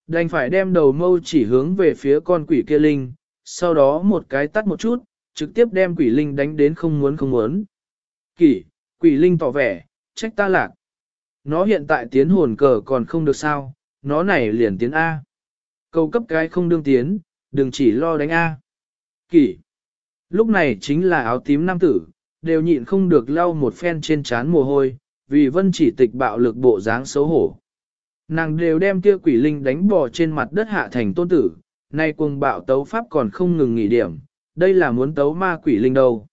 Đành phải đem đầu mâu chỉ hướng về phía con quỷ kia linh, sau đó một cái tắt một chút, trực tiếp đem quỷ linh đánh đến không muốn không muốn. Quỷ linh tỏ vẻ, trách ta lạc. Nó hiện tại tiến hồn cờ còn không được sao, nó này liền tiến A. Cầu cấp cái không đương tiến, đừng chỉ lo đánh A. Lúc này chính là áo tím nam tử, đều nhịn không được lau một phen trên trán mồ hôi, vì Vân Chỉ Tịch bạo lực bộ dáng xấu hổ. Nàng đều đem kia quỷ linh đánh bò trên mặt đất hạ thành tôn tử, nay cuồng bạo tấu pháp còn không ngừng nghỉ điểm, đây là muốn tấu ma quỷ linh đâu.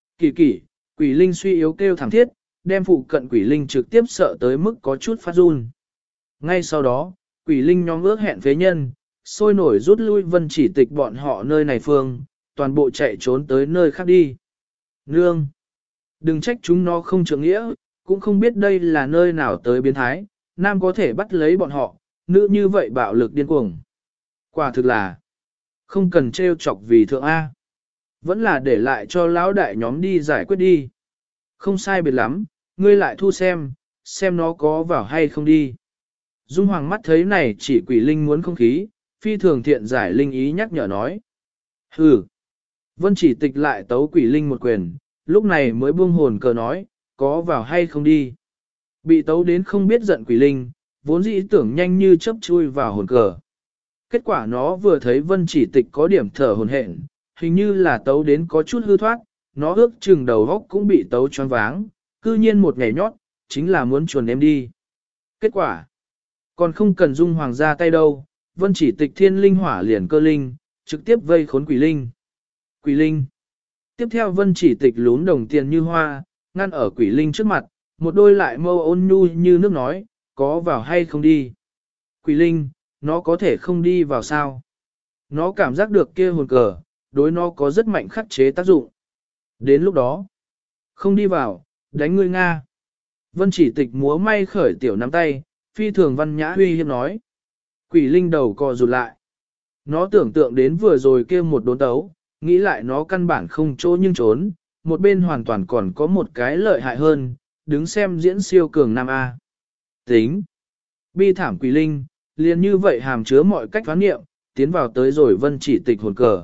Quỷ linh suy yếu kêu thảm thiết, đem phụ cận quỷ linh trực tiếp sợ tới mức có chút phát run. Ngay sau đó, quỷ linh nhóm ước hẹn phế nhân, sôi nổi rút lui Vân Chỉ Tịch bọn họ nơi này phương, toàn bộ chạy trốn tới nơi khác đi. Nương! Đừng trách chúng nó không trượng nghĩa, cũng không biết đây là nơi nào tới biến thái, nam có thể bắt lấy bọn họ, nữ như vậy bạo lực điên cuồng. Quả thực là không cần trêu chọc vì thượng A. Vẫn là để lại cho lão đại nhóm đi giải quyết đi. Không sai biệt lắm, ngươi lại thu xem nó có vào hay không đi. Dung Hoàng mắt thấy này chỉ quỷ linh muốn không khí, phi thường thiện giải linh ý nhắc nhở nói. Hừ. Vân Chỉ Tịch lại tấu quỷ linh một quyền, lúc này mới buông hồn cờ nói, có vào hay không đi. Bị tấu đến không biết giận quỷ linh, vốn dĩ tưởng nhanh như chớp chui vào hồn cờ. Kết quả nó vừa thấy Vân Chỉ Tịch có điểm thở hồn hển, hình như là tấu đến có chút hư thoát, nó ước chừng đầu góc cũng bị tấu choáng váng, cư nhiên một nhảy nhót, chính là muốn chuồn em đi. Kết quả, còn không cần Dung Hoàng ra tay đâu, Vân Chỉ Tịch thiên linh hỏa liền cơ linh, trực tiếp vây khốn quỷ linh. Quỷ linh. Tiếp theo Vân Chỉ Tịch lún đồng tiền như hoa, ngăn ở quỷ linh trước mặt, một đôi lại mâu ôn nhu như nước nói, có vào hay không đi. Quỷ linh, nó có thể không đi vào sao. Nó cảm giác được kia hồn cờ, đối nó có rất mạnh khắc chế tác dụng. Đến lúc đó, không đi vào, đánh ngươi Nga. Vân Chỉ Tịch múa may khởi tiểu nắm tay, phi thường văn nhã huy hiếp nói. Quỷ linh đầu co rụt lại. Nó tưởng tượng đến vừa rồi kia một đốn tấu, nghĩ lại nó căn bản không chỗ nhưng trốn, một bên hoàn toàn còn có một cái lợi hại hơn, đứng xem diễn siêu cường nam A. Tính. Bi thảm quỷ linh, liền như vậy hàm chứa mọi cách thoán nghiệm, tiến vào tới rồi Vân Chỉ Tịch hồn cờ.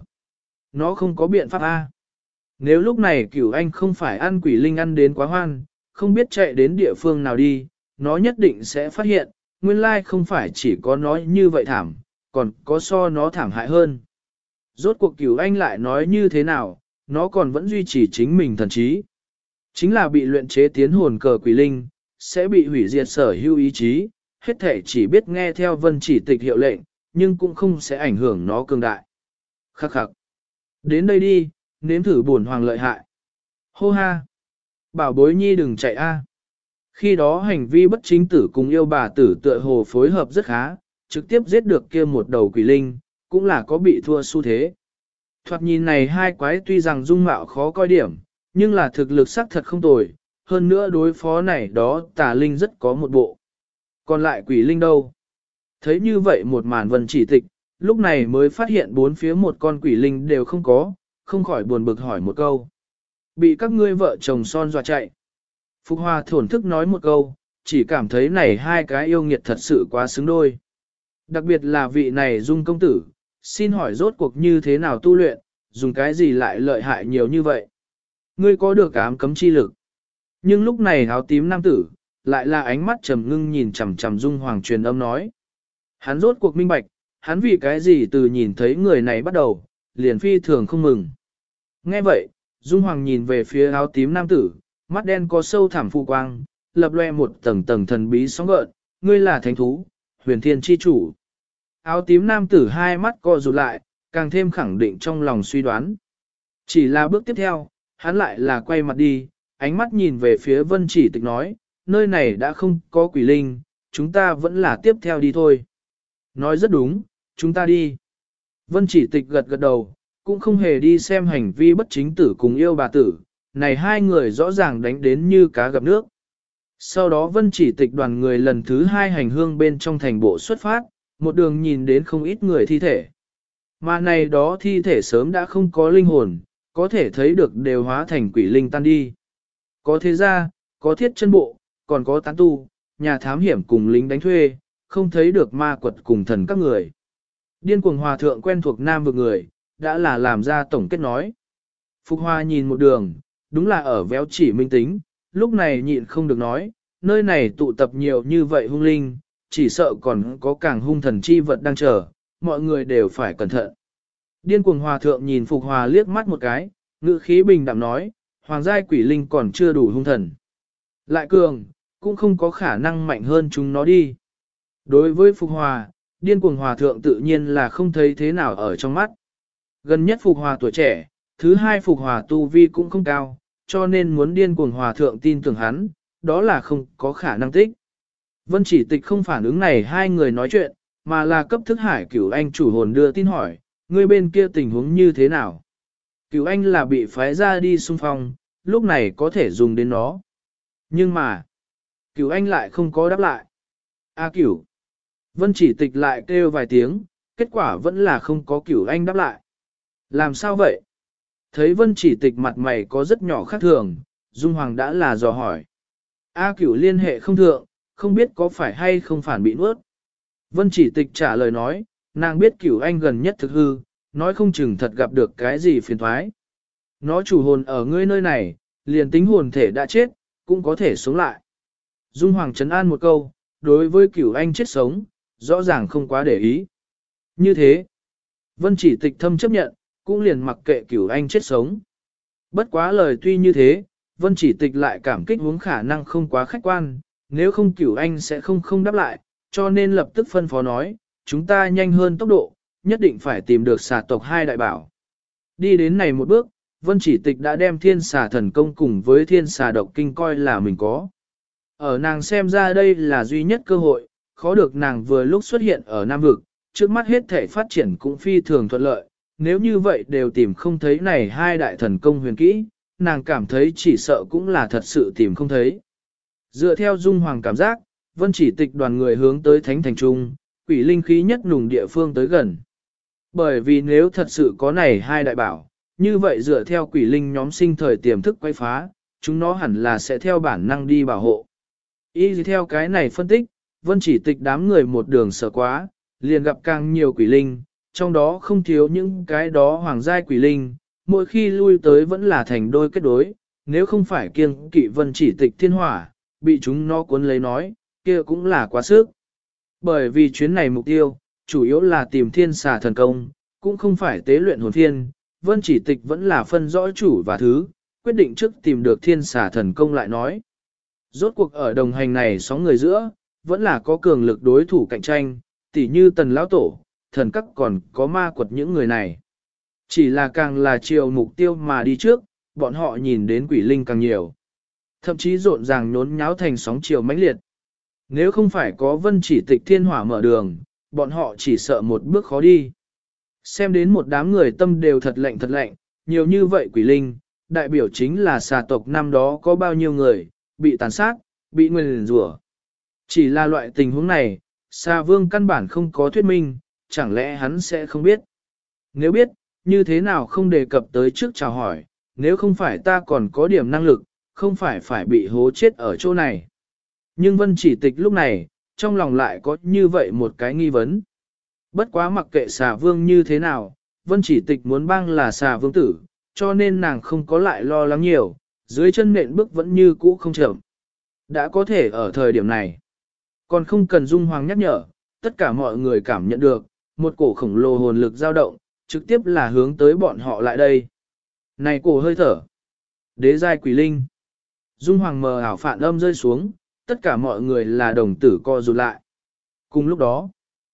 Nó không có biện pháp A. Nếu lúc này Cửu Anh không phải ăn quỷ linh ăn đến quá hoan, không biết chạy đến địa phương nào đi, nó nhất định sẽ phát hiện, nguyên lai không phải chỉ có nó như vậy thảm, còn có so nó thảm hại hơn. Rốt cuộc Cửu Anh lại nói như thế nào, nó còn vẫn duy trì chính mình thần trí. Chính là bị luyện chế tiến hồn cờ quỷ linh, sẽ bị hủy diệt sở hữu ý chí, hết thể chỉ biết nghe theo Vân Chỉ Tịch hiệu lệnh, nhưng cũng không sẽ ảnh hưởng nó cường đại. Khắc khắc. Đến đây đi, nếm thử bổn hoàng lợi hại. Hô ha. Bảo bối nhi đừng chạy a. Khi đó hành vi bất chính tử cùng yêu bà tử tựa hồ phối hợp rất khá, trực tiếp giết được kia một đầu quỷ linh, cũng là có bị thua xu thế. Thoạt nhìn này hai quái tuy rằng dung mạo khó coi điểm, nhưng là thực lực sắc thật không tồi, hơn nữa đối phó này đó tà linh rất có một bộ. Còn lại quỷ linh đâu? Thấy như vậy một màn Vân Chỉ Tịch, lúc này mới phát hiện bốn phía một con quỷ linh đều không có, không khỏi buồn bực hỏi một câu. Bị các ngươi vợ chồng son dọa chạy. Phục Hòa thổn thức nói một câu, chỉ cảm thấy này hai cái yêu nghiệt thật sự quá xứng đôi. Đặc biệt là vị này Dung công tử, xin hỏi rốt cuộc như thế nào tu luyện, dùng cái gì lại lợi hại nhiều như vậy. Ngươi có được ám cấm chi lực. Nhưng lúc này áo tím nam tử, lại là ánh mắt trầm ngưng nhìn chằm chằm Dung Hoàng truyền âm nói. Hắn rốt cuộc minh bạch, hắn vì cái gì từ nhìn thấy người này bắt đầu, liền phi thường không mừng. Nghe vậy, Dung Hoàng nhìn về phía áo tím nam tử, mắt đen có sâu thẳm phu quang, lập loe một tầng tầng thần bí sóng gợn, ngươi là thánh thú, huyền thiên chi chủ. Áo tím nam tử hai mắt co rụt lại, càng thêm khẳng định trong lòng suy đoán. Chỉ là bước tiếp theo, hắn lại là quay mặt đi, ánh mắt nhìn về phía Vân Chỉ Tịch nói, nơi này đã không có quỷ linh, chúng ta vẫn là tiếp theo đi thôi. Nói rất đúng, chúng ta đi. Vân Chỉ Tịch gật gật đầu, cũng không hề đi xem hành vi bất chính tử cùng yêu bà tử, này hai người rõ ràng đánh đến như cá gặp nước. Sau đó Vân Chỉ Tịch đoàn người lần thứ hai hành hương bên trong thành bộ xuất phát, một đường nhìn đến không ít người thi thể. Mà này đó thi thể sớm đã không có linh hồn, có thể thấy được đều hóa thành quỷ linh tan đi. Có thế gia, có thiết chân bộ, còn có tán tu, nhà thám hiểm cùng lính đánh thuê, không thấy được ma quật cùng thần các người. Điên cuồng hòa thượng quen thuộc nam vực người, đã là làm ra tổng kết nói. Phục Hòa nhìn một đường, đúng là ở véo chỉ minh tính, lúc này nhịn không được nói, nơi này tụ tập nhiều như vậy hung linh, chỉ sợ còn có càng hung thần chi vật đang chờ, mọi người đều phải cẩn thận. Điên cuồng hòa thượng nhìn Phục Hòa liếc mắt một cái, ngữ khí bình đạm nói, hoàng giai quỷ linh còn chưa đủ hung thần. Lại cường, cũng không có khả năng mạnh hơn chúng nó đi. Đối với Phục Hòa, điên cuồng hòa thượng tự nhiên là không thấy thế nào ở trong mắt. Gần nhất Phục Hòa tuổi trẻ, thứ hai Phục Hòa tu vi cũng không cao, cho nên muốn điên cuồng hòa thượng tin tưởng hắn, đó là không có khả năng tích. Vân Chỉ Tịch không phản ứng này hai người nói chuyện, mà là cấp thức Hải Cửu Anh chủ hồn đưa tin hỏi, người bên kia tình huống như thế nào? Cửu Anh là bị phái ra đi xung phong, lúc này có thể dùng đến nó. Nhưng mà, Cửu Anh lại không có đáp lại. A Cửu. Vân Chỉ Tịch lại kêu vài tiếng, kết quả vẫn là không có Cửu Anh đáp lại. Làm sao vậy? Thấy Vân Chỉ Tịch mặt mày có rất nhỏ khác thường, Dung Hoàng đã là dò hỏi. A Cửu liên hệ không thượng, không biết có phải hay không phản bị nuốt. Vân Chỉ Tịch trả lời nói, nàng biết Cửu Anh gần nhất thực hư, nói không chừng thật gặp được cái gì phiền thoái. Nó chủ hồn ở ngươi nơi này, liền tính hồn thể đã chết, cũng có thể sống lại. Dung Hoàng trấn an một câu, đối với Cửu Anh chết sống, rõ ràng không quá để ý. Như thế, Vân Chỉ Tịch thâm chấp nhận, cũng liền mặc kệ Cửu Anh chết sống. Bất quá lời tuy như thế, Vân Chỉ Tịch lại cảm kích huống khả năng không quá khách quan, nếu không Cửu Anh sẽ không đáp lại, cho nên lập tức phân phó nói, chúng ta nhanh hơn tốc độ, nhất định phải tìm được xà tộc hai đại bảo. Đi đến này một bước, Vân Chỉ Tịch đã đem thiên xà thần công cùng với thiên xà độc kinh coi là mình có. Ở nàng xem ra đây là duy nhất cơ hội, khó được nàng vừa lúc xuất hiện ở Nam Vực, trước mắt hết thể phát triển cũng phi thường thuận lợi, nếu như vậy đều tìm không thấy này hai đại thần công huyền kỹ, nàng cảm thấy chỉ sợ cũng là thật sự tìm không thấy. Dựa theo Dung Hoàng cảm giác, Vân Chỉ Tịch đoàn người hướng tới Thánh Thành Trung, quỷ linh khí nhất nùng địa phương tới gần. Bởi vì nếu thật sự có này hai đại bảo, như vậy dựa theo quỷ linh nhóm sinh thời tiềm thức quay phá, chúng nó hẳn là sẽ theo bản năng đi bảo hộ. Y theo cái này phân tích, Vân Chỉ Tịch đám người một đường sợ quá, liền gặp càng nhiều quỷ linh, trong đó không thiếu những cái đó hoàng giai quỷ linh, mỗi khi lui tới vẫn là thành đôi kết đối, nếu không phải kiêng kỵ Vân Chỉ Tịch thiên hỏa, bị chúng nó cuốn lấy nói, kia cũng là quá sức. Bởi vì chuyến này mục tiêu, chủ yếu là tìm thiên xà thần công, cũng không phải tế luyện hồn thiên, Vân Chỉ Tịch vẫn là phân rõ chủ và thứ, quyết định trước tìm được thiên xà thần công lại nói. Rốt cuộc ở đồng hành này 6 người giữa, vẫn là có cường lực đối thủ cạnh tranh, tỉ như Tần Lão Tổ, thần các còn có ma quật những người này. Chỉ là càng là chiều mục tiêu mà đi trước, bọn họ nhìn đến quỷ linh càng nhiều. Thậm chí rộn ràng nhốn nháo thành sóng chiều mãnh liệt. Nếu không phải có Vân Chỉ Tịch thiên hỏa mở đường, bọn họ chỉ sợ một bước khó đi. Xem đến một đám người tâm đều thật lạnh, nhiều như vậy quỷ linh, đại biểu chính là xà tộc năm đó có bao nhiêu người, bị tàn sát, bị nguyền rủa. Chỉ là loại tình huống này, xà vương căn bản không có thuyết minh, chẳng lẽ hắn sẽ không biết. Nếu biết, như thế nào không đề cập tới trước chào hỏi, nếu không phải ta còn có điểm năng lực, không phải bị hố chết ở chỗ này. Nhưng Vân Chỉ Tịch lúc này, trong lòng lại có như vậy một cái nghi vấn. Bất quá mặc kệ xà vương như thế nào, Vân Chỉ Tịch muốn băng là xà vương tử, cho nên nàng không có lại lo lắng nhiều, dưới chân nện bước vẫn như cũ không chậm. Đã có thể ở thời điểm này, còn không cần Dung Hoàng nhắc nhở, tất cả mọi người cảm nhận được, một cổ khổng lồ hồn lực dao động, trực tiếp là hướng tới bọn họ lại đây. Này cổ hơi thở, đế giai quỷ linh. Dung Hoàng mờ ảo phản âm rơi xuống, tất cả mọi người là đồng tử co rụt lại. Cùng lúc đó,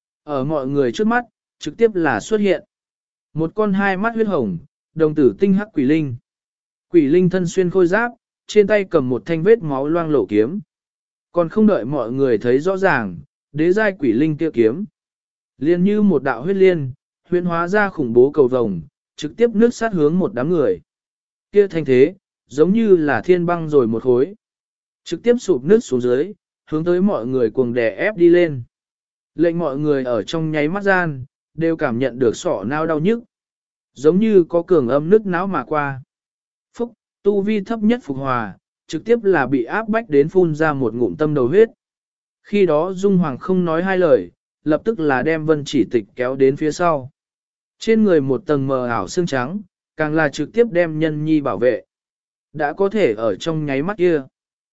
ở mọi người trước mắt, trực tiếp là xuất hiện. Một con hai mắt huyết hồng, đồng tử tinh hắc quỷ linh. Quỷ linh thân xuyên khôi giáp, trên tay cầm một thanh vết máu loang lổ kiếm. Còn không đợi mọi người thấy rõ ràng, đế giai quỷ linh kia kiếm. Liên như một đạo huyết liên, huyễn hóa ra khủng bố cầu vồng, trực tiếp nước sát hướng một đám người. Kia thanh thế, giống như là thiên băng rồi một khối. Trực tiếp sụp nước xuống dưới, hướng tới mọi người cuồng đè ép đi lên. Lệnh mọi người ở trong nháy mắt gian, đều cảm nhận được sọ não đau nhức. Giống như có cường âm nức não mà qua. Phúc, tu vi thấp nhất Phục Hòa, trực tiếp là bị áp bách đến phun ra một ngụm tâm đầu huyết. Khi đó Dung Hoàng không nói hai lời, lập tức là đem Vân Chỉ Tịch kéo đến phía sau. Trên người một tầng mờ ảo xương trắng, càng là trực tiếp đem nhân nhi bảo vệ. Đã có thể ở trong nháy mắt kia.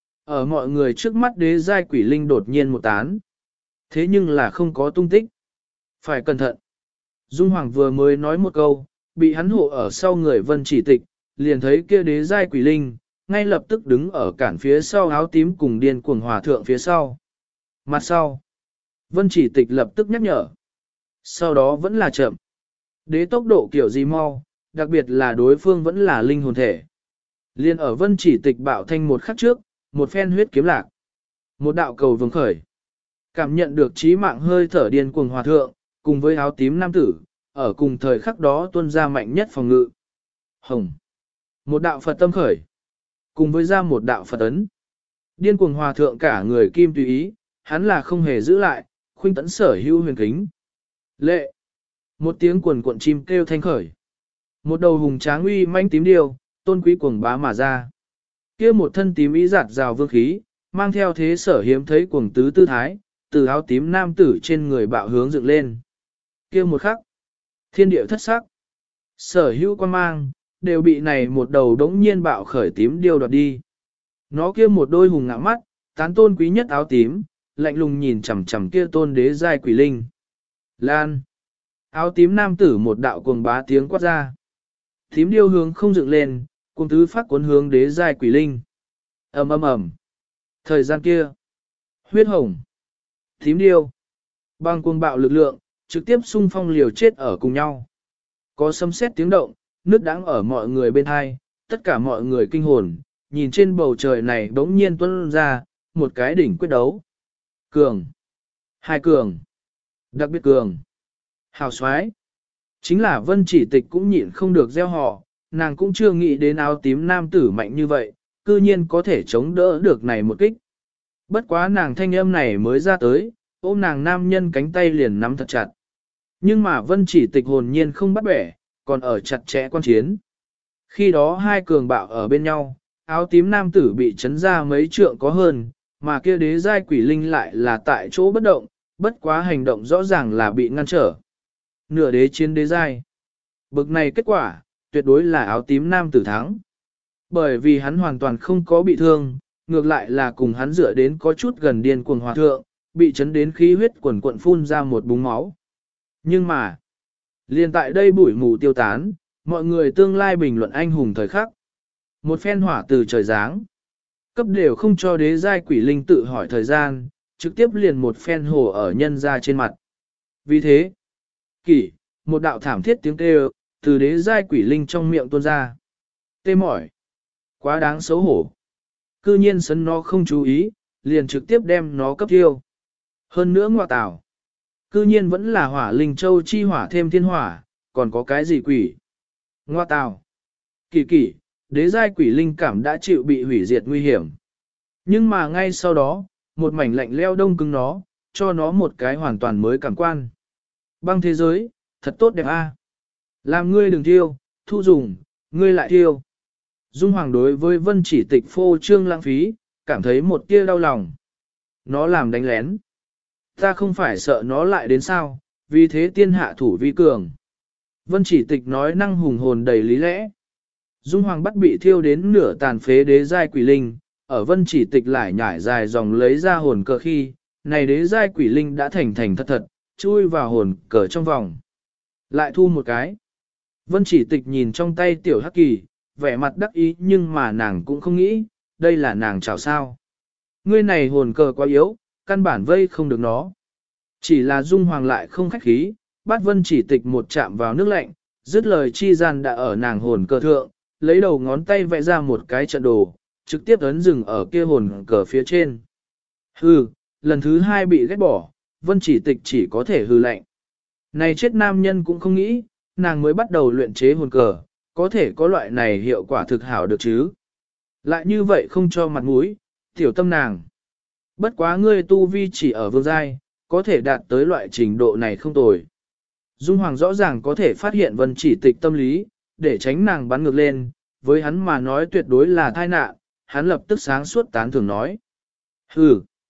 Ở mọi người trước mắt đế giai quỷ linh đột nhiên một tán. Thế nhưng là không có tung tích. Phải cẩn thận. Dung Hoàng vừa mới nói một câu, bị hắn hộ ở sau người Vân Chỉ Tịch, liền thấy kia đế giai quỷ linh, ngay lập tức đứng ở cản phía sau áo tím cùng điên cuồng hòa thượng phía sau. Mặt sau, Vân Chỉ Tịch lập tức nhắc nhở. Sau đó vẫn là chậm. Đế tốc độ kiểu gì mau, đặc biệt là đối phương vẫn là linh hồn thể. Liên ở Vân Chỉ Tịch bạo thanh một khắc trước, một phen huyết kiếm lạc. Một đạo cầu vồng khởi. Cảm nhận được trí mạng hơi thở điên cuồng hòa thượng, cùng với áo tím nam tử, ở cùng thời khắc đó tuôn ra mạnh nhất phòng ngự. Hồng. Một đạo Phật tâm khởi. Cùng với ra một đạo Phật ấn. Điên cuồng hòa thượng cả người kim tùy ý, hắn là không hề giữ lại, khuynh tấn sở hữu huyền kính. Lệ. Một tiếng quần cuộn chim kêu thanh khởi. Một đầu hùng tráng uy manh tím điêu, tôn quý cuồng bá mà ra. Kia một thân tím ý giạt rào vương khí, mang theo thế sở hiếm thấy cuồng tứ tư thái, từ áo tím nam tử trên người bạo hướng dựng lên. Kia một khắc, thiên địa thất sắc. Sở hữu quan mang, đều bị này một đầu đống nhiên bạo khởi tím điêu đoạt đi. Nó kia một đôi hùng ngã mắt, tán tôn quý nhất áo tím, lạnh lùng nhìn chằm chằm kia tôn đế giai quỷ linh. Lan. Áo tím nam tử một đạo cuồng bá tiếng quát ra. Tím điêu hướng không dựng lên, cuồng tứ phát cuốn hướng đế giai quỷ linh. Ầm ầm ầm. Thời gian kia, huyết hồng, tím điêu, bằng cuồng bạo lực lượng, trực tiếp xung phong liều chết ở cùng nhau. Có sấm sét tiếng động, nước đãng ở mọi người bên hai, tất cả mọi người kinh hồn, nhìn trên bầu trời này bỗng nhiên tuôn ra, một cái đỉnh quyết đấu. Cường, hai cường, đặc biệt cường, hào xoái. Chính là Vân Chỉ Tịch cũng nhịn không được gieo họ, nàng cũng chưa nghĩ đến áo tím nam tử mạnh như vậy, cư nhiên có thể chống đỡ được này một kích. Bất quá nàng thanh âm này mới ra tới, ôm nàng nam nhân cánh tay liền nắm thật chặt. Nhưng mà Vân Chỉ Tịch hồn nhiên không bắt bẻ, còn ở chặt chẽ quan chiến. Khi đó hai cường bạo ở bên nhau, áo tím nam tử bị chấn ra mấy trượng có hơn, mà kia đế giai quỷ linh lại là tại chỗ bất động, bất quá hành động rõ ràng là bị ngăn trở. Nửa đế chiến đế giai. Bực này kết quả, tuyệt đối là áo tím nam tử thắng. Bởi vì hắn hoàn toàn không có bị thương, ngược lại là cùng hắn dựa đến có chút gần điên cuồng hòa thượng, bị chấn đến khí huyết quần cuộn phun ra một búng máu. Nhưng mà, liền tại đây bụi mù tiêu tán, mọi người tương lai bình luận anh hùng thời khắc. Một phen hỏa từ trời giáng. Cấp đều không cho đế giai quỷ linh tự hỏi thời gian, trực tiếp liền một phen hồ ở nhân ra trên mặt. Vì thế, kỷ, một đạo thảm thiết tiếng kêu, từ đế giai quỷ linh trong miệng tuôn ra. Tê mỏi. Quá đáng xấu hổ. Cư nhiên sấn nó không chú ý, liền trực tiếp đem nó cấp tiêu. Hơn nữa ngoại tảo. Cư nhiên vẫn là hỏa linh châu chi hỏa thêm thiên hỏa, còn có cái gì quỷ. Ngoa tào. Kỳ kỳ, đế giai quỷ linh cảm đã chịu bị hủy diệt nguy hiểm. Nhưng mà ngay sau đó, một mảnh lạnh leo đông cứng nó, cho nó một cái hoàn toàn mới cảm quan. Băng thế giới, thật tốt đẹp a. Làm ngươi đừng thiêu, thu dùng, ngươi lại thiêu. Dung Hoàng đối với Vân Chỉ Tịch phô trương lãng phí, cảm thấy một tia đau lòng. Nó làm đánh lén. Ta không phải sợ nó lại đến sao, vì thế tiên hạ thủ vi cường. Vân Chỉ Tịch nói năng hùng hồn đầy lý lẽ. Dung Hoàng bắt bị thiêu đến nửa tàn phế đế giai quỷ linh, ở Vân Chỉ Tịch lại nhảy dài dòng lấy ra hồn cờ khi, này đế giai quỷ linh đã thành thành thật thật, chui vào hồn cờ trong vòng. Lại thu một cái. Vân Chỉ Tịch nhìn trong tay tiểu hắc kỳ, vẻ mặt đắc ý nhưng mà nàng cũng không nghĩ, đây là nàng chào sao. Ngươi này hồn cờ quá yếu, căn bản vây không được nó. Chỉ là Dung Hoàng lại không khách khí, bắt Vân Chỉ Tịch một chạm vào nước lạnh, dứt lời chi gian đã ở nàng hồn cờ thượng, lấy đầu ngón tay vẽ ra một cái trận đồ, trực tiếp ấn dừng ở kia hồn cờ phía trên. Hừ, lần thứ hai bị ghét bỏ, Vân Chỉ Tịch chỉ có thể hừ lạnh. Này chết nam nhân cũng không nghĩ, nàng mới bắt đầu luyện chế hồn cờ, có thể có loại này hiệu quả thực hảo được chứ. Lại như vậy không cho mặt mũi, tiểu tâm nàng. Bất quá ngươi tu vi chỉ ở vương giai, có thể đạt tới loại trình độ này không tồi. Dung Hoàng rõ ràng có thể phát hiện Vân Chỉ Tịch tâm lý, để tránh nàng bắn ngược lên, với hắn mà nói tuyệt đối là tai nạn, hắn lập tức sáng suốt tán thưởng nói. Hừ.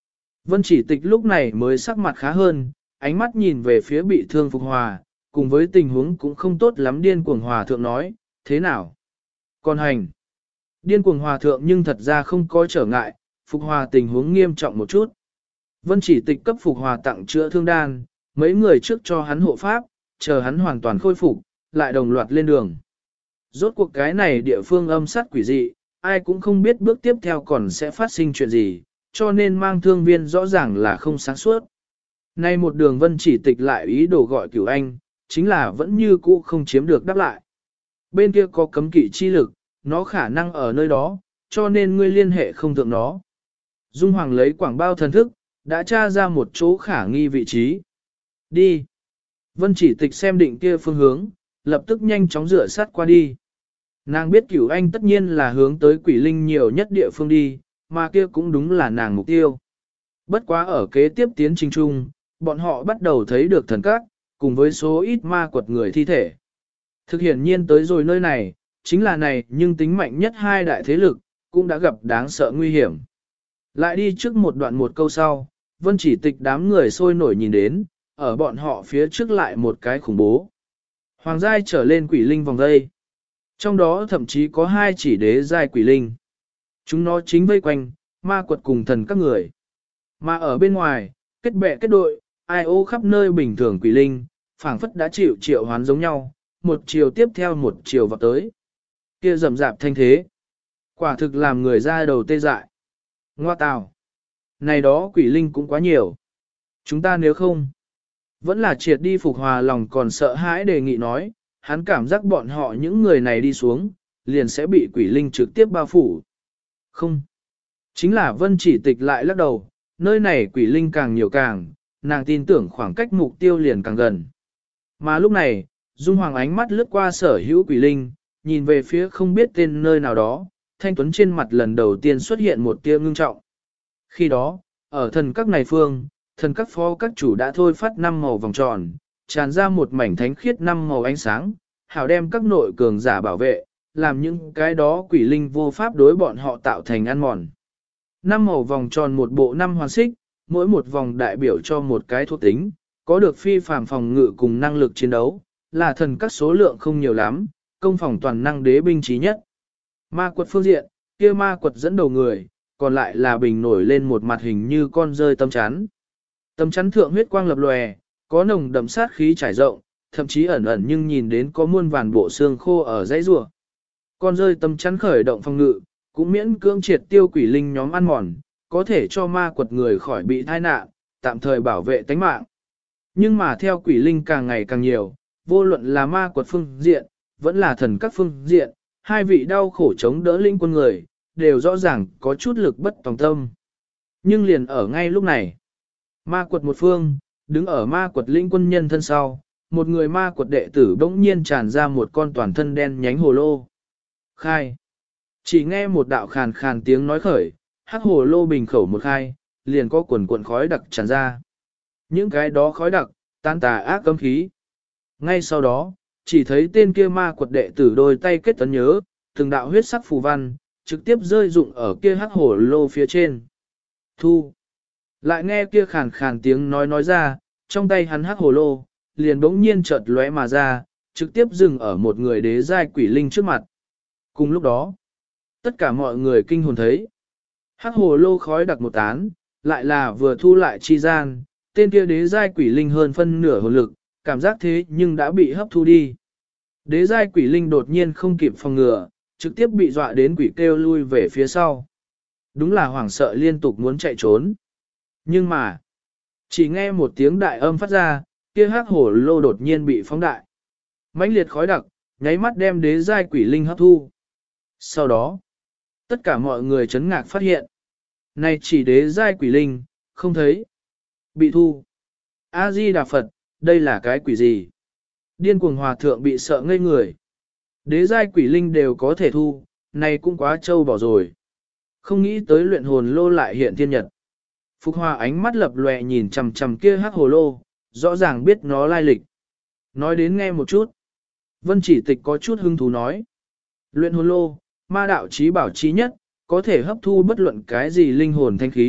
Vân Chỉ Tịch lúc này mới sắc mặt khá hơn, ánh mắt nhìn về phía bị thương Phục Hòa, cùng với tình huống cũng không tốt lắm điên cuồng hòa thượng nói, thế nào? Còn hành. Điên cuồng hòa thượng nhưng thật ra không có trở ngại, Phục Hòa tình huống nghiêm trọng một chút. Vân Chỉ Tịch cấp Phục Hòa tặng chữa thương đan, mấy người trước cho hắn hộ pháp, chờ hắn hoàn toàn khôi phục, lại đồng loạt lên đường. Rốt cuộc cái này địa phương âm sát quỷ dị, ai cũng không biết bước tiếp theo còn sẽ phát sinh chuyện gì, cho nên mang thương viên rõ ràng là không sáng suốt. Nay một đường Vân Chỉ Tịch lại ý đồ gọi Cửu Anh, chính là vẫn như cũ không chiếm được đáp lại. Bên kia có cấm kỵ chi lực, nó khả năng ở nơi đó, cho nên ngươi liên hệ không thượng nó. Dung Hoàng lấy quảng bao thần thức, đã tra ra một chỗ khả nghi vị trí. Đi. Vân Chỉ Tịch xem định kia phương hướng, lập tức nhanh chóng rửa sát qua đi. Nàng biết Cửu Anh tất nhiên là hướng tới quỷ linh nhiều nhất địa phương đi, mà kia cũng đúng là nàng mục tiêu. Bất quá ở kế tiếp tiến trình chung, bọn họ bắt đầu thấy được thần các, cùng với số ít ma quật người thi thể. Thực hiện nhiên tới rồi nơi này, chính là này nhưng tính mạnh nhất hai đại thế lực, cũng đã gặp đáng sợ nguy hiểm. Lại đi trước một đoạn một câu sau, Vân Chỉ Tịch đám người sôi nổi nhìn đến, ở bọn họ phía trước lại một cái khủng bố. Hoàng giai trở lên quỷ linh vòng dây. Trong đó thậm chí có hai chỉ đế giai quỷ linh. Chúng nó chính vây quanh, ma quật cùng thần các người. Mà ở bên ngoài, kết bè kết đội, ai ô khắp nơi bình thường quỷ linh, phảng phất đã chịu triệu hoán giống nhau, một chiều tiếp theo một chiều vào tới. Kia rầm rạp thanh thế. Quả thực làm người ra đầu tê dại. Ngoa tào. Này đó quỷ linh cũng quá nhiều. Chúng ta nếu không, vẫn là triệt đi Phục Hòa lòng còn sợ hãi đề nghị nói, hắn cảm giác bọn họ những người này đi xuống, liền sẽ bị quỷ linh trực tiếp bao phủ. Không. Chính là Vân Chỉ Tịch lại lắc đầu, nơi này quỷ linh càng nhiều càng, nàng tin tưởng khoảng cách mục tiêu liền càng gần. Mà lúc này, Dung Hoàng ánh mắt lướt qua sở hữu quỷ linh, nhìn về phía không biết tên nơi nào đó, Thanh Tuấn trên mặt lần đầu tiên xuất hiện một tia ngưng trọng. Khi đó, ở thần các này phương, thần các phó các chủ đã thôi phát 5 màu vòng tròn, tràn ra một mảnh thánh khiết 5 màu ánh sáng, hảo đem các nội cường giả bảo vệ, làm những cái đó quỷ linh vô pháp đối bọn họ tạo thành ăn mòn. 5 màu vòng tròn một bộ 5 hoàn xích, mỗi một vòng đại biểu cho một cái thuộc tính, có được phi phàm phòng ngự cùng năng lực chiến đấu, là thần các số lượng không nhiều lắm, công phòng toàn năng đế binh trí nhất. Ma quật phương diện, kia ma quật dẫn đầu người, còn lại là bình nổi lên một mặt hình như con rơi tấm chắn. Tấm chắn thượng huyết quang lập lòe, có nồng đậm sát khí trải rộng, thậm chí ẩn ẩn nhưng nhìn đến có muôn vàn bộ xương khô ở dãy rùa. Con rơi tấm chắn khởi động phòng ngự, cũng miễn cưỡng triệt tiêu quỷ linh nhóm ăn mòn, có thể cho ma quật người khỏi bị tai nạn, tạm thời bảo vệ tánh mạng. Nhưng mà theo quỷ linh càng ngày càng nhiều, vô luận là ma quật phương diện, vẫn là thần các phương diện, hai vị đau khổ chống đỡ linh quân người, đều rõ ràng có chút lực bất tòng tâm. Nhưng liền ở ngay lúc này, ma quật một phương, đứng ở ma quật linh quân nhân thân sau, một người ma quật đệ tử bỗng nhiên tràn ra một con toàn thân đen nhánh hồ lô. Khai. Chỉ nghe một đạo khàn khàn tiếng nói khởi, hắc hồ lô bình khẩu một khai, liền có quần cuộn khói đặc tràn ra. Những cái đó khói đặc, tan tà ác cấm khí. Ngay sau đó, chỉ thấy tên kia ma quật đệ tử đôi tay kết tấn nhớ, từng đạo huyết sắc phù văn, trực tiếp rơi rụng ở kia hắc hồ lô phía trên. Thu. Lại nghe kia khàn khàn tiếng nói ra, trong tay hắn hắc hồ lô, liền bỗng nhiên chợt lóe mà ra, trực tiếp dừng ở một người đế giai quỷ linh trước mặt. Cùng lúc đó, tất cả mọi người kinh hồn thấy. Hắc hồ lô khói đặc một tán, lại là vừa thu lại chi gian, tên kia đế giai quỷ linh hơn phân nửa hồn lực, cảm giác thế nhưng đã bị hấp thu đi. Đế giai quỷ linh đột nhiên không kịp phòng ngừa, trực tiếp bị dọa đến quỷ kêu lui về phía sau. Đúng là hoảng sợ liên tục muốn chạy trốn. Nhưng mà, chỉ nghe một tiếng đại âm phát ra, kia hắc hồ lô đột nhiên bị phóng đại. Mãnh liệt khói đặc, nháy mắt đem đế giai quỷ linh hấp thu. Sau đó, tất cả mọi người chấn ngạc phát hiện. Này chỉ đế giai quỷ linh, không thấy. Bị thu. A-di-đà Phật, đây là cái quỷ gì? Điên cuồng hòa thượng bị sợ ngây người. Đế giai quỷ linh đều có thể thu, này cũng quá trâu bỏ rồi. Không nghĩ tới luyện hồn lô lại hiện thiên nhật. Phục Hòa ánh mắt lập lòe nhìn chằm chằm kia hắc hồ lô, rõ ràng biết nó lai lịch. Nói đến nghe một chút. Vân Chỉ Tịch có chút hứng thú nói. Luyện hồn lô, ma đạo chí bảo chí nhất, có thể hấp thu bất luận cái gì linh hồn thanh khí,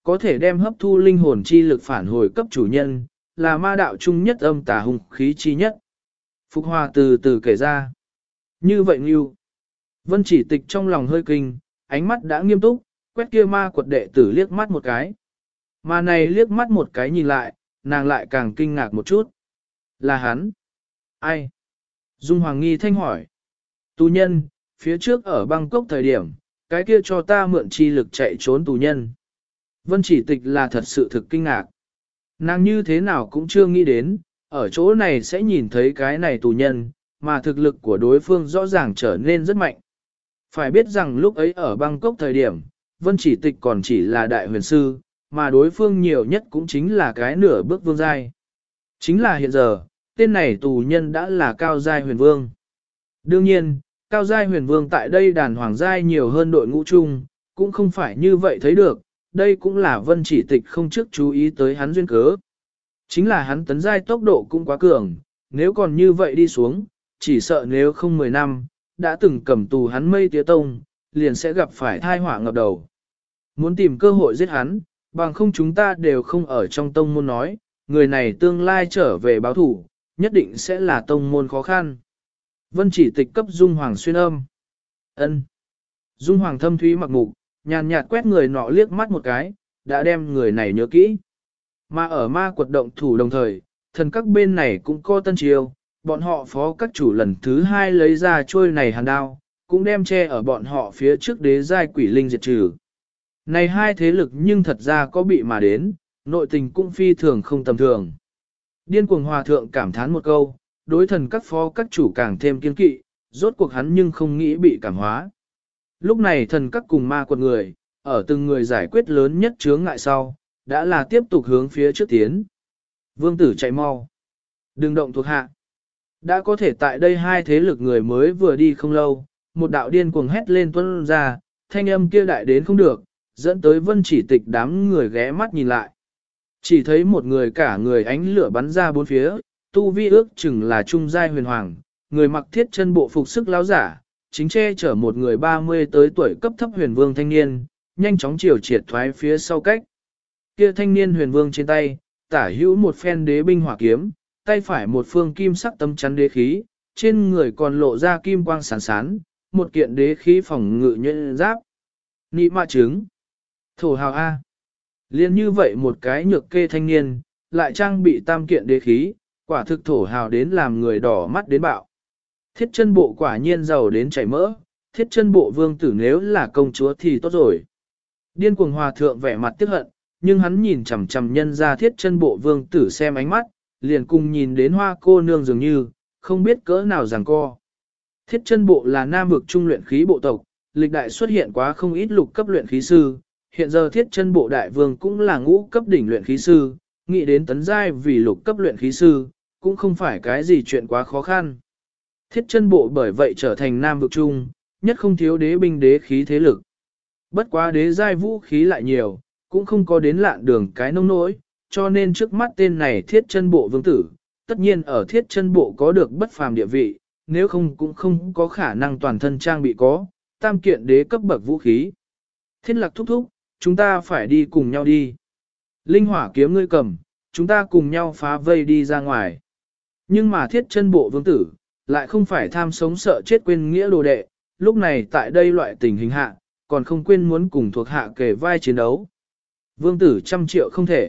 có thể đem hấp thu linh hồn chi lực phản hồi cấp chủ nhân, là ma đạo chung nhất âm tà hung khí chi nhất. Phục Hòa từ từ kể ra. Như vậy Ngưu. Vân Chỉ Tịch trong lòng hơi kinh, ánh mắt đã nghiêm túc, quét kia ma quật đệ tử liếc mắt một cái. Mà này liếc mắt một cái nhìn lại, nàng lại càng kinh ngạc một chút. Là hắn. Ai? Dung Hoàng nghi thanh hỏi. Tù nhân, phía trước ở Bangkok thời điểm, cái kia cho ta mượn chi lực chạy trốn tù nhân. Vân Chỉ Tịch là thật sự thực kinh ngạc. Nàng như thế nào cũng chưa nghĩ đến, ở chỗ này sẽ nhìn thấy cái này tù nhân, mà thực lực của đối phương rõ ràng trở nên rất mạnh. Phải biết rằng lúc ấy ở Bangkok thời điểm, Vân Chỉ Tịch còn chỉ là đại huyền sư, mà đối phương nhiều nhất cũng chính là cái nửa bước vương giai. Chính là hiện giờ, tên này tù nhân đã là cao giai huyền vương. Đương nhiên, cao giai huyền vương tại đây đàn hoàng giai nhiều hơn đội ngũ chung, cũng không phải như vậy thấy được, đây cũng là Vân Chỉ Tịch không trước chú ý tới hắn duyên cớ. Chính là hắn tấn giai tốc độ cũng quá cường, nếu còn như vậy đi xuống, chỉ sợ nếu không 10 năm, đã từng cầm tù hắn Mây Tía Tông, liền sẽ gặp phải thai họa ngập đầu. Muốn tìm cơ hội giết hắn, bằng không chúng ta đều không ở trong tông môn nói, người này tương lai trở về báo thủ, nhất định sẽ là tông môn khó khăn. Vân Chỉ Tịch cấp Dung Hoàng xuyên âm. Ân. Dung Hoàng thâm thúy mặc mục, nhàn nhạt quét người nọ liếc mắt một cái, đã đem người này nhớ kỹ. Mà ở ma quật động thủ đồng thời, thần các bên này cũng có tân chiêu, bọn họ phó các chủ lần thứ 2 lấy ra trôi này hàn đao, cũng đem che ở bọn họ phía trước đế giai quỷ linh diệt trừ. Này hai thế lực nhưng thật ra có bị mà đến, nội tình cũng phi thường không tầm thường. Điên cuồng hòa thượng cảm thán một câu, đối thần các phó các chủ càng thêm kiên kỵ, rốt cuộc hắn nhưng không nghĩ bị cảm hóa. Lúc này thần các cùng ma quật người, ở từng người giải quyết lớn nhất chướng ngại sau, đã là tiếp tục hướng phía trước tiến. Vương tử chạy mau. Đừng động thuộc hạ. Đã có thể tại đây hai thế lực người mới vừa đi không lâu, một đạo điên cuồng hét lên tuôn ra, thanh âm kia đại đến không được, dẫn tới Vân Chỉ Tịch đám người ghé mắt nhìn lại. Chỉ thấy một người cả người ánh lửa bắn ra bốn phía, tu vi ước chừng là trung giai huyền hoàng, người mặc thiết chân bộ phục sức láo giả, chính che chở một người 30 tới tuổi cấp thấp huyền vương thanh niên, nhanh chóng chiều triệt thoái phía sau cách. Kia thanh niên huyền vương trên tay, tả hữu một phen đế binh hỏa kiếm, tay phải một phương kim sắc tấm chắn đế khí, trên người còn lộ ra kim quang sáng sán, một kiện đế khí phòng ngự nhuyễn giáp. Nị mạ trứng. Thổ hào A. Liên như vậy một cái nhược kê thanh niên, lại trang bị tam kiện đế khí, quả thực thổ hào đến làm người đỏ mắt đến bạo. Thiết chân bộ quả nhiên giàu đến chảy mỡ, thiết chân bộ vương tử nếu là công chúa thì tốt rồi. Điên cuồng hòa thượng vẻ mặt tiếc hận, nhưng hắn nhìn chằm chằm nhân ra thiết chân bộ vương tử xem ánh mắt, liền cùng nhìn đến hoa cô nương dường như, không biết cỡ nào giằng co. Thiết chân bộ là nam vực trung luyện khí bộ tộc, lịch đại xuất hiện quá không ít lục cấp luyện khí sư, hiện giờ thiết chân bộ đại vương cũng là ngũ cấp đỉnh luyện khí sư, nghĩ đến tấn giai vì lục cấp luyện khí sư, cũng không phải cái gì chuyện quá khó khăn. Thiết chân bộ bởi vậy trở thành nam vực trung, nhất không thiếu đế binh đế khí thế lực. Bất quá đế giai vũ khí lại nhiều, cũng không có đến lạn đường cái nông nỗi, cho nên trước mắt tên này thiết chân bộ vương tử, tất nhiên ở thiết chân bộ có được bất phàm địa vị, nếu không cũng không có khả năng toàn thân trang bị có, tam kiện đế cấp bậc vũ khí. Thiết lạc thúc thúc, chúng ta phải đi cùng nhau đi. Linh hỏa kiếm ngươi cầm, chúng ta cùng nhau phá vây đi ra ngoài. Nhưng mà thiết chân bộ vương tử, lại không phải tham sống sợ chết quên nghĩa đồ đệ, lúc này tại đây loại tình hình hạ, còn không quên muốn cùng thuộc hạ kề vai chiến đấu. Vương tử 100 triệu không thể.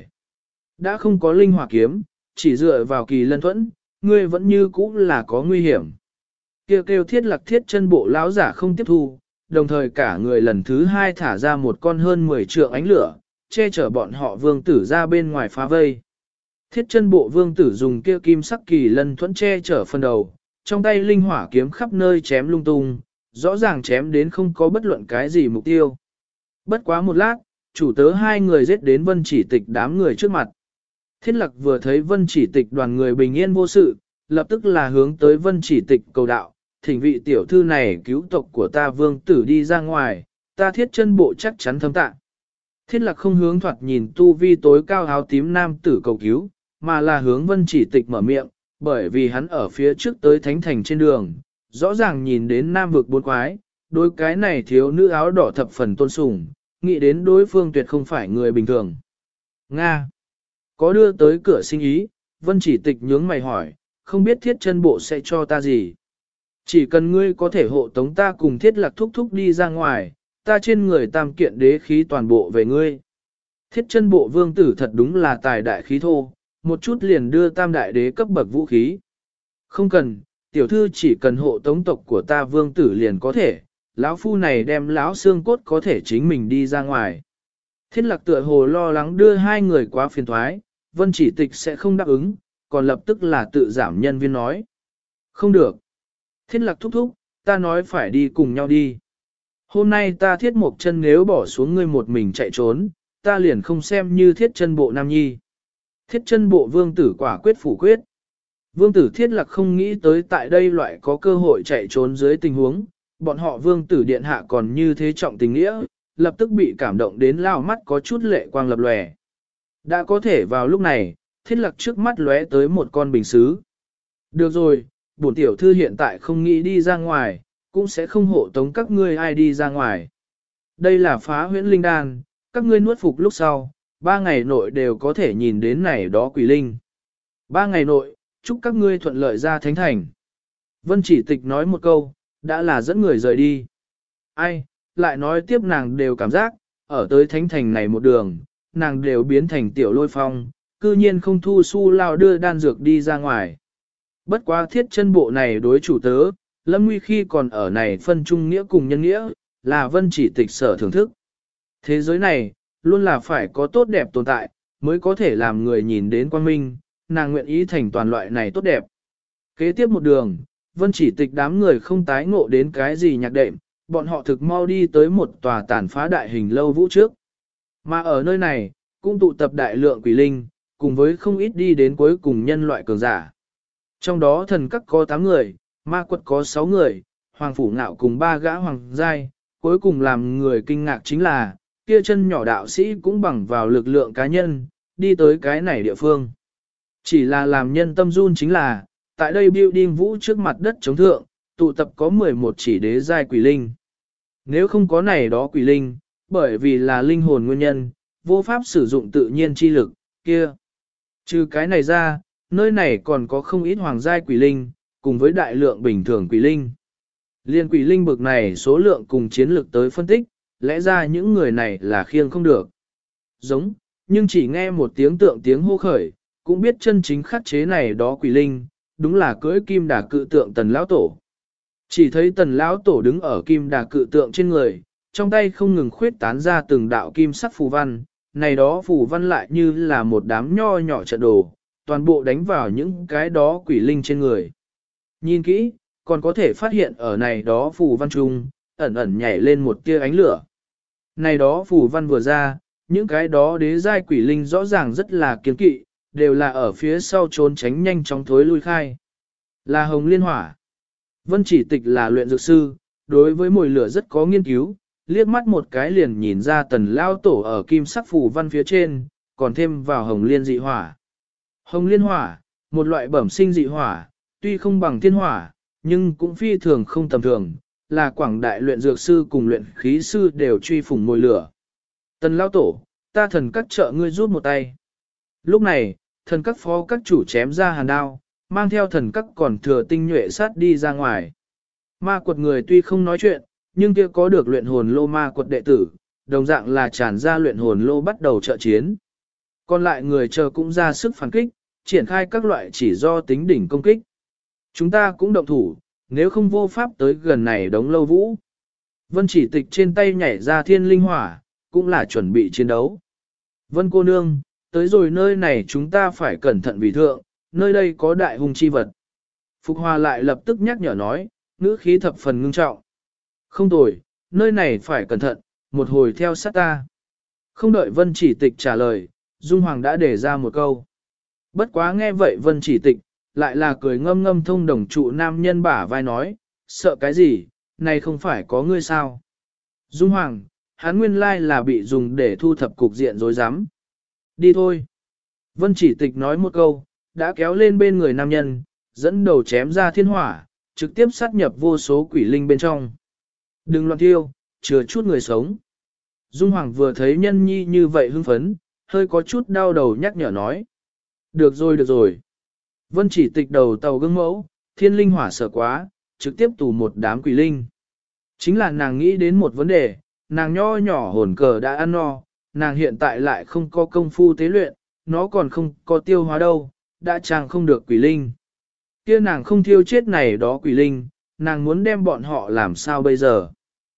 Đã không có linh hỏa kiếm, chỉ dựa vào kỳ lân thuẫn, ngươi vẫn như cũ là có nguy hiểm. Kêu thiết lạc thiết chân bộ lão giả không tiếp thu, đồng thời cả người lần thứ 2 thả ra một con hơn 10 trượng ánh lửa, che chở bọn họ vương tử ra bên ngoài phá vây. Thiết chân bộ vương tử dùng kia kim sắc kỳ lân thuẫn che chở phần đầu, trong tay linh hỏa kiếm khắp nơi chém lung tung, rõ ràng chém đến không có bất luận cái gì mục tiêu. Bất quá một lát, chủ tớ hai người giết đến Vân Chỉ Tịch đám người trước mặt. Thiết Lạc vừa thấy Vân Chỉ Tịch đoàn người bình yên vô sự, lập tức là hướng tới Vân Chỉ Tịch cầu đạo, thỉnh vị tiểu thư này cứu tộc của ta vương tử đi ra ngoài, ta thiết chân bộ chắc chắn thâm tạ. Thiết Lạc không hướng thoạt nhìn tu vi tối cao áo tím nam tử cầu cứu, mà là hướng Vân Chỉ Tịch mở miệng, bởi vì hắn ở phía trước tới thánh thành trên đường, rõ ràng nhìn đến nam vực bốn quái, đối cái này thiếu nữ áo đỏ thập phần tôn sùng, nghĩ đến đối phương tuyệt không phải người bình thường. Nga. Có đưa tới cửa sinh ý, Vân Chỉ Tịch nhướng mày hỏi, không biết thiết chân bộ sẽ cho ta gì. Chỉ cần ngươi có thể hộ tống ta cùng thiết lạc thúc thúc đi ra ngoài, ta trên người tam kiện đế khí toàn bộ về ngươi. Thiết chân bộ vương tử thật đúng là tài đại khí thô, một chút liền đưa tam đại đế cấp bậc vũ khí. Không cần, tiểu thư chỉ cần hộ tống tộc của ta vương tử liền có thể, lão phu này đem lão xương cốt có thể chính mình đi ra ngoài. Thiết lạc tựa hồ lo lắng đưa hai người quá phiền thoái, Vân Chỉ Tịch sẽ không đáp ứng, còn lập tức là tự giảm nhân viên nói. Không được. Thiết lạc thúc thúc, ta nói phải đi cùng nhau đi. Hôm nay ta thiết một chân nếu bỏ xuống ngươi một mình chạy trốn, ta liền không xem như thiết chân bộ nam nhi. Thiết chân bộ vương tử quả quyết phủ quyết. Vương tử thiết lạc không nghĩ tới tại đây loại có cơ hội chạy trốn dưới tình huống, bọn họ vương tử điện hạ còn như thế trọng tình nghĩa, lập tức bị cảm động đến lao mắt có chút lệ quang lập lòe. Đã có thể vào lúc này, thiết lạc trước mắt lóe tới một con bình xứ. Được rồi, bổn tiểu thư hiện tại không nghĩ đi ra ngoài, cũng sẽ không hộ tống các ngươi ai đi ra ngoài. Đây là phá huyễn linh đan, các ngươi nuốt phục lúc sau, 3 ngày nội đều có thể nhìn đến này đó quỷ linh. 3 ngày nội, chúc các ngươi thuận lợi ra thánh thành. Vân Chỉ Tịch nói một câu, đã là dẫn người rời đi. Ai, lại nói tiếp nàng đều cảm giác, ở tới thánh thành này một đường, nàng đều biến thành tiểu lôi phong, cư nhiên không thu su lao đưa đan dược đi ra ngoài. Bất quá thiết chân bộ này đối chủ tớ, Lâm Nguy khi còn ở này phân trung nghĩa cùng nhân nghĩa, là Vân Chỉ Tịch sở thưởng thức. Thế giới này, luôn là phải có tốt đẹp tồn tại, mới có thể làm người nhìn đến quang minh, nàng nguyện ý thành toàn loại này tốt đẹp. Kế tiếp một đường, Vân Chỉ Tịch đám người không tái ngộ đến cái gì nhạc đệm, bọn họ thực mau đi tới một tòa tàn phá đại hình lâu vũ trước. Mà ở nơi này, cũng tụ tập đại lượng quỷ linh, cùng với không ít đi đến cuối cùng nhân loại cường giả. Trong đó thần các có 8 người, ma quật có 6 người, hoàng phủ ngạo cùng 3 gã hoàng giai, cuối cùng làm người kinh ngạc chính là, kia chân nhỏ đạo sĩ cũng bằng vào lực lượng cá nhân, đi tới cái này địa phương. Chỉ là làm nhân tâm run chính là, tại đây building vũ trước mặt đất chống thượng, tụ tập có 11 chỉ đế giai quỷ linh. Nếu không có này đó quỷ linh, bởi vì là linh hồn nguyên nhân, vô pháp sử dụng tự nhiên chi lực, kia. Trừ cái này ra, nơi này còn có không ít hoàng giai quỷ linh, cùng với đại lượng bình thường quỷ linh. Liên quỷ linh bực này số lượng cùng chiến lược tới phân tích, lẽ ra những người này là khiêng không được. Giống, nhưng chỉ nghe một tiếng hô khởi, cũng biết chân chính khắc chế này đó quỷ linh, đúng là cưỡi kim đà cự tượng tần lão tổ. Chỉ thấy tần lão tổ đứng ở kim đà cự tượng trên người, trong tay không ngừng khuyết tán ra từng đạo kim sắc phù văn, này đó phù văn lại như là một đám nho nhỏ trận đồ, toàn bộ đánh vào những cái đó quỷ linh trên người. Nhìn kỹ, còn có thể phát hiện ở này đó phù văn trung, ẩn ẩn nhảy lên một tia ánh lửa. Này đó phù văn vừa ra, những cái đó đế giai quỷ linh rõ ràng rất là kiên kỵ, đều là ở phía sau trốn tránh nhanh chóng thối lui khai. Là hồng liên hỏa. Vân Chỉ Tịch là luyện dược sư, đối với mùi lửa rất có nghiên cứu, liếc mắt một cái liền nhìn ra tần lao tổ ở kim sắc phù văn phía trên, còn thêm vào hồng liên dị hỏa. Hồng liên hỏa, một loại bẩm sinh dị hỏa, tuy không bằng thiên hỏa, nhưng cũng phi thường không tầm thường, là quảng đại luyện dược sư cùng luyện khí sư đều truy phủng mùi lửa. Tần lao tổ, ta thần các trợ ngươi giúp một tay. Lúc này, thần các phó các chủ chém ra hàn đao, mang theo thần các còn thừa tinh nhuệ sát đi ra ngoài. Ma quật người tuy không nói chuyện, nhưng kia có được luyện hồn lô ma quật đệ tử, đồng dạng là tràn ra luyện hồn lô bắt đầu trợ chiến. Còn lại người chờ cũng ra sức phản kích, triển khai các loại chỉ do tính đỉnh công kích. Chúng ta cũng động thủ, nếu không vô pháp tới gần này đống lâu vũ. Vân Chỉ Tịch trên tay nhảy ra thiên linh hỏa, cũng là chuẩn bị chiến đấu. Vân cô nương, tới rồi nơi này chúng ta phải cẩn thận vì thượng, nơi đây có đại hung chi vật. Phục Hòa lại lập tức nhắc nhở nói, ngữ khí thập phần ngưng trọng. Không tồi, nơi này phải cẩn thận, một hồi theo sát ta. Không đợi Vân Chỉ Tịch trả lời, Dung Hoàng đã để ra một câu. Bất quá nghe vậy Vân Chỉ Tịch, lại là cười ngâm ngâm thông đồng trụ nam nhân bả vai nói, sợ cái gì, này không phải có ngươi sao. Dung Hoàng, hắn nguyên lai là bị dùng để thu thập cục diện rối rắm. Đi thôi. Vân Chỉ Tịch nói một câu, đã kéo lên bên người nam nhân, dẫn đầu chém ra thiên hỏa, trực tiếp sát nhập vô số quỷ linh bên trong. Đừng loạn thiêu, chừa chút người sống. Dung Hoàng vừa thấy nhân nhi như vậy hưng phấn, hơi có chút đau đầu nhắc nhở nói. Được rồi được rồi. Vân Chỉ Tịch đầu tàu gương mẫu, thiên linh hỏa sợ quá, trực tiếp tù một đám quỷ linh. Chính là nàng nghĩ đến một vấn đề, nàng nho nhỏ hồn cờ đã ăn no, nàng hiện tại lại không có công phu tế luyện, nó còn không có tiêu hóa đâu, đã chàng không được quỷ linh. Kia nàng không thiêu chết này đó quỷ linh, nàng muốn đem bọn họ làm sao bây giờ.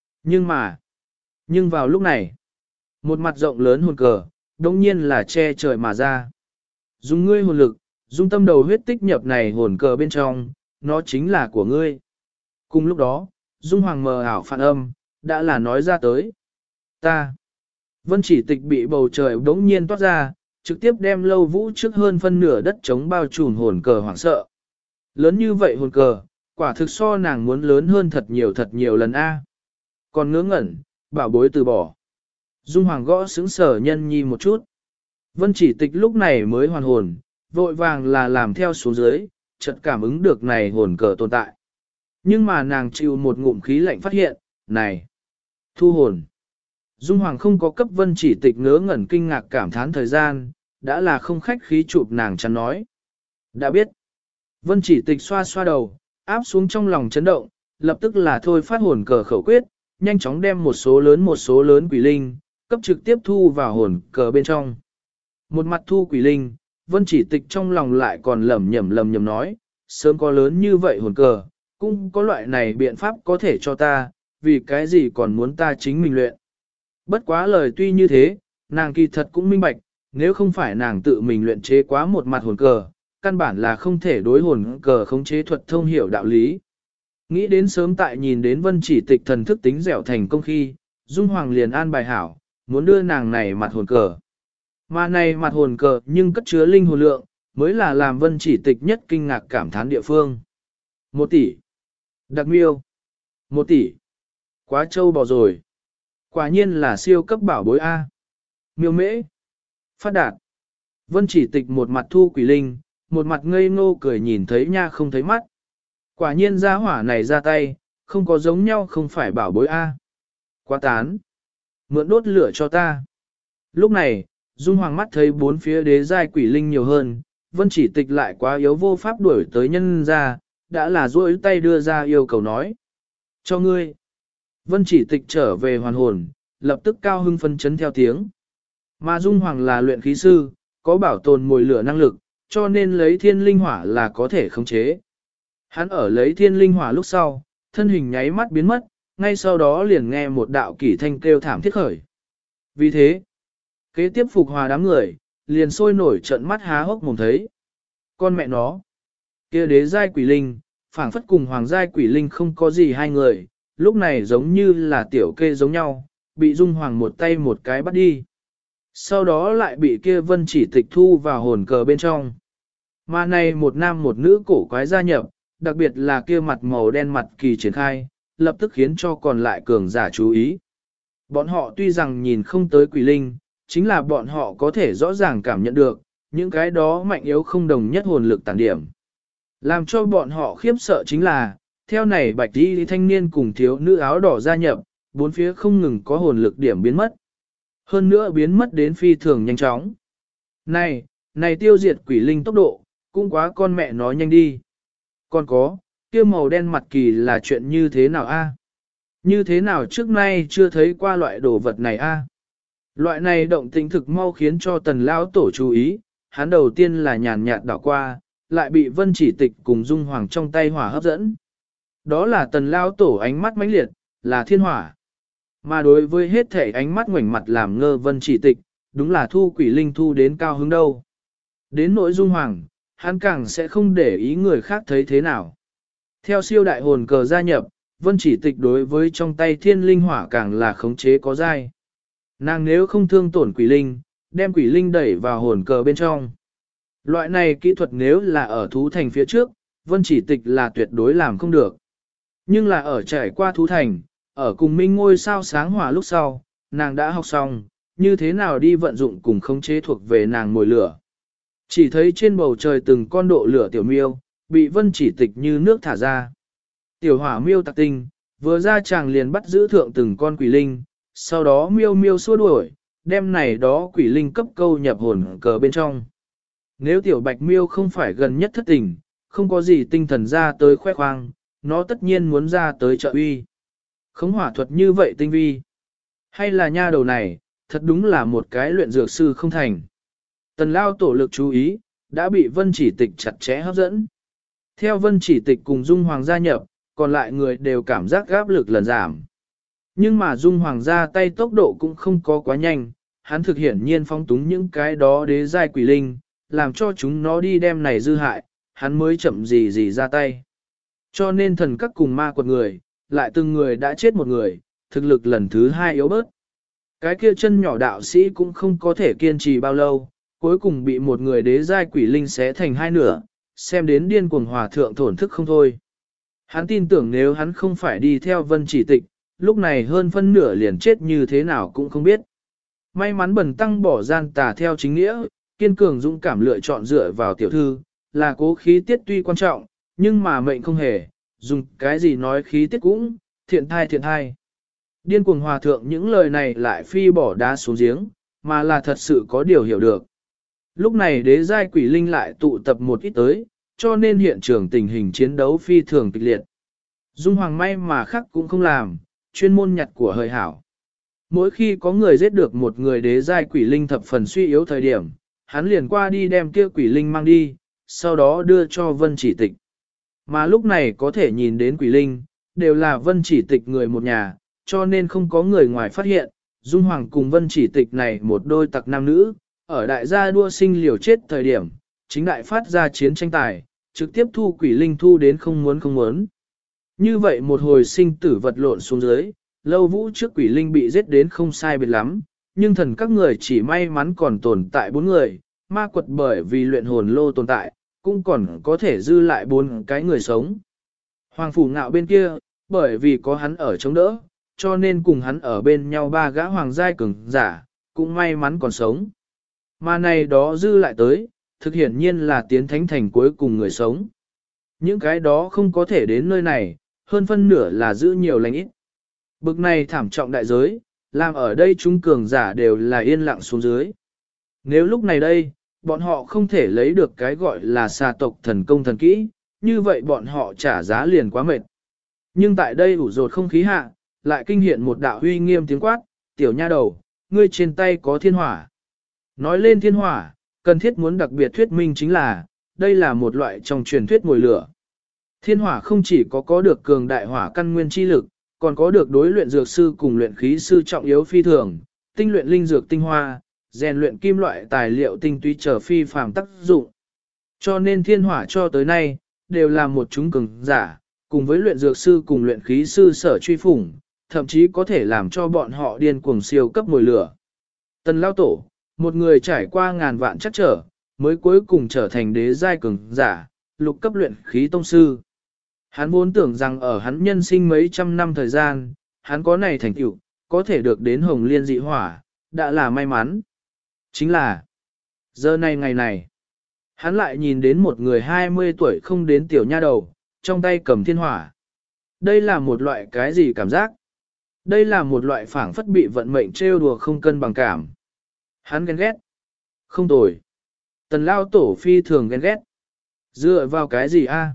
Nhưng vào lúc này, một mặt rộng lớn hồn cờ, đồng nhiên là che trời mà ra. Dùng ngươi hồn lực, dung tâm đầu huyết tích nhập này hồn cờ bên trong, nó chính là của ngươi. Cùng lúc đó, Dung Hoàng mờ ảo phản âm, đã là nói ra tới. Ta. Vân Chỉ Tịch bị bầu trời đống nhiên toát ra, trực tiếp đem Lâu Vũ trước hơn phân nửa đất trống bao trùm hồn cờ hoảng sợ. Lớn như vậy hồn cờ, quả thực so nàng muốn lớn hơn thật nhiều lần A. Còn ngớ ngẩn, bảo bối từ bỏ. Dung Hoàng gõ xứng sở nhân nhi một chút. Vân Chỉ Tịch lúc này mới hoàn hồn, vội vàng là làm theo xuống dưới, chợt cảm ứng được này hồn cờ tồn tại. Nhưng mà nàng chịu một ngụm khí lạnh phát hiện, này, thu hồn. Dung Hoàng không có cấp Vân Chỉ Tịch ngớ ngẩn kinh ngạc cảm thán thời gian, đã là không khách khí chụp nàng chắn nói. Đã biết. Vân Chỉ Tịch xoa xoa đầu, áp xuống trong lòng chấn động, lập tức là thôi phát hồn cờ khẩu quyết, nhanh chóng đem một số lớn quỷ linh, cấp trực tiếp thu vào hồn cờ bên trong. Một mặt thu quỷ linh, Vân Chỉ Tịch trong lòng lại còn lẩm nhẩm nói, sớm có lớn như vậy hồn cờ, cũng có loại này biện pháp có thể cho ta, vì cái gì còn muốn ta chính mình luyện. Bất quá lời tuy như thế, nàng kỳ thật cũng minh bạch, nếu không phải nàng tự mình luyện chế quá một mặt hồn cờ, căn bản là không thể đối hồn cờ khống chế thuật thông hiểu đạo lý. Nghĩ đến sớm tại nhìn đến Vân Chỉ Tịch thần thức tính dẻo thành công khi, Dung Hoàng liền an bài hảo, muốn đưa nàng này mặt hồn cờ. Mà này mặt hồn cờ nhưng cất chứa linh hồn lượng, mới là làm Vân Chỉ Tịch nhất kinh ngạc cảm thán địa phương. 1 tỷ. Đặc miêu. 1 tỷ. Quá trâu bò rồi. Quả nhiên là siêu cấp bảo bối A. Miêu mễ. Phát đạt. Vân Chỉ Tịch một mặt thu quỷ linh, một mặt ngây ngô cười nhìn thấy nha không thấy mắt. Quả nhiên gia hỏa này ra tay, không có giống nhau không phải bảo bối A. Quá tán. Mượn đốt lửa cho ta. Lúc này, Dung Hoàng mắt thấy bốn phía đế giai quỷ linh nhiều hơn, Vân Chỉ Tịch lại quá yếu vô pháp đuổi tới nhân ra, đã là duỗi tay đưa ra yêu cầu nói. Cho ngươi. Vân Chỉ Tịch trở về hoàn hồn, lập tức cao hưng phân chấn theo tiếng. Mà Dung Hoàng là luyện khí sư, có bảo tồn mồi lửa năng lực, cho nên lấy thiên linh hỏa là có thể khống chế. Hắn ở lấy thiên linh hỏa lúc sau, thân hình nháy mắt biến mất, ngay sau đó liền nghe một đạo kỷ thanh kêu thảm thiết khởi. Vì thế, kế tiếp phục hòa đám người, liền sôi nổi trận mắt há hốc mồm thấy. Con mẹ nó, kia đế giai quỷ linh, phảng phất cùng hoàng giai quỷ linh không có gì hai người, lúc này giống như là tiểu kê giống nhau, bị Dung Hoàng một tay một cái bắt đi. Sau đó lại bị kia Vân Chỉ Tịch thu vào hồn cờ bên trong. Mà này một nam một nữ cổ quái gia nhập, đặc biệt là kia mặt màu đen mặt kỳ triển khai, lập tức khiến cho còn lại cường giả chú ý. Bọn họ tuy rằng nhìn không tới quỷ linh, chính là bọn họ có thể rõ ràng cảm nhận được, những cái đó mạnh yếu không đồng nhất hồn lực tản điểm. Làm cho bọn họ khiếp sợ chính là, theo này bạch y thanh niên cùng thiếu nữ áo đỏ gia nhập, bốn phía không ngừng có hồn lực điểm biến mất. Hơn nữa biến mất đến phi thường nhanh chóng. Này tiêu diệt quỷ linh tốc độ, cũng quá con mẹ nó nhanh đi. Còn có, kia màu đen mặt kỳ là chuyện như thế nào a? Như thế nào trước nay chưa thấy qua loại đồ vật này a? Loại này động tĩnh thực mau khiến cho tần lão tổ chú ý, hắn đầu tiên là nhàn nhạt đảo qua, lại bị Vân Chỉ Tịch cùng Dung Hoàng trong tay hỏa hấp dẫn. Đó là tần lão tổ ánh mắt mãnh liệt, là thiên hỏa. Mà đối với hết thể ánh mắt ngoảnh mặt làm ngơ Vân Chỉ Tịch, đúng là thu quỷ linh thu đến cao hứng đâu. Đến nỗi Dung Hoàng, hắn càng sẽ không để ý người khác thấy thế nào. Theo siêu đại hồn cờ gia nhập, Vân Chỉ Tịch đối với trong tay thiên linh hỏa càng là khống chế có dai. Nàng nếu không thương tổn quỷ linh, đem quỷ linh đẩy vào hồn cờ bên trong. Loại này kỹ thuật nếu là ở thú thành phía trước, Vân Chỉ Tịch là tuyệt đối làm không được. Nhưng là ở trải qua thú thành, ở cùng minh ngôi sao sáng hỏa lúc sau, nàng đã học xong, như thế nào đi vận dụng cùng khống chế thuộc về nàng mồi lửa. Chỉ thấy trên bầu trời từng con độ lửa tiểu miêu, bị Vân Chỉ Tịch như nước thả ra. Tiểu hỏa miêu tạc tinh, vừa ra chàng liền bắt giữ thượng từng con quỷ linh, sau đó miêu miêu xua đuổi, đem này đó quỷ linh cấp câu nhập hồn cờ bên trong. Nếu tiểu bạch miêu không phải gần nhất thất tình, không có gì tinh thần ra tới khoe khoang, nó tất nhiên muốn ra tới trợ uy. Khống hỏa thuật như vậy tinh vi. Hay là nha đầu này, thật đúng là một cái luyện dược sư không thành. Tần lao tổ lực chú ý, đã bị vân chỉ tịch chặt chẽ hấp dẫn. Theo vân chỉ tịch cùng Dung Hoàng gia nhập, còn lại người đều cảm giác áp lực lần giảm. Nhưng mà Dung Hoàng ra tay tốc độ cũng không có quá nhanh, hắn thực hiển nhiên phong túng những cái đó đế giai quỷ linh, làm cho chúng nó đi đem này dư hại, hắn mới chậm gì ra tay. Cho nên thần các cùng ma quật người, lại từng người đã chết một người, thực lực lần thứ hai yếu bớt. Cái kia chân nhỏ đạo sĩ cũng không có thể kiên trì bao lâu, cuối cùng bị một người đế giai quỷ linh xé thành hai nửa, xem đến điên cuồng hòa thượng thổn thức không thôi. Hắn tin tưởng nếu hắn không phải đi theo vân chỉ tịch, lúc này hơn phân nửa liền chết như thế nào cũng không biết. May mắn bần tăng bỏ gian tà theo chính nghĩa, kiên cường dũng cảm lựa chọn dựa vào tiểu thư, là cố khí tiết tuy quan trọng, nhưng mà mệnh không hề, dùng cái gì nói khí tiết cũng, thiện thai. Điên cuồng hòa thượng những lời này lại phi bỏ đá xuống giếng, mà là thật sự có điều hiểu được. Lúc này đế giai quỷ linh lại tụ tập một ít tới, cho nên hiện trường tình hình chiến đấu phi thường kịch liệt. Dung Hoàng may mà khác cũng không làm, chuyên môn nhặt của hời hảo. Mỗi khi có người giết được một người đế giai quỷ linh thập phần suy yếu thời điểm, hắn liền qua đi đem kia quỷ linh mang đi, sau đó đưa cho vân chỉ tịch. Mà lúc này có thể nhìn đến quỷ linh, đều là vân chỉ tịch người một nhà, cho nên không có người ngoài phát hiện, Dung Hoàng cùng vân chỉ tịch này một đôi tặc nam nữ, ở đại gia đua sinh liều chết thời điểm, chính đại phát ra chiến tranh tài, trực tiếp thu quỷ linh thu đến không muốn. Như vậy một hồi sinh tử vật lộn xuống dưới, lâu vũ trước quỷ linh bị giết đến không sai biệt lắm, nhưng thần các người chỉ may mắn còn tồn tại 4 người, ma quật bởi vì luyện hồn lô tồn tại, cũng còn có thể dư lại 4 cái người sống. Hoàng phủ ngạo bên kia, bởi vì có hắn ở chống đỡ, cho nên cùng hắn ở bên nhau 3 gã hoàng giai cường giả, cũng may mắn còn sống. Mà này đó dư lại tới, thực hiển nhiên là tiến thánh thành cuối cùng người sống. Những cái đó không có thể đến nơi này, hơn phân nửa là giữ nhiều lành ít. Bực này thảm trọng đại giới, làm ở đây chúng cường giả đều là yên lặng xuống dưới. Nếu lúc này đây, bọn họ không thể lấy được cái gọi là xà tộc thần công thần kỹ, như vậy bọn họ trả giá liền quá mệt. Nhưng tại đây ủ rột không khí hạ, lại kinh hiện một đạo huy nghiêm tiếng quát, tiểu nha đầu, ngươi trên tay có thiên hỏa. Nói lên thiên hỏa, cần thiết muốn đặc biệt thuyết minh chính là, đây là một loại trong truyền thuyết mồi lửa. Thiên hỏa không chỉ có được cường đại hỏa căn nguyên chi lực, còn có được đối luyện dược sư cùng luyện khí sư trọng yếu phi thường, tinh luyện linh dược tinh hoa, rèn luyện kim loại tài liệu tinh túy trở phi phàm tác dụng. Cho nên thiên hỏa cho tới nay, đều là một chúng cường giả, cùng với luyện dược sư cùng luyện khí sư sở truy phủng, thậm chí có thể làm cho bọn họ điên cuồng siêu cấp mồi lửa. Tần Lao Tổ, một người trải qua ngàn vạn chắc trở, mới cuối cùng trở thành đế giai cường giả, lục cấp luyện khí tông sư. Hắn vốn tưởng rằng ở hắn nhân sinh mấy trăm năm thời gian, hắn có này thành tựu, có thể được đến hồng liên dị hỏa, đã là may mắn. Chính là, giờ này ngày này, hắn lại nhìn đến một người 20 tuổi không đến tiểu nha đầu, trong tay cầm thiên hỏa. Đây là một loại cái gì cảm giác? Đây là một loại phảng phất bị vận mệnh trêu đùa không cân bằng cảm. Hắn ghen ghét. Không tồi. Tần Lao Tổ phi thường ghen ghét. Dựa vào cái gì a?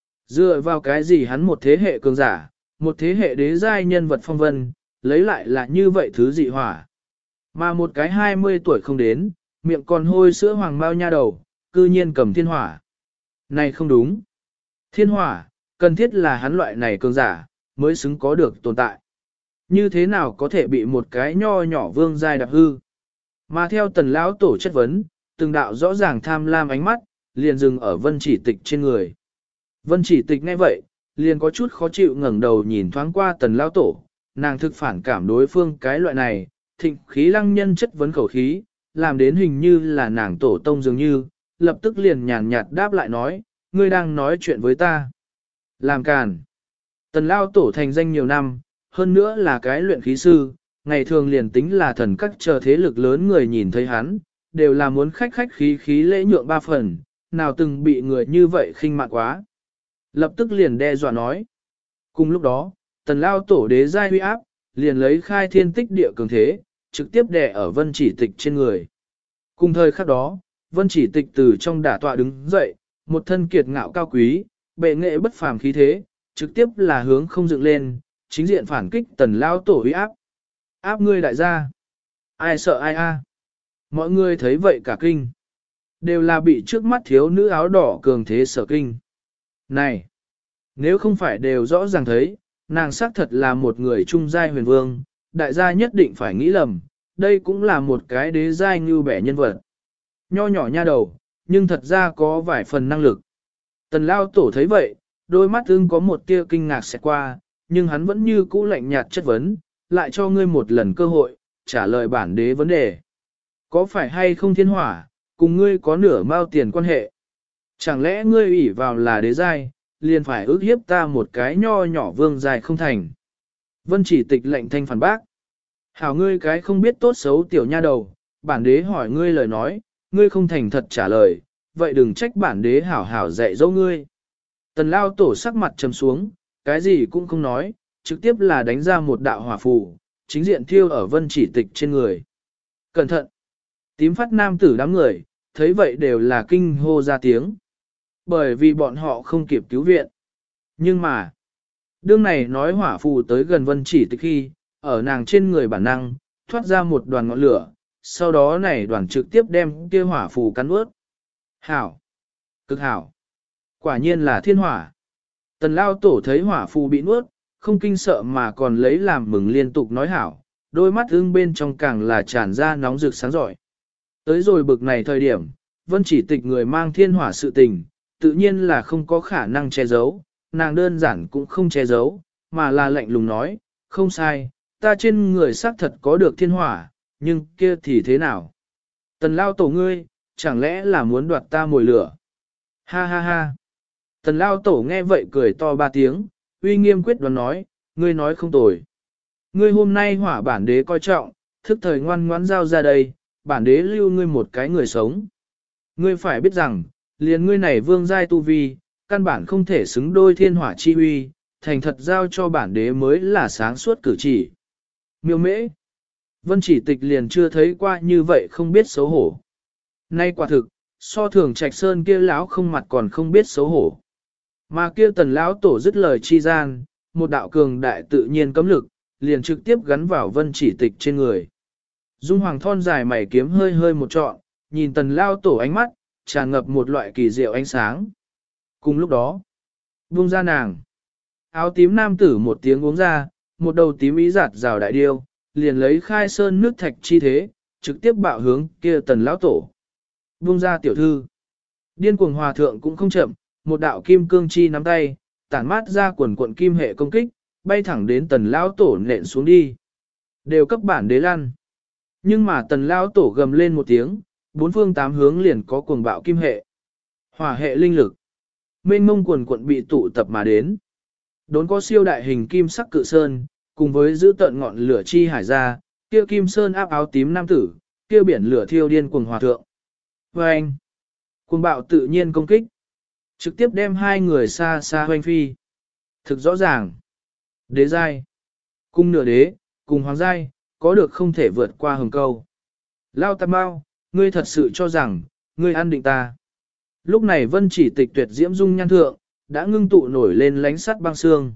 Dựa vào cái gì hắn một thế hệ cường giả, một thế hệ đế giai nhân vật phong vân, lấy lại là như vậy thứ dị hỏa. Mà một cái 20 tuổi không đến, miệng còn hôi sữa hoàng bao nha đầu, cư nhiên cầm thiên hỏa. Này không đúng. Thiên hỏa, cần thiết là hắn loại này cường giả, mới xứng có được tồn tại. Như thế nào có thể bị một cái nho nhỏ vương giai đạp hư? Mà theo tần lão tổ chất vấn, từng đạo rõ ràng tham lam ánh mắt, liền dừng ở vân chỉ tịch trên người. Vân chỉ tịch nghe vậy, liền có chút khó chịu ngẩng đầu nhìn thoáng qua tần lão tổ, nàng thực phản cảm đối phương cái loại này, thịnh khí lăng nhân chất vấn khẩu khí, làm đến hình như là nàng tổ tông dường như, lập tức liền nhàn nhạt đáp lại nói, ngươi đang nói chuyện với ta. Làm càn. Tần lão tổ thành danh nhiều năm, hơn nữa là cái luyện khí sư, ngày thường liền tính là thần các chờ thế lực lớn người nhìn thấy hắn, đều là muốn khách khách khí khí lễ nhượng 3 phần, nào từng bị người như vậy khinh mạn quá. Lập tức liền đe dọa nói. Cùng lúc đó, tần lao tổ đế giai huy áp, liền lấy khai thiên tích địa cường thế, trực tiếp đè ở vân chỉ tịch trên người. Cùng thời khắc đó, vân chỉ tịch từ trong đả tọa đứng dậy, một thân kiệt ngạo cao quý, bệ nghệ bất phàm khí thế, trực tiếp là hướng không dựng lên, chính diện phản kích tần lao tổ uy áp. Áp ngươi đại gia. Ai sợ ai a? Mọi người thấy vậy cả kinh. Đều là bị trước mắt thiếu nữ áo đỏ cường thế sở kinh. Này! Nếu không phải đều rõ ràng thấy, nàng xác thật là một người trung giai huyền vương, đại gia nhất định phải nghĩ lầm, đây cũng là một cái đế giai như bẻ nhân vật. Nho nhỏ nha đầu, nhưng thật ra có vài phần năng lực. Tần lao tổ thấy vậy, đôi mắt ưng có một tia kinh ngạc sẽ qua, nhưng hắn vẫn như cũ lạnh nhạt chất vấn, lại cho ngươi một lần cơ hội, trả lời bản đế vấn đề. Có phải hay không thiên hỏa, cùng ngươi có nửa mao tiền quan hệ? Chẳng lẽ ngươi ủy vào là đế giai, liền phải ước hiếp ta một cái nho nhỏ vương giai không thành? Vân chỉ tịch lệnh thanh phản bác. Hảo ngươi cái không biết tốt xấu tiểu nha đầu, bản đế hỏi ngươi lời nói, ngươi không thành thật trả lời, vậy đừng trách bản đế hảo hảo dạy dỗ ngươi. Tần lao tổ sắc mặt trầm xuống, cái gì cũng không nói, trực tiếp là đánh ra một đạo hỏa phù, chính diện thiêu ở vân chỉ tịch trên người. Cẩn thận! Tím phát nam tử đám người, thấy vậy đều là kinh hô ra tiếng. Bởi vì bọn họ không kịp cứu viện. Nhưng mà, đương này nói hỏa phù tới gần vân chỉ tịch khi, ở nàng trên người bản năng, thoát ra một đoàn ngọn lửa, sau đó này đoàn trực tiếp đem kia hỏa phù cắn ướt. Hảo! Cực hảo! Quả nhiên là thiên hỏa. Tần lao tổ thấy hỏa phù bị nuốt, không kinh sợ mà còn lấy làm mừng liên tục nói hảo, đôi mắt ưng bên trong càng là tràn ra nóng rực sáng giỏi. Tới rồi bực này thời điểm, vân chỉ tịch người mang thiên hỏa sự tình, tự nhiên là không có khả năng che giấu, nàng đơn giản cũng không che giấu, mà là lạnh lùng nói, không sai, ta trên người xác thật có được thiên hỏa, nhưng kia thì thế nào? Tần lao tổ ngươi, chẳng lẽ là muốn đoạt ta mồi lửa? Ha ha ha! Tần lao tổ nghe vậy cười to ba tiếng, uy nghiêm quyết đoán nói, ngươi nói không tồi. Ngươi hôm nay hỏa bản đế coi trọng, thức thời ngoan ngoãn giao ra đây, bản đế lưu ngươi một cái người sống. Ngươi phải biết rằng, liền ngươi này vương giai tu vi, căn bản không thể xứng đôi thiên hỏa chi uy, thành thật giao cho bản đế mới là sáng suốt cử chỉ. Miêu mễ, vân chỉ tịch liền chưa thấy qua như vậy không biết xấu hổ. Nay quả thực, so thường trạch sơn kia lão không mặt còn không biết xấu hổ. Mà kia tần lão tổ dứt lời chi gian, một đạo cường đại tự nhiên cấm lực, liền trực tiếp gắn vào vân chỉ tịch trên người. Dung hoàng thon dài mày kiếm hơi hơi một trọn, nhìn tần lao tổ ánh mắt, tràn ngập một loại kỳ diệu ánh sáng. Cùng lúc đó, buông ra nàng. Áo tím nam tử một tiếng uống ra, một đầu tím ý giạt rào đại điêu, liền lấy khai sơn nước thạch chi thế, trực tiếp bạo hướng kia tần lão tổ. Buông ra tiểu thư. Điên cuồng hòa thượng cũng không chậm, một đạo kim cương chi nắm tay, tản mát ra quần cuộn kim hệ công kích, bay thẳng đến tần lão tổ nện xuống đi. Đều cấp bản đế lăn. Nhưng mà tần lão tổ gầm lên một tiếng, bốn phương tám hướng liền có cuồng bạo kim hệ. Hỏa hệ linh lực. Mênh mông quần cuộn bị tụ tập mà đến. Đốn có siêu đại hình kim sắc cự sơn, cùng với giữ tận ngọn lửa chi hải ra, kia kim sơn áp áo tím nam tử, kia biển lửa thiêu điên cuồng hòa thượng. Và anh, cuồng bạo tự nhiên công kích, trực tiếp đem hai người xa xa hoanh phi. Thực rõ ràng, đế giai, cung nửa đế, cùng hoàng giai, có được không thể vượt qua hừng câu. Lao Tam Bao, ngươi thật sự cho rằng, ngươi ăn định ta. Lúc này vân chỉ tịch tuyệt diễm dung nhan thượng, đã ngưng tụ nổi lên lánh sắt băng xương.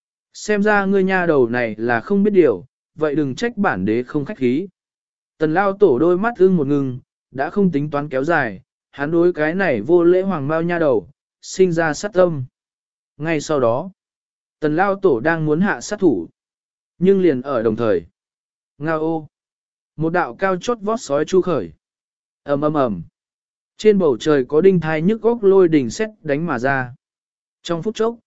Xem ra ngươi nha đầu này là không biết điều, vậy đừng trách bản đế không khách khí. Tần lao tổ đôi mắt ưng một ngừng, đã không tính toán kéo dài, hắn đối cái này vô lễ hoàng bao nha đầu, sinh ra sát tâm. Ngay sau đó, tần lao tổ đang muốn hạ sát thủ, nhưng liền ở đồng thời. Ngao ô! Một đạo cao chót vót sói chu khởi. Ầm ầm ầm. Trên bầu trời có đinh thai nhức góc lôi đình sét đánh mà ra. Trong phút chốc,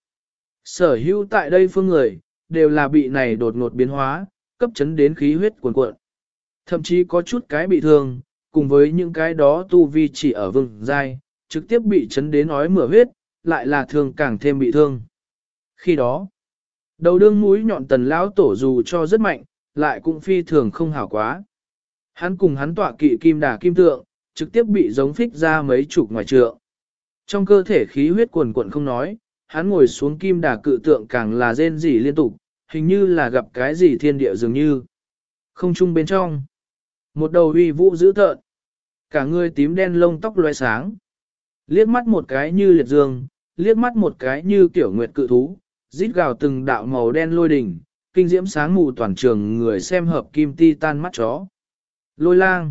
sở hữu tại đây phương người, đều là bị này đột ngột biến hóa, cấp chấn đến khí huyết cuồn cuộn. Thậm chí có chút cái bị thương, cùng với những cái đó tu vi chỉ ở vùng dai, trực tiếp bị chấn đến ói mửa huyết, lại là thương càng thêm bị thương. Khi đó, đầu đương mũi nhọn tần lão tổ dù cho rất mạnh, lại cũng phi thường không hảo quá. Hắn cùng hắn tọa kỵ kim đà kim tượng, trực tiếp bị giống phích ra mấy chục ngoài trượng. Trong cơ thể khí huyết cuồn cuộn không nói, hắn ngồi xuống kim đà cự tượng càng là rên rỉ liên tục, hình như là gặp cái gì thiên địa dường như. Không trung bên trong, một đầu uy vũ dữ tợn, cả người tím đen lông tóc loé sáng. Liếc mắt một cái như liệt dương, liếc mắt một cái như kiểu nguyệt cự thú, rít gào từng đạo màu đen lôi đỉnh, kinh diễm sáng mù toàn trường người xem hợp kim ti tan mắt chó. Lôi lang.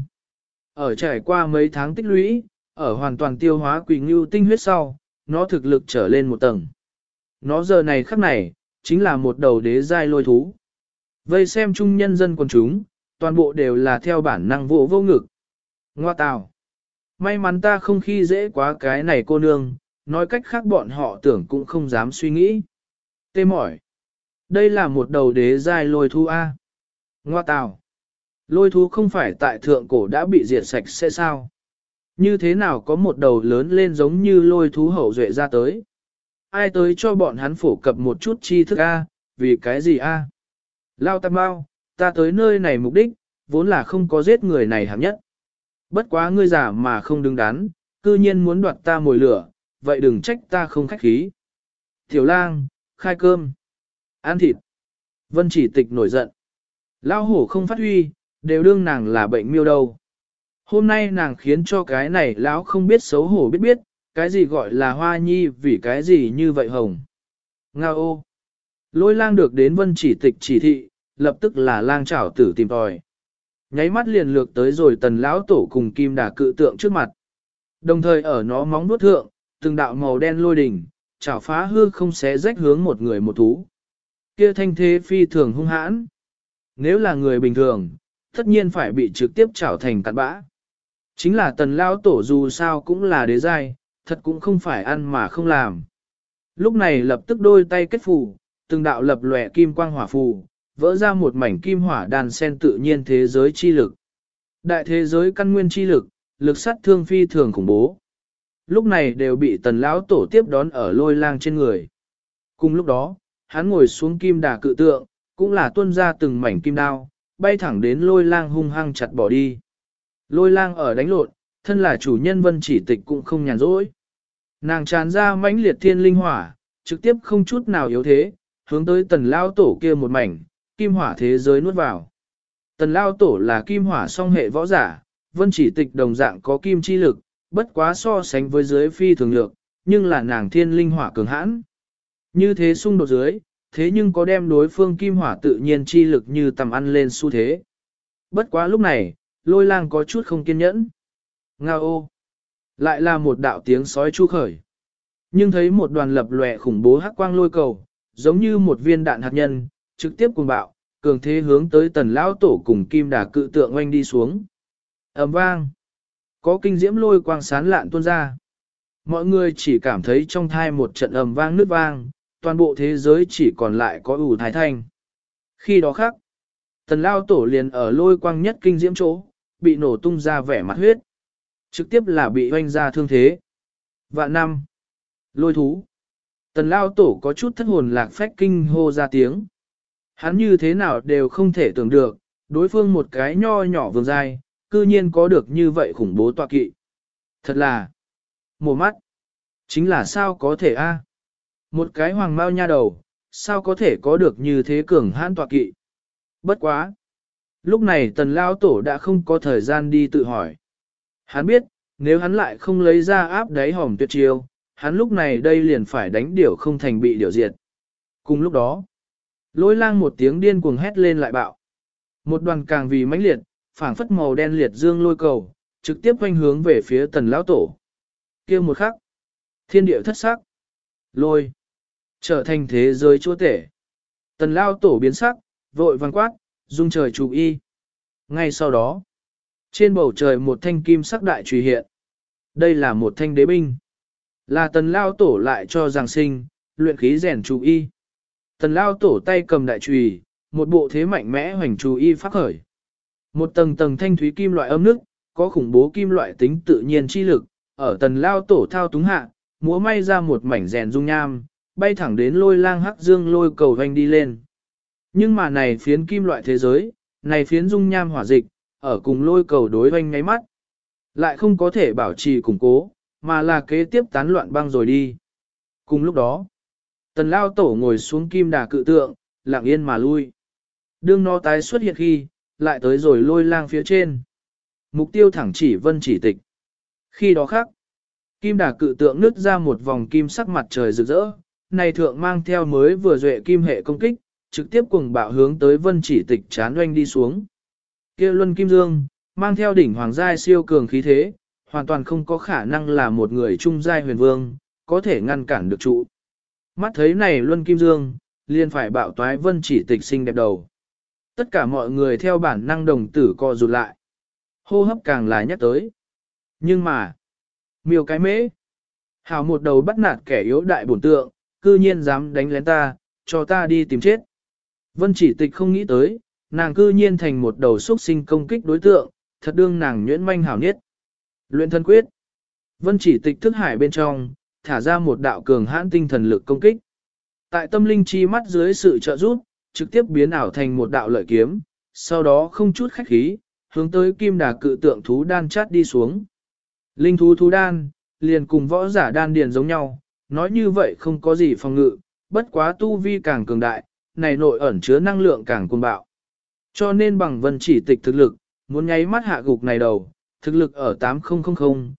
Ở trải qua mấy tháng tích lũy, ở hoàn toàn tiêu hóa quỷ ngưu tinh huyết sau, nó thực lực trở lên một tầng. Nó giờ này khắc này, chính là một đầu đế giai lôi thú. Vây xem chung nhân dân quần chúng, toàn bộ đều là theo bản năng vô ngực. Ngoa tào. May mắn ta không khi dễ quá cái này cô nương, nói cách khác bọn họ tưởng cũng không dám suy nghĩ. Tê mỏi. Đây là một đầu đế giai lôi thú A. Ngoa tào. Lôi thú không phải tại thượng cổ đã bị diệt sạch sẽ sao? Như thế nào có một đầu lớn lên giống như lôi thú hậu duệ ra tới? Ai tới cho bọn hắn phổ cập một chút tri thức A, vì cái gì A? Lao Tam Bao, ta tới nơi này mục đích, vốn là không có giết người này hạng nhất. Bất quá ngươi giả mà không đứng đắn, cư nhiên muốn đoạt ta mồi lửa, vậy đừng trách ta không khách khí. Tiểu lang, khai cơm, ăn thịt. Vân Chỉ Tịch nổi giận. Lao hổ không phát huy, đều đương nàng là bệnh miêu đâu. Hôm nay nàng khiến cho cái này lão không biết xấu hổ biết, cái gì gọi là hoa nhi vì cái gì như vậy hồng. Nga ô. Lôi lang được đến Vân Chỉ Tịch chỉ thị, lập tức là lang chảo tử tìm tòi. Nháy mắt liền lược tới rồi tần lão tổ cùng kim đà cự tượng trước mặt. Đồng thời ở nó móng nuốt thượng, từng đạo màu đen lôi đỉnh, chảo phá hư không xé rách hướng một người một thú. Kia thanh thế phi thường hung hãn. Nếu là người bình thường, tất nhiên phải bị trực tiếp chảo thành cặn bã. Chính là tần lão tổ dù sao cũng là đế giai, thật cũng không phải ăn mà không làm. Lúc này lập tức đôi tay kết phù, từng đạo lập lòe kim quang hỏa phù, vỡ ra một mảnh kim hỏa đàn sen tự nhiên thế giới chi lực. Đại thế giới căn nguyên chi lực, lực sát thương phi thường khủng bố. Lúc này đều bị tần lão tổ tiếp đón ở lôi lang trên người. Cùng lúc đó, hắn ngồi xuống kim đà cự tượng, cũng là tuôn ra từng mảnh kim đao, bay thẳng đến lôi lang hung hăng chặt bỏ đi. Lôi lang ở đánh lộn, thân là chủ nhân Vân Chỉ Tịch cũng không nhàn rỗi. Nàng tràn ra mãnh liệt thiên linh hỏa, trực tiếp không chút nào yếu thế, hướng tới tần lao tổ kia một mảnh, kim hỏa thế giới nuốt vào. Tần lao tổ là kim hỏa song hệ võ giả, Vân Chỉ Tịch đồng dạng có kim chi lực, bất quá so sánh với dưới phi thường lược, nhưng là nàng thiên linh hỏa cường hãn. Như thế xung đột dưới, thế nhưng có đem đối phương kim hỏa tự nhiên chi lực như tầm ăn lên xu thế. Bất quá lúc này, lôi lang có chút không kiên nhẫn. Ngao ô! Lại là một đạo tiếng sói chu khởi. Nhưng thấy một đoàn lập lòe khủng bố hắc quang lôi cầu, giống như một viên đạn hạt nhân, trực tiếp cuồng bạo, cường thế hướng tới tần lão tổ cùng kim đà cự tượng oanh đi xuống. Ầm vang! Có kinh diễm lôi quang sán lạn tuôn ra. Mọi người chỉ cảm thấy trong thai một trận ầm vang nứt vang, toàn bộ thế giới chỉ còn lại có ủ thái thanh. Khi đó khác, tần lao tổ liền ở lôi quang nhất kinh diễm chỗ, bị nổ tung ra vẻ mặt huyết. Trực tiếp là bị hoanh ra thương thế. Vạn năm. Lôi thú. Tần lao tổ có chút thất hồn lạc phách kinh hô ra tiếng. Hắn như thế nào đều không thể tưởng được, đối phương một cái nho nhỏ vương dai, cư nhiên có được như vậy khủng bố tọa kỵ. Thật là, mồ mắt, chính là sao có thể a? Một cái hoàng mao nha đầu, sao có thể có được như thế cường hãn tọa kỵ? Bất quá. Lúc này tần lao tổ đã không có thời gian đi tự hỏi. Hắn biết, nếu hắn lại không lấy ra áp đáy hòm tuyệt chiêu, hắn lúc này đây liền phải đánh điểu không thành bị điểu diệt. Cùng lúc đó, lôi lang một tiếng điên cuồng hét lên lại bạo. Một đoàn càng vì mãnh liệt, phảng phất màu đen liệt dương lôi cầu, trực tiếp quanh hướng về phía tần lão tổ. Kia một khắc, thiên địa thất sắc, lôi, trở thành thế giới chúa tể. Tần lão tổ biến sắc, vội vàng quát, dung trời chủ y. Ngay sau đó, trên bầu trời một thanh kim sắc đại chùy hiện. Đây là một thanh đế binh. Là tần lao tổ lại cho giảng sinh, luyện khí rèn chủ y. Tần lao tổ tay cầm đại chùy, một bộ thế mạnh mẽ hoành chủ y phát khởi. Một tầng tầng thanh thúy kim loại âm nước, có khủng bố kim loại tính tự nhiên chi lực, ở tần lao tổ thao túng hạ, múa may ra một mảnh rèn dung nham, bay thẳng đến lôi lang hắc dương lôi cầu hoành đi lên. Nhưng mà này phiến kim loại thế giới, này phiến dung nham hỏa dịch, ở cùng lôi cầu đối hoành ngáy mắt, lại không có thể bảo trì củng cố, mà là kế tiếp tán loạn băng rồi đi. Cùng lúc đó, tần lao tổ ngồi xuống kim đà cự tượng, lặng yên mà lui. Đương nó tái xuất hiện khi, lại tới rồi Lôi Lang phía trên. Mục tiêu thẳng chỉ Vân Chỉ Tịch. Khi đó khác, kim đà cự tượng nứt ra một vòng kim sắc mặt trời rực rỡ, này thượng mang theo mới vừa duệ kim hệ công kích, trực tiếp cuồng bạo hướng tới Vân Chỉ Tịch chán oanh đi xuống. Kia luân kim dương, mang theo đỉnh hoàng giai siêu cường khí thế, hoàn toàn không có khả năng là một người trung giai huyền vương, có thể ngăn cản được trụ. Mắt thấy này luân kim dương, liền phải bạo toái Vân Chỉ Tịch xinh đẹp đầu. Tất cả mọi người theo bản năng đồng tử co rụt lại. Hô hấp càng là nhắc tới. Nhưng mà, miêu cái mễ, hào một đầu bắt nạt kẻ yếu đại bổn tượng, cư nhiên dám đánh lén ta, cho ta đi tìm chết. Vân Chỉ Tịch không nghĩ tới, nàng cư nhiên thành một đầu xuất sinh công kích đối tượng, thật đương nàng nhuyễn manh hảo nhất. Luyện thân quyết. Vân Chỉ Tịch thức hải bên trong, thả ra một đạo cường hãn tinh thần lực công kích. Tại tâm linh chi mắt dưới sự trợ giúp, trực tiếp biến ảo thành một đạo lợi kiếm, sau đó không chút khách khí, hướng tới kim đà cự tượng thú đan chát đi xuống. Linh thú thú đan, liền cùng võ giả đan điền giống nhau, nói như vậy không có gì phòng ngự, bất quá tu vi càng cường đại, này nội ẩn chứa năng lượng càng cuồng bạo. Cho nên bằng Vân Chỉ Tịch thực lực, muốn nháy mắt hạ gục này đầu, thực lực ở 8000,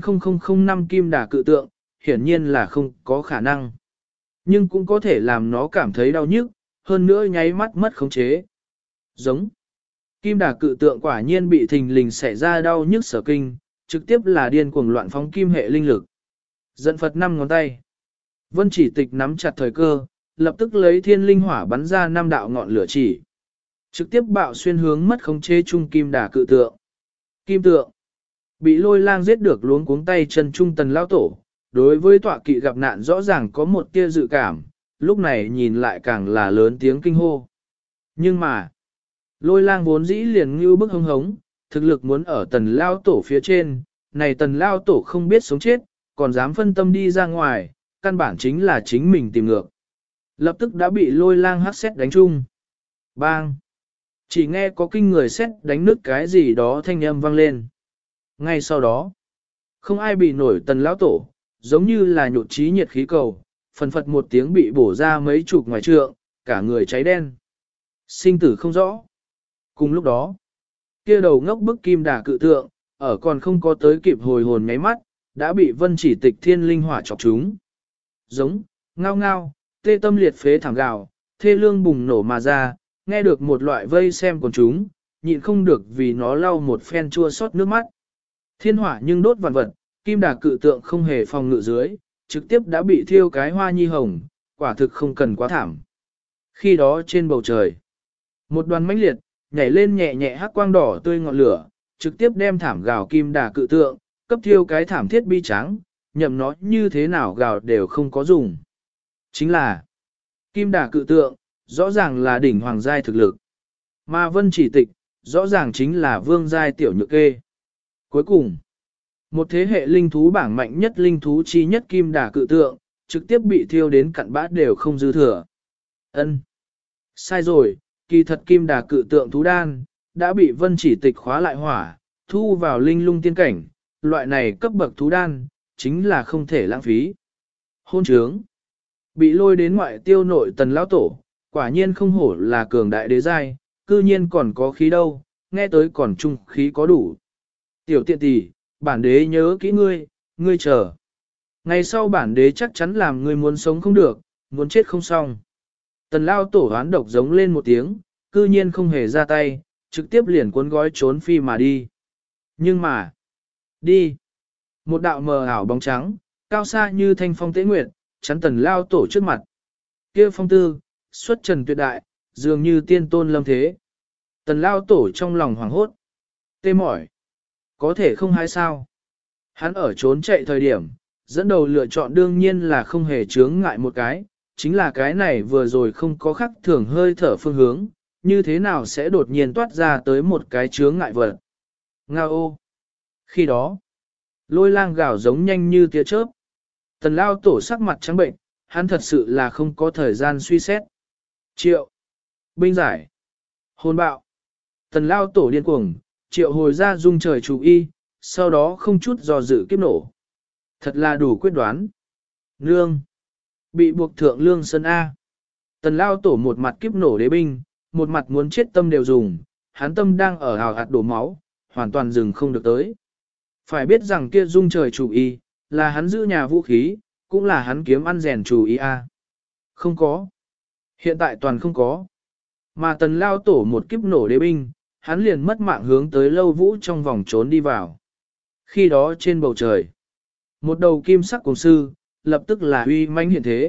90005 kim đà cự tượng, hiển nhiên là không có khả năng. Nhưng cũng có thể làm nó cảm thấy đau nhức, hơn nữa nháy mắt mất khống chế. Giống. Kim đà cự tượng quả nhiên bị thình lình xảy ra đau nhức sở kinh, trực tiếp là điên cuồng loạn phóng kim hệ linh lực. Dẫn Phật 5 ngón tay. Vân Chỉ Tịch nắm chặt thời cơ, lập tức lấy thiên linh hỏa bắn ra 5 đạo ngọn lửa chỉ. Trực tiếp bạo xuyên hướng mất khống chế trung kim đà cự tượng. Kim tượng. Bị Lôi Lang giết được luống cuống tay chân trung Tần lao tổ. Đối với tọa kỵ gặp nạn rõ ràng có một tia dự cảm, lúc này nhìn lại càng là lớn tiếng kinh hô. Nhưng mà, Lôi Lang vốn dĩ liền như bức hống hống, thực lực muốn ở Tần lao tổ phía trên, này Tần lao tổ không biết sống chết, còn dám phân tâm đi ra ngoài, căn bản chính là chính mình tìm ngược. Lập tức đã bị Lôi Lang hắc xét đánh chung. Bang! Chỉ nghe có kinh người xét đánh nứt cái gì đó thanh âm vang lên. Ngay sau đó, không ai bị nổi Tần lão tổ, giống như là nhột trí nhiệt khí cầu, phần phật một tiếng bị bổ ra mấy chục ngoài trượng, cả người cháy đen. Sinh tử không rõ. Cùng lúc đó, kia đầu ngốc bức kim đà cự tượng, ở còn không có tới kịp hồi hồn nháy mắt, đã bị Vân Chỉ Tịch thiên linh hỏa chọc chúng. Giống, ngao ngao, tê tâm liệt phế thẳng gào, thê lương bùng nổ mà ra, nghe được một loại vây xem của chúng, nhịn không được vì nó lau một phen chua xót nước mắt. Thiên hỏa nhưng đốt vạn vật, kim đà cự tượng không hề phòng ngự dưới, trực tiếp đã bị thiêu cái hoa nhi hồng, quả thực không cần quá thảm. Khi đó trên bầu trời, một đoàn mãnh liệt, nhảy lên nhẹ nhẹ hắc quang đỏ tươi ngọn lửa, trực tiếp đem thảm gào kim đà cự tượng, cấp thiêu cái thảm thiết bi trắng, nhậm nó như thế nào gào đều không có dùng. Chính là, kim đà cự tượng, rõ ràng là đỉnh hoàng giai thực lực. Mà Vân Chỉ Tịch, rõ ràng chính là vương giai tiểu nhược kê. Cuối cùng, một thế hệ linh thú bảng mạnh nhất linh thú chi nhất kim đà cự tượng, trực tiếp bị thiêu đến cặn bát đều không dư thừa. Ân, sai rồi, kỳ thật kim đà cự tượng thú đan, đã bị Vân Chỉ Tịch khóa lại hỏa, thu vào linh lung tiên cảnh, loại này cấp bậc thú đan, chính là không thể lãng phí. Hôn trướng, bị lôi đến ngoại tiêu nội Tần lão tổ, quả nhiên không hổ là cường đại đế giai, cư nhiên còn có khí đâu, nghe tới còn trung khí có đủ. Tiểu tiện tỷ, bản đế nhớ kỹ ngươi, ngươi chờ. Ngày sau bản đế chắc chắn làm ngươi muốn sống không được, muốn chết không xong. Tần lao tổ hoán độc giống lên một tiếng, cư nhiên không hề ra tay, trực tiếp liền cuốn gói trốn phi mà đi. Nhưng mà, đi. Một đạo mờ ảo bóng trắng, cao xa như thanh phong tế nguyệt, chắn tần lao tổ trước mặt. Kia phong tư, xuất trần tuyệt đại, dường như tiên tôn lâm thế. Tần lao tổ trong lòng hoảng hốt. Tê mỏi. Có thể không hay sao? Hắn ở trốn chạy thời điểm, dẫn đầu lựa chọn đương nhiên là không hề chướng ngại một cái, chính là cái này vừa rồi không có khắc thường hơi thở phương hướng, như thế nào sẽ đột nhiên toát ra tới một cái chướng ngại vật. Ngao ô! Khi đó, Lôi Lang gào giống nhanh như tia chớp. Tần lao tổ sắc mặt trắng bệnh, hắn thật sự là không có thời gian suy xét. Triệu! Binh giải! Hồn bạo! Tần lao tổ điên cuồng, triệu hồi ra dung trời chủ y, sau đó không chút do dự kiếp nổ. Thật là đủ quyết đoán. Nương! Bị buộc thượng lương sân A. Tần lao tổ một mặt kiếp nổ đế binh, một mặt muốn chết tâm đều dùng, hắn tâm đang ở hào hạt đổ máu, hoàn toàn dừng không được tới. Phải biết rằng kia dung trời chủ y, là hắn giữ nhà vũ khí, cũng là hắn kiếm ăn rèn chủ ý a. Không có. Hiện tại toàn không có. Mà tần lao tổ một kiếp nổ đế binh, hắn liền mất mạng hướng tới lâu vũ trong vòng trốn đi vào. Khi đó trên bầu trời, một đầu kim sắc cùng sư, lập tức là uy mãnh hiện thế.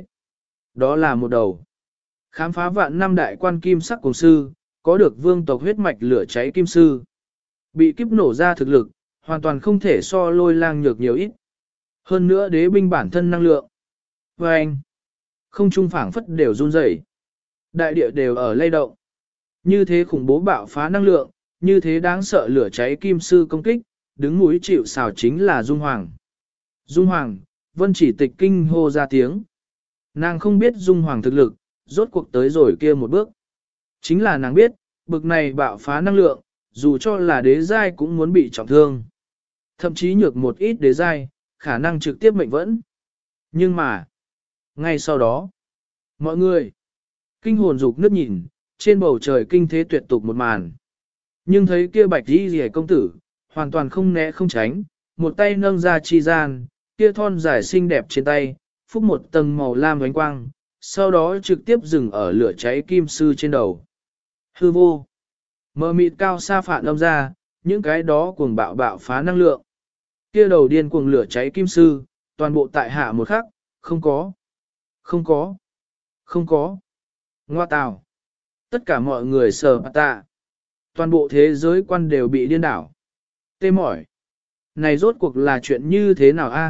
Đó là một đầu. Khám phá vạn năm đại quan kim sắc cùng sư, có được vương tộc huyết mạch lửa cháy kim sư. Bị kiếp nổ ra thực lực, hoàn toàn không thể so lôi lang nhược nhiều ít. Hơn nữa đế binh bản thân năng lượng. Và anh, không trung phảng phất đều run rẩy, đại địa đều ở lay động. Như thế khủng bố bạo phá năng lượng, như thế đáng sợ lửa cháy kim sư công kích, đứng mũi chịu sào chính là Dung Hoàng. Dung Hoàng, Vân Chỉ Tịch kinh hô ra tiếng. Nàng không biết Dung Hoàng thực lực, rốt cuộc tới rồi kia một bước. Chính là nàng biết, bực này bạo phá năng lượng, dù cho là đế giai cũng muốn bị trọng thương. Thậm chí nhược một ít đế giai, khả năng trực tiếp mệnh vẫn. Nhưng mà, ngay sau đó, mọi người, kinh hồn dục nước nhìn, trên bầu trời kinh thế tuyệt tục một màn. Nhưng thấy kia bạch đi rìa công tử, hoàn toàn không né không tránh, một tay nâng ra chi gian, kia thon dài xinh đẹp trên tay, phúc một tầng màu lam ánh quang, sau đó trực tiếp dừng ở lửa cháy kim sư trên đầu. Hư vô, mờ mịt cao xa phản âm ra, những cái đó cuồng bạo phá năng lượng. Kia đầu điên cuồng lửa cháy kim sư, toàn bộ tại hạ một khắc, không có, không có, không có. Ngoa tào. Tất cả mọi người sờ bà tạ. Toàn bộ thế giới quan đều bị điên đảo. Tê mỏi. Này rốt cuộc là chuyện như thế nào a?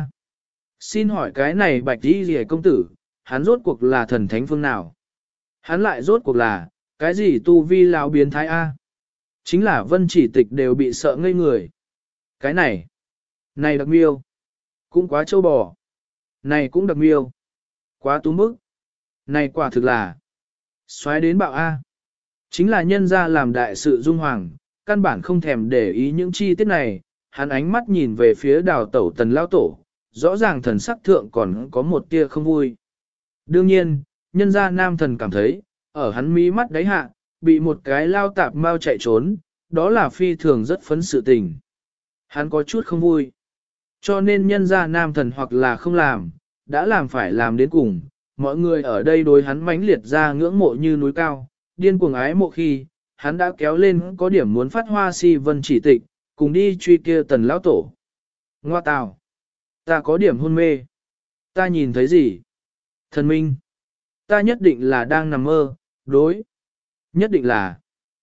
Xin hỏi cái này bạch đi rìa công tử, hắn rốt cuộc là thần thánh phương nào? Hắn lại rốt cuộc là, cái gì tu vi lão biến thái a? Chính là Vân Chỉ Tịch đều bị sợ ngây người. Cái này, này đặc miêu, cũng quá trâu bò. Này cũng đặc miêu, quá túm bức. Này quả thực là, xoáy đến bạo a. Chính là nhân ra làm đại sự Dung Hoàng, căn bản không thèm để ý những chi tiết này, hắn ánh mắt nhìn về phía đào tẩu tần lao tổ, rõ ràng thần sắc thượng còn có một tia không vui. Đương nhiên, nhân ra nam thần cảm thấy, ở hắn mí mắt đáy hạ, bị một cái lao tạp mau chạy trốn, đó là phi thường rất phấn sự tình. Hắn có chút không vui. Cho nên nhân ra nam thần hoặc là không làm, đã làm phải làm đến cùng, mọi người ở đây đối hắn mãnh liệt ra ngưỡng mộ như núi cao, điên cuồng ái mộ khi, hắn đã kéo lên có điểm muốn phát hoa si Vân Chỉ Tịch, cùng đi truy kia tần lão tổ. Ngoa tào, ta có điểm hôn mê. Ta nhìn thấy gì? Thần minh, ta nhất định là đang nằm mơ, đối. Nhất định là.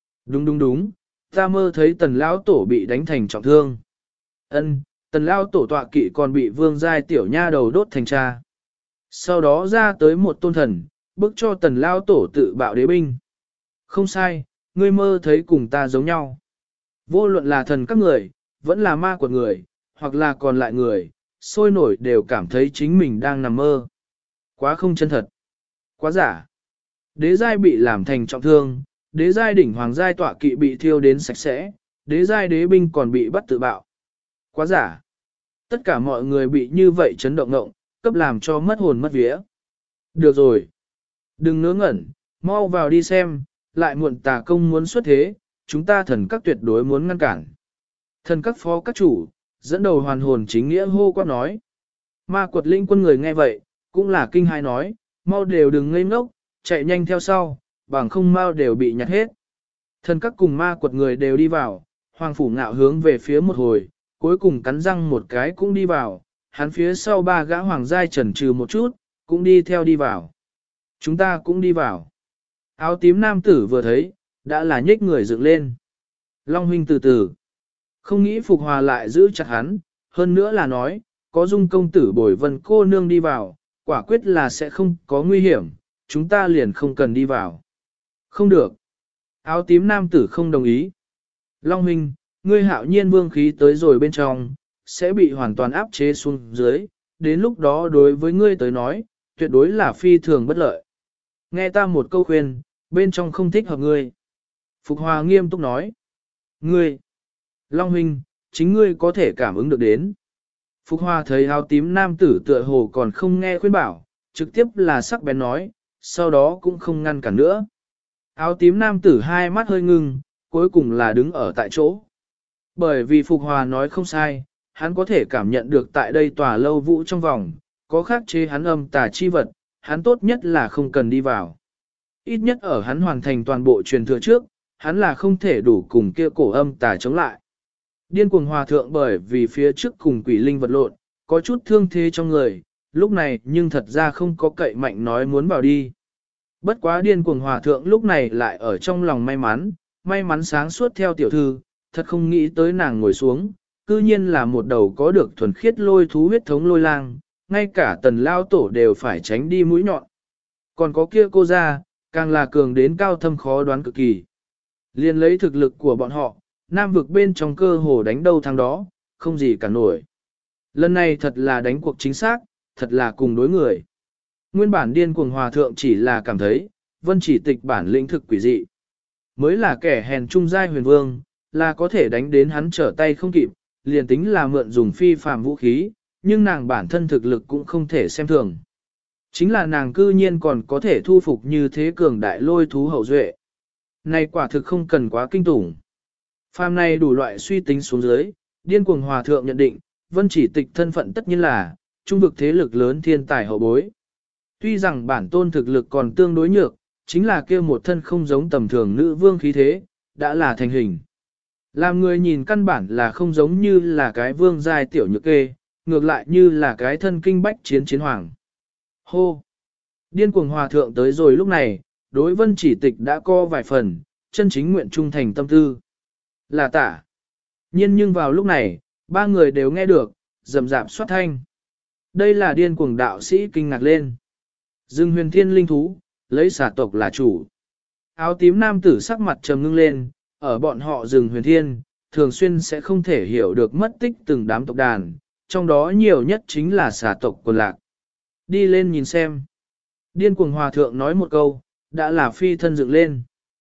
Đúng, ta mơ thấy tần lão tổ bị đánh thành trọng thương. Ân, tần lão tổ tọa kỵ còn bị vương giai tiểu nha đầu đốt thành cha. Sau đó ra tới một tôn thần, bức cho tần lão tổ tự bạo đế binh. Không sai, ngươi mơ thấy cùng ta giống nhau. Vô luận là thần các người, vẫn là ma của người, hoặc là còn lại người, sôi nổi đều cảm thấy chính mình đang nằm mơ. Quá không chân thật. Quá giả. Đế giai bị làm thành trọng thương, đế giai đỉnh hoàng giai tọa kỵ bị thiêu đến sạch sẽ, đế giai đế binh còn bị bắt tự bạo. Quá giả. Tất cả mọi người bị như vậy chấn động ngộng, cấp làm cho mất hồn mất vía. Được rồi. Đừng ngớ ngẩn, mau vào đi xem, lại muộn tà công muốn xuất thế, chúng ta thần các tuyệt đối muốn ngăn cản. Thần các phó các chủ, dẫn đầu hoàn hồn chính nghĩa hô quát nói. Ma quật linh quân người nghe vậy, cũng là kinh hai nói, mau đều đừng ngây ngốc, chạy nhanh theo sau, bằng không mau đều bị nhặt hết. Thần các cùng ma quật người đều đi vào, hoàng phủ ngạo hướng về phía một hồi, cuối cùng cắn răng một cái cũng đi vào, hắn phía sau ba gã hoàng giai chần chừ một chút, cũng đi theo đi vào. Chúng ta cũng đi vào. Áo tím nam tử vừa thấy, đã là nhích người dựng lên. Long huynh từ từ. Không nghĩ Phục Hòa lại giữ chặt hắn, hơn nữa là nói, có Dung công tử bồi Vân cô nương đi vào, quả quyết là sẽ không có nguy hiểm, chúng ta liền không cần đi vào. Không được. Áo tím nam tử không đồng ý. Long huynh, ngươi hạo nhiên vương khí tới rồi bên trong, sẽ bị hoàn toàn áp chế xuống dưới, đến lúc đó đối với ngươi tới nói, tuyệt đối là phi thường bất lợi. Nghe ta một câu khuyên, bên trong không thích hợp ngươi. Phục Hòa nghiêm túc nói. Ngươi, Long huynh, chính ngươi có thể cảm ứng được đến. Phục Hòa thấy áo tím nam tử tựa hồ còn không nghe khuyên bảo, trực tiếp là sắc bén nói, sau đó cũng không ngăn cản nữa. Áo tím nam tử hai mắt hơi ngưng, cuối cùng là đứng ở tại chỗ. Bởi vì Phục Hòa nói không sai, hắn có thể cảm nhận được tại đây tòa lâu vũ trong vòng, có khắc chế hắn âm tà chi vật, hắn tốt nhất là không cần đi vào. Ít nhất ở hắn hoàn thành toàn bộ truyền thừa trước, hắn là không thể đủ cùng kia cổ âm tà chống lại. Điên cuồng hòa thượng bởi vì phía trước cùng quỷ linh vật lộn, có chút thương thế trong người, lúc này nhưng thật ra không có cậy mạnh nói muốn vào đi. Bất quá điên cuồng hòa thượng lúc này lại ở trong lòng may mắn sáng suốt theo tiểu thư, thật không nghĩ tới nàng ngồi xuống, cư nhiên là một đầu có được thuần khiết lôi thú huyết thống lôi lang, ngay cả tần lao tổ đều phải tránh đi mũi nhọn. Còn có kia cô ra, càng là cường đến cao thâm khó đoán cực kỳ. Liên lấy thực lực của bọn họ, nam vực bên trong cơ hồ đánh đâu thắng đó, không gì cả nổi. Lần này thật là đánh cuộc chính xác, thật là cùng đối người. Nguyên bản điên cuồng hòa thượng chỉ là cảm thấy, vân chỉ tịch bản lĩnh thực quỷ dị. Mới là kẻ hèn trung giai huyền vương, là có thể đánh đến hắn trở tay không kịp, liền tính là mượn dùng phi phàm vũ khí, nhưng nàng bản thân thực lực cũng không thể xem thường. Chính là nàng cư nhiên còn có thể thu phục như thế cường đại lôi thú hậu duệ. Này quả thực không cần quá kinh tủng. Phàm này đủ loại suy tính xuống dưới, điên cuồng hòa thượng nhận định, vân chỉ tịch thân phận tất nhiên là, trung vực thế lực lớn thiên tài hậu bối. Tuy rằng bản tôn thực lực còn tương đối nhược, chính là kia một thân không giống tầm thường nữ vương khí thế, đã là thành hình. Làm người nhìn căn bản là không giống như là cái vương giai tiểu nhược kê, ngược lại như là cái thân kinh bách chiến hoàng. Hô! Điên cuồng hòa thượng tới rồi lúc này, đối vân chỉ tịch đã co vài phần, chân chính nguyện trung thành tâm tư. Là tả. Nhưng vào lúc này, ba người đều nghe được, rầm rạp xoát thanh. Đây là điên cuồng đạo sĩ kinh ngạc lên. Dương huyền thiên linh thú, lấy xà tộc là chủ. Áo tím nam tử sắc mặt trầm ngưng lên, ở bọn họ rừng huyền thiên, thường xuyên sẽ không thể hiểu được mất tích từng đám tộc đàn, trong đó nhiều nhất chính là xà tộc quần lạc. Đi lên nhìn xem. Điên cuồng hòa thượng nói một câu, đã là phi thân dựng lên.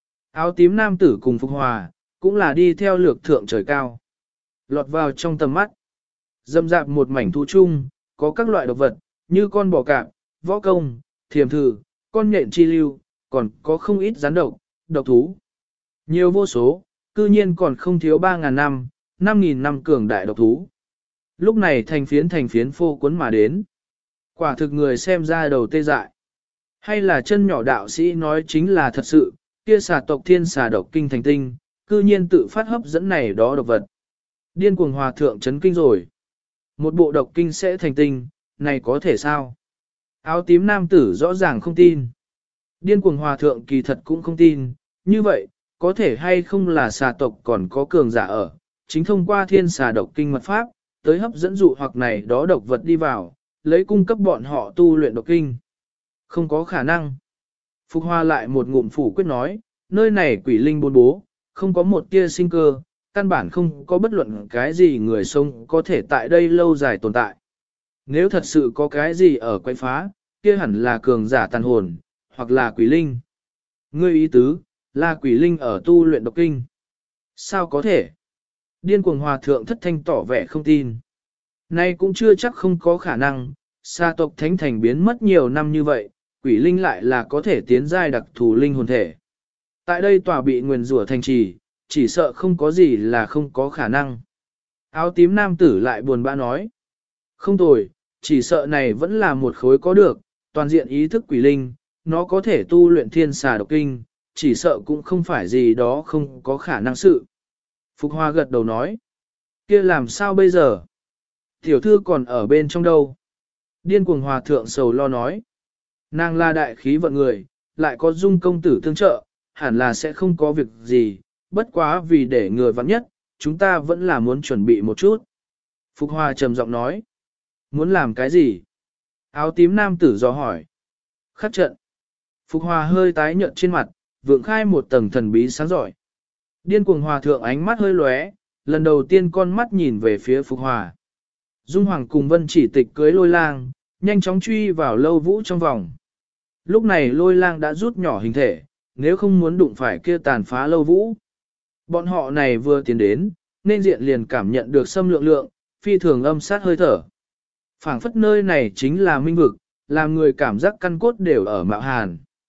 Áo tím nam tử cùng Phục Hòa, cũng là đi theo lược thượng trời cao. Lọt vào trong tầm mắt. Dâm dạp một mảnh thú chung, có các loại độc vật, như con bò cạp, võ công, thiềm thử, con nhện chi lưu, còn có không ít rắn độc, độc thú. Nhiều vô số, cư nhiên còn không thiếu 3.000 năm, 5.000 năm cường đại độc thú. Lúc này thành phiến phô cuốn mà đến. Quả thực người xem ra đầu tê dại. Hay là chân nhỏ đạo sĩ nói chính là thật sự, kia xà tộc thiên xà độc kinh thành tinh, cư nhiên tự phát hấp dẫn này đó độc vật. Điên cuồng hòa thượng chấn kinh rồi. Một bộ độc kinh sẽ thành tinh, này có thể sao? Áo tím nam tử rõ ràng không tin. Điên cuồng hòa thượng kỳ thật cũng không tin, như vậy, có thể hay không là xà tộc còn có cường giả ở, chính thông qua thiên xà độc kinh mật pháp, tới hấp dẫn dụ hoặc này đó độc vật đi vào, lấy cung cấp bọn họ tu luyện độc kinh. Không có khả năng. Phục Hoa lại một ngụm phủ quyết nói, nơi này quỷ linh bốn bố, không có một tia sinh cơ, căn bản không có bất luận cái gì người sống có thể tại đây lâu dài tồn tại. Nếu thật sự có cái gì ở quay phá, kia hẳn là cường giả tàn hồn, hoặc là quỷ linh. Ngươi ý tứ, là quỷ linh ở tu luyện độc kinh. Sao có thể? Điên cuồng hòa thượng thất thanh tỏ vẻ không tin. Nay cũng chưa chắc không có khả năng, sa tộc thánh thành biến mất nhiều năm như vậy, quỷ linh lại là có thể tiến giai đặc thù linh hồn thể. Tại đây tòa bị nguyền rủa thành trì, chỉ sợ không có gì là không có khả năng. Áo tím nam tử lại buồn bã nói. Không tồi, chỉ sợ này vẫn là một khối có được, toàn diện ý thức quỷ linh, nó có thể tu luyện thiên xà độc kinh, chỉ sợ cũng không phải gì đó không có khả năng sự. Phục Hoa gật đầu nói. Kia làm sao bây giờ? Tiểu thư còn ở bên trong đâu? Điên cuồng hòa thượng sầu lo nói. Nàng là đại khí vận người, lại có dung công tử tương trợ, hẳn là sẽ không có việc gì, bất quá vì để người vắng nhất, chúng ta vẫn là muốn chuẩn bị một chút. Phục Hoa trầm giọng nói. Muốn làm cái gì? Áo tím nam tử dò hỏi. Khắc trận. Phục Hoa hơi tái nhợt trên mặt, vượng khai một tầng thần bí sáng giỏi. Điên cuồng hòa thượng ánh mắt hơi lóe, lần đầu tiên con mắt nhìn về phía Phục Hòa. Dung Hoàng cùng Vân Chỉ Tịch cưới Lôi Lang, nhanh chóng truy vào lâu vũ trong vòng. Lúc này Lôi Lang đã rút nhỏ hình thể, nếu không muốn đụng phải kia tàn phá lâu vũ. Bọn họ này vừa tiến đến, nên diện liền cảm nhận được xâm lượng, phi thường âm sát hơi thở. Phảng phất nơi này chính là minh vực, làm người cảm giác căn cốt đều ở mạo hàn.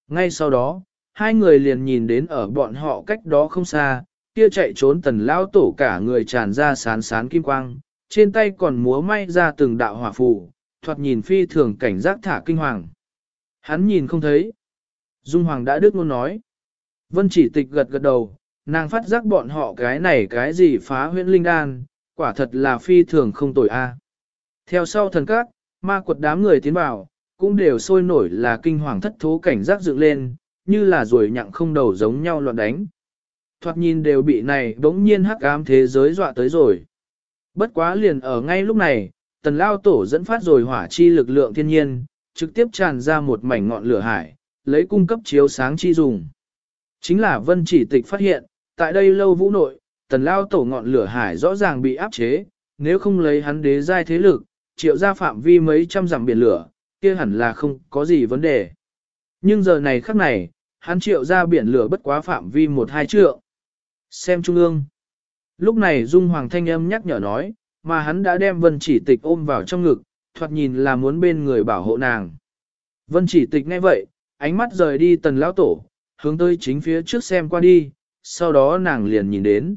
Ngay sau đó, hai người liền nhìn đến ở bọn họ cách đó không xa, kia chạy trốn tần lao tổ cả người tràn ra sán sán kim quang, trên tay còn múa may ra từng đạo hỏa phù, thoạt nhìn phi thường cảnh giác thả kinh hoàng. Hắn nhìn không thấy. Dung Hoàng đã đứt ngôn nói. Vân Chỉ Tịch gật gật đầu, nàng phát giác bọn họ cái này cái gì phá huyễn linh đan, quả thật là phi thường không tồi a. Theo sau thần các, ma quật đám người tiến vào, cũng đều sôi nổi là kinh hoàng thất thố cảnh giác dựng lên, như là ruồi nhặng không đầu giống nhau loạn đánh. Thoạt nhìn đều bị này bỗng nhiên hắc ám thế giới dọa tới rồi. Bất quá liền ở ngay lúc này, tần lao tổ dẫn phát rồi hỏa chi lực lượng thiên nhiên, trực tiếp tràn ra một mảnh ngọn lửa hải, lấy cung cấp chiếu sáng chi dùng. Chính là Vân Chỉ Tịch phát hiện, tại đây lâu vũ nội, tần lao tổ ngọn lửa hải rõ ràng bị áp chế, nếu không lấy hắn đế giai thế lực, triệu ra phạm vi mấy trăm dặm biển lửa, kia hẳn là không có gì vấn đề. Nhưng giờ này khắc này, hắn triệu ra biển lửa bất quá phạm vi 1-2 trượng. Xem trung ương. Lúc này Dung Hoàng thanh âm nhắc nhở nói, mà hắn đã đem Vân Chỉ Tịch ôm vào trong ngực, thoạt nhìn là muốn bên người bảo hộ nàng. Vân Chỉ Tịch nghe vậy, ánh mắt rời đi tần lão tổ, hướng tới chính phía trước xem qua đi, sau đó nàng liền nhìn đến.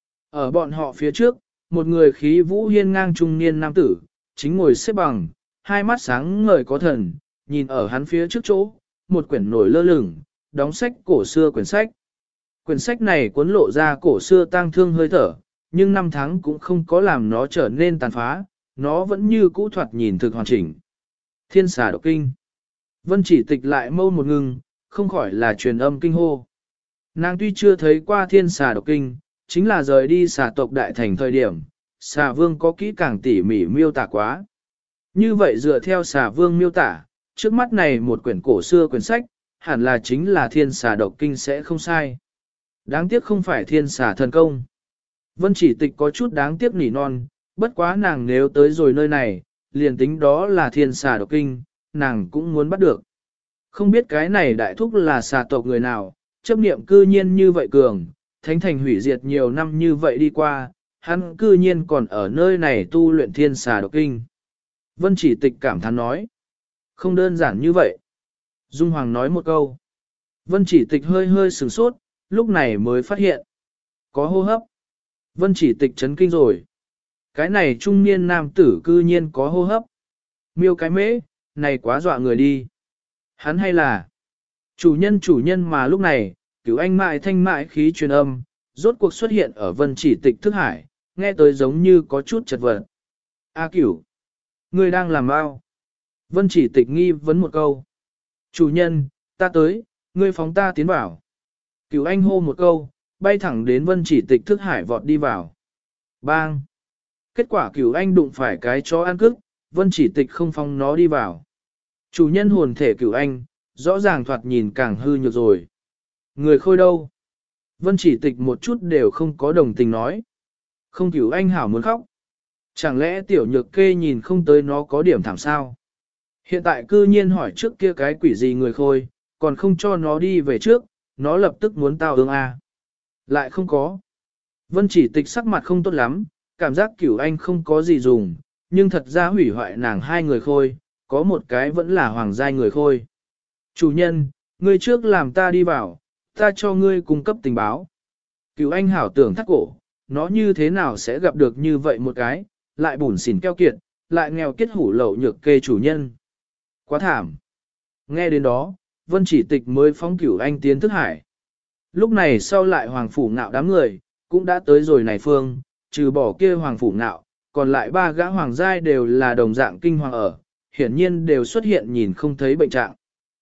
Ở bọn họ phía trước, một người khí vũ hiên ngang trung niên nam tử, chính ngồi xếp bằng, hai mắt sáng ngời có thần, nhìn ở hắn phía trước chỗ, một quyển nổi lơ lửng, đóng sách cổ xưa quyển sách. Quyển sách này cuốn lộ ra cổ xưa tang thương hơi thở, nhưng năm tháng cũng không có làm nó trở nên tàn phá, nó vẫn như cũ thoạt nhìn thực hoàn chỉnh. Thiên xà độc kinh. Vân Chỉ Tịch lại mâu một ngừng, không khỏi là truyền âm kinh hô. Nàng tuy chưa thấy qua thiên xà độc kinh, chính là rời đi xà tộc đại thành thời điểm, xà vương có kỹ càng tỉ mỉ miêu tả quá. Như vậy dựa theo xà vương miêu tả, trước mắt này một quyển cổ xưa quyển sách, hẳn là chính là thiên xà độc kinh sẽ không sai. Đáng tiếc không phải thiên xà thần công. Vân Chỉ Tịch có chút đáng tiếc nỉ non, bất quá nàng nếu tới rồi nơi này, liền tính đó là thiên xà độc kinh, nàng cũng muốn bắt được. Không biết cái này đại thúc là xà tộc người nào, chấp niệm cư nhiên như vậy cường, thánh thành hủy diệt nhiều năm như vậy đi qua, hắn cư nhiên còn ở nơi này tu luyện thiên xà độc kinh. Vân Chỉ Tịch cảm thán nói, không đơn giản như vậy. Dung Hoàng nói một câu. Vân Chỉ Tịch hơi hơi sửng sốt, lúc này mới phát hiện. Có hô hấp. Vân Chỉ Tịch chấn kinh rồi. Cái này trung niên nam tử cư nhiên có hô hấp. Miêu cái mễ, này quá dọa người đi. Hắn hay là chủ nhân mà lúc này, Cửu Anh mại thanh mại khí truyền âm, rốt cuộc xuất hiện ở Vân Chỉ Tịch thức hải, nghe tới giống như có chút chật vật. A Cửu, ngươi đang làm bao? Vân Chỉ Tịch nghi vấn một câu. Chủ nhân, ta tới, ngươi phóng ta tiến vào. Cửu Anh hô một câu, bay thẳng đến Vân Chỉ Tịch thức hải vọt đi vào. Bang! Kết quả Cửu Anh đụng phải cái chó ăn cức, Vân Chỉ Tịch không phóng nó đi vào. Chủ nhân hồn thể Cửu Anh, rõ ràng thoạt nhìn càng hư nhược rồi. Người khôi đâu? Vân Chỉ Tịch một chút đều không có đồng tình nói. Không Cửu Anh hảo muốn khóc. Chẳng lẽ tiểu nhược kê nhìn không tới nó có điểm thảm sao? Hiện tại cư nhiên hỏi trước kia cái quỷ gì người khôi, còn không cho nó đi về trước, nó lập tức muốn tao ương a. Lại không có. Vân Chỉ Tịch sắc mặt không tốt lắm, cảm giác Cửu Anh không có gì dùng, nhưng thật ra hủy hoại nàng hai người khôi, có một cái vẫn là hoàng giai người khôi. Chủ nhân, ngươi trước làm ta đi vào, ta cho ngươi cung cấp tình báo. Cửu Anh hảo tưởng thắt cổ, nó như thế nào sẽ gặp được như vậy một cái, lại bủn xỉn keo kiệt, lại nghèo kiết hủ lậu nhược kê chủ nhân. Quá thảm. Nghe đến đó, Vân Chỉ Tịch mới phóng Cửu Anh tiến thức hải. Lúc này sau lại hoàng phủ ngạo đám người, cũng đã tới rồi này phương, trừ bỏ kia hoàng phủ ngạo, còn lại ba gã hoàng giai đều là đồng dạng kinh hoàng ở, hiển nhiên đều xuất hiện nhìn không thấy bệnh trạng.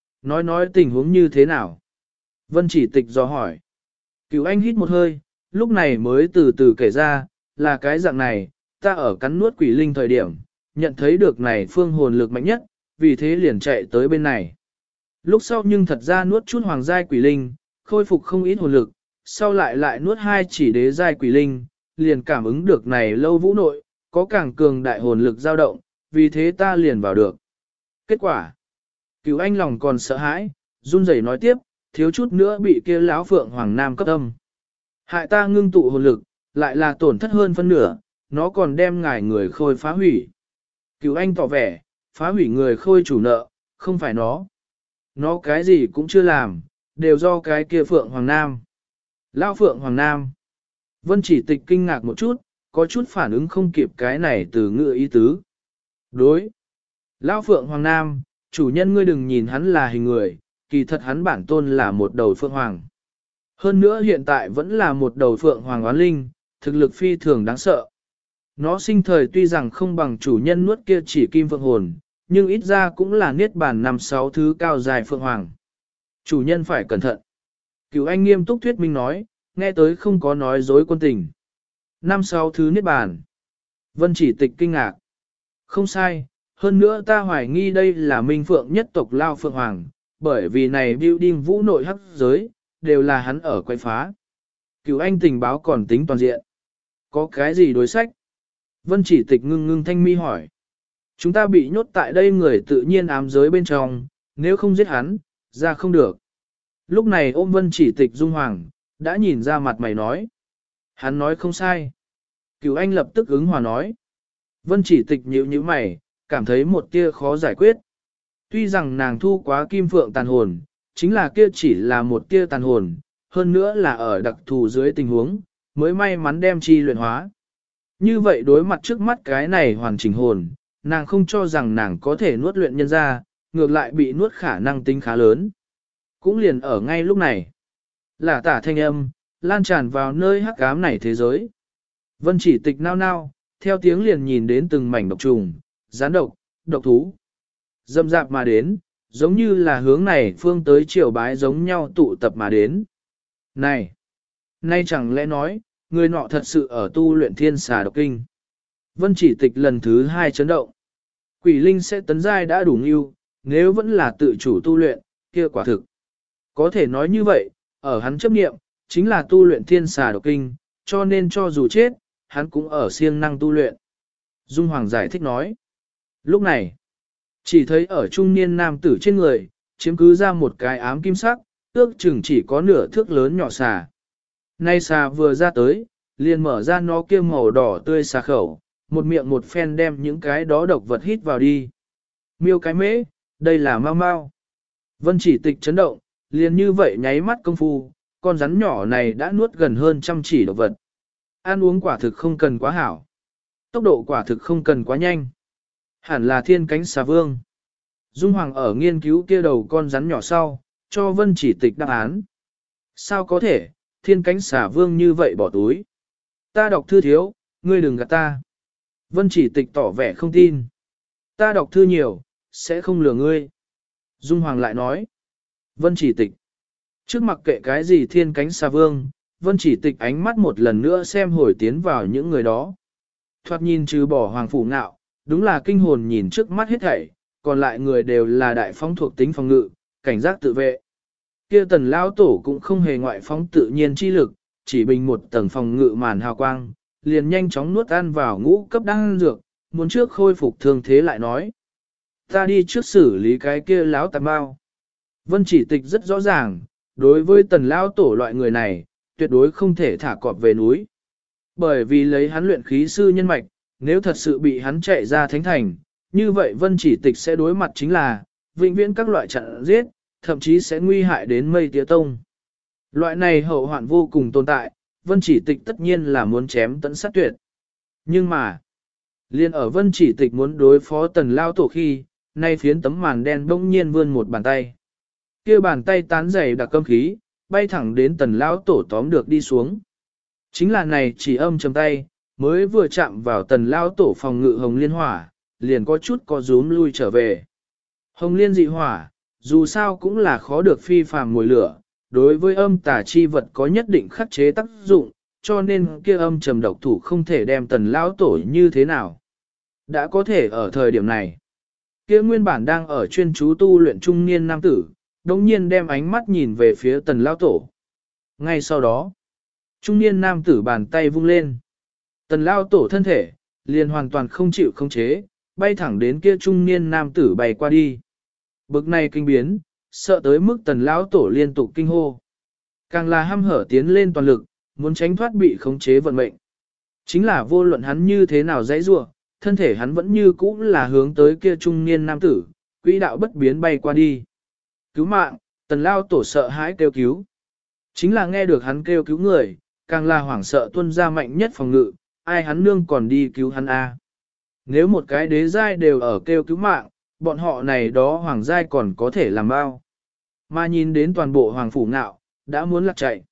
Nói tình huống như thế nào? Vân Chỉ Tịch dò hỏi. Cửu Anh hít một hơi, lúc này mới từ từ kể ra, là cái dạng này, ta ở cắn nuốt quỷ linh thời điểm, nhận thấy được này phương hồn lực mạnh nhất, vì thế liền chạy tới bên này. Lúc sau nhưng thật ra nuốt chút hoàng giai quỷ linh, khôi phục không ít hồn lực, sau lại nuốt 2 chỉ đế giai quỷ linh, liền cảm ứng được này lâu vũ nội, có càng cường đại hồn lực dao động, vì thế ta liền vào được. Kết quả, Cửu Anh lòng còn sợ hãi, run rẩy nói tiếp, thiếu chút nữa bị kia lão phượng hoàng nam cấp âm. Hại ta ngưng tụ hồn lực, lại là tổn thất hơn phân nửa, nó còn đem ngài người khôi phá hủy. Cửu Anh tỏ vẻ, phá hủy người khôi chủ nợ, không phải nó. Nó cái gì cũng chưa làm, đều do cái kia Phượng Hoàng Nam. Lao Phượng Hoàng Nam. Vân Chỉ Tịch kinh ngạc một chút, có chút phản ứng không kịp cái này từ ngữ ý tứ. Đối. Lao Phượng Hoàng Nam, chủ nhân ngươi đừng nhìn hắn là hình người, kỳ thật hắn bản tôn là một đầu Phượng Hoàng. Hơn nữa hiện tại vẫn là một đầu Phượng Hoàng oán linh, thực lực phi thường đáng sợ. Nó sinh thời tuy rằng không bằng chủ nhân nuốt kia chỉ kim Phượng hồn, nhưng ít ra cũng là niết bàn 5-6 thứ cao dài Phượng Hoàng. Chủ nhân phải cẩn thận. Cửu anh nghiêm túc thuyết minh nói, nghe tới không có nói dối quân tình. 5-6 thứ niết bàn. Vân Chỉ Tịch kinh ngạc. Không sai, hơn nữa ta hoài nghi đây là Minh Phượng nhất tộc Lao Phượng Hoàng, bởi vì này building vũ nội hắc giới, đều là hắn ở quay phá. Cửu anh tình báo còn tính toàn diện. Có cái gì đối sách? Vân Chỉ Tịch ngưng thanh mi hỏi. Chúng ta bị nhốt tại đây người tự nhiên ám giới bên trong, nếu không giết hắn, ra không được. Lúc này ôm Vân Chỉ Tịch Dung Hoàng, đã nhìn ra mặt mày nói. Hắn nói không sai. Cửu anh lập tức ứng hòa nói. Vân Chỉ Tịch nhíu nhíu mày, cảm thấy một tia khó giải quyết. Tuy rằng nàng thu quá kim phượng tàn hồn, chính là kia chỉ là một tia tàn hồn, hơn nữa là ở đặc thù dưới tình huống, mới may mắn đem chi luyện hóa. Như vậy đối mặt trước mắt cái này hoàn chỉnh hồn, nàng không cho rằng nàng có thể nuốt luyện nhân ra, ngược lại bị nuốt khả năng tính khá lớn. Cũng liền ở ngay lúc này, là tả thanh âm, lan tràn vào nơi hắc ám này thế giới. Vân Chỉ Tịch nao nao, theo tiếng liền nhìn đến từng mảnh độc trùng, gián độc, độc thú. Dâm dạp mà đến, giống như là hướng này phương tới triều bái giống nhau tụ tập mà đến. Này! Nay chẳng lẽ nói, người nọ thật sự ở tu luyện thiên xà độc kinh. Vân Chỉ Tịch lần thứ 2 chấn động. Quỷ linh sẽ tấn giai đã đủ nghiêu, nếu vẫn là tự chủ tu luyện, kia quả thực. Có thể nói như vậy, ở hắn chấp nghiệm, chính là tu luyện thiên xà độc kinh, cho nên cho dù chết, hắn cũng ở siêng năng tu luyện. Dung Hoàng giải thích nói. Lúc này, chỉ thấy ở trung niên nam tử trên người, chiếm cứ ra một cái ám kim sắc, ước chừng chỉ có nửa thước lớn nhỏ xà. Nay xà vừa ra tới, liền mở ra nó kia màu đỏ tươi xà khẩu, một miệng một phen đem những cái đó độc vật hít vào đi. Miêu cái mễ, đây là mau mau. Vân Chỉ Tịch chấn động, liền như vậy nháy mắt công phu, con rắn nhỏ này đã nuốt gần hơn trăm chỉ độc vật. Ăn uống quả thực không cần quá hảo. Tốc độ quả thực không cần quá nhanh. Hẳn là thiên cánh xà vương. Dung Hoàng ở nghiên cứu kia đầu con rắn nhỏ sau, cho Vân Chỉ Tịch đáp án. Sao có thể, thiên cánh xà vương như vậy bỏ túi. Ta đọc thư thiếu, ngươi đừng gạt ta. Vân Chỉ Tịch tỏ vẻ không tin. Ta đọc thư nhiều, sẽ không lừa ngươi. Dung Hoàng lại nói. Vân Chỉ Tịch. Trước mặc kệ cái gì thiên cánh xà vương, Vân Chỉ Tịch ánh mắt một lần nữa xem hồi tiến vào những người đó. Thoạt nhìn trừ bỏ Hoàng Phủ Ngạo, đúng là kinh hồn nhìn trước mắt hết thảy, còn lại người đều là đại phóng thuộc tính phòng ngự, cảnh giác tự vệ. Kia Tần lão tổ cũng không hề ngoại phóng tự nhiên chi lực, chỉ bình một tầng phòng ngự màn hào quang, liền nhanh chóng nuốt ăn vào ngũ cấp đan dược, muốn trước khôi phục thương thế lại nói. Ta đi trước xử lý cái kia lão tạp bao. Vân Chỉ Tịch rất rõ ràng, đối với Tần lão tổ loại người này, tuyệt đối không thể thả cọp về núi. Bởi vì lấy hắn luyện khí sư nhân mạch, nếu thật sự bị hắn chạy ra thánh thành, như vậy Vân Chỉ Tịch sẽ đối mặt chính là, vĩnh viễn các loại chặn giết, thậm chí sẽ nguy hại đến Mây Tía Tông. Loại này hậu hoạn vô cùng tồn tại, Vân Chỉ Tịch tất nhiên là muốn chém tận sát tuyệt. Nhưng mà, liên ở Vân Chỉ Tịch muốn đối phó Tần lao tổ khi, nay phiến tấm màn đen bỗng nhiên vươn một bàn tay. Kia bàn tay tán dày đặc cơm khí, bay thẳng đến Tần lão tổ tóm được đi xuống. Chính là này chỉ âm chầm tay, mới vừa chạm vào Tần lão tổ phòng ngự hồng liên hỏa, liền có chút có rúm lui trở về. Hồng liên dị hỏa, dù sao cũng là khó được phi phàm mùi lửa, đối với âm tà chi vật có nhất định khắc chế tác dụng, cho nên kia âm trầm độc thủ không thể đem Tần lão tổ như thế nào. Đã có thể ở thời điểm này, kia nguyên bản đang ở chuyên chú tu luyện trung niên nam tử, đồng nhiên đem ánh mắt nhìn về phía Tần lão tổ. Ngay sau đó, trung niên nam tử bàn tay vung lên. Tần lão tổ thân thể, liền hoàn toàn không chịu khống chế, bay thẳng đến kia trung niên nam tử bay qua đi. Bực này kinh biến, sợ tới mức Tần lão tổ liên tục kinh hô. Càng là hăm hở tiến lên toàn lực, muốn tránh thoát bị khống chế vận mệnh. Chính là vô luận hắn như thế nào dãy rủa, thân thể hắn vẫn như cũ là hướng tới kia trung niên nam tử, quỹ đạo bất biến bay qua đi. Cứu mạng, tần lao tổ sợ hãi kêu cứu. Chính là nghe được hắn kêu cứu người, càng là hoảng sợ tuân ra mạnh nhất phòng ngự, ai hắn nương còn đi cứu hắn a? Nếu một cái đế giai đều ở kêu cứu mạng, bọn họ này đó hoàng giai còn có thể làm bao. Mà nhìn đến toàn bộ hoàng phủ ngạo, đã muốn lạc chạy.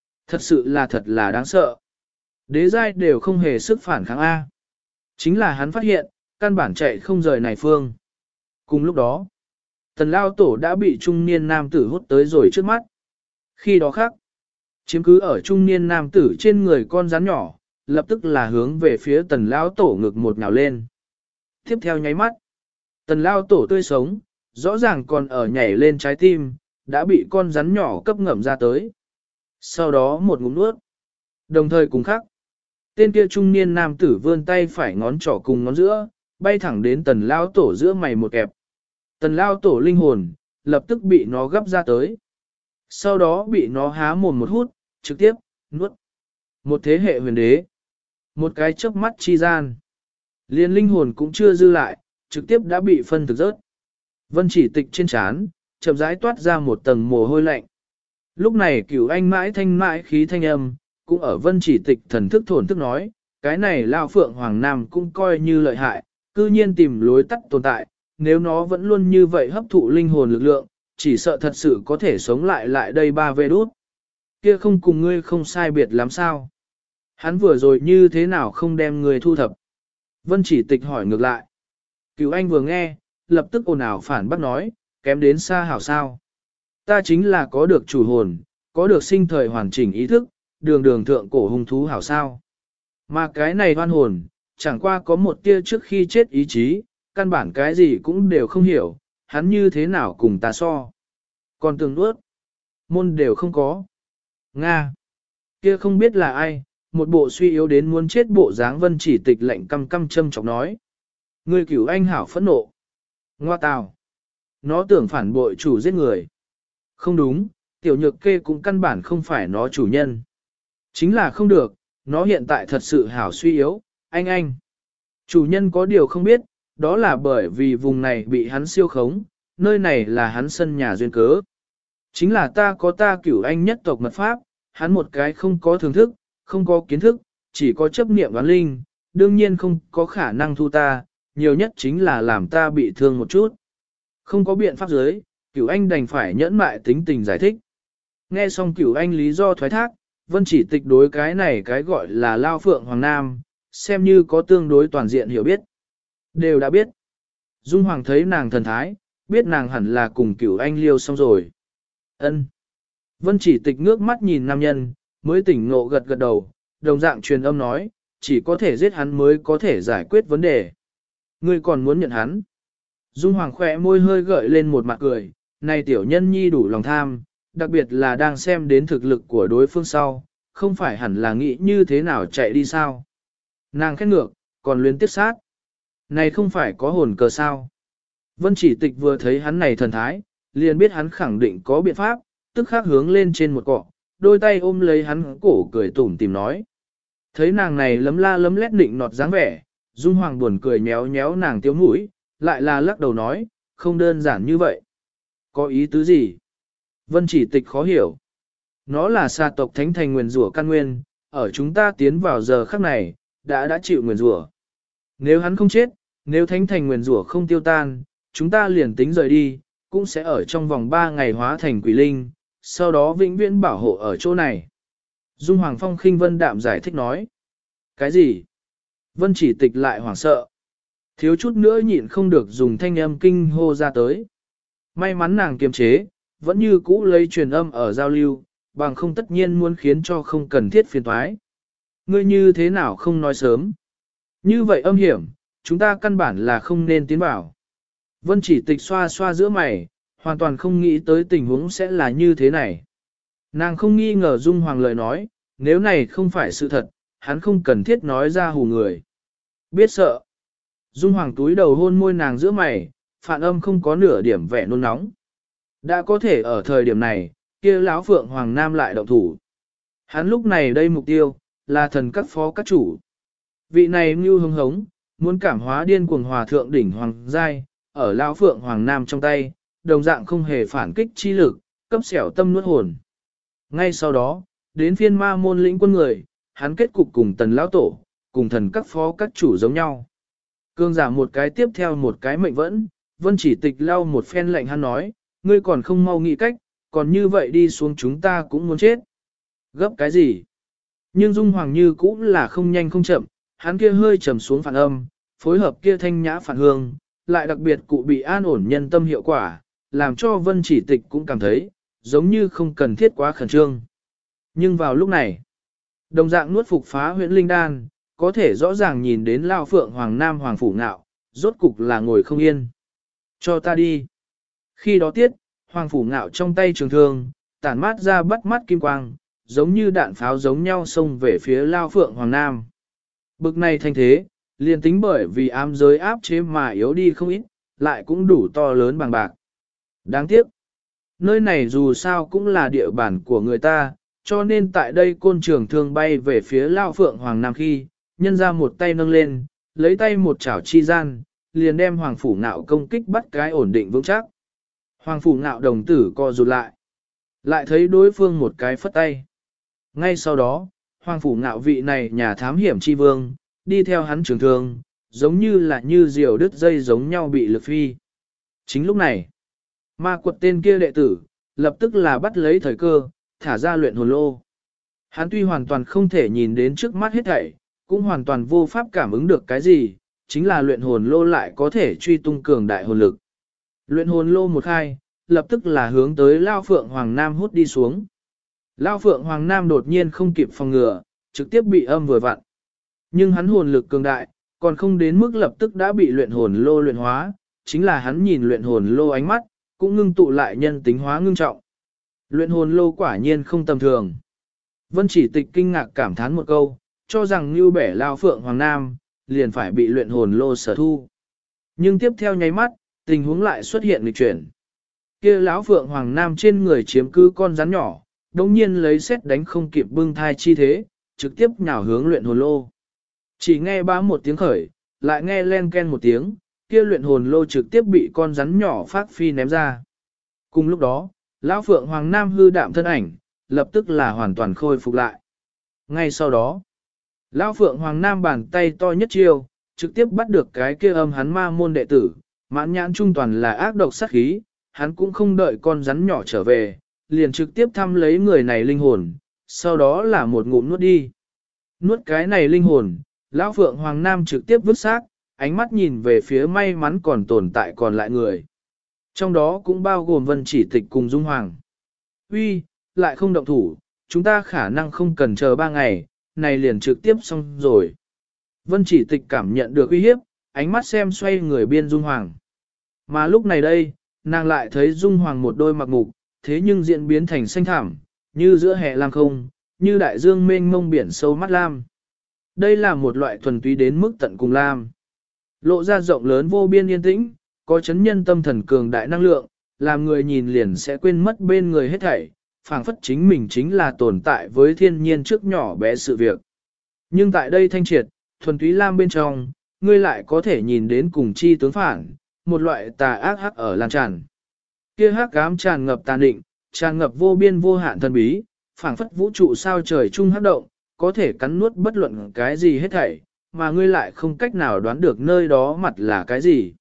Thật là đáng sợ. Đế giai đều không hề sức phản kháng A. Chính là hắn phát hiện, căn bản chạy không rời này phương. Cùng lúc đó, tần lao tổ đã bị trung niên nam tử hút tới rồi trước mắt. Khi đó khác, chiếm cứ ở trung niên nam tử trên người con rắn nhỏ, lập tức là hướng về phía tần lao tổ ngực một nhào lên. Tiếp theo nháy mắt, tần lao tổ tươi sống, rõ ràng còn ở nhảy lên trái tim, đã bị con rắn nhỏ cấp ngậm ra tới. Sau đó một ngụm nuốt. Đồng thời cùng khắc, tên kia trung niên nam tử vươn tay phải ngón trỏ cùng ngón giữa, bay thẳng đến tần lao tổ giữa mày một kẹp. Tần lao tổ linh hồn, lập tức bị nó gấp ra tới. Sau đó bị nó há mồm một hút, trực tiếp, nuốt. Một thế hệ huyền đế. Một cái chớp mắt chi gian. Liên linh hồn cũng chưa dư lại, trực tiếp đã bị phân thực rớt. Vân chỉ tịch trên trán, chậm rãi toát ra một tầng mồ hôi lạnh. Lúc này cửu anh mãi thanh mãi khí thanh âm, cũng ở vân chỉ tịch thần thức thổn thức nói, cái này lao phượng hoàng nam cũng coi như lợi hại, cư nhiên tìm lối tắt tồn tại, nếu nó vẫn luôn như vậy hấp thụ linh hồn lực lượng, chỉ sợ thật sự có thể sống lại đây ba vê đút. Kia không cùng ngươi không sai biệt lắm sao? Hắn vừa rồi như thế nào không đem ngươi thu thập? Vân chỉ tịch hỏi ngược lại. Cửu anh vừa nghe, lập tức ồn ào phản bác nói, kém đến xa hảo sao. Ta chính là có được chủ hồn, có được sinh thời hoàn chỉnh ý thức, đường đường thượng cổ hung thú hảo sao. Mà cái này hoan hồn, chẳng qua có một tia trước khi chết ý chí, căn bản cái gì cũng đều không hiểu, hắn như thế nào cùng ta so. Còn từng nuốt, môn đều không có. Nga, kia không biết là ai, một bộ suy yếu đến muốn chết bộ dáng vân chỉ tịch lạnh căm căm châm chọc nói. Người cửu anh hảo phẫn nộ. Ngoa tào. Nó tưởng phản bội chủ giết người. Không đúng, tiểu nhược kê cũng căn bản không phải nó chủ nhân. Chính là không được, nó hiện tại thật sự hảo suy yếu, anh. Chủ nhân có điều không biết, đó là bởi vì vùng này bị hắn siêu khống, nơi này là hắn sân nhà duyên cớ. Chính là ta có ta cửu anh nhất tộc mật pháp, hắn một cái không có thưởng thức, không có kiến thức, chỉ có chấp niệm đoán linh, đương nhiên không có khả năng thu ta, nhiều nhất chính là làm ta bị thương một chút. Không có biện pháp giới, cửu anh đành phải nhẫn mại tính tình giải thích. Nghe xong cửu anh lý do thoái thác, vân chỉ tịch đối cái này cái gọi là lao phượng hoàng nam, xem như có tương đối toàn diện hiểu biết. Đều đã biết. Dung hoàng thấy nàng thần thái, biết nàng hẳn là cùng cửu anh liêu xong rồi. Ân. Vân chỉ tịch ngước mắt nhìn nam nhân, mới tỉnh ngộ gật gật đầu, đồng dạng truyền âm nói, chỉ có thể giết hắn mới có thể giải quyết vấn đề. Ngươi còn muốn nhận hắn. Dung hoàng khỏe môi hơi gợi lên một mặt cười, này tiểu nhân nhi đủ lòng tham, đặc biệt là đang xem đến thực lực của đối phương sau, không phải hẳn là nghĩ như thế nào chạy đi sao. Nàng khét ngược, còn luyến tiếp sát. Này không phải có hồn cờ sao. Vân chỉ tịch vừa thấy hắn này thần thái, liền biết hắn khẳng định có biện pháp, tức khắc hướng lên trên một cọ, đôi tay ôm lấy hắn cổ cười tủm tìm nói. Thấy nàng này lấm la lấm lét định nọt dáng vẻ, Dung Hoàng buồn cười nhéo nhéo nàng tiếu mũi, lại là lắc đầu nói, không đơn giản như vậy. Có ý tứ gì? Vân chỉ tịch khó hiểu. Nó là xa tộc thánh thành nguyền rủa căn nguyên, ở chúng ta tiến vào giờ khắc này, đã chịu nguyền rủa. Nếu hắn không chết, nếu thánh thành nguyền rủa không tiêu tan, chúng ta liền tính rời đi, cũng sẽ ở trong vòng 3 ngày hóa thành quỷ linh, sau đó vĩnh viễn bảo hộ ở chỗ này. Dung Hoàng Phong khinh vân đạm giải thích nói. Cái gì? Vân chỉ tịch lại hoảng sợ. Thiếu chút nữa nhịn không được dùng thanh âm kinh hô ra tới. May mắn nàng kiềm chế, vẫn như cũ lấy truyền âm ở giao lưu, bằng không tất nhiên muốn khiến cho không cần thiết phiền toái. Ngươi như thế nào không nói sớm? Như vậy âm hiểm, chúng ta căn bản là không nên tiến vào. Vân chỉ tịch xoa xoa giữa mày, hoàn toàn không nghĩ tới tình huống sẽ là như thế này. Nàng không nghi ngờ Dung Hoàng lời nói, nếu này không phải sự thật, hắn không cần thiết nói ra hù người. Biết sợ. Dung Hoàng túi đầu hôn môi nàng giữa mày, phản âm không có nửa điểm vẻ nôn nóng. Đã có thể ở thời điểm này, kia lão Phượng Hoàng Nam lại động thủ. Hắn lúc này đây mục tiêu, là thần các phó các chủ. Vị này như hưng hống, muốn cảm hóa điên cuồng hòa thượng đỉnh Hoàng Giai, ở lão Phượng Hoàng Nam trong tay, đồng dạng không hề phản kích chi lực, cấp xẻo tâm nuốt hồn. Ngay sau đó, đến phiên ma môn lĩnh quân người, hắn kết cục cùng tần lão tổ, cùng thần các phó các chủ giống nhau. Cương giả một cái tiếp theo một cái mệnh vẫn, Vân Chỉ Tịch lau một phen lệnh hắn nói, ngươi còn không mau nghĩ cách, còn như vậy đi xuống chúng ta cũng muốn chết. Gấp cái gì? Nhưng Dung Hoàng như cũng là không nhanh không chậm, hắn kia hơi trầm xuống phản âm, phối hợp kia thanh nhã phản hương, lại đặc biệt cụ bị an ổn nhân tâm hiệu quả, làm cho Vân Chỉ Tịch cũng cảm thấy, giống như không cần thiết quá khẩn trương. Nhưng vào lúc này, đồng dạng nuốt phục phá huyện linh đan, có thể rõ ràng nhìn đến Lao Phượng Hoàng Nam Hoàng Phủ Ngạo, rốt cục là ngồi không yên. Cho ta đi. Khi đó tiết, Hoàng Phủ Ngạo trong tay trường thương, tản mát ra bắt mắt kim quang, giống như đạn pháo giống nhau xông về phía Lao Phượng Hoàng Nam. Bực này thanh thế, liền tính bởi vì ám giới áp chế mà yếu đi không ít, lại cũng đủ to lớn bằng bạc. Đáng tiếc, nơi này dù sao cũng là địa bàn của người ta, cho nên tại đây côn trường thương bay về phía Lao Phượng Hoàng Nam khi, nhân ra một tay nâng lên, lấy tay một chảo chi gian, liền đem Hoàng Phủ Ngạo công kích bắt cái ổn định vững chắc. Hoàng Phủ Ngạo đồng tử co rụt lại thấy đối phương một cái phất tay. Ngay sau đó, Hoàng Phủ Ngạo vị này nhà thám hiểm chi vương, đi theo hắn trường thương, giống như là như diều đứt dây giống nhau bị lực phi. Chính lúc này, ma quật tên kia đệ tử, lập tức là bắt lấy thời cơ, thả ra luyện hồn lô. Hắn tuy hoàn toàn không thể nhìn đến trước mắt hết thảy, cũng hoàn toàn vô pháp cảm ứng được cái gì, chính là luyện hồn lô lại có thể truy tung cường đại hồn lực. Luyện hồn lô một khai, lập tức là hướng tới Lao Phượng Hoàng Nam hút đi xuống. Lao Phượng Hoàng Nam đột nhiên không kịp phòng ngừa, trực tiếp bị âm vừa vặn. Nhưng hắn hồn lực cường đại, còn không đến mức lập tức đã bị luyện hồn lô luyện hóa, chính là hắn nhìn luyện hồn lô ánh mắt, cũng ngưng tụ lại nhân tính hóa ngưng trọng. Luyện hồn lô quả nhiên không tầm thường. Vân Chỉ Tịch kinh ngạc cảm thán một câu, cho rằng như bẻ Lao Phượng Hoàng Nam, liền phải bị luyện hồn lô sở thu. Nhưng tiếp theo nháy mắt, tình huống lại xuất hiện nghịch chuyển. Kia lão Phượng Hoàng Nam trên người chiếm cứ con rắn nhỏ, đồng nhiên lấy xét đánh không kịp bưng thai chi thế, trực tiếp nhào hướng luyện hồn lô. Chỉ nghe bá một tiếng khởi, lại nghe len ken một tiếng, kia luyện hồn lô trực tiếp bị con rắn nhỏ phát phi ném ra. Cùng lúc đó, lão Phượng Hoàng Nam hư đạm thân ảnh, lập tức là hoàn toàn khôi phục lại. Ngay sau đó, lão Phượng Hoàng Nam bàn tay to nhất chiêu, trực tiếp bắt được cái kia âm hắn ma môn đệ tử, mãn nhãn trung toàn là ác độc sát khí, hắn cũng không đợi con rắn nhỏ trở về, liền trực tiếp thăm lấy người này linh hồn, sau đó là một ngụm nuốt đi. Nuốt cái này linh hồn, lão Phượng Hoàng Nam trực tiếp vứt xác, ánh mắt nhìn về phía may mắn còn tồn tại còn lại người. Trong đó cũng bao gồm Vân Chỉ Tịch cùng Dung Hoàng. Uy, lại không động thủ, chúng ta khả năng không cần chờ 3 ngày, này liền trực tiếp xong rồi. Vân Chỉ Tịch cảm nhận được uy hiếp, ánh mắt xem xoay người biên Dung Hoàng. Mà lúc này đây, nàng lại thấy Dung Hoàng một đôi mặc mục, thế nhưng diễn biến thành xanh thảm, như giữa hè lam không, như đại dương mênh mông biển sâu mắt lam. Đây là một loại thuần túy đến mức tận cùng lam. Lộ ra rộng lớn vô biên yên tĩnh, có chấn nhân tâm thần cường đại năng lượng, làm người nhìn liền sẽ quên mất bên người hết thảy, phảng phất chính mình chính là tồn tại với thiên nhiên trước nhỏ bé sự việc. Nhưng tại đây thanh triệt, thuần túy lam bên trong, ngươi lại có thể nhìn đến cùng chi tướng phản, một loại tà ác hắc ở lan tràn. Kia hắc ám tràn ngập tàn định, tràn ngập vô biên vô hạn thần bí, phảng phất vũ trụ sao trời chung hắc động, có thể cắn nuốt bất luận cái gì hết thảy, mà ngươi lại không cách nào đoán được nơi đó mặt là cái gì.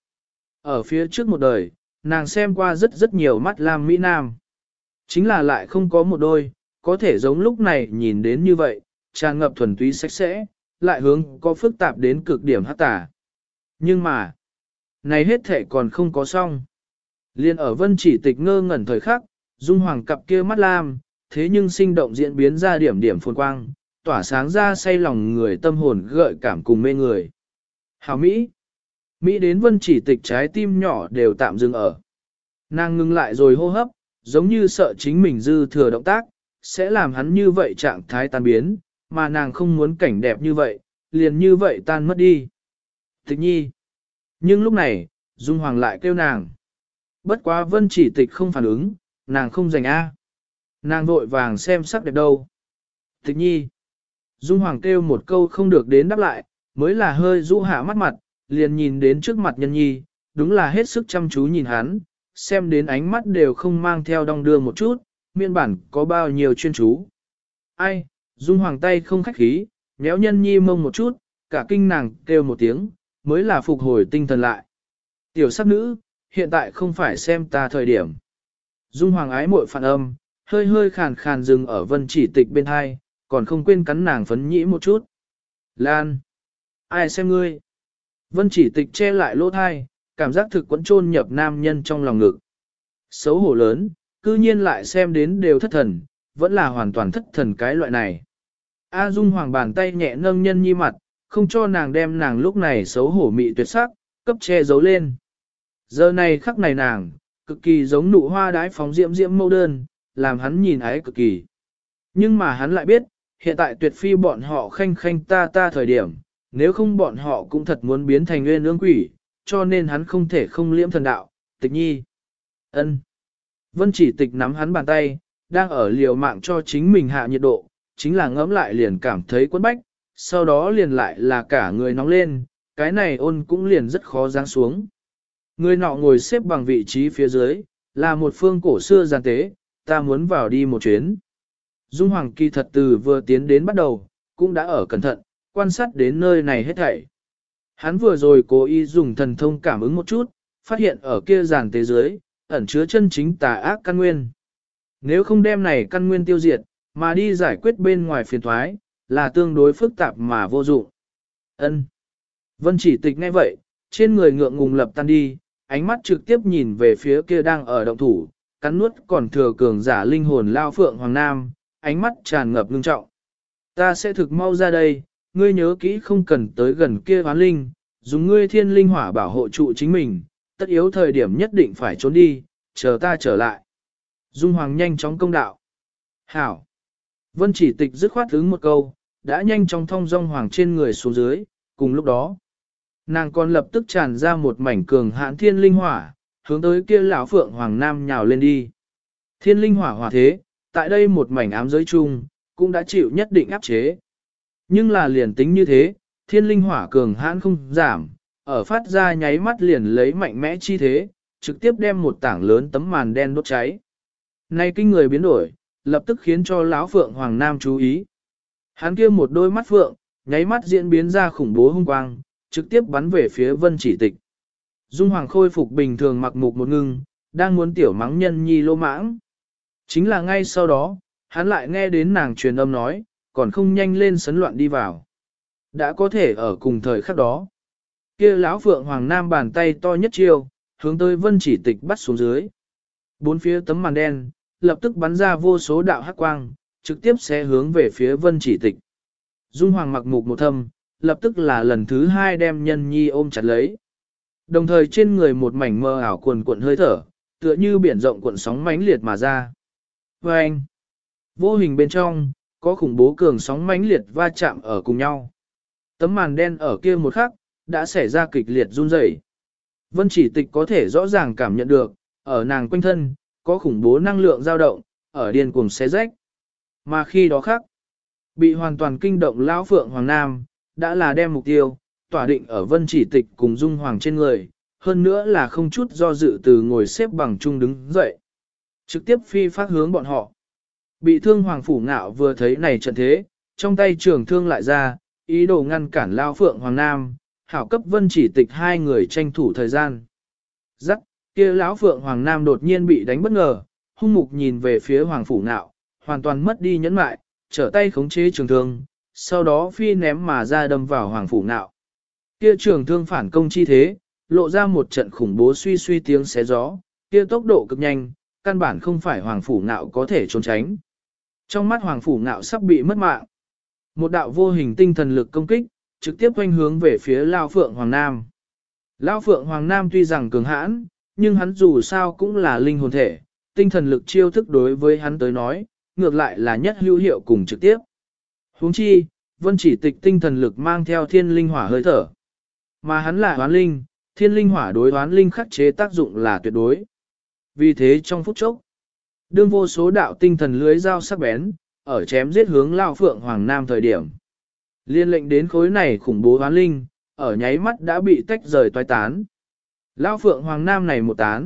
Ở phía trước một đời, nàng xem qua rất nhiều mắt lam mỹ nam. Chính là lại không có một đôi, có thể giống lúc này nhìn đến như vậy, tràn ngập thuần túy sạch sẽ, lại hướng có phức tạp đến cực điểm hắc tả. Nhưng mà, này hết thể còn không có xong. Liên ở Vân Chỉ Tịch ngơ ngẩn thời khắc, Dung Hoàng cặp kia mắt lam, thế nhưng sinh động diễn biến ra điểm điểm phồn quang, tỏa sáng ra say lòng người tâm hồn gợi cảm cùng mê người. Hảo Mỹ! Mỹ đến Vân Chỉ Tịch trái tim nhỏ đều tạm dừng ở. Nàng ngừng lại rồi hô hấp, giống như sợ chính mình dư thừa động tác, sẽ làm hắn như vậy trạng thái tan biến, mà nàng không muốn cảnh đẹp như vậy, liền như vậy tan mất đi. Tịch nhi! Nhưng lúc này, Dung Hoàng lại kêu nàng. Bất quá Vân Chỉ Tịch không phản ứng, nàng không giành A. Nàng vội vàng xem sắc đẹp đâu. Tịch nhi! Dung Hoàng kêu một câu không được đến đáp lại, mới là hơi rũ hạ mắt mặt, liền nhìn đến trước mặt nhân nhi, đúng là hết sức chăm chú nhìn hắn, xem đến ánh mắt đều không mang theo đong đưa một chút, miên bản có bao nhiêu chuyên chú. Ai, Dung Hoàng tay không khách khí, nhéo nhân nhi mông một chút, cả kinh nàng kêu một tiếng, mới là phục hồi tinh thần lại. Tiểu sắc nữ, hiện tại không phải xem ta thời điểm. Dung Hoàng ái muội phản âm, hơi hơi khàn khàn dừng ở Vân Chỉ Tịch bên hai, còn không quên cắn nàng phấn nhĩ một chút. Lan! Ai xem ngươi? Vân Chỉ Tịch che lại lỗ thai, cảm giác thực quẫn chôn nhập nam nhân trong lòng ngực. Xấu hổ lớn, cư nhiên lại xem đến đều thất thần, vẫn là hoàn toàn thất thần cái loại này. A Dung Hoàng bàn tay nhẹ nâng nhân nhi mặt, không cho nàng đem nàng lúc này xấu hổ mị tuyệt sắc, cấp che giấu lên. Giờ này khắc này nàng, cực kỳ giống nụ hoa đái phóng diễm diễm mâu đơn, làm hắn nhìn ái cực kỳ. Nhưng mà hắn lại biết, hiện tại tuyệt phi bọn họ khanh khanh ta thời điểm, nếu không bọn họ cũng thật muốn biến thành nguyên ương quỷ, cho nên hắn không thể không liễm thần đạo, Tịch nhi. Ân. Vân Chỉ Tịch nắm hắn bàn tay, đang ở liều mạng cho chính mình hạ nhiệt độ, chính là ngẫm lại liền cảm thấy quấn bách, sau đó liền lại là cả người nóng lên, cái này ôn cũng liền rất khó giáng xuống. Người nọ ngồi xếp bằng vị trí phía dưới, là một phương cổ xưa giàn tế, ta muốn vào đi một chuyến. Dung Hoàng kỳ thật từ vừa tiến đến bắt đầu, cũng đã ở cẩn thận, quan sát đến nơi này hết thảy. Hắn vừa rồi cố ý dùng thần thông cảm ứng một chút, phát hiện ở kia giàn tế dưới, ẩn chứa chân chính tà ác căn nguyên. Nếu không đem này căn nguyên tiêu diệt, mà đi giải quyết bên ngoài phiền thoái, là tương đối phức tạp mà vô dụng. Ân. Vân Chỉ Tịch nghe vậy, trên người ngượng ngùng lập tan đi, ánh mắt trực tiếp nhìn về phía kia đang ở động thủ, cắn nuốt còn thừa cường giả linh hồn lao phượng hoàng nam, ánh mắt tràn ngập ngưng trọng. Ta sẽ thực mau ra đây, ngươi nhớ kỹ không cần tới gần kia hoán linh, dùng ngươi thiên linh hỏa bảo hộ trụ chính mình, tất yếu thời điểm nhất định phải trốn đi, chờ ta trở lại. Dung Hoàng nhanh chóng công đạo. Hảo. Vân Chỉ Tịch dứt khoát ứng một câu, đã nhanh chóng thong dong hoàng trên người xuống dưới, cùng lúc đó. Nàng còn lập tức tràn ra một mảnh cường hãn thiên linh hỏa, hướng tới kia lão phượng hoàng nam nhào lên đi. Thiên linh hỏa hỏa thế, tại đây một mảnh ám giới chung, cũng đã chịu nhất định áp chế. Nhưng là liền tính như thế, thiên linh hỏa cường hãn không giảm, ở phát ra nháy mắt liền lấy mạnh mẽ chi thế, trực tiếp đem một tảng lớn tấm màn đen đốt cháy. Nay kinh người biến đổi, lập tức khiến cho lão phượng hoàng nam chú ý. Hắn kia một đôi mắt phượng, nháy mắt diễn biến ra khủng bố hung quang, trực tiếp bắn về phía Vân Chỉ Tịch. Dung Hoàng khôi phục bình thường mặc mục một ngưng, đang muốn tiểu mắng nhân nhi lô mãng. Chính là ngay sau đó, hắn lại nghe đến nàng truyền âm nói, còn không nhanh lên sấn loạn đi vào. Đã có thể ở cùng thời khắc đó. Kia lão phượng hoàng nam bàn tay to nhất chiêu, hướng tới Vân Chỉ Tịch bắt xuống dưới. Bốn phía tấm màn đen, lập tức bắn ra vô số đạo hắc quang, trực tiếp sẽ hướng về phía Vân Chỉ Tịch. Dung Hoàng mặc mục một thâm, lập tức là lần thứ hai đem nhân nhi ôm chặt lấy. Đồng thời trên người một mảnh mơ ảo cuồn cuộn hơi thở, tựa như biển rộng cuộn sóng mãnh liệt mà ra. Và anh, vô hình bên trong, có khủng bố cường sóng mãnh liệt va chạm ở cùng nhau. Tấm màn đen ở kia một khắc, đã xảy ra kịch liệt run rẩy. Vân Chỉ Tịch có thể rõ ràng cảm nhận được, ở nàng quanh thân, có khủng bố năng lượng dao động, ở điên cuồng xé rách. Mà khi đó khắc, bị hoàn toàn kinh động lão phượng hoàng nam, đã là đem mục tiêu, tỏa định ở Vân Chỉ Tịch cùng Dung Hoàng trên người, hơn nữa là không chút do dự từ ngồi xếp bằng chung đứng dậy. Trực tiếp phi phát hướng bọn họ. Bị thương Hoàng Phủ Ngạo vừa thấy này trận thế, trong tay trường thương lại ra, ý đồ ngăn cản lao phượng Hoàng Nam, hảo cấp Vân Chỉ Tịch hai người tranh thủ thời gian. Rắc, kia lão phượng Hoàng Nam đột nhiên bị đánh bất ngờ, hung mục nhìn về phía Hoàng Phủ Ngạo, hoàn toàn mất đi nhẫn mại, trở tay khống chế trường thương, sau đó phi ném mà ra đâm vào Hoàng Phủ Ngạo. Kia trường thương phản công chi thế, lộ ra một trận khủng bố suy suy tiếng xé gió, kia tốc độ cực nhanh, căn bản không phải Hoàng Phủ Ngạo có thể trốn tránh. Trong mắt Hoàng Phủ Ngạo sắp bị mất mạng. Một đạo vô hình tinh thần lực công kích, trực tiếp quanh hướng về phía Lao Phượng Hoàng Nam. Lao Phượng Hoàng Nam tuy rằng cường hãn, nhưng hắn dù sao cũng là linh hồn thể, tinh thần lực chiêu thức đối với hắn tới nói, ngược lại là nhất hữu hiệu cùng trực tiếp. Huống chi, Vân Chỉ Tịch tinh thần lực mang theo thiên linh hỏa hơi thở. Mà hắn là hoán linh, thiên linh hỏa đối hoán linh khắc chế tác dụng là tuyệt đối. Vì thế trong phút chốc, đương vô số đạo tinh thần lưới dao sắc bén, ở chém giết hướng Lao Phượng Hoàng Nam thời điểm. Liên lệnh đến khối này khủng bố hoán linh, ở nháy mắt đã bị tách rời toái tán. Lao Phượng Hoàng Nam này một tán,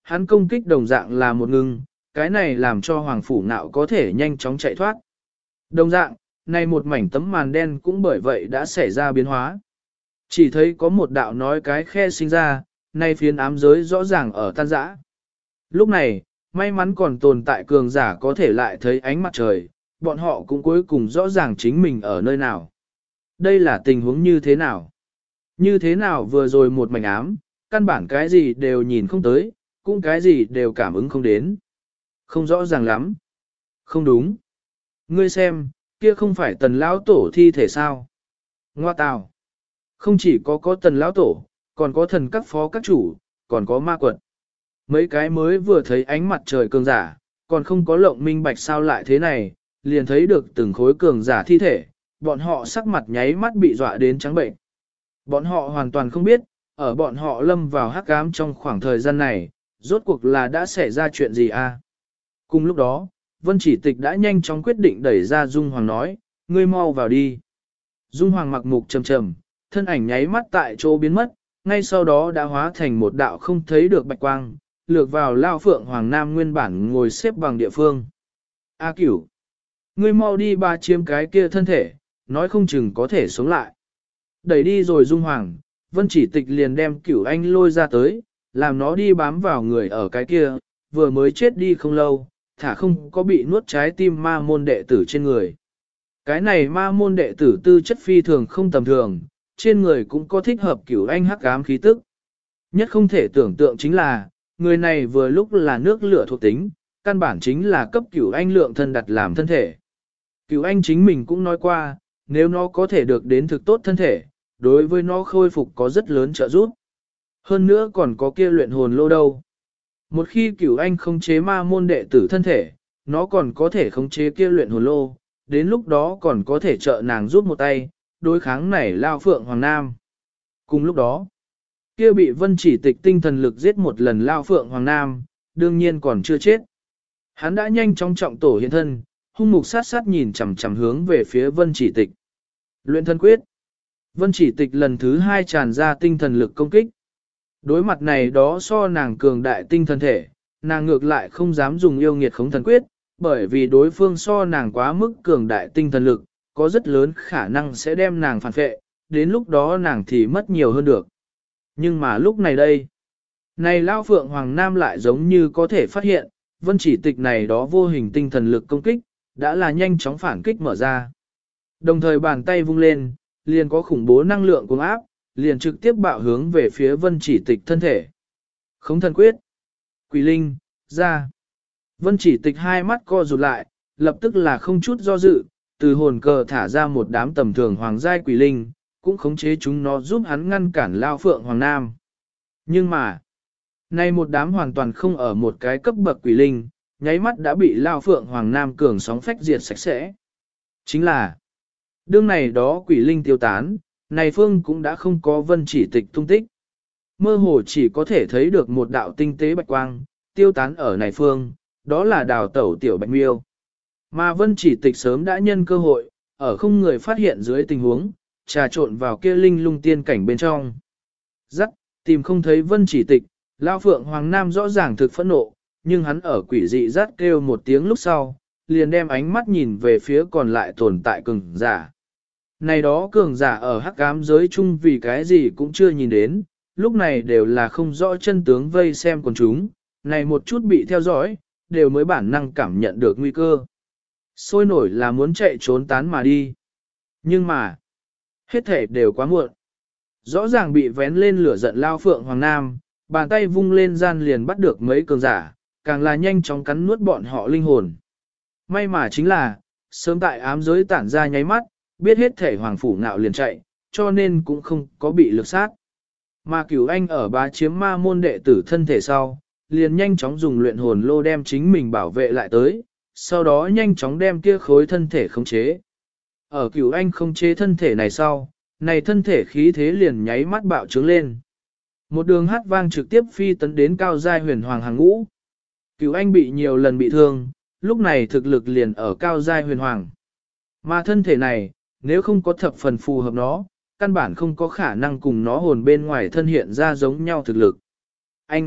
hắn công kích đồng dạng là một ngưng, cái này làm cho Hoàng Phủ Nạo có thể nhanh chóng chạy thoát. Đồng dạng, này một mảnh tấm màn đen cũng bởi vậy đã xảy ra biến hóa. Chỉ thấy có một đạo nói cái khe sinh ra, nay phiến ám giới rõ ràng ở tan rã. Lúc này, may mắn còn tồn tại cường giả có thể lại thấy ánh mặt trời, bọn họ cũng cuối cùng rõ ràng chính mình ở nơi nào. Đây là tình huống như thế nào? Như thế nào vừa rồi một mảnh ám, căn bản cái gì đều nhìn không tới, cũng cái gì đều cảm ứng không đến. Không rõ ràng lắm. Không đúng. Ngươi xem, kia không phải tần lão tổ thi thể sao? Ngoa tào. Không chỉ có tần lão tổ, còn có thần các phó các chủ, còn có ma quật. Mấy cái mới vừa thấy ánh mặt trời cường giả, còn không có lộng minh bạch sao lại thế này, liền thấy được từng khối cường giả thi thể, bọn họ sắc mặt nháy mắt bị dọa đến trắng bệnh. Bọn họ hoàn toàn không biết, ở bọn họ lâm vào hắc ám trong khoảng thời gian này, rốt cuộc là đã xảy ra chuyện gì a? Cùng lúc đó, Vân Chỉ Tịch đã nhanh chóng quyết định đẩy ra Dung Hoàng nói, ngươi mau vào đi. Dung Hoàng mặc mục trầm trầm, thân ảnh nháy mắt tại chỗ biến mất, ngay sau đó đã hóa thành một đạo không thấy được bạch quang, lược vào Lao Phượng Hoàng Nam nguyên bản ngồi xếp bằng địa phương. A Cửu, ngươi mau đi ba chiếm cái kia thân thể, nói không chừng có thể sống lại. Đẩy đi rồi Dung Hoàng, Vân Chỉ Tịch liền đem Cửu Anh lôi ra tới, làm nó đi bám vào người ở cái kia, vừa mới chết đi không lâu, thả không có bị nuốt trái tim ma môn đệ tử trên người. Cái này ma môn đệ tử tư chất phi thường không tầm thường, trên người cũng có thích hợp Cửu Anh hắc ám khí tức. Nhất không thể tưởng tượng chính là, người này vừa lúc là nước lửa thuộc tính, căn bản chính là cấp Cửu Anh lượng thân đặt làm thân thể. Cửu Anh chính mình cũng nói qua, nếu nó có thể được đến thực tốt thân thể, đối với nó khôi phục có rất lớn trợ giúp. Hơn nữa còn có kia luyện hồn lô đâu. Một khi Cửu Anh khống chế ma môn đệ tử thân thể, nó còn có thể khống chế kia luyện hồn lô, đến lúc đó còn có thể trợ nàng giúp một tay, đối kháng này Lao Phượng Hoàng Nam. Cùng lúc đó, kia bị Vân Chỉ Tịch tinh thần lực giết một lần Lao Phượng Hoàng Nam, đương nhiên còn chưa chết. Hắn đã nhanh chóng trọng tổ hiện thân, hung mục sát sát nhìn chằm chằm hướng về phía Vân Chỉ Tịch. Luyện thân quyết. Vân Chỉ Tịch lần thứ 2 tràn ra tinh thần lực công kích. Đối mặt này đó so nàng cường đại tinh thần thể, nàng ngược lại không dám dùng yêu nghiệt khống thần quyết, bởi vì đối phương so nàng quá mức cường đại tinh thần lực, có rất lớn khả năng sẽ đem nàng phản phệ, đến lúc đó nàng thì mất nhiều hơn được. Nhưng mà lúc này đây, này Lao Phượng Hoàng Nam lại giống như có thể phát hiện, Vân Chỉ Tịch này đó vô hình tinh thần lực công kích, đã là nhanh chóng phản kích mở ra. Đồng thời bàn tay vung lên, liền có khủng bố năng lượng cuồng áp, liền trực tiếp bạo hướng về phía Vân Chỉ Tịch thân thể. Khống thần quyết. Quỷ linh, ra. Vân Chỉ Tịch hai mắt co rụt lại, lập tức là không chút do dự, từ hồn cờ thả ra một đám tầm thường hoàng giai quỷ linh, cũng khống chế chúng nó giúp hắn ngăn cản Lao Phượng Hoàng Nam. Nhưng mà, nay một đám hoàn toàn không ở một cái cấp bậc quỷ linh, nháy mắt đã bị Lao Phượng Hoàng Nam cường sóng phách diệt sạch sẽ. Chính là, đương này đó quỷ linh tiêu tán, này phương cũng đã không có Vân Chỉ Tịch tung tích. Mơ hồ chỉ có thể thấy được một đạo tinh tế bạch quang, tiêu tán ở này phương, đó là đào tẩu tiểu bạch miêu. Mà Vân Chỉ Tịch sớm đã nhân cơ hội, ở không người phát hiện dưới tình huống, trà trộn vào kia linh lung tiên cảnh bên trong. Rắc, tìm không thấy Vân Chỉ Tịch, Lao Phượng Hoàng Nam rõ ràng thực phẫn nộ, nhưng hắn ở quỷ dị rát kêu một tiếng lúc sau, liền đem ánh mắt nhìn về phía còn lại tồn tại cường giả. Này đó cường giả ở hắc ám giới chung vì cái gì cũng chưa nhìn đến, lúc này đều là không rõ chân tướng vây xem con chúng, này một chút bị theo dõi, đều mới bản năng cảm nhận được nguy cơ. Sôi nổi là muốn chạy trốn tán mà đi. Nhưng mà, hết thể đều quá muộn. Rõ ràng bị vén lên lửa giận Lao Phượng Hoàng Nam, bàn tay vung lên gian liền bắt được mấy cường giả, càng là nhanh chóng cắn nuốt bọn họ linh hồn. May mà chính là, sớm tại ám giới tản ra nháy mắt, biết hết thể Hoàng Phủ Ngạo liền chạy, cho nên cũng không có bị lực sát. Mà Cửu Anh ở bá chiếm ma môn đệ tử thân thể sau, liền nhanh chóng dùng luyện hồn lô đem chính mình bảo vệ lại tới, sau đó nhanh chóng đem kia khối thân thể khống chế. Ở Cửu Anh khống chế thân thể này sau, này thân thể khí thế liền nháy mắt bạo trướng lên. Một đường hát vang trực tiếp phi tấn đến cao giai huyền hoàng hàng ngũ. Cửu Anh bị nhiều lần bị thương, lúc này thực lực liền ở cao giai huyền hoàng. Mà thân thể này, nếu không có thập phần phù hợp nó, căn bản không có khả năng cùng nó hồn bên ngoài thân hiện ra giống nhau thực lực. Anh,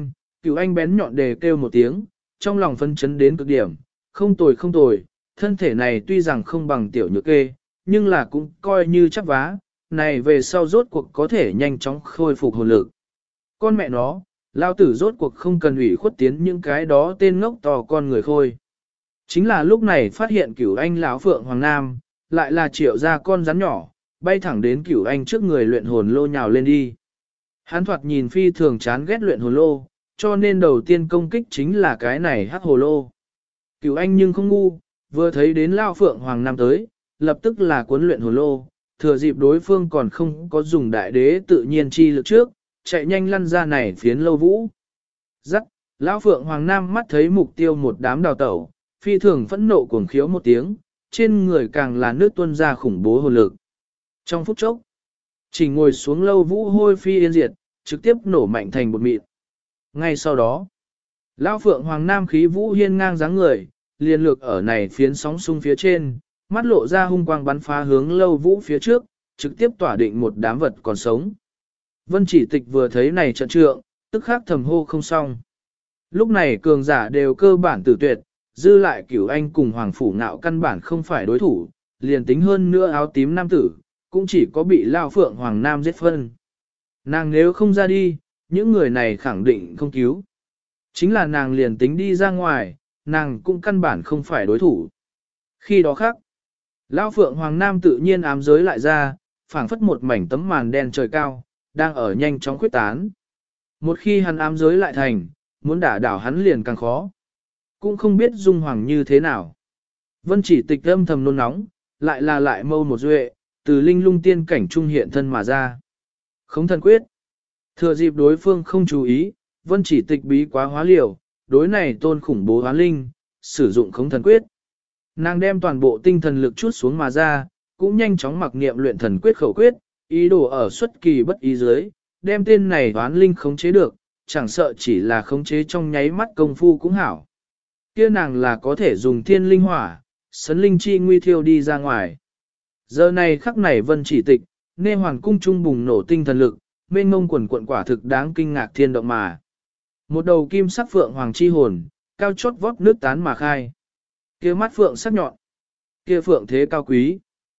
Cửu Anh bén nhọn đề kêu một tiếng, trong lòng phân chấn đến cực điểm, không tồi không tồi, thân thể này tuy rằng không bằng tiểu nhược kê, nhưng là cũng coi như chắc vá, này về sau rốt cuộc có thể nhanh chóng khôi phục hồn lực. Con mẹ nó, lao tử rốt cuộc không cần ủy khuất tiến những cái đó tên ngốc to con người khôi. Chính là lúc này phát hiện Cửu Anh lão Phượng Hoàng Nam, lại là Triệu ra con rắn nhỏ, bay thẳng đến Cửu Anh trước người luyện hồn lô nhào lên đi. Hắn thoạt nhìn phi thường chán ghét luyện hồn lô, cho nên đầu tiên công kích chính là cái này hắc hồ lô. Cửu Anh nhưng không ngu, vừa thấy đến lao Phượng Hoàng Nam tới, lập tức là cuốn luyện hồn lô, thừa dịp đối phương còn không có dùng đại đế tự nhiên chi lực trước, chạy nhanh lăn ra này phiến lâu vũ. Rắc, lão Phượng Hoàng Nam mắt thấy mục tiêu một đám đào tẩu, phi thường phẫn nộ cuồng khiếu một tiếng, trên người càng là nước tuôn ra khủng bố hồn lực. Trong phút chốc, chỉ ngồi xuống lâu vũ hôi phi yên diệt, trực tiếp nổ mạnh thành bột mịn. Ngay sau đó, lão Phượng Hoàng Nam khí vũ hiên ngang dáng người, liền lược ở này phiến sóng sung phía trên, mắt lộ ra hung quang bắn phá hướng lâu vũ phía trước, trực tiếp tỏa định một đám vật còn sống. Vân Chỉ Tịch vừa thấy này trận trượng, tức khắc thầm hô không xong. Lúc này cường giả đều cơ bản tử tuyệt, dư lại Cửu Anh cùng Hoàng Phủ Ngạo căn bản không phải đối thủ, liền tính hơn nữa áo tím nam tử, cũng chỉ có bị Lao Phượng Hoàng Nam giết phân. Nàng nếu không ra đi, những người này khẳng định không cứu. Chính là nàng liền tính đi ra ngoài, nàng cũng căn bản không phải đối thủ. Khi đó khác, Lao Phượng Hoàng Nam tự nhiên ám giới lại ra, phảng phất một mảnh tấm màn đen trời cao, đang ở nhanh chóng khuyết tán. Một khi hắn ám giới lại thành, muốn đả đảo hắn liền càng khó. Cũng không biết dung hoàng như thế nào. Vân Chỉ Tịch âm thầm nôn nóng, lại mâu một duệ, từ linh lung tiên cảnh trung hiện thân mà ra. Không thần quyết. Thừa dịp đối phương không chú ý, Vân Chỉ Tịch bí quá hóa liều, đối này tôn khủng bố hóa linh, sử dụng khống thần quyết. Nàng đem toàn bộ tinh thần lực chút xuống mà ra, cũng nhanh chóng mặc niệm luyện thần quyết khẩu quyết, ý đồ ở xuất kỳ bất ý dưới, đem tên này hoán linh khống chế được, chẳng sợ chỉ là khống chế trong nháy mắt công phu cũng hảo. Kia nàng là có thể dùng thiên linh hỏa, sấn linh chi nguy thiêu đi ra ngoài. Giờ này khắc này Vân Chỉ Tịch, nên hoàng cung trung bùng nổ tinh thần lực, mênh ngông quần quận quả thực đáng kinh ngạc thiên động mà. Một đầu kim sắc phượng hoàng chi hồn, cao chót vót nước tán mà khai. Kia mắt phượng sắc nhọn, kia phượng thế cao quý.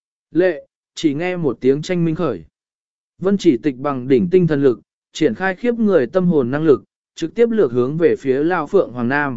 Lệ, chỉ nghe một tiếng tranh minh khởi. Vân Chỉ Tịch bằng đỉnh tinh thần lực, triển khai khiếp người tâm hồn năng lực, trực tiếp lược hướng về phía Lao Phượng Hoàng Nam.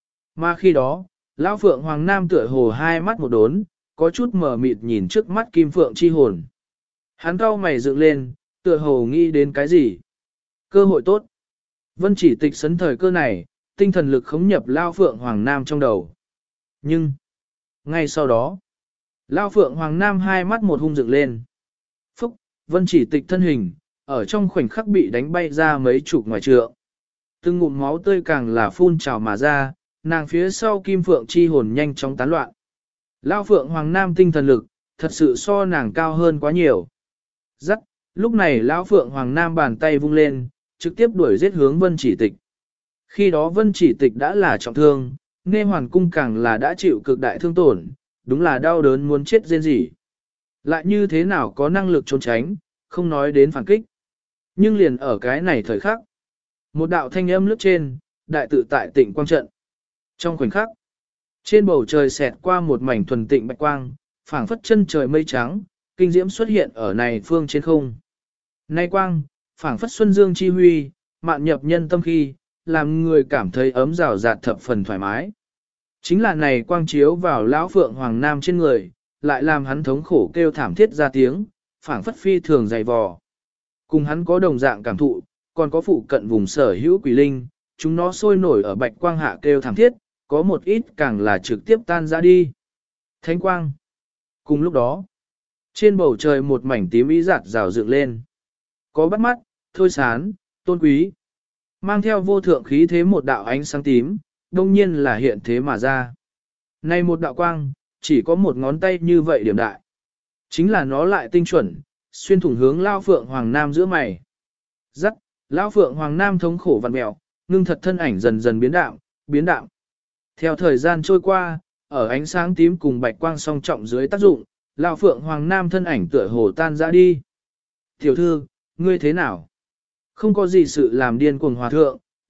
Mà khi đó, Lão Phượng Hoàng Nam tựa hồ hai mắt một đốn, có chút mờ mịt nhìn trước mắt kim phượng chi hồn. Hắn cau mày dựng lên, tựa hồ nghĩ đến cái gì. Cơ hội tốt. Vân Chỉ Tịch sấn thời cơ này, tinh thần lực khống nhập Lao Phượng Hoàng Nam trong đầu. Nhưng, ngay sau đó, Lao Phượng Hoàng Nam hai mắt một hung dựng lên. Phúc, Vân Chỉ Tịch thân hình, ở trong khoảnh khắc bị đánh bay ra mấy chục ngoài trượng. Từng ngụm máu tươi càng là phun trào mà ra, nàng phía sau kim phượng chi hồn nhanh chóng tán loạn. Lao Phượng Hoàng Nam tinh thần lực, thật sự so nàng cao hơn quá nhiều. Rắc, lúc này Lão Phượng Hoàng Nam bàn tay vung lên, trực tiếp đuổi giết hướng Vân Chỉ Tịch. Khi đó Vân Chỉ Tịch đã là trọng thương, Nghe Hoàn Cung càng là đã chịu cực đại thương tổn, đúng là đau đớn muốn chết rên rỉ. Lại như thế nào có năng lực trốn tránh, không nói đến phản kích. Nhưng liền ở cái này thời khắc, một đạo thanh âm lướt trên, đại tự tại tịnh quang trận. Trong khoảnh khắc, trên bầu trời xẹt qua một mảnh thuần tịnh bạch quang, phảng phất chân trời mây trắng, kinh diễm xuất hiện ở này phương trên không. Nay quang, phảng phất xuân dương chi huy, mạn nhập nhân tâm khi, làm người cảm thấy ấm rào rạt thập phần thoải mái. Chính là này quang chiếu vào lão Phượng Hoàng Nam trên người, lại làm hắn thống khổ kêu thảm thiết ra tiếng, phảng phất phi thường dày vò. Cùng hắn có đồng dạng cảm thụ, còn có phụ cận vùng sở hữu quỷ linh, chúng nó sôi nổi ở bạch quang hạ kêu thảm thiết, có một ít càng là trực tiếp tan ra đi. Thánh quang. Cùng lúc đó, trên bầu trời một mảnh tím ý giạt rào dựng lên. Có bắt mắt, thôi sán, tôn quý. Mang theo vô thượng khí thế một đạo ánh sáng tím, đông nhiên là hiện thế mà ra. Này một đạo quang, chỉ có một ngón tay như vậy điểm đại. Chính là nó lại tinh chuẩn, xuyên thủng hướng Lao Phượng Hoàng Nam giữa mày. Dắt, Lao Phượng Hoàng Nam thống khổ vặn mẹo, ngưng thật thân ảnh dần dần biến đạo, biến đạo. Theo thời gian trôi qua, ở ánh sáng tím cùng bạch quang song trọng dưới tác dụng, Lao Phượng Hoàng Nam thân ảnh tựa hồ tan ra đi. Tiểu thư, ngươi thế nào? Không có gì sự làm điên cuồng hòa thượng,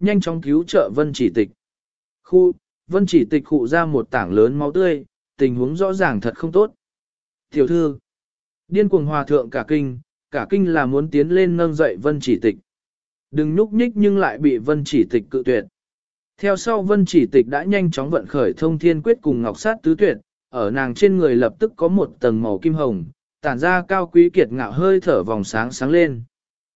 nhanh chóng cứu trợ Vân Chỉ Tịch. Vân Chỉ Tịch khụ ra một tảng lớn máu tươi, tình huống rõ ràng thật không tốt. Tiểu thư, điên cuồng hòa thượng cả kinh là muốn tiến lên nâng dậy Vân Chỉ Tịch. Đừng nhúc nhích nhưng lại bị Vân Chỉ Tịch cự tuyệt. Theo sau Vân Chỉ Tịch đã nhanh chóng vận khởi thông thiên quyết cùng ngọc sát tứ tuyệt, ở nàng trên người lập tức có một tầng màu kim hồng, tản ra cao quý kiệt ngạo hơi thở vòng sáng sáng lên.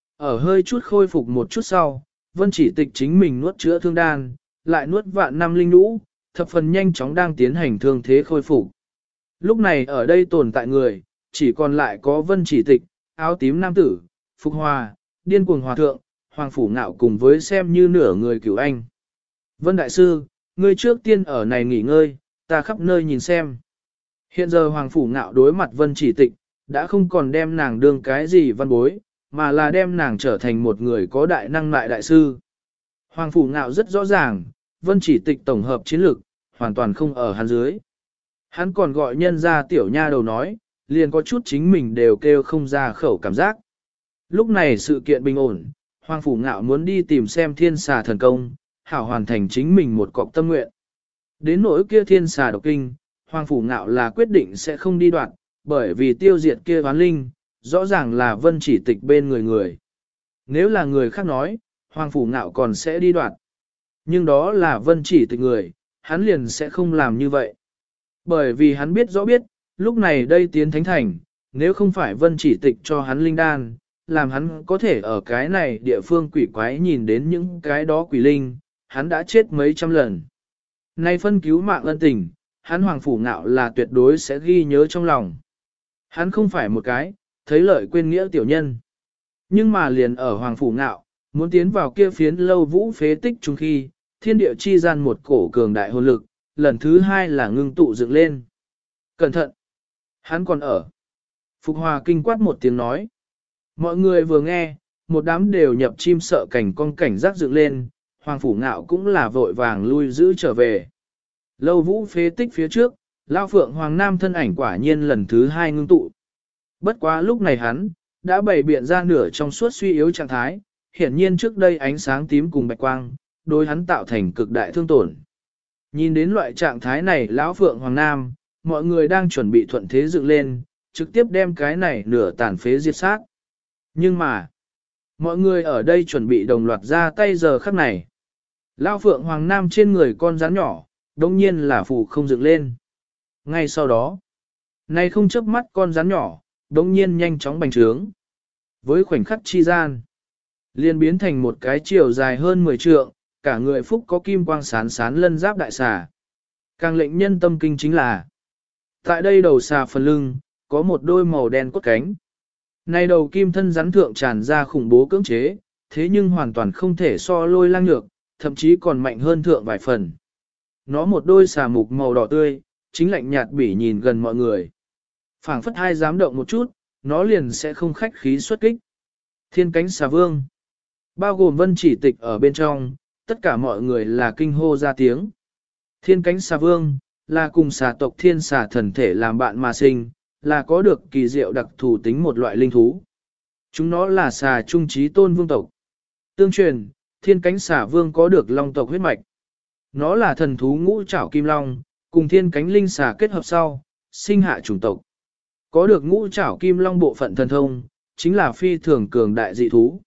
Ở hơi chút khôi phục một chút sau, Vân Chỉ Tịch chính mình nuốt chữa thương đan, lại nuốt vạn năm linh nhũ, thập phần nhanh chóng đang tiến hành thương thế khôi phục. Lúc này ở đây tồn tại người, chỉ còn lại có Vân Chỉ Tịch, áo tím nam tử, Phục Hòa, điên cuồng hòa thượng, Hoàng Phủ Ngạo cùng với xem như nửa người cửu anh. Vân Đại Sư, ngươi trước tiên ở này nghỉ ngơi, ta khắp nơi nhìn xem. Hiện giờ Hoàng Phủ Ngạo đối mặt Vân Chỉ Tịch, đã không còn đem nàng đương cái gì văn bối, mà là đem nàng trở thành một người có đại năng đại đại sư. Hoàng Phủ Ngạo rất rõ ràng, Vân Chỉ Tịch tổng hợp chiến lược, hoàn toàn không ở hắn dưới. Hắn còn gọi nhân ra tiểu nha đầu nói, liền có chút chính mình đều kêu không ra khẩu cảm giác. Lúc này sự kiện bình ổn, Hoàng Phủ Ngạo muốn đi tìm xem thiên xà thần công, hảo hoàn thành chính mình một cọc tâm nguyện. Đến nỗi kia thiên xà độc kinh, Hoàng Phủ Ngạo là quyết định sẽ không đi đoạn, bởi vì tiêu diệt kia oán linh, rõ ràng là Vân Chỉ Tịch bên người. Nếu là người khác nói, Hoàng Phủ Ngạo còn sẽ đi đoạn. Nhưng đó là Vân Chỉ Tịch người, hắn liền sẽ không làm như vậy. Bởi vì hắn biết rõ biết, lúc này đây tiến thánh thành, nếu không phải Vân Chỉ Tịch cho hắn linh đan, làm hắn có thể ở cái này địa phương quỷ quái nhìn đến những cái đó quỷ linh, hắn đã chết mấy trăm lần. Nay phân cứu mạng ân tình, hắn Hoàng Phủ Ngạo là tuyệt đối sẽ ghi nhớ trong lòng. Hắn không phải một cái, thấy lợi quên nghĩa tiểu nhân. Nhưng mà liền ở Hoàng Phủ Ngạo, muốn tiến vào kia phiến lâu vũ phế tích chung khi, thiên địa chi gian một cổ cường đại hồn lực, lần thứ hai là ngưng tụ dựng lên. Cẩn thận! Hắn còn ở. Phục Hòa kinh quát một tiếng nói. Mọi người vừa nghe, một đám đều nhập chim sợ cảnh con cảnh giác dựng lên, Hoàng Phủ Ngạo cũng là vội vàng lui giữ trở về. Lâu vũ phế tích phía trước, Lao Phượng Hoàng Nam thân ảnh quả nhiên lần thứ hai ngưng tụ. Bất quá lúc này hắn, đã bày biện ra nửa trong suốt suy yếu trạng thái, hiển nhiên trước đây ánh sáng tím cùng bạch quang, đối hắn tạo thành cực đại thương tổn. Nhìn đến loại trạng thái này Lão Phượng Hoàng Nam, mọi người đang chuẩn bị thuận thế dựng lên, trực tiếp đem cái này nửa tàn phế diệt sát. Nhưng mà, mọi người ở đây chuẩn bị đồng loạt ra tay giờ khắc này. Lão Phượng Hoàng Nam trên người con rắn nhỏ, đồng nhiên là phù không dựng lên. Ngay sau đó, này không chớp mắt con rắn nhỏ, đồng nhiên nhanh chóng bành trướng. Với khoảnh khắc chi gian, liền biến thành một cái chiều dài hơn 10 trượng, cả người phúc có kim quang sán sán lân giáp đại xà. Càng lệnh nhân tâm kinh chính là, tại đây đầu xà phần lưng, có một đôi màu đen cốt cánh. Này đầu kim thân rắn thượng tràn ra khủng bố cưỡng chế, thế nhưng hoàn toàn không thể so lôi lang nhược, thậm chí còn mạnh hơn thượng vài phần. Nó một đôi xà mục màu đỏ tươi, chính lạnh nhạt bỉ nhìn gần mọi người. Phảng phất hai dám động một chút, nó liền sẽ không khách khí xuất kích. Thiên cánh xà vương, bao gồm Vân Chỉ Tịch ở bên trong, tất cả mọi người là kinh hô ra tiếng. Thiên cánh xà vương, là cùng xà tộc thiên xà thần thể làm bạn mà sinh, là có được kỳ diệu đặc thù tính một loại linh thú. Chúng nó là xà trung trí tôn vương tộc. Tương truyền, thiên cánh xà vương có được long tộc huyết mạch. Nó là thần thú ngũ trảo kim long, cùng thiên cánh linh xà kết hợp sau, sinh hạ chủng tộc. Có được ngũ trảo kim long bộ phận thần thông, chính là phi thường cường đại dị thú.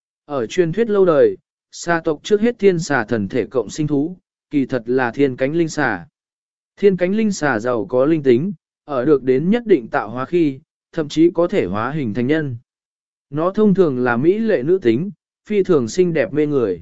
Ở truyền thuyết lâu đời, xà tộc trước hết thiên xà thần thể cộng sinh thú, kỳ thật là thiên cánh linh xà. Thiên cánh linh xà giàu có linh tính, ở được đến nhất định tạo hóa khi, thậm chí có thể hóa hình thành nhân. Nó thông thường là mỹ lệ nữ tính, phi thường xinh đẹp mê người.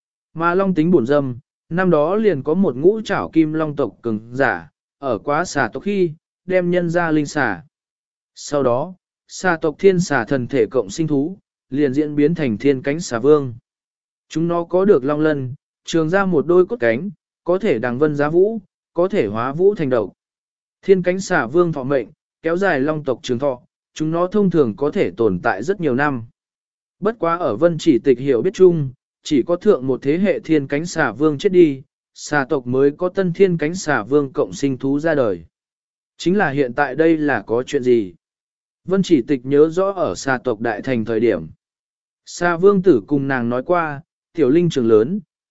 Mà long tính bổn dâm, năm đó liền có một ngũ trảo kim long tộc cường giả, ở quá xà tộc khi, đem nhân ra linh xà. Sau đó, xà tộc thiên xà thần thể cộng sinh thú, liền diễn biến thành thiên cánh xà vương. Chúng nó có được long lân, trường ra một đôi cốt cánh, có thể đằng vân giá vũ, có thể hóa vũ thành độc. Thiên cánh xà vương thọ mệnh, kéo dài long tộc trường thọ, chúng nó thông thường có thể tồn tại rất nhiều năm. Bất quá ở Vân Chỉ Tịch hiểu biết chung, chỉ có thượng một thế hệ thiên cánh xà vương chết đi, xà tộc mới có tân thiên cánh xà vương cộng sinh thú ra đời. Chính là hiện tại đây là có chuyện gì? Vân Chỉ Tịch nhớ rõ ở xà tộc đại thành thời điểm. Xà vương tử cùng nàng nói qua, tiểu linh trường lớn,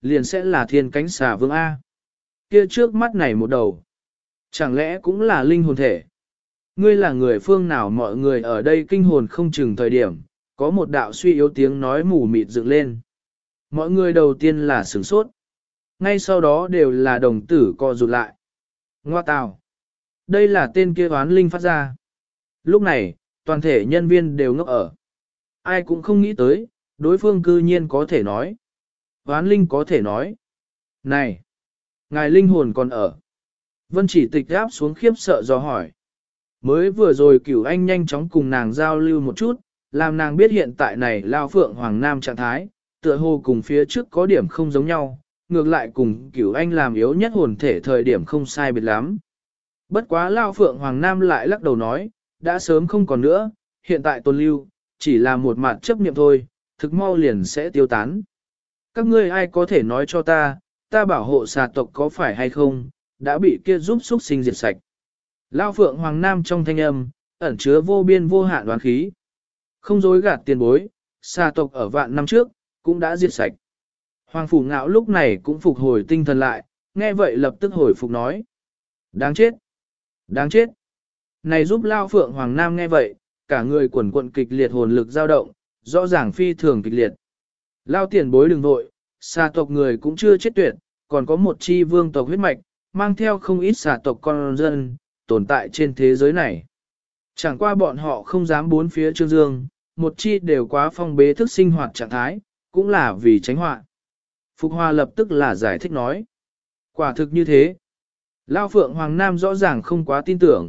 liền sẽ là thiên cánh xà vương A. Kia trước mắt này một đầu. Chẳng lẽ cũng là linh hồn thể? Ngươi là người phương nào? Mọi người ở đây kinh hồn không chừng thời điểm, có một đạo suy yếu tiếng nói mù mịt dựng lên. Mọi người đầu tiên là sửng sốt. Ngay sau đó đều là đồng tử co rụt lại. Ngoa tào. Đây là tên kia oán linh phát ra. Lúc này, toàn thể nhân viên đều ngốc ở. Ai cũng không nghĩ tới, đối phương cư nhiên có thể nói. Oán linh có thể nói. Này! Ngài linh hồn còn ở. Vân Chỉ Tịch áp xuống khiếp sợ do hỏi. Mới vừa rồi Cửu Anh nhanh chóng cùng nàng giao lưu một chút, làm nàng biết hiện tại này Lao Phượng Hoàng Nam trạng thái, tựa hồ cùng phía trước có điểm không giống nhau, ngược lại cùng Cửu Anh làm yếu nhất hồn thể thời điểm không sai biệt lắm. Bất quá Lao Phượng Hoàng Nam lại lắc đầu nói, đã sớm không còn nữa, hiện tại tồn lưu, chỉ là một mặt chấp niệm thôi, thực mau liền sẽ tiêu tán. Các ngươi ai có thể nói cho ta bảo hộ xà tộc có phải hay không, đã bị kia giúp xuất sinh diệt sạch. Lao Phượng Hoàng Nam trong thanh âm, ẩn chứa vô biên vô hạn đoán khí. Không dối gạt tiền bối, xà tộc ở vạn năm trước, cũng đã diệt sạch. Hoàng Phủ Ngạo lúc này cũng phục hồi tinh thần lại, nghe vậy lập tức hồi phục nói. Đáng chết! Đáng chết! Này giúp Lao Phượng Hoàng Nam nghe vậy, cả người quần quận kịch liệt hồn lực dao động, rõ ràng phi thường kịch liệt. Lao tiền bối đừng vội, xà tộc người cũng chưa chết tuyệt, còn có một chi vương tộc huyết mạch, mang theo không ít xà tộc con dân, tồn tại trên thế giới này. Chẳng qua bọn họ không dám bốn phía trương dương, một chi đều quá phong bế thức sinh hoạt trạng thái, cũng là vì tránh họa. Phục Hoa lập tức là giải thích nói. Quả thực như thế. Lao Phượng Hoàng Nam rõ ràng không quá tin tưởng.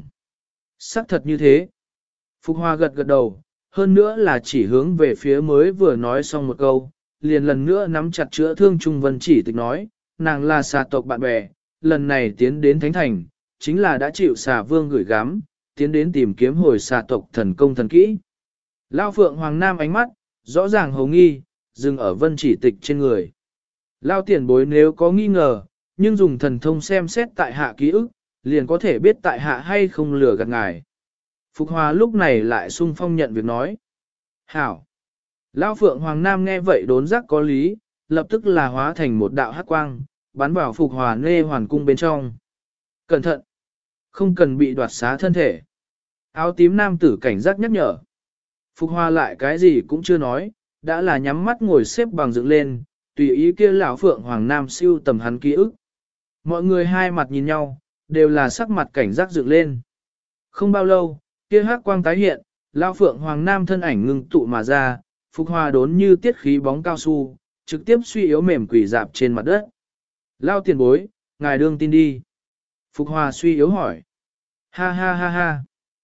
Sắc thật như thế. Phục Hoa gật gật đầu, hơn nữa là chỉ hướng về phía mới vừa nói xong một câu, liền lần nữa nắm chặt chữa thương Trung Vân Chỉ Tịch nói, nàng là xà tộc bạn bè, lần này tiến đến Thánh Thành, chính là đã chịu xà vương gửi gắm, tiến đến tìm kiếm hồi xà tộc thần công thần kỹ. Lao Phượng Hoàng Nam ánh mắt, rõ ràng hồng nghi, dừng ở Vân Chỉ Tịch trên người. Lao tiền bối nếu có nghi ngờ, nhưng dùng thần thông xem xét tại hạ ký ức, liền có thể biết tại hạ hay không lừa gạt ngài. Phục Hòa lúc này lại sung phong nhận việc nói. Hảo! Lao Phượng Hoàng Nam nghe vậy đốn giác có lý, lập tức là hóa thành một đạo hắc quang, bắn vào Phục Hòa nê hoàn cung bên trong. Cẩn thận! Không cần bị đoạt xá thân thể. Áo tím nam tử cảnh giác nhắc nhở. Phục Hòa lại cái gì cũng chưa nói, đã là nhắm mắt ngồi xếp bằng dựng lên, tùy ý kia lão Phượng Hoàng Nam siêu tầm hắn ký ức. Mọi người hai mặt nhìn nhau, đều là sắc mặt cảnh giác dựng lên. Không bao lâu, kia hắc quang tái hiện, lão Phượng Hoàng Nam thân ảnh ngưng tụ mà ra, Phục Hòa đốn như tiết khí bóng cao su, trực tiếp suy yếu mềm quỷ dạp trên mặt đất. Lao tiền bối, ngài đương tin đi. Phục Hòa suy yếu hỏi. Ha ha ha ha.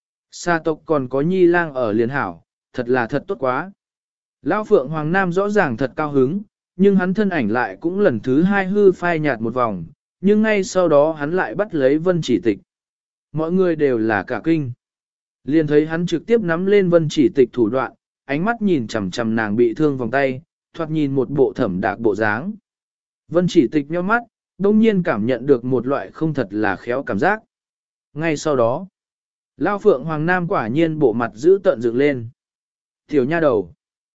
Sa tộc còn có nhi lang ở liền hảo, thật là thật tốt quá. Lão Phượng Hoàng Nam rõ ràng thật cao hứng, nhưng hắn thân ảnh lại cũng lần thứ hai hư phai nhạt một vòng, nhưng ngay sau đó hắn lại bắt lấy Vân Chỉ Tịch. Mọi người đều là cả kinh. Liền thấy hắn trực tiếp nắm lên Vân Chỉ Tịch thủ đoạn, ánh mắt nhìn chằm chằm nàng bị thương vòng tay, thoạt nhìn một bộ thẩm đạc bộ dáng. Vân Chỉ Tịch nhíu mắt, đông nhiên cảm nhận được một loại không thật là khéo cảm giác. Ngay sau đó, Lao Phượng Hoàng Nam quả nhiên bộ mặt giữ tận dựng lên. Tiểu nha đầu,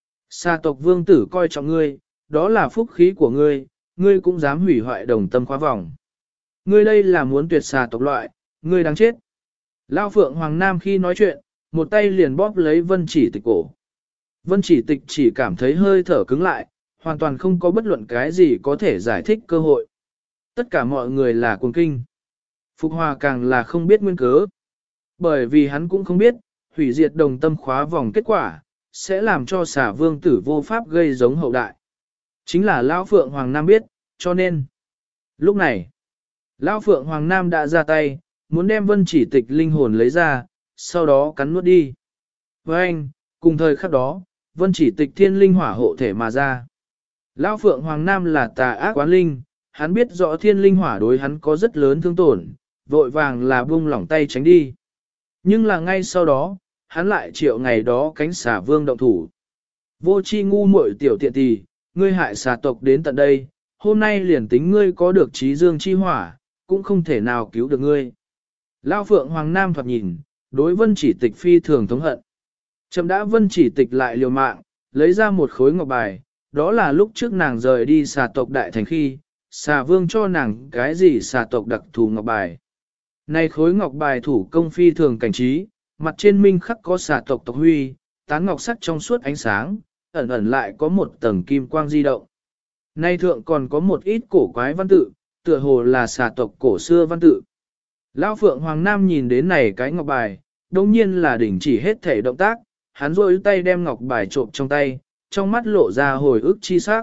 Sa tộc vương tử coi trọng ngươi, đó là phúc khí của ngươi, ngươi cũng dám hủy hoại đồng tâm khóa vòng. Ngươi đây là muốn tuyệt xà tộc loại, ngươi đáng chết. Lao Phượng Hoàng Nam khi nói chuyện, một tay liền bóp lấy Vân Chỉ Tịch cổ. Vân Chỉ Tịch chỉ cảm thấy hơi thở cứng lại, hoàn toàn không có bất luận cái gì có thể giải thích cơ hội. Tất cả mọi người là cuồng kinh. Phục Hòa càng là không biết nguyên cớ. Bởi vì hắn cũng không biết, hủy diệt đồng tâm khóa vòng kết quả, sẽ làm cho xà vương tử vô pháp gây giống hậu đại. Chính là Lão Phượng Hoàng Nam biết, cho nên. Lúc này, Lão Phượng Hoàng Nam đã ra tay, muốn đem Vân Chỉ Tịch linh hồn lấy ra, sau đó cắn nuốt đi. Với anh, cùng thời khắc đó, Vân Chỉ Tịch thiên linh hỏa hộ thể mà ra. Lão Phượng Hoàng Nam là tà ác quán linh, hắn biết rõ thiên linh hỏa đối hắn có rất lớn thương tổn, vội vàng là buông lỏng tay tránh đi. Nhưng là ngay sau đó, hắn lại triệu ngày đó cánh xà vương động thủ. Vô chi ngu muội tiểu tiện tỳ, ngươi hại xà tộc đến tận đây, hôm nay liền tính ngươi có được trí dương chi hỏa, cũng không thể nào cứu được ngươi. Lao Phượng Hoàng Nam thoạt nhìn, đối Vân Chỉ Tịch phi thường thống hận. Chậm đã Vân Chỉ Tịch lại liều mạng, lấy ra một khối ngọc bài, đó là lúc trước nàng rời đi xà tộc đại thành khi, xà vương cho nàng cái gì xà tộc đặc thù ngọc bài. Này khối ngọc bài thủ công phi thường cảnh trí, mặt trên minh khắc có xà tộc tộc huy, tán ngọc sắc trong suốt ánh sáng, ẩn ẩn lại có một tầng kim quang di động. Nay thượng còn có một ít cổ quái văn tự, tựa hồ là xà tộc cổ xưa văn tự. Lão Phượng Hoàng Nam nhìn đến này cái ngọc bài, đồng nhiên là đình chỉ hết thể động tác, hắn rôi tay đem ngọc bài trộm trong tay, trong mắt lộ ra hồi ức chi sắc.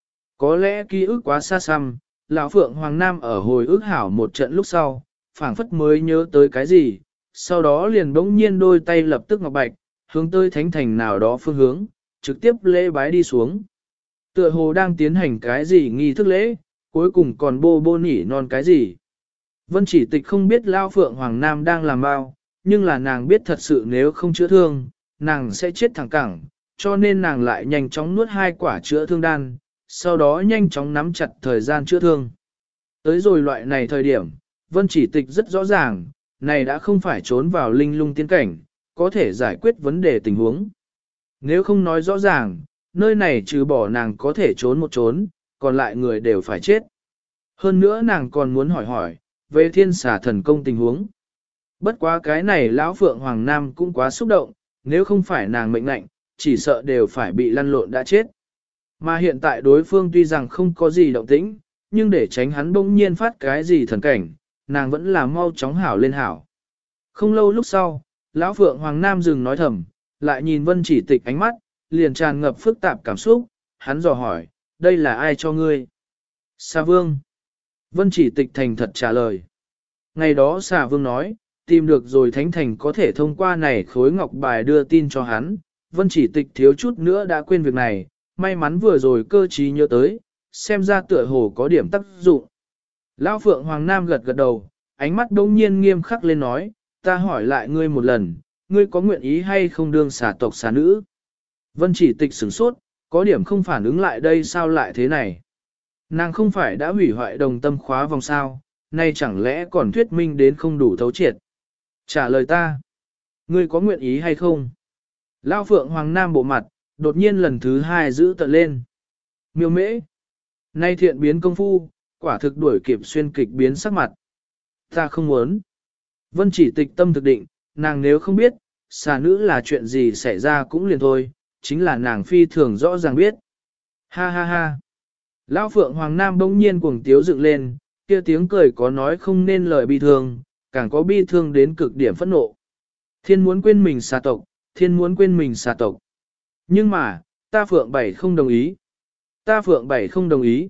Có lẽ ký ức quá xa xăm, Lão Phượng Hoàng Nam ở hồi ức hảo một trận lúc sau, phảng phất mới nhớ tới cái gì, sau đó liền bỗng nhiên đôi tay lập tức ngọc bạch, hướng tới thánh thành nào đó phương hướng, trực tiếp lễ bái đi xuống. Tựa hồ đang tiến hành cái gì nghi thức lễ, cuối cùng còn bô bô nỉ non cái gì. Vân Chỉ Tịch không biết Lao Phượng Hoàng Nam đang làm bao, nhưng là nàng biết thật sự nếu không chữa thương, nàng sẽ chết thẳng cẳng, cho nên nàng lại nhanh chóng nuốt 2 quả chữa thương đan, sau đó nhanh chóng nắm chặt thời gian chữa thương. Tới rồi loại này thời điểm, Vân Chỉ Tịch rất rõ ràng, này đã không phải trốn vào linh lung tiên cảnh, có thể giải quyết vấn đề tình huống. Nếu không nói rõ ràng, nơi này trừ bỏ nàng có thể trốn một trốn, còn lại người đều phải chết. Hơn nữa nàng còn muốn hỏi hỏi, về thiên xà thần công tình huống. Bất quá cái này lão Phượng Hoàng Nam cũng quá xúc động, nếu không phải nàng mệnh lệnh, chỉ sợ đều phải bị lăn lộn đã chết. Mà hiện tại đối phương tuy rằng không có gì động tĩnh, nhưng để tránh hắn bỗng nhiên phát cái gì thần cảnh, nàng vẫn là mau chóng hảo lên hảo. Không lâu lúc sau, lão Phượng Hoàng Nam dừng nói thầm, lại nhìn Vân Chỉ Tịch ánh mắt, liền tràn ngập phức tạp cảm xúc, hắn dò hỏi, đây là ai cho ngươi? Xà Vương. Vân Chỉ Tịch thành thật trả lời. Ngày đó Xà Vương nói, tìm được rồi Thánh Thành có thể thông qua này khối ngọc bài đưa tin cho hắn, Vân Chỉ Tịch thiếu chút nữa đã quên việc này, may mắn vừa rồi cơ trí nhớ tới, xem ra tựa hồ có điểm tác dụng. Lão Phượng Hoàng Nam gật gật đầu, ánh mắt đông nhiên nghiêm khắc lên nói, ta hỏi lại ngươi một lần, ngươi có nguyện ý hay không đương xà tộc xà nữ? Vân Chỉ Tịch sửng sốt, có điểm không phản ứng lại đây sao lại thế này? Nàng không phải đã hủy hoại đồng tâm khóa vòng sao, nay chẳng lẽ còn thuyết minh đến không đủ thấu triệt? Trả lời ta, ngươi có nguyện ý hay không? Lão Phượng Hoàng Nam bộ mặt, đột nhiên lần thứ 2 giữ tận lên. Miêu mễ, nay thiện biến công phu, quả thực đuổi kịp xuyên kịch biến sắc mặt. Ta không muốn. Vân Chỉ Tịch tâm thực định, nàng nếu không biết, xà nữ là chuyện gì xảy ra cũng liền thôi, chính là nàng phi thường rõ ràng biết. Ha ha ha. Lão Phượng Hoàng Nam bỗng nhiên cuồng tiếu dựng lên, kia tiếng cười có nói không nên lời bi thương, càng có bi thương đến cực điểm phẫn nộ. Thiên muốn quên mình xà tộc, thiên muốn quên mình xà tộc. Nhưng mà, ta Phượng Bảy không đồng ý. Ta Phượng Bảy không đồng ý.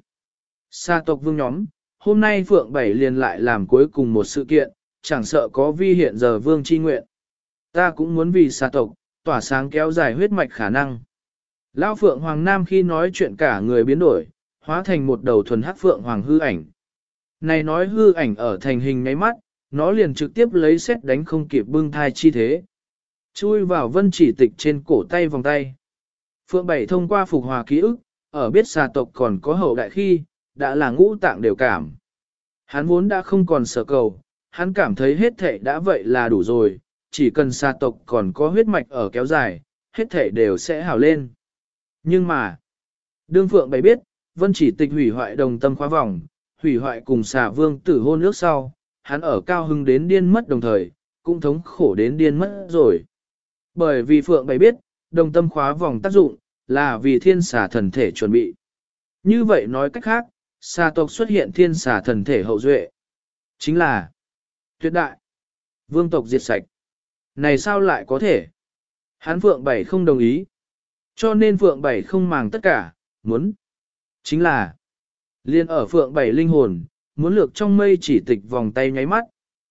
Xà tộc vương nhóm, hôm nay Phượng Bảy liền lại làm cuối cùng một sự kiện, chẳng sợ có vi hiện giờ vương chi nguyện. Ta cũng muốn vì xà tộc, tỏa sáng kéo dài huyết mạch khả năng. Lão Phượng Hoàng Nam khi nói chuyện cả người biến đổi, hóa thành một đầu thuần hắc Phượng Hoàng hư ảnh. Này nói hư ảnh ở thành hình ngáy mắt, nó liền trực tiếp lấy xét đánh không kịp bưng thai chi thế. Chui vào Vân Chỉ Tịch trên cổ tay vòng tay. Phượng Bảy thông qua phục hòa ký ức, ở biết xà tộc còn có hậu đại khi, đã là ngũ tạng đều cảm. Hắn vốn đã không còn sợ cầu, hắn cảm thấy hết thể đã vậy là đủ rồi, chỉ cần xà tộc còn có huyết mạch ở kéo dài, hết thể đều sẽ hào lên. Nhưng mà, đương Phượng Bảy biết, Vân Chỉ Tịch hủy hoại đồng tâm khóa vòng, hủy hoại cùng xà vương tử hôn ước sau, hắn ở cao hưng đến điên mất đồng thời, cũng thống khổ đến điên mất rồi. Bởi vì Phượng Bảy biết, đồng tâm khóa vòng tác dụng, là vì thiên xà thần thể chuẩn bị. Như vậy nói cách khác, xà tộc xuất hiện thiên xà thần thể hậu duệ. Chính là tuyệt đại, vương tộc diệt sạch. Này sao lại có thể? Hắn Phượng Bảy không đồng ý. Cho nên Phượng Bảy không màng tất cả, muốn. Chính là liên ở Phượng Bảy linh hồn, muốn lược trong mây chỉ tịch vòng tay nháy mắt.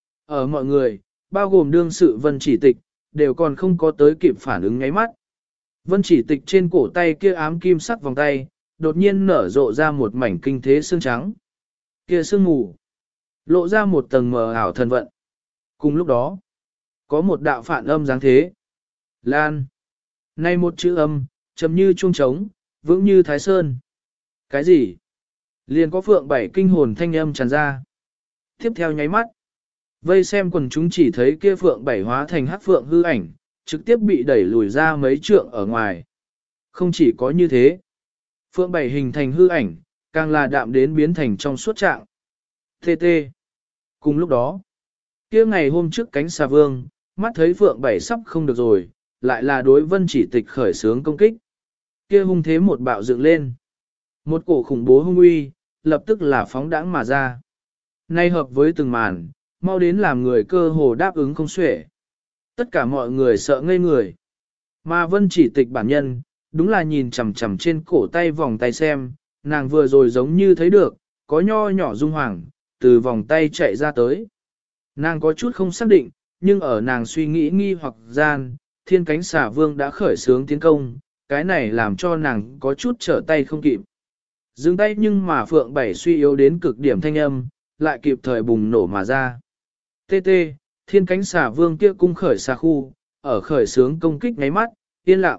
Ở mọi người, bao gồm đương sự Vân Chỉ Tịch, đều còn không có tới kịp phản ứng nháy mắt. Vân Chỉ Tịch trên cổ tay kia ám kim sắc vòng tay, đột nhiên nở rộ ra một mảnh kinh thế xương trắng. Kia sương mù, lộ ra một tầng mờ ảo thần vận. Cùng lúc đó, có một đạo phản âm dáng thế. Lan. Nay một chữ âm, trầm như chuông trống, vững như thái sơn. Cái gì? Liền có Phượng Bảy kinh hồn thanh âm tràn ra. Tiếp theo nháy mắt, vây xem quần chúng chỉ thấy kia Phượng Bảy hóa thành hắc phượng hư ảnh, trực tiếp bị đẩy lùi ra mấy trượng ở ngoài. Không chỉ có như thế, Phượng Bảy hình thành hư ảnh, càng là đạm đến biến thành trong suốt trạng. TT. Cùng lúc đó, kia ngày hôm trước cánh xà vương, mắt thấy Phượng Bảy sắp không được rồi, lại là đối Vân Chỉ Tịch khởi xướng công kích. Kia hung thế một bạo dựng lên. Một cổ khủng bố hung uy, lập tức là phóng đãng mà ra. Nay hợp với từng màn, mau đến làm người cơ hồ đáp ứng không xuể. Tất cả mọi người sợ ngây người. Mà Vân Chỉ Tịch bản nhân, đúng là nhìn chằm chằm trên cổ tay vòng tay xem, nàng vừa rồi giống như thấy được, có nho nhỏ dung hoàng, từ vòng tay chạy ra tới. Nàng có chút không xác định, nhưng ở nàng suy nghĩ nghi hoặc gian, thiên cánh xà vương đã khởi xướng tiến công, cái này làm cho nàng có chút trở tay không kịp. Dừng tay nhưng mà Phượng Bảy suy yếu đến cực điểm thanh âm, lại kịp thời bùng nổ mà ra. TT, thiên cánh xà vương kia cung khởi xà khu, ở khởi xướng công kích ngáy mắt, yên lặng.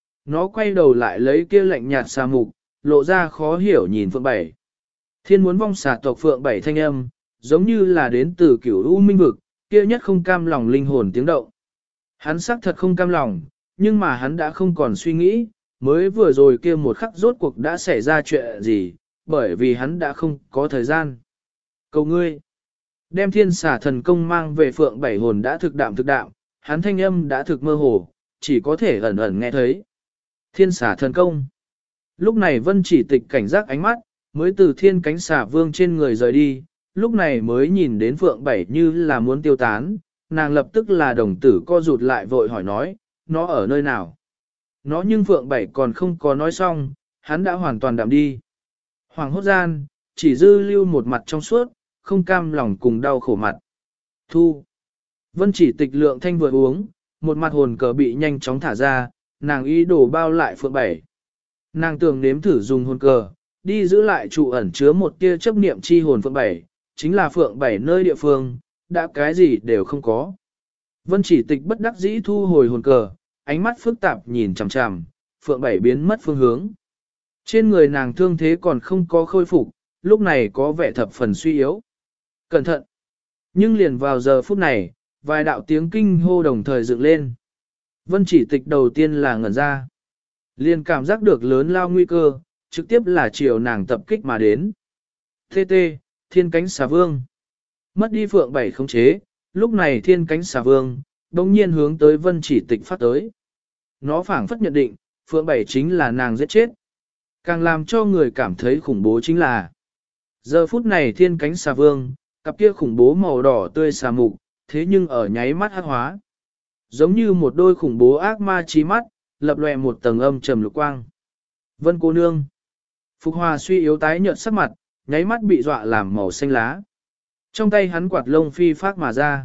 Nó quay đầu lại lấy kia lạnh nhạt xà mục, lộ ra khó hiểu nhìn Phượng Bảy. Thiên muốn vong xà tộc Phượng Bảy thanh âm, giống như là đến từ cửu u minh vực, kia nhất không cam lòng linh hồn tiếng động. Hắn xác thật không cam lòng, nhưng mà hắn đã không còn suy nghĩ, mới vừa rồi kia một khắc rốt cuộc đã xảy ra chuyện gì, bởi vì hắn đã không có thời gian. Cầu ngươi, đem thiên xà thần công mang về Phượng Bảy hồn đã thực đạm, hắn thanh âm đã thực mơ hồ, chỉ có thể ẩn ẩn nghe thấy. Thiên xà thần công. Lúc này Vân Chỉ Tịch cảnh giác ánh mắt, mới từ thiên cánh xà vương trên người rời đi, lúc này mới nhìn đến Phượng Bảy như là muốn tiêu tán, nàng lập tức là đồng tử co rụt lại vội hỏi nói, nó ở nơi nào? Nó nhưng Phượng Bảy còn không có nói xong, hắn đã hoàn toàn đạm đi. Hoàng hốt gian, chỉ dư lưu một mặt trong suốt, không cam lòng cùng đau khổ mặt. Thu. Vân Chỉ Tịch lượng thanh vừa uống, một mặt hồn cờ bị nhanh chóng thả ra, nàng ý đồ bao lại Phượng Bảy. Nàng tưởng nếm thử dùng hồn cờ, đi giữ lại trụ ẩn chứa một tia chấp niệm chi hồn Phượng Bảy, chính là Phượng Bảy nơi địa phương, đã cái gì đều không có. Vân Chỉ Tịch bất đắc dĩ thu hồi hồn cờ, ánh mắt phức tạp nhìn chằm chằm, Phượng Bảy biến mất phương hướng. Trên người nàng thương thế còn không có khôi phục, lúc này có vẻ thập phần suy yếu. Cẩn thận! Nhưng liền vào giờ phút này, vài đạo tiếng kinh hô đồng thời dựng lên. Vân Chỉ Tịch đầu tiên là ngẩn ra. Liền cảm giác được lớn lao nguy cơ, trực tiếp là chiều nàng tập kích mà đến. TT, thiên cánh xà vương. Mất đi Phượng Bảy khống chế, lúc này thiên cánh xà vương, đồng nhiên hướng tới Vân Chỉ Tịch phát tới. Nó phảng phất nhận định, Phượng Bảy chính là nàng giết chết. Càng làm cho người cảm thấy khủng bố chính là giờ phút này thiên cánh xà vương, cặp kia khủng bố màu đỏ tươi xà mục, thế nhưng ở nháy mắt hắc hóa. Giống như một đôi khủng bố ác ma trí mắt, lập lòe một tầng âm trầm lục quang. Vân cô nương. Phục Hòa suy yếu tái nhợt sắc mặt, nháy mắt bị dọa làm màu xanh lá. Trong tay hắn quạt lông phi phát mà ra.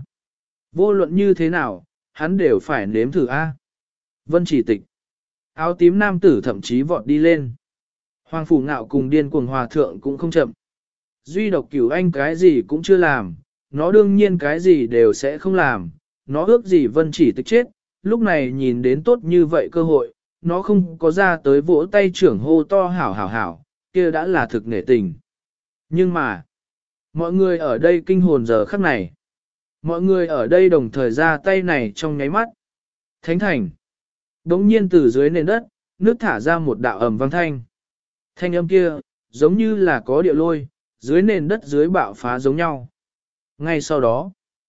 Vô luận như thế nào, hắn đều phải nếm thử a. Vân Chỉ Tịch. Áo tím nam tử thậm chí vọt đi lên. Hoàng phủ ngạo cùng điên cuồng hòa thượng cũng không chậm. Duy độc cửu anh cái gì cũng chưa làm, nó đương nhiên cái gì đều sẽ không làm, nó ước gì Vân Chỉ Tịch chết, lúc này nhìn đến tốt như vậy cơ hội, nó không có ra tới vỗ tay trưởng hô to hảo hảo hảo, kia đã là thực nể tình. Nhưng mà, mọi người ở đây kinh hồn giờ khắc này. Mọi người ở đây đồng thời ra tay này trong nháy mắt. Thánh thành. Đống nhiên từ dưới nền đất, nước thả ra một đạo ầm vang thanh. Thanh âm kia, giống như là có địa lôi, dưới nền đất dưới bạo phá giống nhau. Ngay sau đó,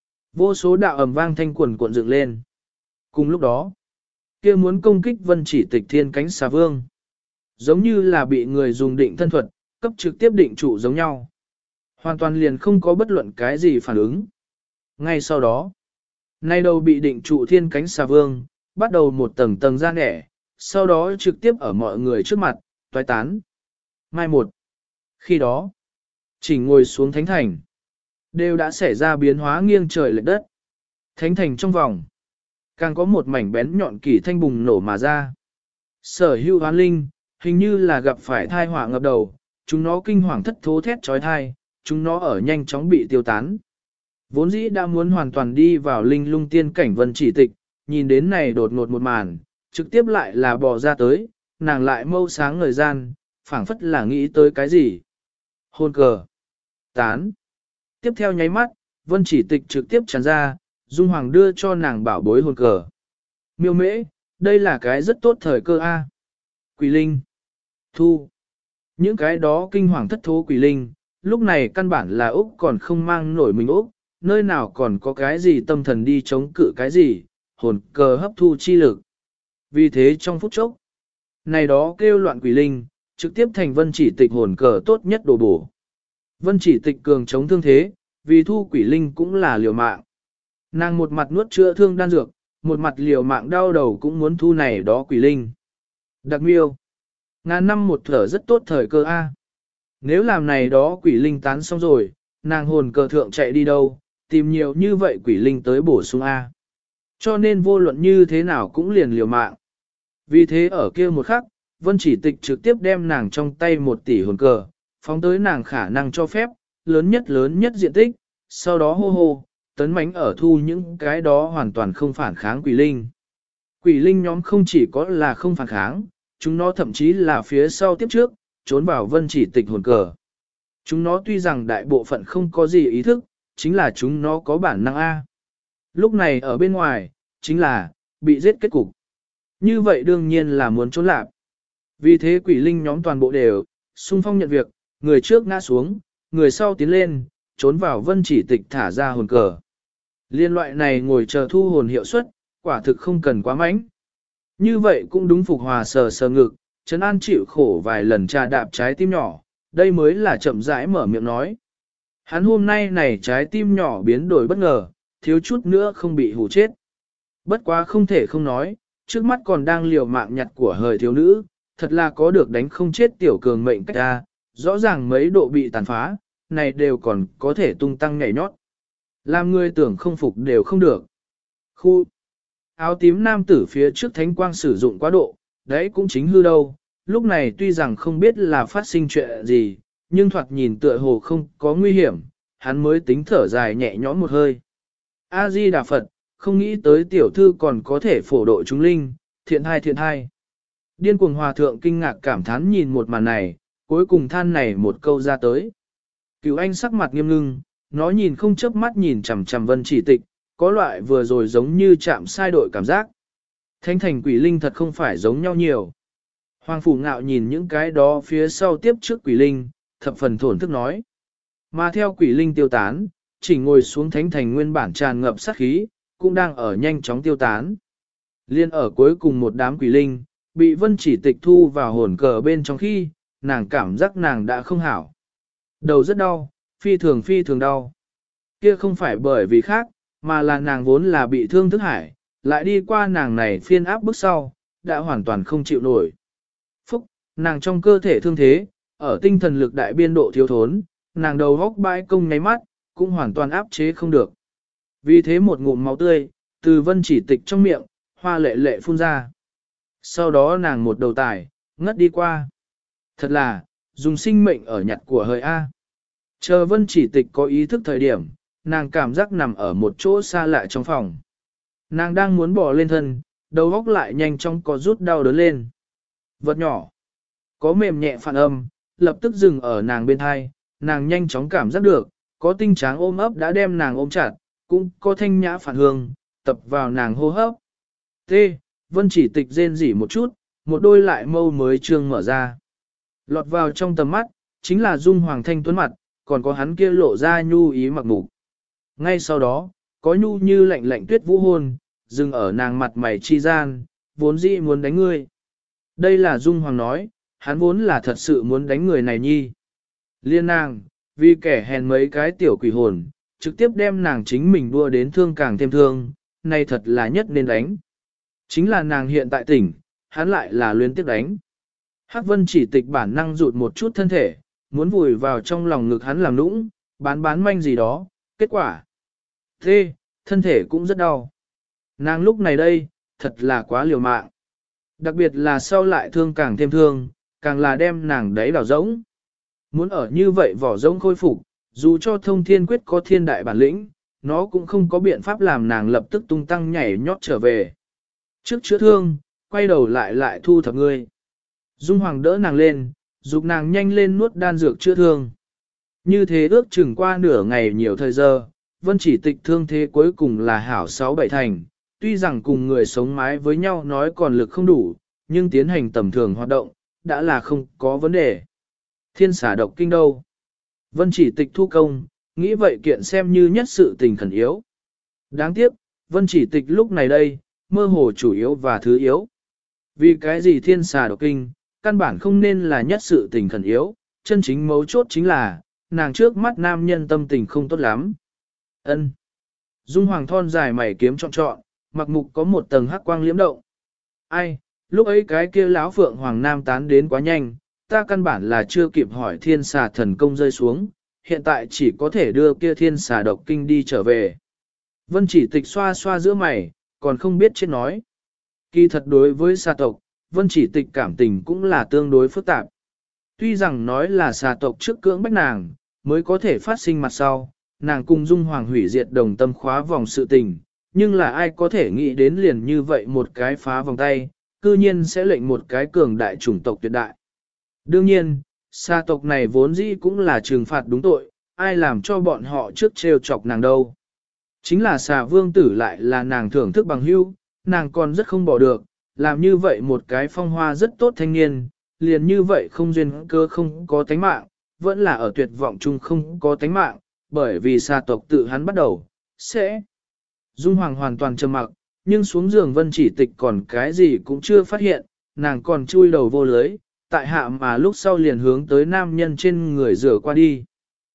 vô số đạo ầm vang thanh quần cuộn dựng lên. Cùng lúc đó, kia muốn công kích Vân Chỉ Tịch thiên cánh xà vương. Giống như là bị người dùng định thân thuật, cấp trực tiếp định trụ giống nhau. Hoàn toàn liền không có bất luận cái gì phản ứng. Ngay sau đó, nay đầu bị định trụ thiên cánh xà vương, bắt đầu một tầng tầng ra nẻ, sau đó trực tiếp ở mọi người trước mặt, toái tán. Mai một. Khi đó, chỉ ngồi xuống thánh thành, đều đã xảy ra biến hóa nghiêng trời lệch đất. Thánh thành trong vòng, càng có một mảnh bén nhọn kỳ thanh bùng nổ mà ra. Sở hữu hoán linh, hình như là gặp phải thai họa ngập đầu, chúng nó kinh hoàng thất thố thét trói thai, chúng nó ở nhanh chóng bị tiêu tán. Vốn dĩ đã muốn hoàn toàn đi vào linh lung tiên cảnh Vân Chỉ Tịch, nhìn đến này đột ngột một màn, trực tiếp lại là bò ra tới, nàng lại mâu sáng người gian, phảng phất là nghĩ tới cái gì. Hôn cờ. Tán. Tiếp theo nháy mắt, Vân Chỉ Tịch trực tiếp tràn ra, Dung Hoàng đưa cho nàng bảo bối hồn cờ. Miêu mễ, đây là cái rất tốt thời cơ a. Quỷ linh. Thu. Những cái đó kinh hoàng thất thố quỷ linh, lúc này căn bản là Úc còn không mang nổi mình Úc, nơi nào còn có cái gì tâm thần đi chống cự cái gì, hồn cờ hấp thu chi lực. Vì thế trong phút chốc, này đó kêu loạn quỷ linh, trực tiếp thành Vân Chỉ Tịch hồn cờ tốt nhất đồ bổ. Vân Chỉ Tịch cường chống thương thế, vì thu quỷ linh cũng là liều mạng. Nàng một mặt nuốt chữa thương đan dược, một mặt liều mạng đau đầu cũng muốn thu này đó quỷ linh. Đặc miêu, ngàn năm một thở rất tốt thời cơ A. Nếu làm này đó quỷ linh tán xong rồi, nàng hồn cờ thượng chạy đi đâu, tìm nhiều như vậy quỷ linh tới bổ sung A. Cho nên vô luận như thế nào cũng liền liều mạng. Vì thế ở kia một khắc, Vân Chỉ Tịch trực tiếp đem nàng trong tay 1 tỷ hồn cờ, phóng tới nàng khả năng cho phép, lớn nhất diện tích, sau đó hô hô, tấn mãnh ở thu những cái đó hoàn toàn không phản kháng quỷ linh. Quỷ linh nhóm không chỉ có là không phản kháng, chúng nó thậm chí là phía sau tiếp trước, trốn vào Vân Chỉ Tịch hồn cờ. Chúng nó tuy rằng đại bộ phận không có gì ý thức, chính là chúng nó có bản năng A. Lúc này ở bên ngoài, chính là, bị giết kết cục. Như vậy đương nhiên là muốn trốn lạc. Vì thế quỷ linh nhóm toàn bộ đều, xung phong nhận việc, người trước ngã xuống, người sau tiến lên, trốn vào Vân Chỉ Tịch thả ra hồn cờ. Liên loại này ngồi chờ thu hồn hiệu suất, quả thực không cần quá mạnh. Như vậy cũng đúng Phục Hòa sờ sờ ngực, Trấn An chịu khổ vài lần trà đạp trái tim nhỏ, đây mới là chậm rãi mở miệng nói. Hắn hôm nay này trái tim nhỏ biến đổi bất ngờ, thiếu chút nữa không bị hù chết. Bất quá không thể không nói, trước mắt còn đang liều mạng nhặt của hời thiếu nữ, thật là có được đánh không chết tiểu cường mệnh cách ra, rõ ràng mấy độ bị tàn phá, này đều còn có thể tung tăng nhảy nhót. Làm người tưởng không phục đều không được. Khu áo tím nam tử phía trước thánh quang sử dụng quá độ, đấy cũng chính hư đâu, lúc này tuy rằng không biết là phát sinh chuyện gì, nhưng thoạt nhìn tựa hồ không có nguy hiểm, hắn mới tính thở dài nhẹ nhõm một hơi. A-di-đà Phật, không nghĩ tới tiểu thư còn có thể phổ độ chúng linh, thiện hai. Điên cuồng hòa thượng kinh ngạc cảm thán nhìn một màn này, cuối cùng than này một câu ra tới. Cửu anh sắc mặt nghiêm ngưng, nó nhìn không chớp mắt nhìn chằm chằm Vân Chỉ Tịch, có loại vừa rồi giống như chạm sai đội cảm giác. Thánh thành quỷ linh thật không phải giống nhau nhiều. Hoàng Phủ Ngạo nhìn những cái đó phía sau tiếp trước quỷ linh, thập phần thổn thức nói. Mà theo quỷ linh tiêu tán, chỉ ngồi xuống thánh thành nguyên bản tràn ngập sát khí, cũng đang ở nhanh chóng tiêu tán. Liên ở cuối cùng một đám quỷ linh, bị Vân Chỉ Tịch thu vào hồn cờ bên trong khi, nàng cảm giác nàng đã không hảo. Đầu rất đau, phi thường đau. Kia không phải bởi vì khác, mà là nàng vốn là bị thương thức hải, lại đi qua nàng này phiên áp bức sau, đã hoàn toàn không chịu nổi. Phúc, nàng trong cơ thể thương thế, ở tinh thần lực đại biên độ thiếu thốn, nàng đầu góc bãi công nháy mắt, cũng hoàn toàn áp chế không được. Vì thế một ngụm máu tươi, từ Vân Chỉ Tịch trong miệng, hoa lệ lệ phun ra. Sau đó nàng một đầu tải, ngất đi qua. Thật là, dùng sinh mệnh ở nhặt của hời A. Chờ Vân Chỉ Tịch có ý thức thời điểm, nàng cảm giác nằm ở một chỗ xa lạ trong phòng. Nàng đang muốn bỏ lên thân, đầu óc lại nhanh chóng có rút đau đớn lên. Vật nhỏ, có mềm nhẹ phản âm, lập tức dừng ở nàng bên thai, nàng nhanh chóng cảm giác được, có tinh tráng ôm ấp đã đem nàng ôm chặt, cũng có thanh nhã phản hương, tập vào nàng hô hấp. T. Vân Chỉ Tịch rên rỉ một chút, một đôi lại mâu mới trương mở ra. Lọt vào trong tầm mắt, chính là Dung Hoàng thanh tuấn mặt, còn có hắn kia lộ ra nhu ý mặc mục. Ngay sau đó, có nhu như lạnh lạnh tuyết vũ hôn, dừng ở nàng mặt mày chi gian, vốn dĩ muốn đánh ngươi. Đây là Dung Hoàng nói, hắn vốn là thật sự muốn đánh người này nhi. Liên nàng, vì kẻ hèn mấy cái tiểu quỷ hồn, trực tiếp đem nàng chính mình đua đến thương càng thêm thương, này thật là nhất nên đánh. Chính là nàng hiện tại tỉnh, hắn lại là luyến tiếp đánh. Hắc Vân Chỉ Tịch bản năng rụt một chút thân thể, muốn vùi vào trong lòng ngực hắn làm nũng, bán manh gì đó, kết quả. Thế, thân thể cũng rất đau. Nàng lúc này đây, thật là quá liều mạng. Đặc biệt là sau lại thương càng thêm thương, càng là đem nàng đáy vào rỗng. Muốn ở như vậy vỏ rỗng khôi phục, dù cho thông thiên quyết có thiên đại bản lĩnh, nó cũng không có biện pháp làm nàng lập tức tung tăng nhảy nhót trở về. Trước chữa thương, quay đầu lại thu thập ngươi. Dung Hoàng đỡ nàng lên, giúp nàng nhanh lên nuốt đan dược chữa thương. Như thế ước chừng qua nửa ngày nhiều thời giờ, Vân Chỉ Tịch thương thế cuối cùng là hảo 6-7 thành, tuy rằng cùng người sống mái với nhau nói còn lực không đủ, nhưng tiến hành tầm thường hoạt động, đã là không có vấn đề. Thiên xà độc kinh đâu? Vân Chỉ Tịch thu công, nghĩ vậy kiện xem như nhất sự tình khẩn yếu. Đáng tiếc, Vân Chỉ Tịch lúc này đây, mơ hồ chủ yếu và thứ yếu. Vì cái gì thiên xà độc kinh, căn bản không nên là nhất sự tình khẩn yếu, chân chính mấu chốt chính là, nàng trước mắt nam nhân tâm tình không tốt lắm. Ân. Dung Hoàng thon dài mày kiếm trọn, mặc mục có một tầng hắc quang liễm động. Ai, lúc ấy cái kia lão phượng hoàng nam tán đến quá nhanh, ta căn bản là chưa kịp hỏi thiên xà thần công rơi xuống, hiện tại chỉ có thể đưa kia thiên xà độc kinh đi trở về. Vân Chỉ Tịch xoa xoa giữa mày, còn không biết chết nói. Kỳ thật đối với xà tộc, Vân Chỉ Tịch cảm tình cũng là tương đối phức tạp. Tuy rằng nói là xà tộc trước cưỡng bách nàng, mới có thể phát sinh mặt sau, nàng cùng Dung Hoàng hủy diệt đồng tâm khóa vòng sự tình, nhưng là ai có thể nghĩ đến liền như vậy một cái phá vòng tay, cư nhiên sẽ lệnh một cái cường đại chủng tộc tuyệt đại. Đương nhiên, xà tộc này vốn dĩ cũng là trừng phạt đúng tội, ai làm cho bọn họ trước trêu chọc nàng đâu. Chính là xà vương tử lại là nàng thưởng thức bằng hữu, nàng còn rất không bỏ được, làm như vậy một cái phong hoa rất tốt thanh niên, liền như vậy không duyên cơ không có tánh mạng, vẫn là ở tuyệt vọng chung không có tánh mạng, bởi vì xà tộc tự hắn bắt đầu, sẽ. Dung Hoàng hoàn toàn trầm mặc, nhưng xuống giường Vân Chỉ Tịch còn cái gì cũng chưa phát hiện, nàng còn chui đầu vô lưới, tại hạ mà lúc sau liền hướng tới nam nhân trên người rửa qua đi.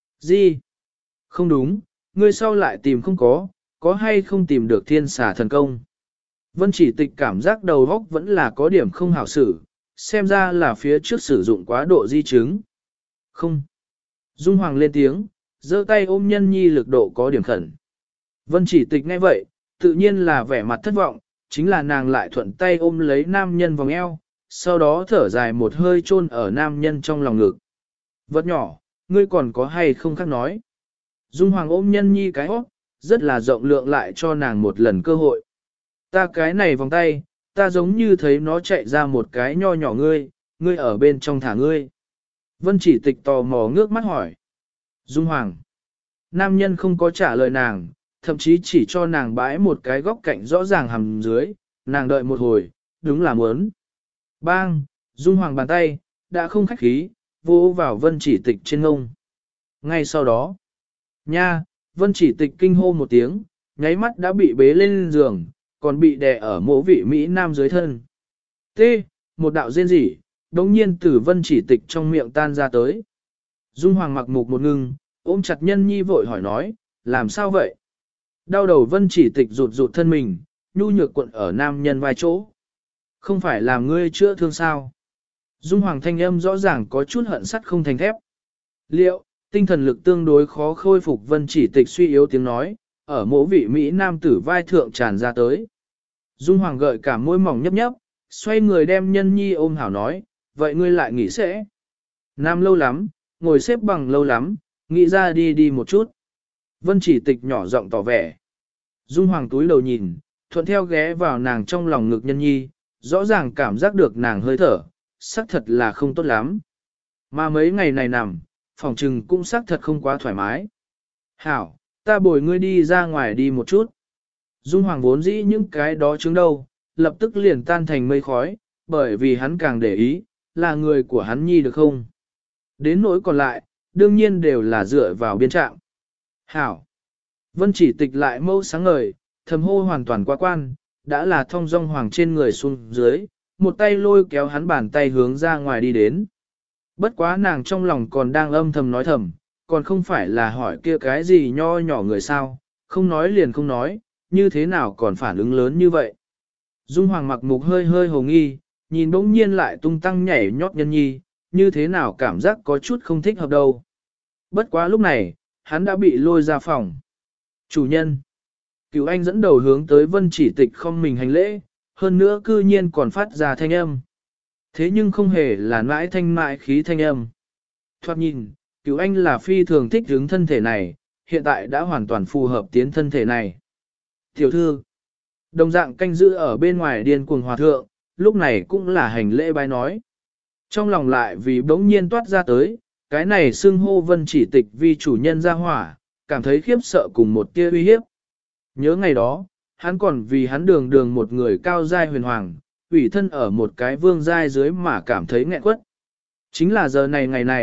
Gì? Không đúng, ngươi sau lại tìm không có hay không tìm được thiên xà thần công. Vân Chỉ Tịch cảm giác đầu óc vẫn là có điểm không hảo xử, xem ra là phía trước sử dụng quá độ di chứng. Không. Dung Hoàng lên tiếng, giơ tay ôm nhân nhi lực độ có điểm khẩn. Vân Chỉ Tịch nghe vậy, tự nhiên là vẻ mặt thất vọng, chính là nàng lại thuận tay ôm lấy nam nhân vòng eo, sau đó thở dài một hơi chôn ở nam nhân trong lòng ngực. Vật nhỏ, ngươi còn có hay không khác nói. Dung Hoàng ôm nhân nhi cái hót, rất là rộng lượng lại cho nàng một lần cơ hội. Ta cái này vòng tay, ta giống như thấy nó chạy ra một cái nho nhỏ ngươi ở bên trong thả ngươi. Vân Chỉ Tịch tò mò ngước mắt hỏi. Dung Hoàng. Nam nhân không có trả lời nàng, thậm chí chỉ cho nàng bãi một cái góc cạnh rõ ràng hầm dưới, nàng đợi một hồi, đúng là muốn. Bang, Dung Hoàng bàn tay, đã không khách khí, vô vào Vân Chỉ Tịch trên ngông. Ngay sau đó, nha, Vân Chỉ Tịch kinh hô một tiếng, nháy mắt đã bị bế lên giường, còn bị đè ở mỗ vị Mỹ Nam dưới thân. T, một đạo rên rỉ, đống nhiên từ Vân Chỉ Tịch trong miệng tan ra tới. Dung Hoàng mặc mục một ngưng, ôm chặt nhân nhi vội hỏi nói, làm sao vậy? Đau đầu Vân Chỉ Tịch rụt rụt thân mình, nhu nhược cuộn ở nam nhân vai chỗ. Không phải làm ngươi chữa thương sao? Dung Hoàng thanh âm rõ ràng có chút hận sắt không thành thép. Liệu, tinh thần lực tương đối khó khôi phục Vân Chỉ Tịch suy yếu tiếng nói, ở mỗi vị Mỹ nam tử vai thượng tràn ra tới. Dung Hoàng gợi cả môi mỏng nhấp nhấp, xoay người đem nhân nhi ôm hảo nói, vậy ngươi lại nghỉ sẽ. Nam lâu lắm, ngồi xếp bằng lâu lắm, nghĩ ra đi một chút. Vân Chỉ Tịch nhỏ giọng tỏ vẻ. Dung Hoàng túi đầu nhìn, thuận theo ghé vào nàng trong lòng ngực nhân nhi, rõ ràng cảm giác được nàng hơi thở, xác thật là không tốt lắm. Mà mấy ngày này nằm, phòng trừng cũng xác thật không quá thoải mái. Hảo, ta bồi ngươi đi ra ngoài đi một chút. Dung Hoàng vốn dĩ những cái đó chứng đâu, lập tức liền tan thành mây khói, bởi vì hắn càng để ý, là người của hắn nhi được không? Đến nỗi còn lại, đương nhiên đều là dựa vào biên trạng. Hảo. Vân Chỉ Tịch lại mâu sáng ngời, thầm hô hoàn toàn qua quan, đã là thông dong hoàng trên người xuống dưới, một tay lôi kéo hắn bàn tay hướng ra ngoài đi đến. Bất quá nàng trong lòng còn đang âm thầm nói thầm, còn không phải là hỏi kia cái gì nho nhỏ người sao, không nói liền không nói, như thế nào còn phản ứng lớn như vậy. Dung Hoàng mặc mục hơi hơi hồ nghi, nhìn bỗng nhiên lại tung tăng nhảy nhót nhân nhi, như thế nào cảm giác có chút không thích hợp đâu. Bất quá lúc này, hắn đã bị lôi ra phòng. Chủ nhân. Cửu Anh dẫn đầu hướng tới Vân Chỉ Tịch không mình hành lễ, hơn nữa cư nhiên còn phát ra thanh âm. Thế nhưng không hề là mãi thanh mại khí thanh âm. Thoát nhìn, Cửu Anh là phi thường thích hướng thân thể này, hiện tại đã hoàn toàn phù hợp tiến thân thể này. Tiểu thư, đồng dạng canh giữ ở bên ngoài điên cuồng hòa thượng, lúc này cũng là hành lễ bái nói. Trong lòng lại vì bỗng nhiên toát ra tới, cái này xưng hô Vân Chỉ Tịch vì chủ nhân ra hỏa, cảm thấy khiếp sợ cùng một tia uy hiếp. Nhớ ngày đó, hắn còn vì hắn đường đường một người cao giai huyền hoàng, ủy thân ở một cái vương giai dưới mà cảm thấy nghẹn quất. Chính là giờ này ngày này,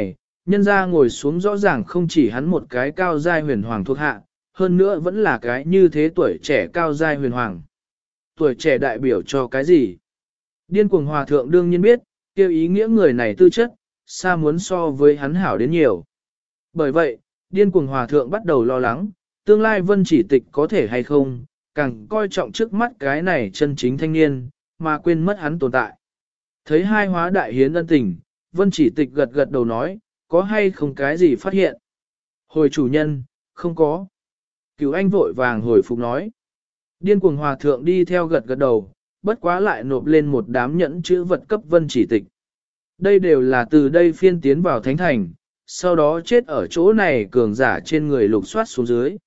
nhân ra ngồi xuống rõ ràng không chỉ hắn một cái cao giai huyền hoàng thuộc hạ, hơn nữa vẫn là cái như thế tuổi trẻ cao giai huyền hoàng. Tuổi trẻ đại biểu cho cái gì? Điên cuồng hòa thượng đương nhiên biết, kêu ý nghĩa người này tư chất, xa muốn so với hắn hảo đến nhiều. Bởi vậy, điên cuồng hòa thượng bắt đầu lo lắng, tương lai Vân Chỉ Tịch có thể hay không, càng coi trọng trước mắt cái này chân chính thanh niên, mà quên mất hắn tồn tại. Thấy hai hóa đại hiến ân tình, Vân Chỉ Tịch gật gật đầu nói, có hay không cái gì phát hiện? Hồi chủ nhân, không có. Cửu Anh vội vàng hồi phục nói. Điên cuồng hòa thượng đi theo gật gật đầu, bất quá lại nộp lên một đám nhẫn chữ vật cấp Vân Chỉ Tịch. Đây đều là từ đây phiên tiến vào thánh thành, sau đó chết ở chỗ này cường giả trên người lục soát xuống dưới.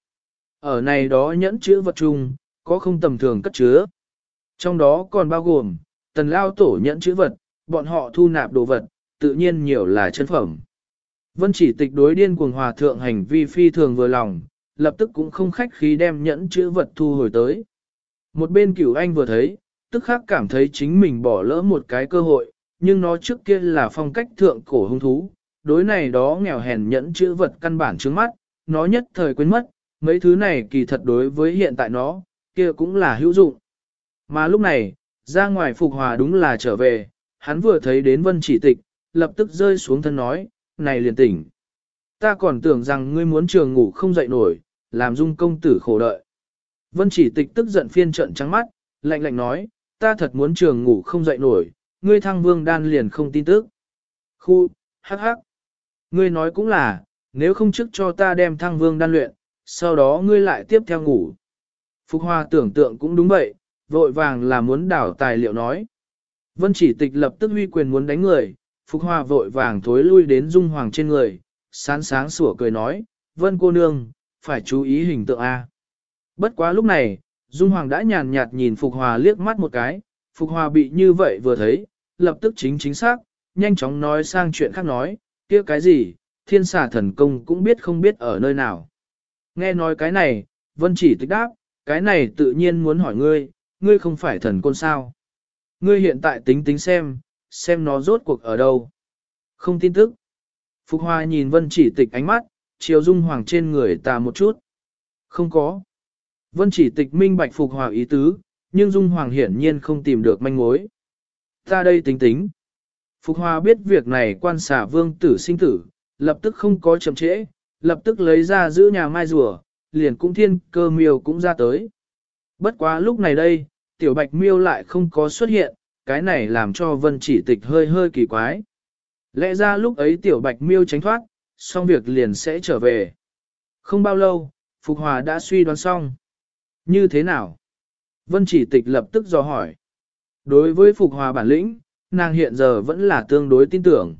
Ở này đó nhẫn chữ vật chung, có không tầm thường cất chứa. Trong đó còn bao gồm, tần lao tổ nhẫn chữ vật, bọn họ thu nạp đồ vật, tự nhiên nhiều là chân phẩm. Vân Chỉ Tịch đối điên cuồng hòa thượng hành vi phi thường vừa lòng, lập tức cũng không khách khí đem nhẫn chữ vật thu hồi tới. Một bên Cửu Anh vừa thấy, tức khắc cảm thấy chính mình bỏ lỡ một cái cơ hội, nhưng nó trước kia là phong cách thượng cổ hung thú, đối này đó nghèo hèn nhẫn chữ vật căn bản trước mắt, nó nhất thời quên mất, mấy thứ này kỳ thật đối với hiện tại nó, kia cũng là hữu dụng. Mà lúc này, ra ngoài Phục Hòa đúng là trở về, hắn vừa thấy đến Vân Chỉ Tịch, lập tức rơi xuống thân nói, này liền tỉnh. Ta còn tưởng rằng ngươi muốn trường ngủ không dậy nổi, làm Dung công tử khổ đợi. Vân Chỉ Tịch tức giận phiên trận trắng mắt, lạnh lạnh nói, ta thật muốn trường ngủ không dậy nổi, ngươi thăng vương đan liền không tin tức. Khu, hắc hắc. Ngươi nói cũng là, nếu không trước cho ta đem thăng vương đan luyện, sau đó ngươi lại tiếp theo ngủ. Phục Hòa tưởng tượng cũng đúng vậy, vội vàng là muốn đảo tài liệu nói. Vân Chỉ Tịch lập tức huy quyền muốn đánh người, Phục Hòa vội vàng thối lui đến Dung Hoàng trên người, sáng sáng sủa cười nói, Vân cô nương, phải chú ý hình tượng A. Bất quá lúc này, Dung Hoàng đã nhàn nhạt nhìn Phục Hòa liếc mắt một cái, Phục Hòa bị như vậy vừa thấy, lập tức chính xác, nhanh chóng nói sang chuyện khác nói, kia cái gì, thiên xà thần công cũng biết không biết ở nơi nào. Nghe nói cái này, Vân Chỉ Tịch đáp, cái này tự nhiên muốn hỏi ngươi, ngươi không phải thần côn sao. Ngươi hiện tại tính tính xem nó rốt cuộc ở đâu. Không tin tức. Phục Hòa nhìn Vân Chỉ Tịch ánh mắt, chiều Dung Hoàng trên người ta một chút. Không có. Vân Chỉ Tịch minh bạch Phục Hòa ý tứ, nhưng Dung Hoàng hiển nhiên không tìm được manh mối. Ta đây tính tính. Phục Hòa biết việc này quan xả vương tử sinh tử, lập tức không có chậm trễ, lập tức lấy ra giữ nhà mai rùa, liền cũng thiên cơ miêu cũng ra tới. Bất quá lúc này đây, tiểu bạch miêu lại không có xuất hiện, cái này làm cho Vân Chỉ Tịch hơi hơi kỳ quái. Lẽ ra lúc ấy tiểu bạch miêu tránh thoát, xong việc liền sẽ trở về. Không bao lâu, Phục Hòa đã suy đoán xong. Như thế nào? Vân Chỉ Tịch lập tức dò hỏi. Đối với Phục Hòa bản lĩnh, nàng hiện giờ vẫn là tương đối tin tưởng.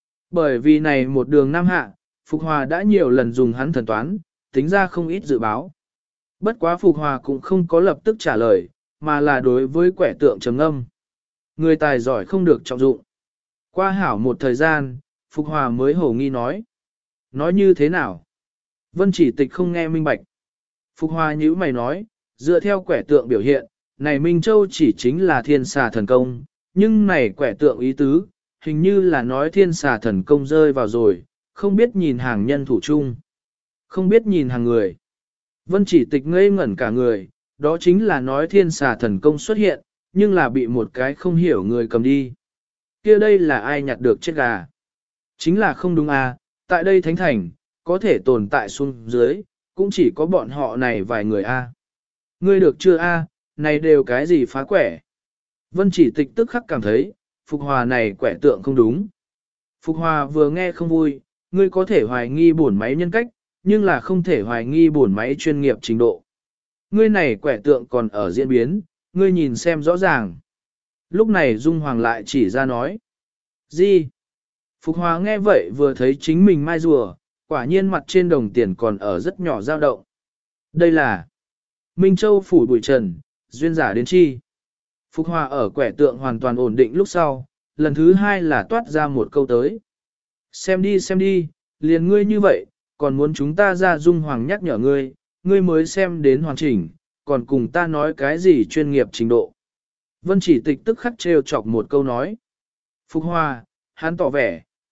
Bởi vì này một đường nam hạ, Phục Hòa đã nhiều lần dùng hắn thần toán, tính ra không ít dự báo. Bất quá Phục Hòa cũng không có lập tức trả lời, mà là đối với quẻ tượng trầm ngâm. Người tài giỏi không được trọng dụng. Qua hảo một thời gian, Phục Hòa mới hổ nghi nói. Nói như thế nào? Vân Chỉ Tịch không nghe minh bạch. Phục Hòa nhíu mày nói, dựa theo quẻ tượng biểu hiện, này Minh Châu chỉ chính là thiên xà thần công, nhưng này quẻ tượng ý tứ, hình như là nói thiên xà thần công rơi vào rồi, không biết nhìn hàng nhân thủ chung, không biết nhìn hàng người. Vân Chỉ Tịch ngây ngẩn cả người, đó chính là nói thiên xà thần công xuất hiện, nhưng là bị một cái không hiểu người cầm đi. Kia đây là ai nhặt được chết gà? Chính là không đúng à, tại đây thánh thành, có thể tồn tại xuống dưới, cũng chỉ có bọn họ này vài người a. Ngươi được chưa a? Này đều cái gì phá quẻ? Vân Chỉ Tịch tức khắc cảm thấy, Phục Hòa này quẻ tượng không đúng. Phục Hòa vừa nghe không vui, ngươi có thể hoài nghi bổn máy nhân cách, nhưng là không thể hoài nghi bổn máy chuyên nghiệp trình độ. Ngươi này quẻ tượng còn ở diễn biến, ngươi nhìn xem rõ ràng. Lúc này Dung Hoàng lại chỉ ra nói. Gì? Phục Hòa nghe vậy vừa thấy chính mình mai rùa, quả nhiên mặt trên đồng tiền còn ở rất nhỏ dao động. Đây là Minh Châu phủ bụi trần, duyên giả đến chi. Phục Hòa ở quẻ tượng hoàn toàn ổn định lúc sau, lần thứ hai là toát ra một câu tới. Xem đi, liền ngươi như vậy, còn muốn chúng ta ra Dung Hoàng nhắc nhở ngươi, ngươi mới xem đến hoàn chỉnh, còn cùng ta nói cái gì chuyên nghiệp trình độ. Vân Chỉ Tịch tức khắc trêu chọc một câu nói. Phục Hòa, hắn tỏ vẻ,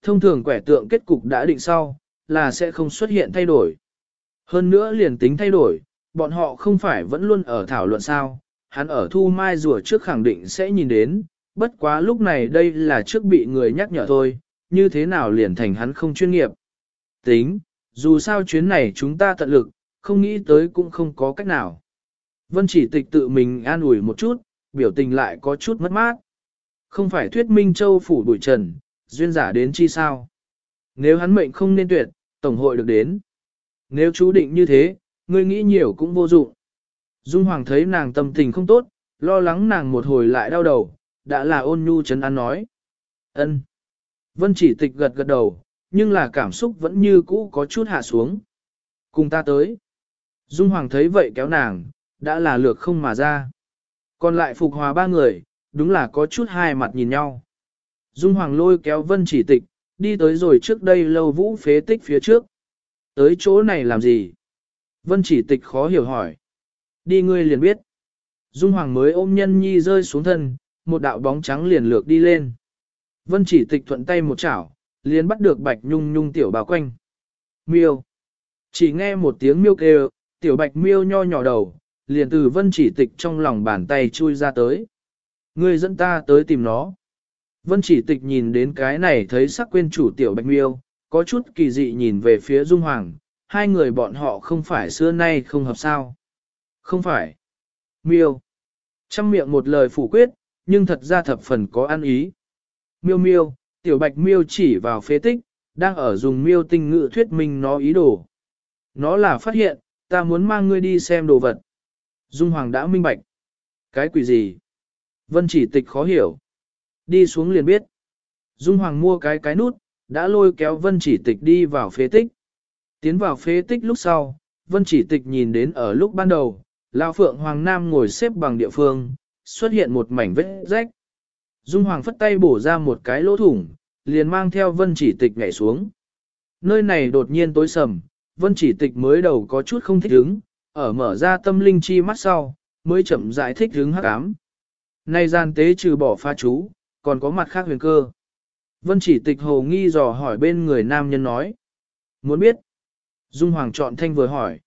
thông thường quẻ tượng kết cục đã định sau, là sẽ không xuất hiện thay đổi. Hơn nữa liền tính thay đổi, bọn họ không phải vẫn luôn ở thảo luận sao, hắn ở thu mai rùa trước khẳng định sẽ nhìn đến, bất quá lúc này đây là trước bị người nhắc nhở thôi, như thế nào liền thành hắn không chuyên nghiệp. Tính, dù sao chuyến này chúng ta tận lực, không nghĩ tới cũng không có cách nào. Vân Chỉ Tịch tự mình an ủi một chút, biểu tình lại có chút mất mát. Không phải thuyết Minh Châu phủ bụi trần, duyên giả đến chi sao. Nếu hắn mệnh không nên tuyệt, tổng hội được đến. Nếu chú định như thế, ngươi nghĩ nhiều cũng vô dụng. Dung Hoàng thấy nàng tâm tình không tốt, lo lắng nàng một hồi lại đau đầu, đã là ôn nhu trấn an nói. Ân. Vân Chỉ Tịch gật gật đầu, nhưng là cảm xúc vẫn như cũ có chút hạ xuống. Cùng ta tới. Dung Hoàng thấy vậy kéo nàng, đã là lược không mà ra. Còn lại Phục Hòa ba người, đúng là có chút hai mặt nhìn nhau. Dung Hoàng lôi kéo Vân Chỉ Tịch, đi tới rồi trước đây lâu vũ phế tích phía trước. Tới chỗ này làm gì? Vân Chỉ Tịch khó hiểu hỏi. Đi ngươi liền biết. Dung Hoàng mới ôm nhân nhi rơi xuống thân, một đạo bóng trắng liền lược đi lên. Vân Chỉ Tịch thuận tay một chảo, liền bắt được Bạch Nhung Nhung tiểu bao quanh. Miêu. Chỉ nghe một tiếng miêu kêu, tiểu Bạch miêu nho nhỏ đầu, liền từ Vân Chỉ Tịch trong lòng bàn tay chui ra tới. Ngươi dẫn ta tới tìm nó. Vân Chỉ Tịch nhìn đến cái này thấy sắc quên chủ tiểu Bạch miêu, có chút kỳ dị nhìn về phía Dung Hoàng, hai người bọn họ không phải xưa nay không hợp sao. Không phải. Miêu. Trăm miệng một lời phủ quyết, nhưng thật ra thập phần có ăn ý. Miêu miêu, tiểu Bạch miêu chỉ vào phế tích, đang ở dùng miêu tinh ngữ thuyết minh nó ý đồ. Nó là phát hiện, ta muốn mang ngươi đi xem đồ vật. Dung Hoàng đã minh bạch. Cái quỷ gì? Vân Chỉ Tịch khó hiểu. Đi xuống liền biết. Dung Hoàng mua cái nút, đã lôi kéo Vân Chỉ Tịch đi vào phế tích. Tiến vào phế tích lúc sau, Vân Chỉ Tịch nhìn đến ở lúc ban đầu, Lão Phượng Hoàng Nam ngồi xếp bằng địa phương, xuất hiện một mảnh vết rách. Dung Hoàng phất tay bổ ra một cái lỗ thủng, liền mang theo Vân Chỉ Tịch nhảy xuống. Nơi này đột nhiên tối sầm, Vân Chỉ Tịch mới đầu có chút không thích ứng, ở mở ra tâm linh chi mắt sau, mới chậm rãi thích ứng hắc ám. Nay gian tế trừ bỏ pha chú, còn có mặt khác huyền cơ. Vân Chỉ Tịch hồ nghi dò hỏi bên người nam nhân nói. Muốn biết? Dung Hoàng chọn thanh vừa hỏi.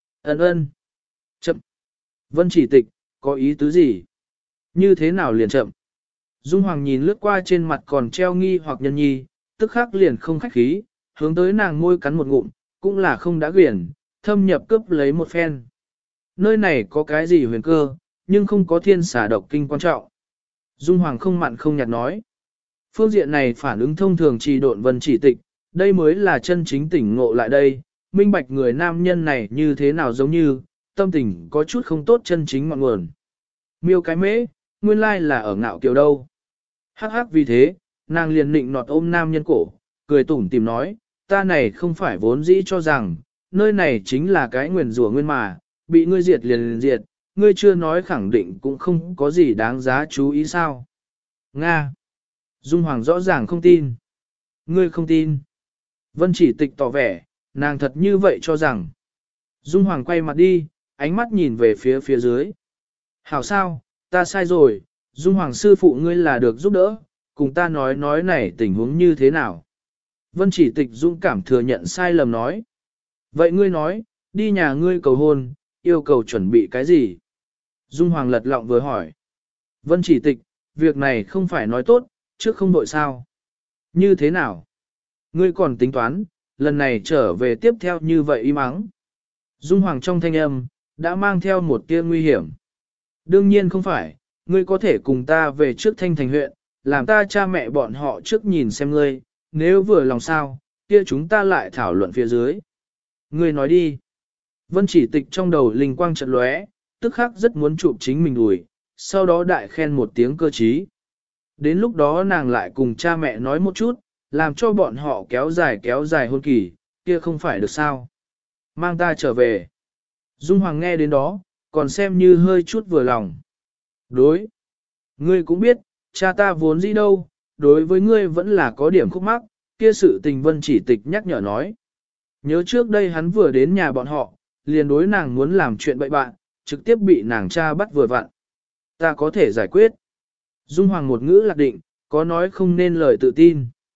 Ân. Chậm. Vân Chỉ Tịch, có ý tứ gì? Như thế nào liền chậm? Dung Hoàng nhìn lướt qua trên mặt còn treo nghi hoặc nhân nhi, tức khắc liền không khách khí, hướng tới nàng môi cắn một ngụm, cũng là không đã quyển, thâm nhập cướp lấy một phen. Nơi này có cái gì huyền cơ, nhưng không có thiên xả độc kinh quan trọng. Dung Hoàng không mặn không nhạt nói. Phương diện này phản ứng thông thường trì độn Vân Chỉ Tịch, đây mới là chân chính tỉnh ngộ lại đây, minh bạch người nam nhân này như thế nào giống như, tâm tình có chút không tốt chân chính ngọn nguồn. Miêu cái mễ, nguyên lai là ở ngạo kiều đâu. Hắc hắc vì thế, nàng liền nịnh nọt ôm nam nhân cổ, cười tủm tìm nói, ta này không phải vốn dĩ cho rằng, nơi này chính là cái nguyền rủa nguyên mà, bị ngươi diệt liền diệt, ngươi chưa nói khẳng định cũng không có gì đáng giá chú ý sao. Nga. Dung Hoàng rõ ràng không tin. Ngươi không tin. Vân Chỉ Tịch tỏ vẻ, nàng thật như vậy cho rằng. Dung Hoàng quay mặt đi, ánh mắt nhìn về phía dưới. Hảo sao, ta sai rồi, Dung Hoàng sư phụ ngươi là được giúp đỡ, cùng ta nói này tình huống như thế nào. Vân Chỉ Tịch dũng cảm thừa nhận sai lầm nói. Vậy ngươi nói, đi nhà ngươi cầu hôn, yêu cầu chuẩn bị cái gì? Dung Hoàng lật lọng vừa hỏi. Vân Chỉ Tịch, việc này không phải nói tốt, trước không đội sao. Như thế nào? Ngươi còn tính toán, lần này trở về tiếp theo như vậy im ắng. Dung Hoàng trong thanh âm, đã mang theo một tia nguy hiểm. Đương nhiên không phải, ngươi có thể cùng ta về trước Thanh Thành huyện, làm ta cha mẹ bọn họ trước nhìn xem ngươi, nếu vừa lòng sao, kia chúng ta lại thảo luận phía dưới. Ngươi nói đi. Vân Chỉ Tịch trong đầu linh quang chợt lóe, tức khắc rất muốn chụp chính mình đùi, sau đó đại khen một tiếng cơ trí. Đến lúc đó nàng lại cùng cha mẹ nói một chút, làm cho bọn họ kéo dài hôn kỳ, kia không phải được sao. Mang ta trở về. Dung Hoàng nghe đến đó, còn xem như hơi chút vừa lòng. Đối. Ngươi cũng biết, cha ta vốn gì đâu, đối với ngươi vẫn là có điểm khúc mắc, kia sự tình Vân Chỉ Tịch nhắc nhở nói. Nhớ trước đây hắn vừa đến nhà bọn họ, liền đối nàng muốn làm chuyện bậy bạn, trực tiếp bị nàng cha bắt vừa vặn. Ta có thể giải quyết. Dung Hoàng một ngữ lạc định, có nói không nên lời tự tin.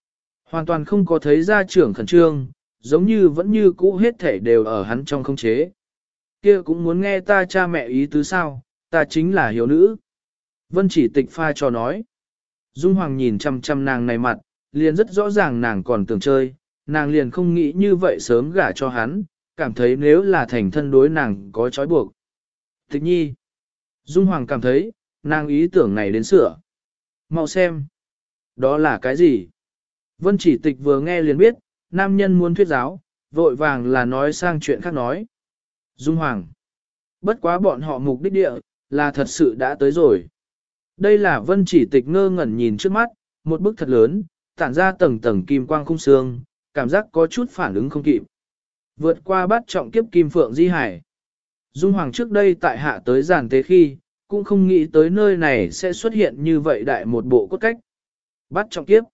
Hoàn toàn không có thấy gia trưởng khẩn trương, giống như vẫn như cũ hết thể đều ở hắn trong khống chế. Kia cũng muốn nghe ta cha mẹ ý tứ sao, ta chính là hiếu nữ. Vân chỉ tịch pha cho nói. Dung Hoàng nhìn chăm chăm nàng này mặt, liền rất rõ ràng nàng còn tưởng chơi, nàng liền không nghĩ như vậy sớm gả cho hắn, cảm thấy nếu là thành thân đối nàng có trói buộc. Tịch nhi. Dung Hoàng cảm thấy, nàng ý tưởng này đến sửa. Mau xem. Đó là cái gì? Vân chỉ tịch vừa nghe liền biết, nam nhân muốn thuyết giáo, vội vàng là nói sang chuyện khác nói. Dung Hoàng. Bất quá bọn họ mục đích địa, là thật sự đã tới rồi. Đây là Vân chỉ tịch ngơ ngẩn nhìn trước mắt, một bức thật lớn, tản ra tầng tầng kim quang khung xương, cảm giác có chút phản ứng không kịp. Vượt qua bát trọng kiếp kim phượng di hải. Dung Hoàng trước đây tại hạ tới giàn tế khi, cũng không nghĩ tới nơi này sẽ xuất hiện như vậy đại một bộ cốt cách. Bát trọng kiếp.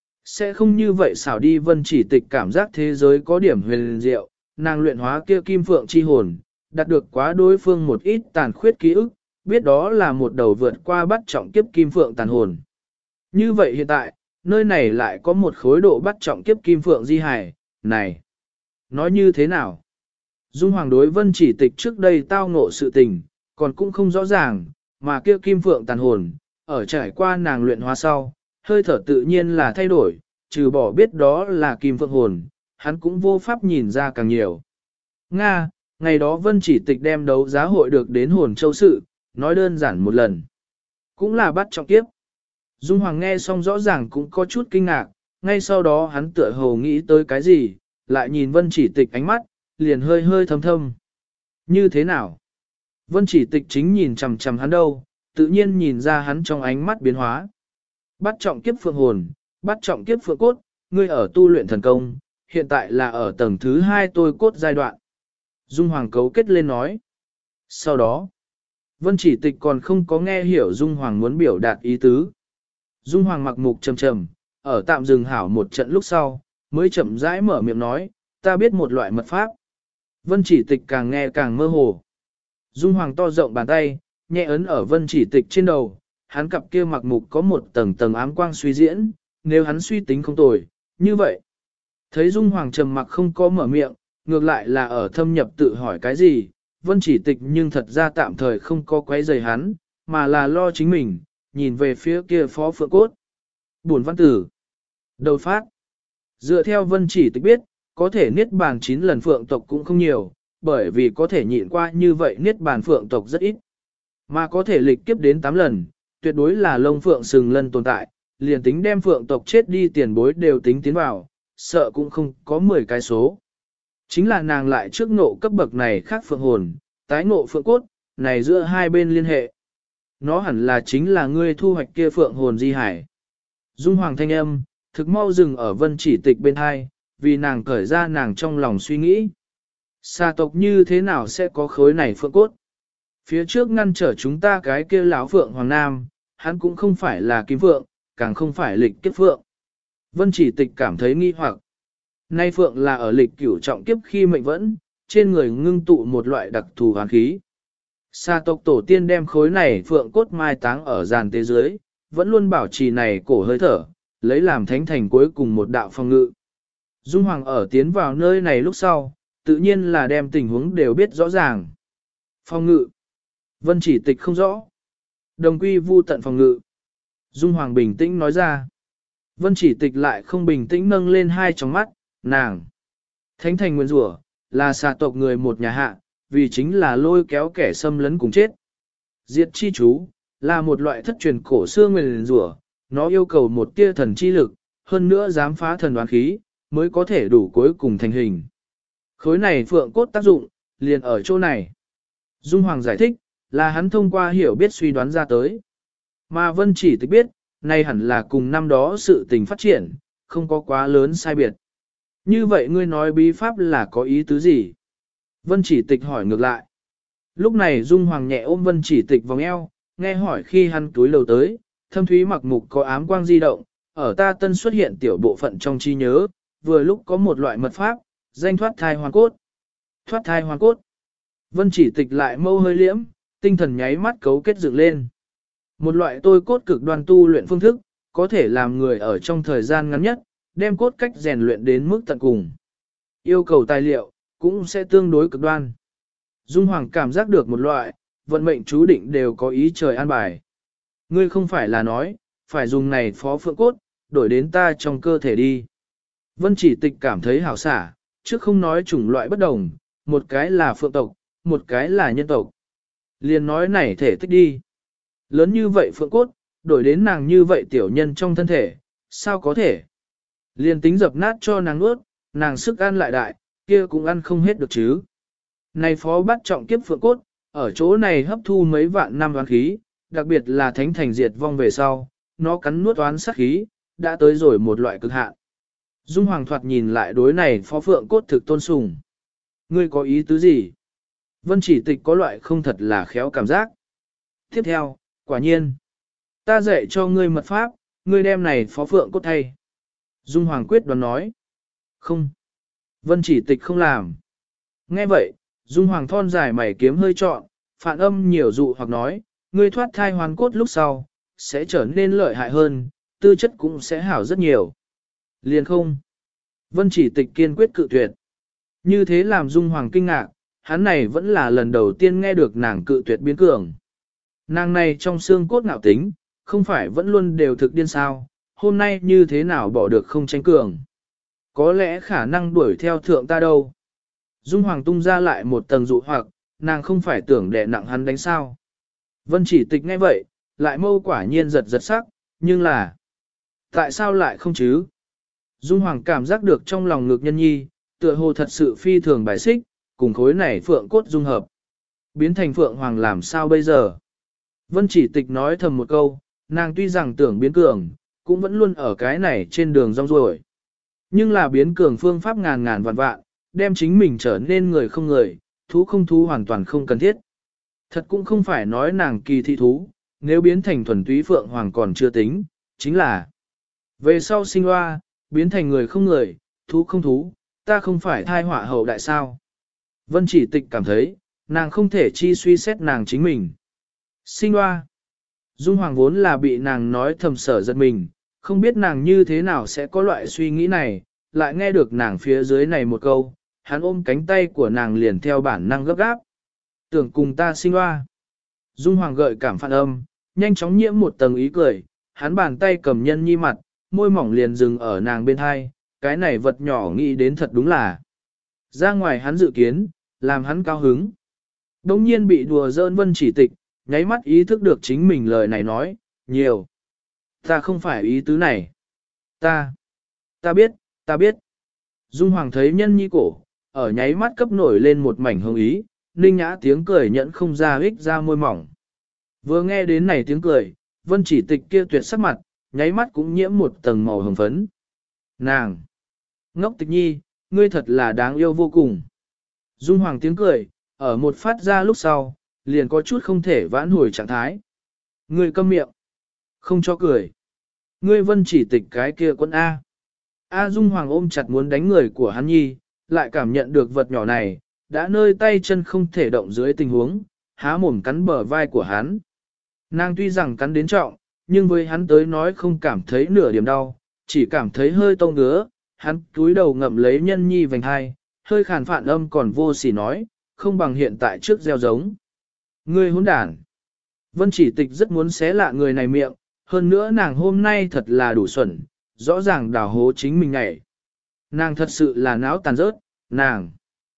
Sẽ không như vậy xảo đi. Vân chỉ tịch cảm giác thế giới có điểm huyền diệu, nàng luyện hóa kia kim phượng chi hồn, đạt được quá đối phương một ít tàn khuyết ký ức, biết đó là một đầu vượt qua bát trọng kiếp kim phượng tàn hồn. Như vậy hiện tại, nơi này lại có một khối độ bát trọng kiếp kim phượng di hải, này. Nói như thế nào? Dung Hoàng đối Vân chỉ tịch trước đây tao ngộ sự tình, còn cũng không rõ ràng, mà kia kim phượng tàn hồn, ở trải qua nàng luyện hóa sau, hơi thở tự nhiên là thay đổi, trừ bỏ biết đó là kim phượng hồn, hắn cũng vô pháp nhìn ra càng nhiều. Nga, ngày đó Vân chỉ tịch đem đấu giá hội được đến hồn châu sự, nói đơn giản một lần. Cũng là bắt trọng kiếp. Dung Hoàng nghe xong rõ ràng cũng có chút kinh ngạc, ngay sau đó hắn tựa hồ nghĩ tới cái gì, lại nhìn Vân chỉ tịch ánh mắt, liền hơi hơi thâm thâm. Như thế nào? Vân chỉ tịch chính nhìn chằm chằm hắn đâu, tự nhiên nhìn ra hắn trong ánh mắt biến hóa. Bắt trọng kiếp phượng hồn, bắt trọng kiếp phượng cốt, ngươi ở tu luyện thần công, hiện tại là ở tầng thứ 2 tôi cốt giai đoạn. Dung Hoàng cấu kết lên nói. Sau đó, Vân chỉ tịch còn không có nghe hiểu Dung Hoàng muốn biểu đạt ý tứ. Dung Hoàng mặc mục trầm trầm, ở tạm dừng hảo một trận lúc sau, mới chậm rãi mở miệng nói, ta biết một loại mật pháp. Vân chỉ tịch càng nghe càng mơ hồ. Dung Hoàng to rộng bàn tay, nhẹ ấn ở Vân chỉ tịch trên đầu, hắn cặp kia mặc mục có một tầng tầng ám quang suy diễn, nếu hắn suy tính không tồi, như vậy. Thấy Dung Hoàng trầm mặc không có mở miệng, ngược lại là ở thâm nhập tự hỏi cái gì, Vân chỉ tịch nhưng thật ra tạm thời không có quấy rầy hắn, mà là lo chính mình, nhìn về phía kia phó phượng cốt. Buồn văn tử. Đầu phát. Dựa theo Vân chỉ tịch biết, có thể niết bàn 9 lần phượng tộc cũng không nhiều, bởi vì có thể nhịn qua như vậy niết bàn phượng tộc rất ít. Mà có thể lịch kiếp đến 8 lần, tuyệt đối là lông phượng sừng lân tồn tại, liền tính đem phượng tộc chết đi tiền bối đều tính tiến vào, sợ cũng không có 10 cái số. Chính là nàng lại trước ngộ cấp bậc này khác phượng hồn, tái ngộ phượng cốt, này giữa hai bên liên hệ. Nó hẳn là chính là ngươi thu hoạch kia phượng hồn di hải. Dung Hoàng thanh âm, thực mau dừng ở Vân chỉ tịch bên hai, vì nàng cởi ra nàng trong lòng suy nghĩ. Xà tộc như thế nào sẽ có khối này phượng cốt? Phía trước ngăn trở chúng ta cái kia lão phượng hoàng nam, hắn cũng không phải là kim phượng, càng không phải lịch kiếp phượng. Vân chỉ tịch cảm thấy nghi hoặc. Nay phượng là ở lịch cửu trọng kiếp khi mệnh vẫn, trên người ngưng tụ một loại đặc thù hoàn khí. Xà tộc tổ tiên đem khối này phượng cốt mai táng ở giàn tế dưới, vẫn luôn bảo trì này cổ hơi thở, lấy làm thánh thành cuối cùng một đạo phong ngự. Dung Hoàng ở tiến vào nơi này lúc sau, tự nhiên là đem tình huống đều biết rõ ràng. Phong ngự. Vân chỉ tịch không rõ. Đồng quy vu tận phòng ngự. Dung Hoàng bình tĩnh nói ra. Vân chỉ tịch lại không bình tĩnh nâng lên hai tròng mắt, nàng. Thánh thành nguyên rủa là xà tộc người một nhà hạ, vì chính là lôi kéo kẻ xâm lấn cùng chết. Diệt chi chú, là một loại thất truyền cổ xưa nguyên rủa, nó yêu cầu một tia thần chi lực, hơn nữa dám phá thần đoán khí, mới có thể đủ cuối cùng thành hình. Khối này phượng cốt tác dụng, liền ở chỗ này. Dung Hoàng giải thích, là hắn thông qua hiểu biết suy đoán ra tới. Mà Vân chỉ tịch biết, nay hẳn là cùng năm đó sự tình phát triển, không có quá lớn sai biệt. Như vậy ngươi nói bí pháp là có ý tứ gì? Vân chỉ tịch hỏi ngược lại. Lúc này Dung Hoàng nhẹ ôm Vân chỉ tịch vòng eo, nghe hỏi khi hắn túi lầu tới, thâm thúy mặc mục có ám quang di động, ở ta tân xuất hiện tiểu bộ phận trong trí nhớ, vừa lúc có một loại mật pháp, danh thoát thai hoàn cốt. Thoát thai hoàn cốt. Vân chỉ tịch lại mâu hơi liễm, tinh thần nháy mắt cấu kết dựng lên. Một loại tôi cốt cực đoan tu luyện phương thức, có thể làm người ở trong thời gian ngắn nhất, đem cốt cách rèn luyện đến mức tận cùng. Yêu cầu tài liệu, cũng sẽ tương đối cực đoan. Dung Hoàng cảm giác được một loại, vận mệnh chú định đều có ý trời an bài. Ngươi không phải là nói, phải dùng này phó phượng cốt, đổi đến ta trong cơ thể đi. Vân Chỉ Tịch cảm thấy hảo xả, chứ không nói chủng loại bất đồng, một cái là phượng tộc, một cái là nhân tộc. Liền nói này thể tích đi. Lớn như vậy phượng cốt, đổi đến nàng như vậy tiểu nhân trong thân thể, sao có thể? Liền tính dập nát cho nàng nuốt, nàng sức ăn lại đại, kia cũng ăn không hết được chứ. Này phó bắt trọng kiếp phượng cốt, ở chỗ này hấp thu mấy vạn năm oán khí, đặc biệt là thánh thành diệt vong về sau, nó cắn nuốt oán sát khí, đã tới rồi một loại cực hạn. Dung Hoàng thoạt nhìn lại đối này phó phượng cốt thực tôn sùng. Ngươi có ý tứ gì? Vân Chỉ Tịch có loại không thật là khéo cảm giác. Tiếp theo, quả nhiên, ta dạy cho ngươi mật pháp, ngươi đem này phó phượng cốt thay. Dung Hoàng quyết đoán nói. Không. Vân Chỉ Tịch không làm. Nghe vậy, Dung Hoàng thon dài mày kiếm hơi trọn, phản âm nhiều dụ hoặc nói, ngươi thoát thai hoàn cốt lúc sau, sẽ trở nên lợi hại hơn, tư chất cũng sẽ hảo rất nhiều. Liền không. Vân Chỉ Tịch kiên quyết cự tuyệt. Như thế làm Dung Hoàng kinh ngạc, hắn này vẫn là lần đầu tiên nghe được nàng cự tuyệt biến cường. Nàng này trong xương cốt ngạo tính, không phải vẫn luôn đều thực điên sao, hôm nay như thế nào bỏ được không tranh cường. Có lẽ khả năng đuổi theo thượng ta đâu. Dung Hoàng tung ra lại một tầng dụ hoặc, nàng không phải tưởng đè nặng hắn đánh sao. Vân Chỉ Tịch nghe vậy, lại mâu quả nhiên giật giật sắc, nhưng là... Tại sao lại không chứ? Dung Hoàng cảm giác được trong lòng ngực nhân nhi, tựa hồ thật sự phi thường bài xích, cùng khối này phượng cốt dung hợp. Biến thành phượng hoàng làm sao bây giờ? Vân Chỉ Tịch nói thầm một câu, nàng tuy rằng tưởng biến cường, cũng vẫn luôn ở cái này trên đường rong ruổi. Nhưng là biến cường phương pháp ngàn ngàn vạn vạn, đem chính mình trở nên người không người, thú không thú hoàn toàn không cần thiết. Thật cũng không phải nói nàng kỳ thị thú, nếu biến thành thuần túy phượng hoàng còn chưa tính, chính là về sau sinh hoa, biến thành người không người, thú không thú, ta không phải thai họa hậu đại sao. Vân Chỉ Tịch cảm thấy, nàng không thể chi suy xét nàng chính mình. Sinh hoa. Dung Hoàng vốn là bị nàng nói thầm sở giật mình, không biết nàng như thế nào sẽ có loại suy nghĩ này, lại nghe được nàng phía dưới này một câu, hắn ôm cánh tay của nàng liền theo bản năng gấp gáp. Tưởng cùng ta sinh hoa. Dung Hoàng gợi cảm phản âm, nhanh chóng nhiễm một tầng ý cười, hắn bàn tay cầm nhân nhi mặt, môi mỏng liền dừng ở nàng bên hai, cái này vật nhỏ nghĩ đến thật đúng là. Ra ngoài hắn dự kiến, làm hắn cao hứng. Đông nhiên bị đùa giỡn Vân Chỉ Tịch, nháy mắt ý thức được chính mình lời này nói, nhiều. Ta không phải ý tứ này. Ta biết. Dung Hoàng thấy nhân nhi cổ, ở nháy mắt cấp nổi lên một mảnh hồng ý, ninh nhã tiếng cười nhẫn không ra ích ra môi mỏng. Vừa nghe đến này tiếng cười, Vân Chỉ Tịch kia tuyệt sắc mặt, nháy mắt cũng nhiễm một tầng màu hồng phấn. Nàng! Ngốc Tịch nhi, ngươi thật là đáng yêu vô cùng. Dung Hoàng tiếng cười, ở một phát ra lúc sau, liền có chút không thể vãn hồi trạng thái. Ngươi câm miệng. Không cho cười. Ngươi Vân Chỉ Tịch cái kia quân A. A Dung Hoàng ôm chặt muốn đánh người của hắn nhi, lại cảm nhận được vật nhỏ này, đã nơi tay chân không thể động dưới tình huống, há mồm cắn bờ vai của hắn. Nàng tuy rằng cắn đến trọng, nhưng với hắn tới nói không cảm thấy nửa điểm đau, chỉ cảm thấy hơi tông ngứa, hắn túi đầu ngậm lấy nhân nhi vành hai, hơi khàn phản âm còn vô sỉ nói, không bằng hiện tại trước gieo giống. Ngươi hỗn đản. Vân Chỉ Tịch rất muốn xé lạ người này miệng, hơn nữa nàng hôm nay thật là đủ xuẩn, rõ ràng đào hố chính mình ngày. Nàng thật sự là não tàn rớt, nàng.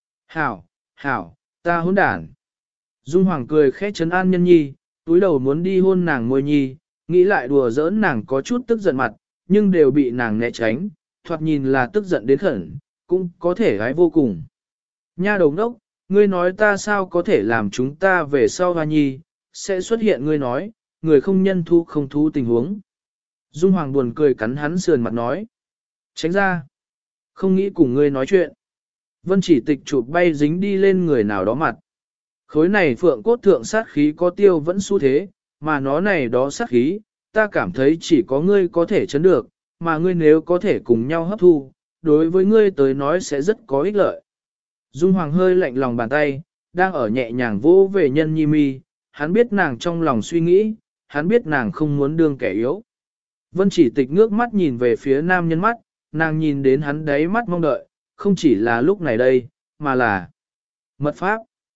Hảo, ta hỗn đản. Dung Hoàng cười khẽ trấn an nhân nhi, túi đầu muốn đi hôn nàng môi nhi, nghĩ lại đùa giỡn nàng có chút tức giận mặt, nhưng đều bị nàng né tránh, thoạt nhìn là tức giận đến khẩn, cũng có thể gái vô cùng. Nha đồng đốc, ngươi nói ta sao có thể làm chúng ta về sau hoa nhi, sẽ xuất hiện ngươi nói, người không nhân thu không thú tình huống. Dung Hoàng buồn cười cắn hắn sườn mặt nói. Tránh ra. Không nghĩ cùng ngươi nói chuyện. Vân Chỉ Tịch chụp bay dính đi lên người nào đó mặt. Khối này phượng cốt thượng sát khí có tiêu vẫn xu thế, mà nó này đó sát khí, ta cảm thấy chỉ có ngươi có thể chấn được, mà ngươi nếu có thể cùng nhau hấp thu, đối với ngươi tới nói sẽ rất có ích lợi. Dung Hoàng hơi lạnh lòng bàn tay, đang ở nhẹ nhàng vỗ về nhân nhi mi, hắn biết nàng trong lòng suy nghĩ, hắn biết nàng không muốn đương kẻ yếu. Vân Chỉ Tịch ngước mắt nhìn về phía nam nhân mắt, nàng nhìn đến hắn đáy mắt mong đợi, không chỉ là lúc này đây, mà là mật pháp.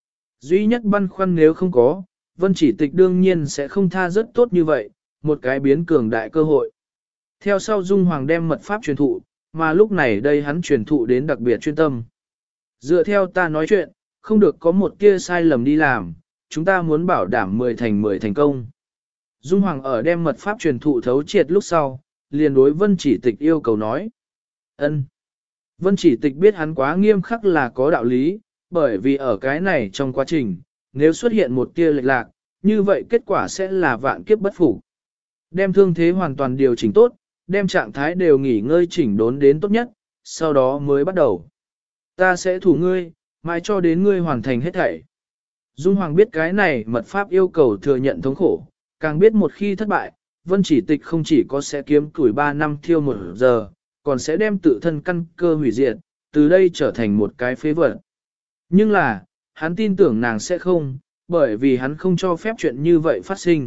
Duy nhất băn khoăn nếu không có, Vân Chỉ Tịch đương nhiên sẽ không tha rất tốt như vậy, một cái biến cường đại cơ hội. Theo sau Dung Hoàng đem mật pháp truyền thụ, mà lúc này đây hắn truyền thụ đến đặc biệt chuyên tâm. Dựa theo ta nói chuyện, không được có một tia sai lầm đi làm, chúng ta muốn bảo đảm 10 thành 10 thành công. Dung Hoàng ở đem mật pháp truyền thụ thấu triệt lúc sau, liền đối Vân Chỉ Tịch yêu cầu nói. Ân. Vân Chỉ Tịch biết hắn quá nghiêm khắc là có đạo lý, bởi vì ở cái này trong quá trình, nếu xuất hiện một tia lệch lạc, như vậy kết quả sẽ là vạn kiếp bất phục. Đem thương thế hoàn toàn điều chỉnh tốt, đem trạng thái đều nghỉ ngơi chỉnh đốn đến tốt nhất, sau đó mới bắt đầu. Ta sẽ thủ ngươi, mãi cho đến ngươi hoàn thành hết thảy. Dung Hoàng biết cái này mật pháp yêu cầu thừa nhận thống khổ, càng biết một khi thất bại, Vân Chỉ Tịch không chỉ có sẽ kiếm tuổi 3 năm thiêu 1 giờ, còn sẽ đem tự thân căn cơ hủy diệt, từ đây trở thành một cái phế vật. Nhưng là, hắn tin tưởng nàng sẽ không, bởi vì hắn không cho phép chuyện như vậy phát sinh.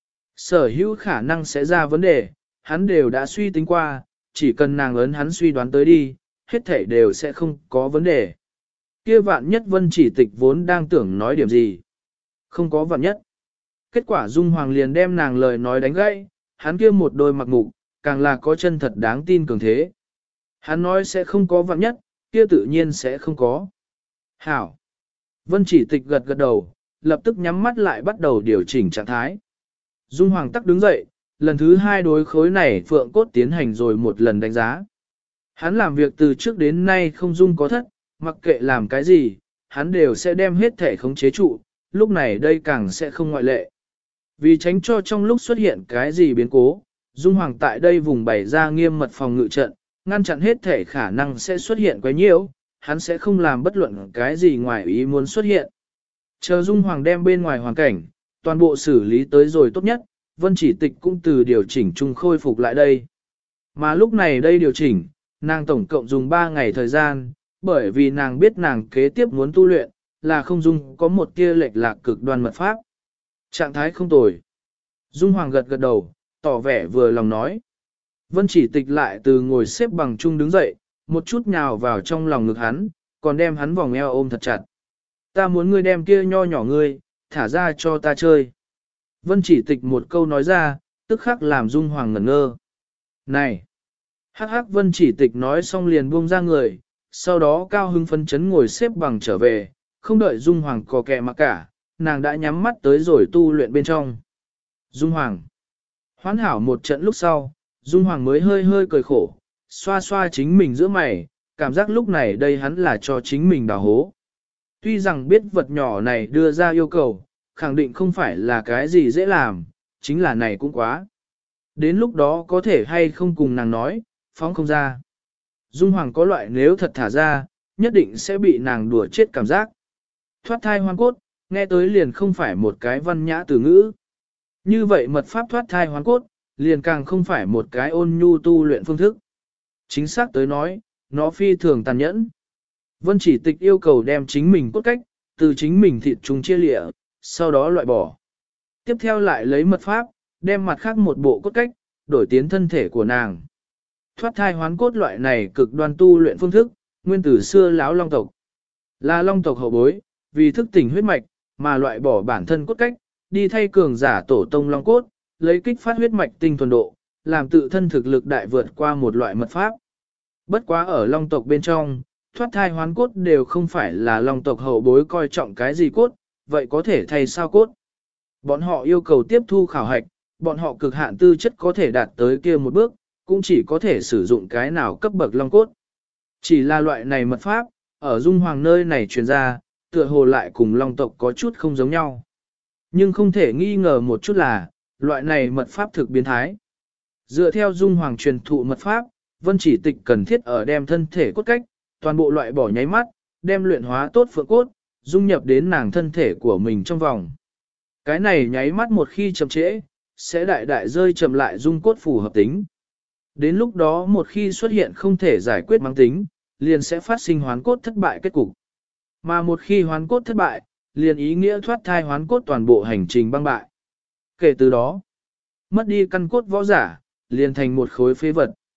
Sở hữu khả năng sẽ ra vấn đề, hắn đều đã suy tính qua, chỉ cần nàng ấn hắn suy đoán tới đi, hết thảy đều sẽ không có vấn đề. Kia vạn nhất Vân Chỉ Tịch vốn đang tưởng nói điểm gì. Không có vạn nhất. Kết quả Dung Hoàng liền đem nàng lời nói đánh gãy, hắn kia một đôi mặc mục, càng là có chân thật đáng tin cường thế. Hắn nói sẽ không có vạn nhất, kia tự nhiên sẽ không có. Hảo. Vân Chỉ Tịch gật gật đầu, lập tức nhắm mắt lại bắt đầu điều chỉnh trạng thái. Dung Hoàng tắc đứng dậy, lần thứ 2 đối khối này phượng cốt tiến hành rồi một lần đánh giá. Hắn làm việc từ trước đến nay không dung có thất, mặc kệ làm cái gì, hắn đều sẽ đem hết thể khống chế trụ, lúc này đây càng sẽ không ngoại lệ. Vì tránh cho trong lúc xuất hiện cái gì biến cố, Dung Hoàng tại đây vùng bày ra nghiêm mật phòng ngự trận, ngăn chặn hết thể khả năng sẽ xuất hiện quấy nhiễu, hắn sẽ không làm bất luận cái gì ngoài ý muốn xuất hiện. Chờ Dung Hoàng đem bên ngoài hoàn cảnh, toàn bộ xử lý tới rồi tốt nhất, Vân Chỉ Tịch cũng từ điều chỉnh chung khôi phục lại đây. Mà lúc này đây điều chỉnh, nàng tổng cộng dùng 3 ngày thời gian, bởi vì nàng biết nàng kế tiếp muốn tu luyện, là không dung có một tia lệch lạc cực đoan mật pháp. Trạng thái không tồi. Dung Hoàng gật gật đầu, tỏ vẻ vừa lòng nói. Vân Chỉ Tịch lại từ ngồi xếp bằng chung đứng dậy, một chút nhào vào trong lòng ngực hắn, còn đem hắn vòng eo ôm thật chặt. Ta muốn ngươi đem kia nho nhỏ ngươi, thả ra cho ta chơi. Vân Chỉ Tịch một câu nói ra, tức khắc làm Dung Hoàng ngẩn ngơ. Này! Hắc hắc Vân Chỉ Tịch nói xong liền buông ra người, sau đó cao hưng phấn chấn ngồi xếp bằng trở về, không đợi Dung Hoàng có kẻ mà cả, nàng đã nhắm mắt tới rồi tu luyện bên trong. Dung Hoàng! Hoán hảo một trận lúc sau, Dung Hoàng mới hơi hơi cười khổ, xoa xoa chính mình giữa mày, cảm giác lúc này đây hắn là cho chính mình đào hố. Tuy rằng biết vật nhỏ này đưa ra yêu cầu, khẳng định không phải là cái gì dễ làm, chính là này cũng quá. Đến lúc đó có thể hay không cùng nàng nói, phóng không ra. Dung Hoàng có loại nếu thật thả ra, nhất định sẽ bị nàng đùa chết cảm giác. Thoát thai hoang cốt, nghe tới liền không phải một cái văn nhã từ ngữ. Như vậy mật pháp thoát thai hoang cốt, liền càng không phải một cái ôn nhu tu luyện phương thức. Chính xác tới nói, nó phi thường tàn nhẫn. Vân Chỉ Tịch yêu cầu đem chính mình cốt cách, từ chính mình thịt trùng chia lịa, sau đó loại bỏ. Tiếp theo lại lấy mật pháp, đem mặt khác một bộ cốt cách, đổi tiến thân thể của nàng. Thoát thai hoán cốt loại này cực đoan tu luyện phương thức, nguyên từ xưa lão long tộc. Là long tộc hậu bối, vì thức tỉnh huyết mạch, mà loại bỏ bản thân cốt cách, đi thay cường giả tổ tông long cốt, lấy kích phát huyết mạch tinh thuần độ, làm tự thân thực lực đại vượt qua một loại mật pháp. Bất quá ở long tộc bên trong, thoát thai hoán cốt đều không phải là long tộc hậu bối coi trọng cái gì cốt, vậy có thể thay sao cốt. Bọn họ yêu cầu tiếp thu khảo hạch, bọn họ cực hạn tư chất có thể đạt tới kia một bước, cũng chỉ có thể sử dụng cái nào cấp bậc long cốt. Chỉ là loại này mật pháp, ở Dung Hoàng nơi này truyền ra, tựa hồ lại cùng long tộc có chút không giống nhau. Nhưng không thể nghi ngờ một chút là, loại này mật pháp thực biến thái. Dựa theo Dung Hoàng truyền thụ mật pháp, Vân Chỉ Tịch cần thiết ở đem thân thể cốt cách, toàn bộ loại bỏ nháy mắt, đem luyện hóa tốt phượng cốt, dung nhập đến nàng thân thể của mình trong vòng. Cái này nháy mắt một khi chậm trễ, sẽ đại đại rơi chậm lại dung cốt phù hợp tính. Đến lúc đó một khi xuất hiện không thể giải quyết mang tính, liền sẽ phát sinh hoán cốt thất bại kết cục. Mà một khi hoán cốt thất bại, liền ý nghĩa thoát thai hoán cốt toàn bộ hành trình băng bại. Kể từ đó, mất đi căn cốt võ giả, liền thành một khối phế vật.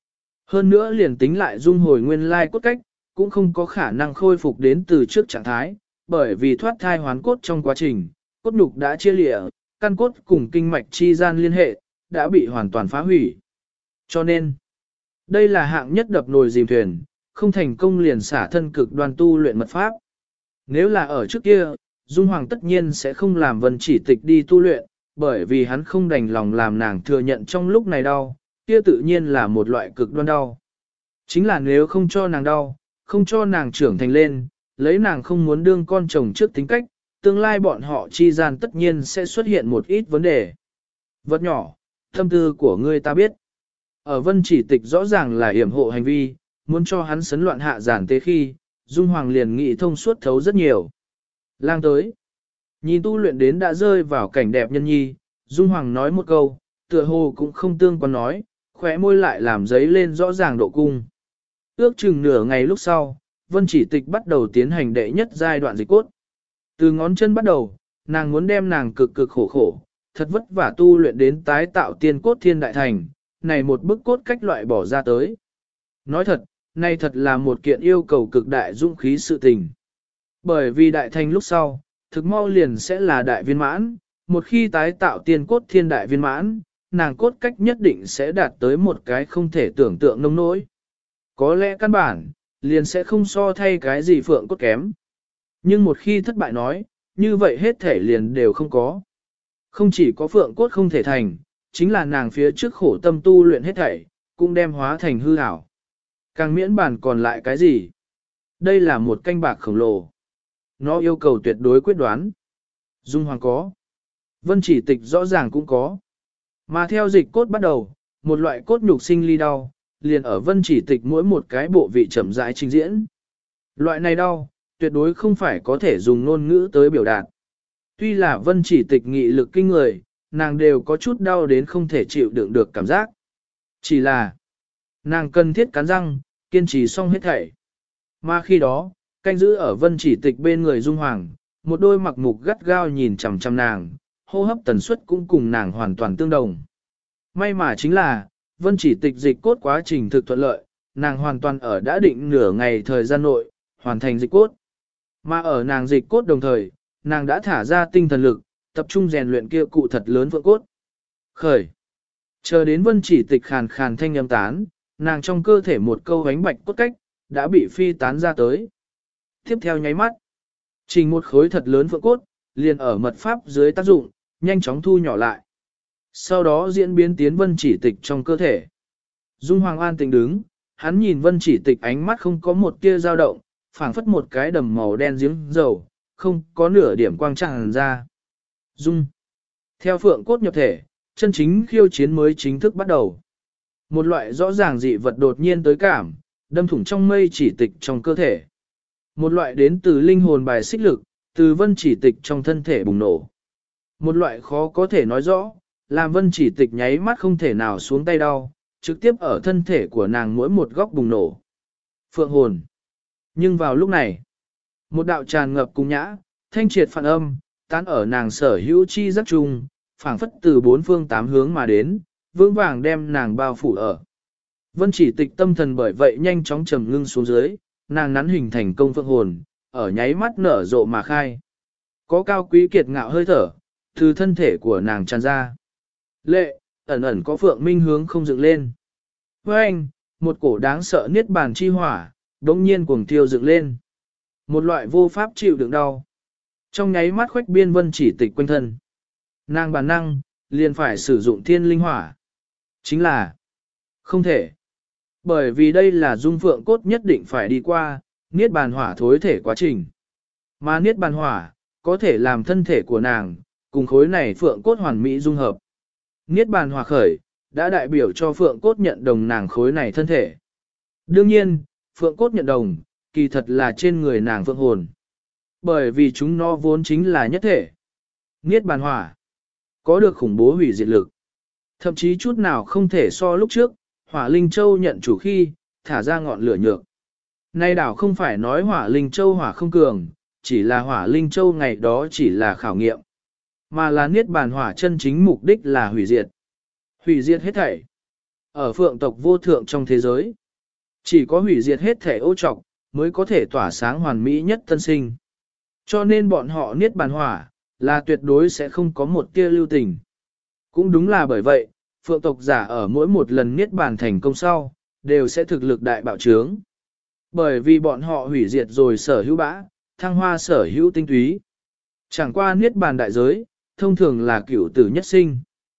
Hơn nữa liền tính lại dung hồi nguyên lai cốt cách, cũng không có khả năng khôi phục đến từ trước trạng thái, bởi vì thoát thai hoán cốt trong quá trình, cốt nhục đã chia lịa, căn cốt cùng kinh mạch chi gian liên hệ, đã bị hoàn toàn phá hủy. Cho nên, đây là hạng nhất đập nồi dìm thuyền, không thành công liền xả thân cực đoan tu luyện mật pháp. Nếu là ở trước kia, Dung Hoàng tất nhiên sẽ không làm Vân Chỉ Tịch đi tu luyện, bởi vì hắn không đành lòng làm nàng thừa nhận trong lúc này đau, kia tự nhiên là một loại cực đoan đau. Chính là nếu không cho nàng đau, không cho nàng trưởng thành lên, lấy nàng không muốn đương con chồng trước tính cách, tương lai bọn họ chi gian tất nhiên sẽ xuất hiện một ít vấn đề. Vật nhỏ, tâm tư của ngươi ta biết. Ở Vân Chỉ Tịch rõ ràng là yểm hộ hành vi, muốn cho hắn sấn loạn hạ giản tế khi, Dung Hoàng liền nghĩ thông suốt thấu rất nhiều. Lang tới. Nhìn tu luyện đến đã rơi vào cảnh đẹp nhân nhi, Dung Hoàng nói một câu, tựa hồ cũng không tương quan nói, khóe môi lại làm giấy lên rõ ràng độ cung. Ước chừng nửa ngày lúc sau, Vân Chỉ Tịch bắt đầu tiến hành đệ nhất giai đoạn dịch cốt. Từ ngón chân bắt đầu, nàng muốn đem nàng cực cực khổ khổ, thật vất vả tu luyện đến tái tạo tiên cốt thiên đại thành, này một bức cốt cách loại bỏ ra tới. Nói thật, này thật là một kiện yêu cầu cực đại dũng khí sự tình. Bởi vì đại thành lúc sau, thực mau liền sẽ là đại viên mãn, một khi tái tạo tiên cốt thiên đại viên mãn, nàng cốt cách nhất định sẽ đạt tới một cái không thể tưởng tượng nông nỗi. Có lẽ căn bản, liền sẽ không so thay cái gì phượng cốt kém. Nhưng một khi thất bại nói, như vậy hết thể liền đều không có. Không chỉ có phượng cốt không thể thành, chính là nàng phía trước khổ tâm tu luyện hết thảy, cũng đem hóa thành hư ảo. Càng miễn bản còn lại cái gì? Đây là một canh bạc khổng lồ. Nó yêu cầu tuyệt đối quyết đoán. Dung Hoàng có. Vân Chỉ Tịch rõ ràng cũng có. Mà theo dịch cốt bắt đầu, một loại cốt nhục sinh ly đau, liền ở Vân Chỉ Tịch mỗi một cái bộ vị chậm rãi trình diễn. Loại này đau, tuyệt đối không phải có thể dùng ngôn ngữ tới biểu đạt. Tuy là Vân Chỉ Tịch nghị lực kinh người, nàng đều có chút đau đến không thể chịu đựng được cảm giác. Chỉ là, nàng cần thiết cắn răng, kiên trì xong hết thảy. Mà khi đó, canh giữ ở Vân Chỉ Tịch bên người Dung Hoàng, một đôi mặc mục gắt gao nhìn chằm chằm nàng, hô hấp tần suất cũng cùng nàng hoàn toàn tương đồng. May mà chính là, Vân Chỉ Tịch dịch cốt quá trình thực thuận lợi, nàng hoàn toàn ở đã định nửa ngày thời gian nội, hoàn thành dịch cốt. Mà ở nàng dịch cốt đồng thời, nàng đã thả ra tinh thần lực, tập trung rèn luyện kia cụ thật lớn vượng cốt. Khởi. Chờ đến Vân Chỉ Tịch khàn khàn thanh âm tán, nàng trong cơ thể một câu ánh bạch cốt cách, đã bị phi tán ra tới. Tiếp theo nháy mắt, trình một khối thật lớn vượng cốt, liền ở mật pháp dưới tác dụng, nhanh chóng thu nhỏ lại. Sau đó diễn biến tiến Vân Chỉ Tịch trong cơ thể. Dung Hoàng an tĩnh đứng, hắn nhìn Vân Chỉ Tịch ánh mắt không có một tia dao động, phảng phất một cái đầm màu đen giếng dầu, không có nửa điểm quang tràn ra. Dung. Theo phượng cốt nhập thể, chân chính khiêu chiến mới chính thức bắt đầu. Một loại rõ ràng dị vật đột nhiên tới cảm, đâm thủng trong mây chỉ tịch trong cơ thể. Một loại đến từ linh hồn bài xích lực, từ Vân Chỉ Tịch trong thân thể bùng nổ. Một loại khó có thể nói rõ, làm Vân Chỉ Tịch nháy mắt không thể nào xuống tay đau, trực tiếp ở thân thể của nàng mỗi một góc bùng nổ. Phượng hồn. Nhưng vào lúc này, một đạo tràn ngập cùng nhã, thanh triệt phản âm, tán ở nàng sở hữu chi giác chung, phảng phất từ bốn phương tám hướng mà đến, vững vàng đem nàng bao phủ ở. Vân Chỉ Tịch tâm thần bởi vậy nhanh chóng trầm ngưng xuống dưới, nàng nắn hình thành công phượng hồn, ở nháy mắt nở rộ mà khai. Có cao quý kiệt ngạo hơi thở, từ thân thể của nàng tràn ra. Lệ, ẩn ẩn có phượng minh hướng không dựng lên. Với anh, một cổ đáng sợ niết bàn chi hỏa, đống nhiên cuồng thiêu dựng lên. Một loại vô pháp chịu đựng đau. Trong nháy mắt khuếch biên Vân Chỉ Tịch quanh thân. Nàng bản năng, liền phải sử dụng thiên linh hỏa. Chính là không thể. Bởi vì đây là dung phượng cốt nhất định phải đi qua, niết bàn hỏa thối thể quá trình. Mà niết bàn hỏa, có thể làm thân thể của nàng, cùng khối này phượng cốt hoàn mỹ dung hợp. Niết bàn hỏa khởi, đã đại biểu cho phượng cốt nhận đồng nàng khối này thân thể. Đương nhiên, phượng cốt nhận đồng, kỳ thật là trên người nàng phượng hồn. Bởi vì chúng nó vốn chính là nhất thể. Niết bàn hỏa, có được khủng bố hủy diệt lực. Thậm chí chút nào không thể so lúc trước, Hỏa Linh Châu nhận chủ khi, thả ra ngọn lửa nhược. Nay đảo không phải nói Hỏa Linh Châu hỏa không cường, chỉ là Hỏa Linh Châu ngày đó chỉ là khảo nghiệm. Mà là niết bàn hỏa chân chính mục đích là hủy diệt. Hủy diệt hết thảy. Ở phượng tộc vô thượng trong thế giới, chỉ có hủy diệt hết thể ô trọc, mới có thể tỏa sáng hoàn mỹ nhất tân sinh. Cho nên bọn họ niết bàn hỏa, là tuyệt đối sẽ không có một tia lưu tình. Cũng đúng là bởi vậy, phượng tộc giả ở mỗi một lần niết bàn thành công sau, đều sẽ thực lực đại bạo trướng. Bởi vì bọn họ hủy diệt rồi sở hữu bã, thăng hoa sở hữu tinh túy. Chẳng qua niết bàn đại giới, thông thường là cửu tử nhất sinh.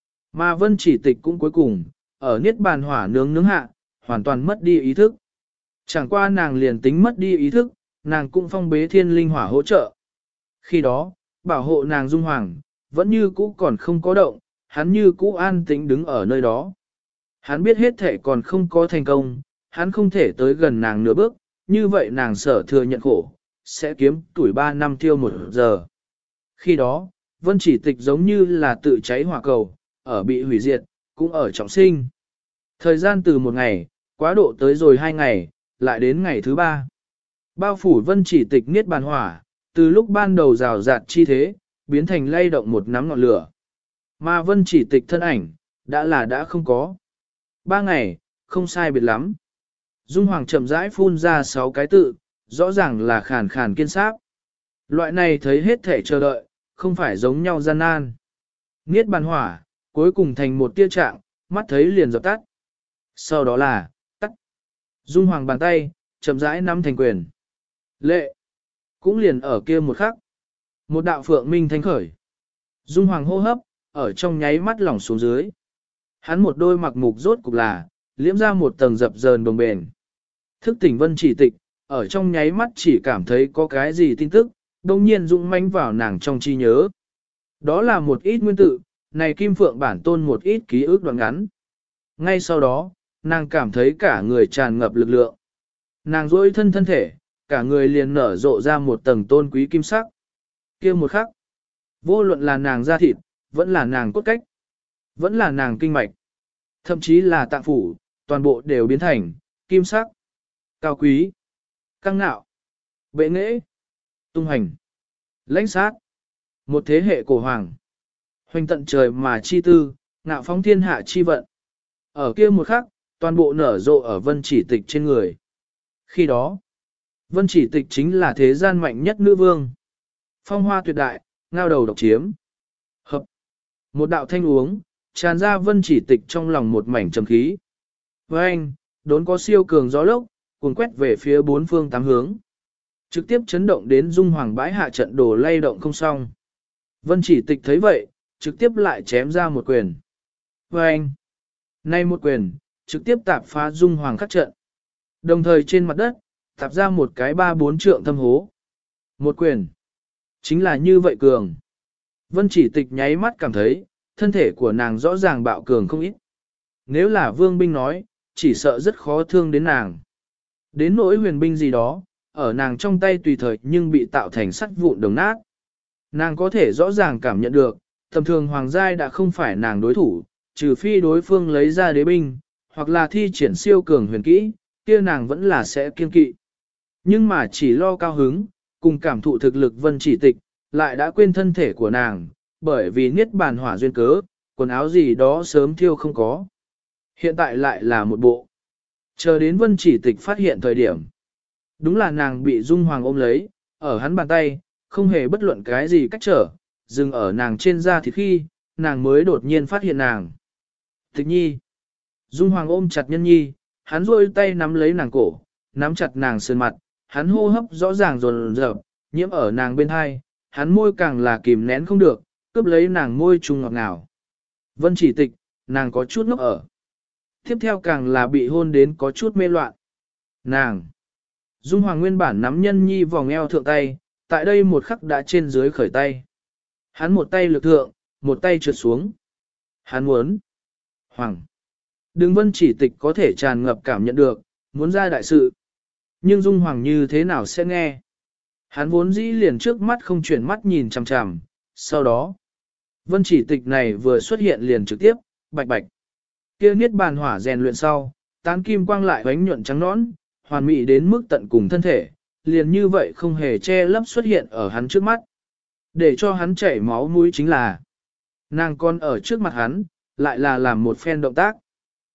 Mà vân chỉ tịch cũng cuối cùng, ở niết bàn hỏa nướng hạ, hoàn toàn mất đi ý thức. Chẳng qua nàng liền tính mất đi ý thức, nàng cũng phong bế thiên linh hỏa hỗ trợ. Khi đó, bảo hộ nàng dung hoàng, vẫn như cũ còn không có động, hắn như cũ an tĩnh đứng ở nơi đó. Hắn biết hết thể còn không có thành công, hắn không thể tới gần nàng nửa bước, như vậy nàng sở thừa nhận khổ, sẽ kiếm tuổi 3 năm tiêu 1 giờ. Khi đó, vân chỉ tịch giống như là tự cháy hỏa cầu, ở bị hủy diệt, cũng ở trọng sinh. Thời gian từ 1 ngày, quá độ tới rồi 2 ngày, lại đến ngày thứ 3. Bao phủ vân chỉ tịch niết bàn hỏa, từ lúc ban đầu rào rạt chi thế, biến thành lay động một nắm ngọn lửa. Mà vân chỉ tịch thân ảnh, đã không có. 3 ngày, không sai biệt lắm. Dung Hoàng chậm rãi phun ra 6 cái tự, rõ ràng là khàn khàn kiên sáp. Loại này thấy hết thể chờ đợi, không phải giống nhau gian nan. Niết bàn hỏa, cuối cùng thành một tia trạng, mắt thấy liền dập tắt. Sau đó là, tắt. Dung Hoàng bàn tay, chậm rãi nắm thành quyền. Lệ, cũng liền ở kia một khắc. Một đạo phượng minh thanh khởi. Dung Hoàng hô hấp, ở trong nháy mắt lỏng xuống dưới. Hắn một đôi mặc mục rốt cục là, liễm ra một tầng dập dờn đồng bền. Thức tỉnh vân chỉ tịch, ở trong nháy mắt chỉ cảm thấy có cái gì tin tức, đồng nhiên dũng mãnh vào nàng trong trí nhớ. Đó là một ít nguyên tự, này kim phượng bản tôn một ít ký ức đoạn ngắn. Ngay sau đó, nàng cảm thấy cả người tràn ngập lực lượng. Nàng duỗi thân thể, cả người liền nở rộ ra một tầng tôn quý kim sắc. Kia một khắc, vô luận là nàng da thịt, vẫn là nàng cốt cách, vẫn là nàng kinh mạch, thậm chí là tạng phủ, toàn bộ đều biến thành kim sắc, cao quý, căng ngạo, bệ nghệ, tung hành, lãnh sát. Một thế hệ cổ hoàng, hoành tận trời mà chi tư, ngạo phóng thiên hạ chi vận. Ở kia một khắc, toàn bộ nở rộ ở vân chỉ tịch trên người. Khi đó, vân chỉ tịch chính là thế gian mạnh nhất nữ vương. Phong hoa tuyệt đại, ngao đầu độc chiếm. Hợp. Một đạo thanh uống, tràn ra vân chỉ tịch trong lòng một mảnh trầm khí. Với anh, đốn có siêu cường gió lốc, cuốn quét về phía 4 phương 8 hướng. Trực tiếp chấn động đến Dung Hoàng bãi hạ trận đồ lay động không xong. Vân chỉ tịch thấy vậy, trực tiếp lại chém ra một quyền. Với anh, nay một quyền, trực tiếp tạp phá Dung Hoàng khắc trận. Đồng thời trên mặt đất, tạp ra một cái 3-4 trượng thâm hố. Một quyền, chính là như vậy cường. Vân chỉ tịch nháy mắt cảm thấy, thân thể của nàng rõ ràng bạo cường không ít. Nếu là vương binh nói, chỉ sợ rất khó thương đến nàng. Đến nỗi huyền binh gì đó, ở nàng trong tay tùy thời nhưng bị tạo thành sắt vụn đồng nát. Nàng có thể rõ ràng cảm nhận được, tầm thường hoàng giai đã không phải nàng đối thủ, trừ phi đối phương lấy ra đế binh, hoặc là thi triển siêu cường huyền kỹ, kia nàng vẫn là sẽ kiên kỵ. Nhưng mà chỉ lo cao hứng, cùng cảm thụ thực lực vân chỉ tịch, lại đã quên thân thể của nàng, bởi vì niết bàn hỏa duyên cớ, quần áo gì đó sớm thiêu không có. Hiện tại lại là một bộ. Chờ đến vân chỉ tịch phát hiện thời điểm. Đúng là nàng bị Dung Hoàng ôm lấy, ở hắn bàn tay, không hề bất luận cái gì cách trở, dừng ở nàng trên da thịt khi, nàng mới đột nhiên phát hiện nàng. Tịch nhi. Dung Hoàng ôm chặt nhân nhi, hắn rôi tay nắm lấy nàng cổ, nắm chặt nàng sơn mặt, hắn hô hấp rõ ràng rồn rợp, nhiễm ở nàng bên hai, hắn môi càng là kìm nén không được, cướp lấy nàng môi trùng ngọt ngào. Vân chỉ tịch, nàng có chút ngốc ở. Tiếp theo càng là bị hôn đến có chút mê loạn. Nàng. Dung Hoàng nguyên bản nắm nhân nhi vòng eo thượng tay, tại đây một khắc đã trên dưới khởi tay. Hắn một tay lực thượng, một tay trượt xuống. Hắn muốn. Hoàng. Đừng vân chỉ tịch có thể tràn ngập cảm nhận được, muốn ra đại sự. Nhưng Dung Hoàng như thế nào sẽ nghe? Hắn vốn dĩ liền trước mắt không chuyển mắt nhìn chằm chằm, sau đó. Vân chỉ tịch này vừa xuất hiện liền trực tiếp, bạch bạch. Kia niết bàn hỏa rèn luyện sau, tán kim quang lại ánh nhuận trắng nõn, hoàn mỹ đến mức tận cùng thân thể, liền như vậy không hề che lấp xuất hiện ở hắn trước mắt. Để cho hắn chảy máu mũi chính là, nàng con ở trước mặt hắn, lại là làm một phen động tác.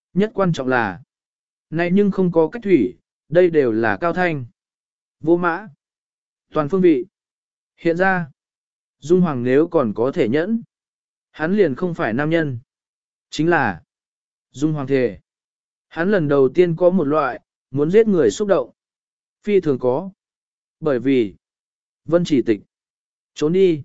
Nhất quan trọng là, này nhưng không có cách thủy, đây đều là cao thanh. Vô mã. Toàn phương vị. Hiện ra, Dung Hoàng nếu còn có thể nhẫn, hắn liền không phải nam nhân. Chính là Dung Hoàng thề. Hắn lần đầu tiên có một loại, muốn giết người xúc động. Phi thường có. Bởi vì, Vân Chỉ Tịch trốn đi.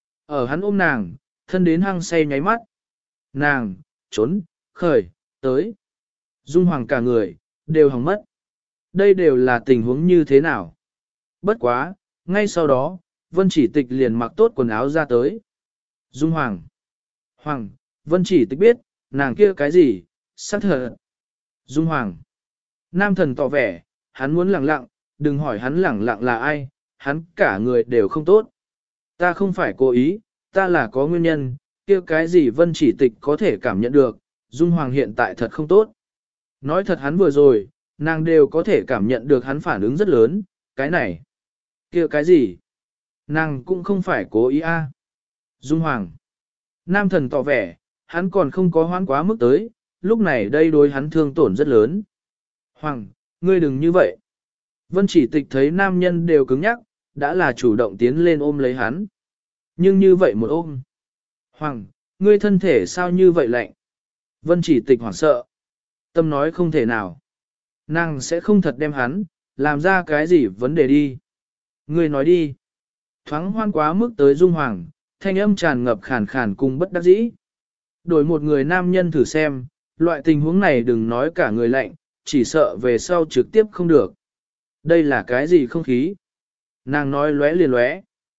Ở hắn ôm nàng, thân đến hăng say nháy mắt. Nàng, trốn, khởi, tới. Dung Hoàng cả người, đều hỏng mất. Đây đều là tình huống như thế nào? Bất quá, ngay sau đó, Vân Chỉ Tịch liền mặc tốt quần áo ra tới. Dung Hoàng. Hoàng, Vân Chỉ Tịch biết, nàng kia cái gì, sắc thật. Dung Hoàng. Nam thần tỏ vẻ, hắn muốn lẳng lặng, đừng hỏi hắn lẳng lặng là ai, hắn cả người đều không tốt. Ta không phải cố ý, ta là có nguyên nhân, kia cái gì Vân Chỉ Tịch có thể cảm nhận được, Dung Hoàng hiện tại thật không tốt. Nói thật hắn vừa rồi, nàng đều có thể cảm nhận được hắn phản ứng rất lớn, cái này, kia cái gì, nàng cũng không phải cố ý a. Dung Hoàng. Nam thần tỏ vẻ, hắn còn không có hoãn quá mức tới, lúc này đây đối hắn thương tổn rất lớn. Hoàng, ngươi đừng như vậy. Vân Chỉ Tịch thấy nam nhân đều cứng nhắc, đã là chủ động tiến lên ôm lấy hắn. Nhưng như vậy một ôm. Hoàng, ngươi thân thể sao như vậy lạnh? Vân Chỉ Tịch hoảng sợ. Tâm nói không thể nào. Nàng sẽ không thật đem hắn, làm ra cái gì vấn đề đi. Ngươi nói đi. Thoáng hoan quá mức tới Dung Hoàng, thanh âm tràn ngập khàn khàn cùng bất đắc dĩ. Đổi một người nam nhân thử xem, loại tình huống này đừng nói cả người lạnh, chỉ sợ về sau trực tiếp không được. Đây là cái gì không khí? Nàng nói lóe liền lóe.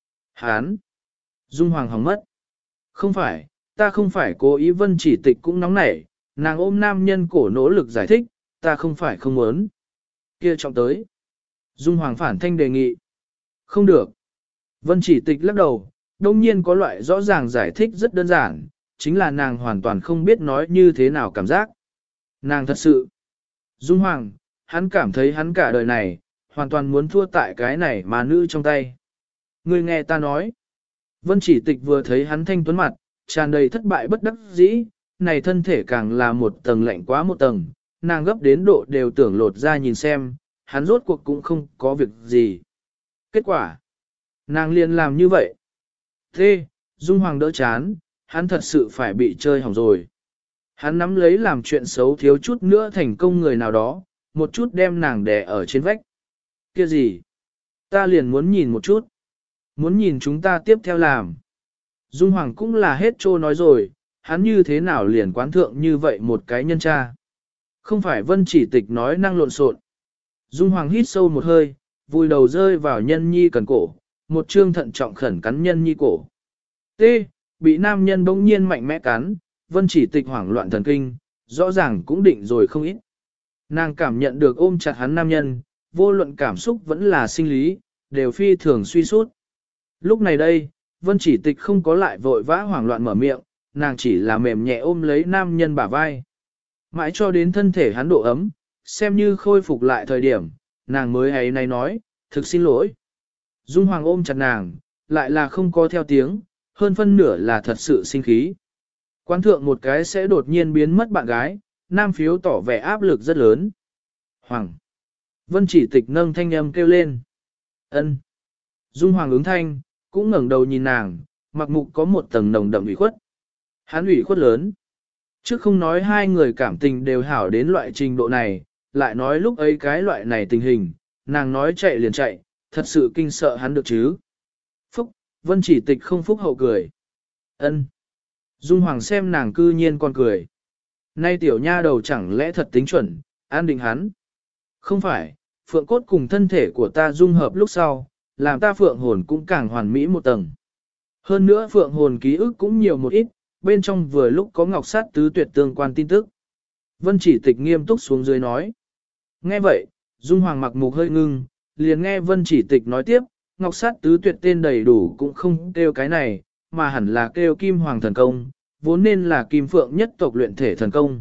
Hán. Dung Hoàng hỏng mất. Không phải, ta không phải cố ý. Vân Chỉ Tịch cũng nóng nảy, nàng ôm nam nhân cổ nỗ lực giải thích, ta không phải không muốn. Kia trọng tới. Dung Hoàng phản thanh đề nghị. Không được. Vân Chỉ Tịch lắc đầu, đông nhiên có loại rõ ràng giải thích rất đơn giản, chính là nàng hoàn toàn không biết nói như thế nào cảm giác. Nàng thật sự. Dung Hoàng, hắn cảm thấy hắn cả đời này, hoàn toàn muốn thua tại cái này mà nữ trong tay. Ngươi nghe ta nói. Vân Chỉ Tịch vừa thấy hắn thanh tuấn mặt, tràn đầy thất bại bất đắc dĩ, này thân thể càng là một tầng lạnh quá một tầng, nàng gấp đến độ đều tưởng lột ra nhìn xem, hắn rốt cuộc cũng không có việc gì. Kết quả, nàng liền làm như vậy. Thế, Dung Hoàng đỡ chán, hắn thật sự phải bị chơi hỏng rồi. Hắn nắm lấy làm chuyện xấu thiếu chút nữa thành công người nào đó, một chút đem nàng đè ở trên vách. Kia gì? Ta liền muốn nhìn một chút. Muốn nhìn chúng ta tiếp theo làm. Dung Hoàng cũng là hết trô nói rồi, hắn như thế nào liền quán thượng như vậy một cái nhân cha. Không phải Vân Chỉ Tịch nói năng lộn xộn. Dung Hoàng hít sâu một hơi, vùi đầu rơi vào nhân nhi cần cổ, một trương thận trọng khẩn cắn nhân nhi cổ. T. Bị nam nhân bỗng nhiên mạnh mẽ cắn, Vân Chỉ Tịch hoảng loạn thần kinh, rõ ràng cũng định rồi không ít. Nàng cảm nhận được ôm chặt hắn nam nhân, vô luận cảm xúc vẫn là sinh lý, đều phi thường suy sút. Lúc này đây, Vân Chỉ Tịch không có lại vội vã hoảng loạn mở miệng, nàng chỉ là mềm nhẹ ôm lấy nam nhân bả vai. Mãi cho đến thân thể hắn độ ấm, xem như khôi phục lại thời điểm, nàng mới ấy này nói, thực xin lỗi. Dung Hoàng ôm chặt nàng, lại là không có theo tiếng, hơn phân nửa là thật sự sinh khí. Quán thượng một cái sẽ đột nhiên biến mất bạn gái, nam phiếu tỏ vẻ áp lực rất lớn. Hoàng. Vân Chỉ Tịch nâng thanh âm kêu lên. Ân. Dung Hoàng ứng thanh, cũng ngẩng đầu nhìn nàng, mặc mục có một tầng nồng đậm ủy khuất. Hắn ủy khuất lớn. Trước không nói hai người cảm tình đều hảo đến loại trình độ này, lại nói lúc ấy cái loại này tình hình, nàng nói chạy liền chạy, thật sự kinh sợ hắn được chứ. Phúc, Vân Chỉ Tịch không phúc hậu cười. Ân. Dung Hoàng xem nàng cư nhiên còn cười. Nay tiểu nha đầu chẳng lẽ thật tính chuẩn, an định hắn. Không phải, phượng cốt cùng thân thể của ta dung hợp lúc sau, làm ta phượng hồn cũng càng hoàn mỹ một tầng. Hơn nữa phượng hồn ký ức cũng nhiều một ít, bên trong vừa lúc có ngọc sát tứ tuyệt tương quan tin tức. Vân Chỉ Tịch nghiêm túc xuống dưới nói. Nghe vậy, Dung Hoàng mặc mục hơi ngưng, liền nghe Vân Chỉ Tịch nói tiếp, ngọc sát tứ tuyệt tên đầy đủ cũng không kêu cái này, mà hẳn là kêu kim hoàng thần công, vốn nên là kim phượng nhất tộc luyện thể thần công.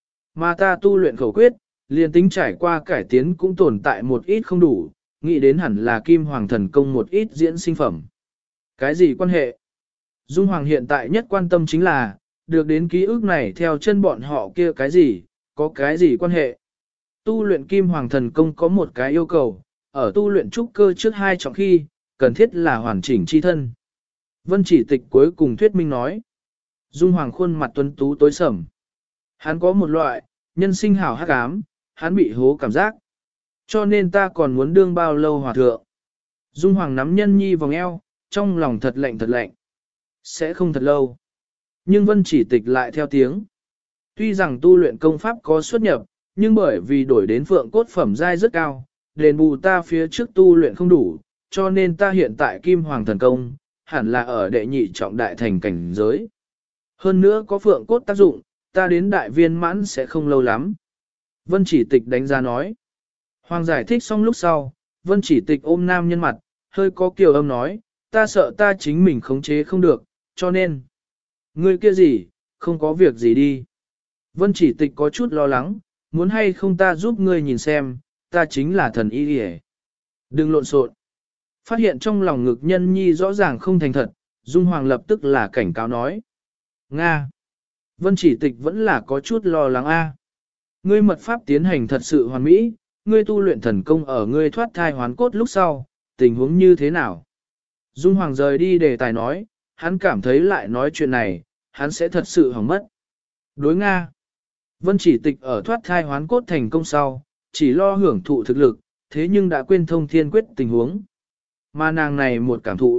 Mà ta tu luyện khẩu quyết, liền tính trải qua cải tiến cũng tồn tại một ít không đủ, nghĩ đến hẳn là kim hoàng thần công một ít diễn sinh phẩm. Cái gì quan hệ? Dung Hoàng hiện tại nhất quan tâm chính là, được đến ký ức này theo chân bọn họ kia cái gì, có cái gì quan hệ? Tu luyện kim hoàng thần công có một cái yêu cầu, ở tu luyện trúc cơ trước hai trọng khi, cần thiết là hoàn chỉnh chi thân. Vân Chỉ Tịch cuối cùng thuyết minh nói. Dung Hoàng khuôn mặt tuấn tú tối sầm. Hắn có một loại, nhân sinh hảo hắc ám, hắn bị hố cảm giác. Cho nên ta còn muốn đương bao lâu hòa thượng. Dung Hoàng nắm Nhân Nhi vòng eo, trong lòng thật lạnh thật lạnh. Sẽ không thật lâu. Nhưng Vân Chỉ Tịch lại theo tiếng. Tuy rằng tu luyện công pháp có xuất nhập, nhưng bởi vì đổi đến phượng cốt phẩm giai rất cao, đền bù ta phía trước tu luyện không đủ, cho nên ta hiện tại kim hoàng thần công, hẳn là ở đệ nhị trọng đại thành cảnh giới. Hơn nữa có phượng cốt tác dụng, ta đến đại viên mãn sẽ không lâu lắm. Vân Chỉ Tịch đánh giá nói. Hoàng giải thích xong lúc sau, Vân Chỉ Tịch ôm nam nhân mặt, hơi có kiều âm nói, ta sợ ta chính mình khống chế không được, cho nên. Ngươi kia gì, không có việc gì đi. Vân Chỉ Tịch có chút lo lắng, muốn hay không ta giúp ngươi nhìn xem, ta chính là thần y hề. Đừng lộn xộn. Phát hiện trong lòng ngực Nhân Nhi rõ ràng không thành thật, Dung Hoàng lập tức là cảnh cáo nói. Nga. Vân Chỉ Tịch vẫn là có chút lo lắng a. Ngươi mật pháp tiến hành thật sự hoàn mỹ, ngươi tu luyện thần công ở ngươi thoát thai hoán cốt lúc sau, tình huống như thế nào? Dung Hoàng rời đi đề tài nói, hắn cảm thấy lại nói chuyện này, hắn sẽ thật sự hỏng mất. Đối Nga. Vân Chỉ Tịch ở thoát thai hoán cốt thành công sau, chỉ lo hưởng thụ thực lực, thế nhưng đã quên thông thiên quyết tình huống. Mà nàng này một cảm thụ.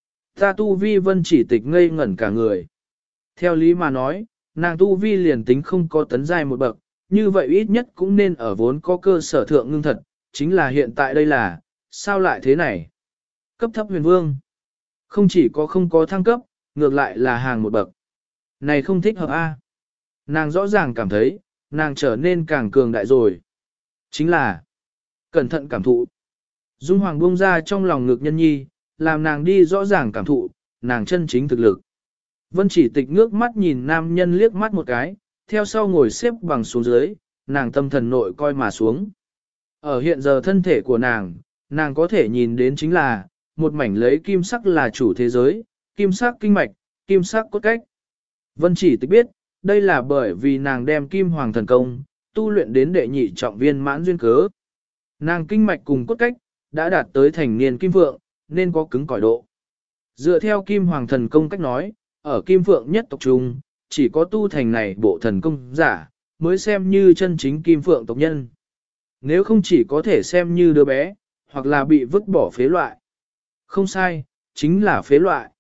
Ta tu vi Vân Chỉ Tịch ngây ngẩn cả người. Theo lý mà nói, nàng tu vi liền tính không có tấn giai một bậc, như vậy ít nhất cũng nên ở vốn có cơ sở thượng ngưng thật, chính là hiện tại đây là, sao lại thế này? Cấp thấp huyền vương. Không chỉ có không có thăng cấp, ngược lại là hàng một bậc. Này không thích hợp a. Nàng rõ ràng cảm thấy, nàng trở nên càng cường đại rồi. Chính là, cẩn thận cảm thụ. Dung Hoàng buông ra trong lòng ngực Nhân Nhi, làm nàng đi rõ ràng cảm thụ, nàng chân chính thực lực. Vân Chỉ Tịch ngước mắt nhìn nam nhân liếc mắt một cái, theo sau ngồi xếp bằng xuống dưới, nàng tâm thần nội coi mà xuống. Ở hiện giờ thân thể của nàng có thể nhìn đến chính là, một mảnh lấy kim sắc là chủ thế giới, kim sắc kinh mạch, kim sắc cốt cách. Vân Chỉ Tịch biết, đây là bởi vì nàng đem kim hoàng thần công, tu luyện đến đệ nhị trọng viên mãn duyên cớ. Nàng kinh mạch cùng cốt cách, đã đạt tới thành niên kim vượng, nên có cứng cỏi độ. Dựa theo kim hoàng thần công cách nói, ở kim vượng nhất tộc trung, chỉ có tu thành này bộ thần công giả, mới xem như chân chính kim vượng tộc nhân. Nếu không chỉ có thể xem như đứa bé, hoặc là bị vứt bỏ phế loại. Không sai, chính là phế loại.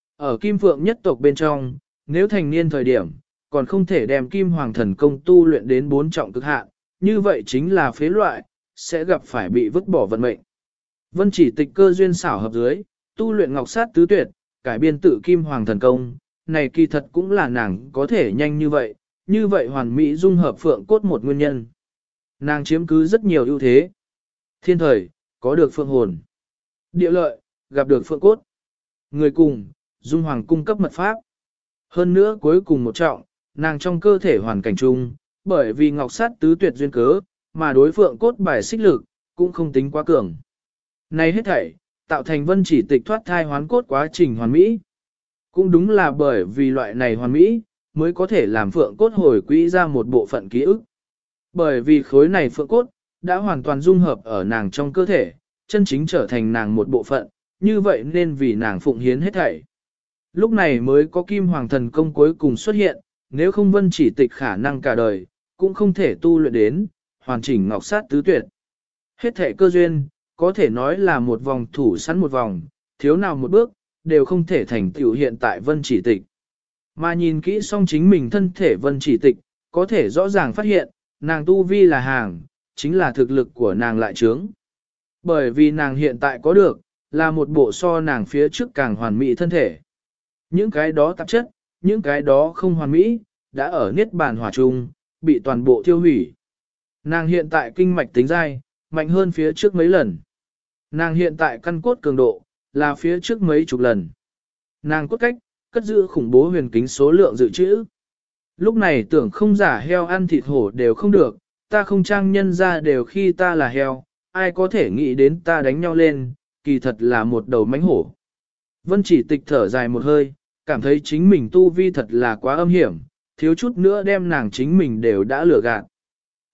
Ở kim vượng nhất tộc bên trong, nếu thành niên thời điểm, còn không thể đem kim hoàng thần công tu luyện đến 4 trọng cực hạn, như vậy chính là phế loại, sẽ gặp phải bị vứt bỏ vận mệnh. Vân Chỉ Tịch cơ duyên xảo hợp dưới, tu luyện ngọc sát tứ tuyệt, cải biên tự kim hoàng thần công, này kỳ thật cũng là nàng có thể nhanh như vậy hoàn mỹ dung hợp phượng cốt một nguyên nhân. Nàng chiếm cứ rất nhiều ưu thế. Thiên thời, có được phượng hồn. Địa lợi, gặp được phượng cốt. Người cùng, dung hoàng cung cấp mật pháp. Hơn nữa cuối cùng một trọng, nàng trong cơ thể hoàn cảnh chung, bởi vì ngọc sát tứ tuyệt duyên cớ, mà đối phượng cốt bài xích lực, cũng không tính quá cường. Này hết thảy, tạo thành Vân Chỉ Tịch thoát thai hoán cốt quá trình hoàn mỹ. Cũng đúng là bởi vì loại này hoàn mỹ, mới có thể làm phượng cốt hồi quỹ ra một bộ phận ký ức. Bởi vì khối này phượng cốt, đã hoàn toàn dung hợp ở nàng trong cơ thể, chân chính trở thành nàng một bộ phận, như vậy nên vì nàng phụng hiến hết thảy. Lúc này mới có kim hoàng thần công cuối cùng xuất hiện, nếu không Vân Chỉ Tịch khả năng cả đời, cũng không thể tu luyện đến, hoàn chỉnh ngọc sát tứ tuyệt. Hết thảy cơ duyên, có thể nói là một vòng thủ sẵn một vòng, thiếu nào một bước, đều không thể thành tựu hiện tại Vân Chỉ Tịch. Mà nhìn kỹ xong chính mình thân thể Vân Chỉ Tịch, có thể rõ ràng phát hiện, nàng tu vi là hàng, chính là thực lực của nàng lại trướng. Bởi vì nàng hiện tại có được, là một bộ so nàng phía trước càng hoàn mỹ thân thể. Những cái đó tạp chất, những cái đó không hoàn mỹ, đã ở niết bàn hỏa chung, bị toàn bộ tiêu hủy. Nàng hiện tại kinh mạch tính dai, mạnh hơn phía trước mấy lần. Nàng hiện tại căn cốt cường độ, là phía trước mấy chục lần. Nàng cốt cách, cất giữ khủng bố huyền kính số lượng dự trữ. Lúc này tưởng không giả heo ăn thịt hổ đều không được, ta không trang nhân ra đều khi ta là heo, ai có thể nghĩ đến ta đánh nhau lên, kỳ thật là một đầu mánh hổ. Vân Chỉ Tịch thở dài một hơi, cảm thấy chính mình tu vi thật là quá âm hiểm, thiếu chút nữa đem nàng chính mình đều đã lừa gạt.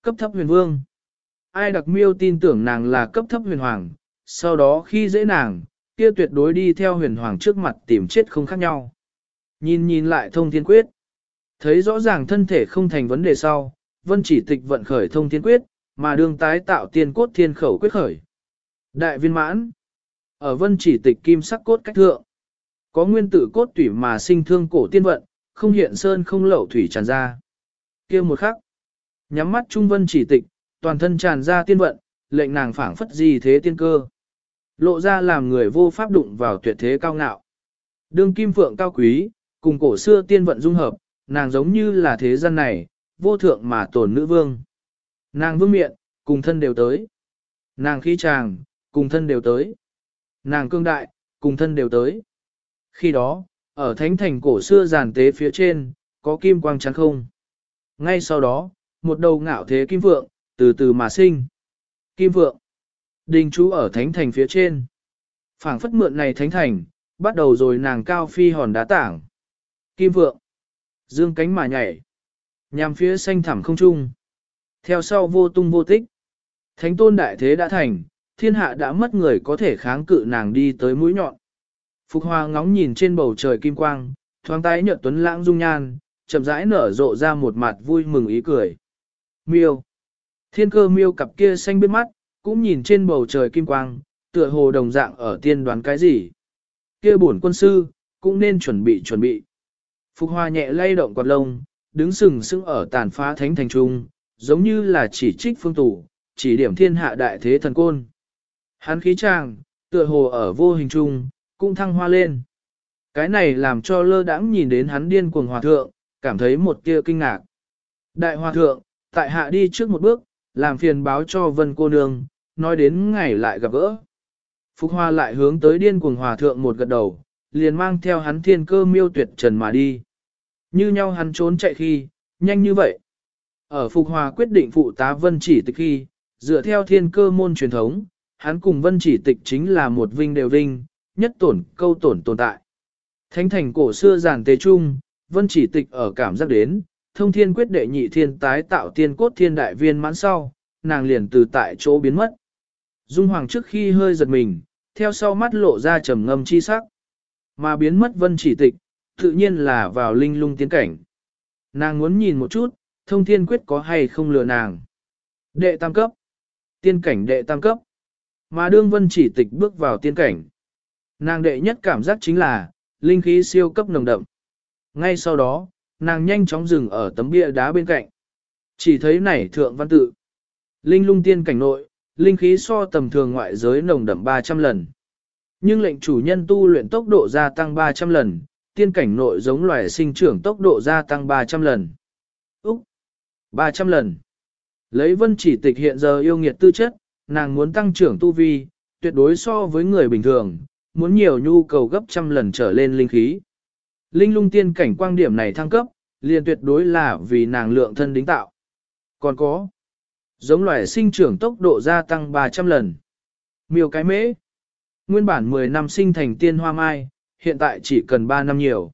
Cấp thấp huyền vương. Ai đặc miêu tin tưởng nàng là cấp thấp huyền hoàng, sau đó khi dễ nàng, kia tuyệt đối đi theo huyền hoàng trước mặt tìm chết không khác nhau. Nhìn nhìn lại thông thiên quyết. Thấy rõ ràng thân thể không thành vấn đề sau, vân chỉ tịch vận khởi thông thiên quyết, mà đương tái tạo tiên cốt thiên khẩu quyết khởi. Đại viên mãn. Ở vân chỉ tịch kim sắc cốt cách thượng. Có nguyên tử cốt tủy mà sinh thương cổ tiên vận, không hiện sơn không lậu thủy tràn ra. kia một khắc. Nhắm mắt trung vân chỉ tịch, toàn thân tràn ra tiên vận, lệnh nàng phảng phất gì thế tiên cơ. Lộ ra làm người vô pháp đụng vào tuyệt thế cao ngạo. Đương kim phượng cao quý, cùng cổ xưa tiên vận dung hợp, nàng giống như là thế gian này, vô thượng mà tồn nữ vương. Nàng vương miện, cùng thân đều tới. Nàng khí tràng, cùng thân đều tới. Nàng cương đại, cùng thân đều tới. Khi đó, ở thánh thành cổ xưa giàn tế phía trên, có kim quang chắn không. Ngay sau đó, một đầu ngạo thế kim vượng, từ từ mà sinh. Kim vượng, đình trú ở thánh thành phía trên. Phảng phất mượn này thánh thành, bắt đầu rồi nàng cao phi hòn đá tảng. Kim vượng, dương cánh mà nhảy, nhằm phía xanh thẳm không trung. Theo sau vô tung vô tích. Thánh tôn đại thế đã thành, thiên hạ đã mất người có thể kháng cự nàng đi tới mũi nhọn. Phục Hoa ngóng nhìn trên bầu trời kim quang, thoáng tái nhợt tuấn lãng dung nhan, chậm rãi nở rộ ra một mặt vui mừng ý cười. Miêu. Thiên cơ miêu cặp kia xanh biết mắt, cũng nhìn trên bầu trời kim quang, tựa hồ đồng dạng ở tiên đoán cái gì. Kia bổn quân sư, cũng nên chuẩn bị. Phục Hoa nhẹ lay động quạt lông, đứng sừng sững ở tàn phá thánh thành trung, giống như là chỉ trích phương tủ, chỉ điểm thiên hạ đại thế thần côn. Hắn khí tràng, tựa hồ ở vô hình trung, cũng thăng hoa lên. Cái này làm cho lơ đãng nhìn đến hắn điên cuồng hòa thượng, cảm thấy một tia kinh ngạc. Đại hòa thượng, tại hạ đi trước một bước, làm phiền báo cho vân cô nương, nói đến ngày lại gặp gỡ. Phục Hoa lại hướng tới điên cuồng hòa thượng một gật đầu, liền mang theo hắn thiên cơ miêu tuyệt trần mà đi. Như nhau hắn trốn chạy khi, nhanh như vậy. Ở Phục Hòa quyết định phụ tá vân chỉ tịch khi, dựa theo thiên cơ môn truyền thống, hắn cùng vân chỉ tịch chính là một vinh đều vinh, nhất tổn câu tổn tồn tại. Thánh thành cổ xưa giàn tế trung, vân chỉ tịch ở cảm giác đến, thông thiên quyết đệ nhị thiên tái tạo tiên cốt thiên đại viên mãn sau, nàng liền từ tại chỗ biến mất. Dung Hoàng trước khi hơi giật mình, theo sau mắt lộ ra trầm ngâm chi sắc. Mà biến mất vân chỉ tịch, tự nhiên là vào linh lung tiên cảnh. Nàng muốn nhìn một chút, thông thiên quyết có hay không lừa nàng. Đệ tam cấp. Tiên cảnh đệ tam cấp. Mà đương vân chỉ tịch bước vào tiên cảnh. Nàng đệ nhất cảm giác chính là, linh khí siêu cấp nồng đậm. Ngay sau đó, nàng nhanh chóng dừng ở tấm bia đá bên cạnh. Chỉ thấy nảy thượng văn tự. Linh lung tiên cảnh nội, linh khí so tầm thường ngoại giới nồng đậm 300 lần. Nhưng lệnh chủ nhân tu luyện tốc độ gia tăng 300 lần, tiên cảnh nội giống loài sinh trưởng tốc độ gia tăng 300 lần. Úc! 300 lần. Lấy vân chỉ tịch hiện giờ yêu nghiệt tư chất, nàng muốn tăng trưởng tu vi, tuyệt đối so với người bình thường, muốn nhiều nhu cầu gấp trăm lần trở lên linh khí. Linh lung tiên cảnh quang điểm này thăng cấp, liền tuyệt đối là vì nàng lượng thân đính tạo. Còn có, giống loài sinh trưởng tốc độ gia tăng 300 lần. Miêu cái mễ. Nguyên bản 10 năm sinh thành tiên hoa mai, hiện tại chỉ cần 3 năm nhiều.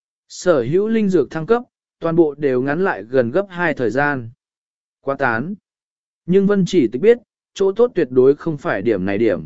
Sở hữu linh dược thăng cấp, toàn bộ đều ngắn lại gần gấp 2 thời gian. Quá tán. Nhưng vân chỉ tịch biết, chỗ tốt tuyệt đối không phải điểm này điểm.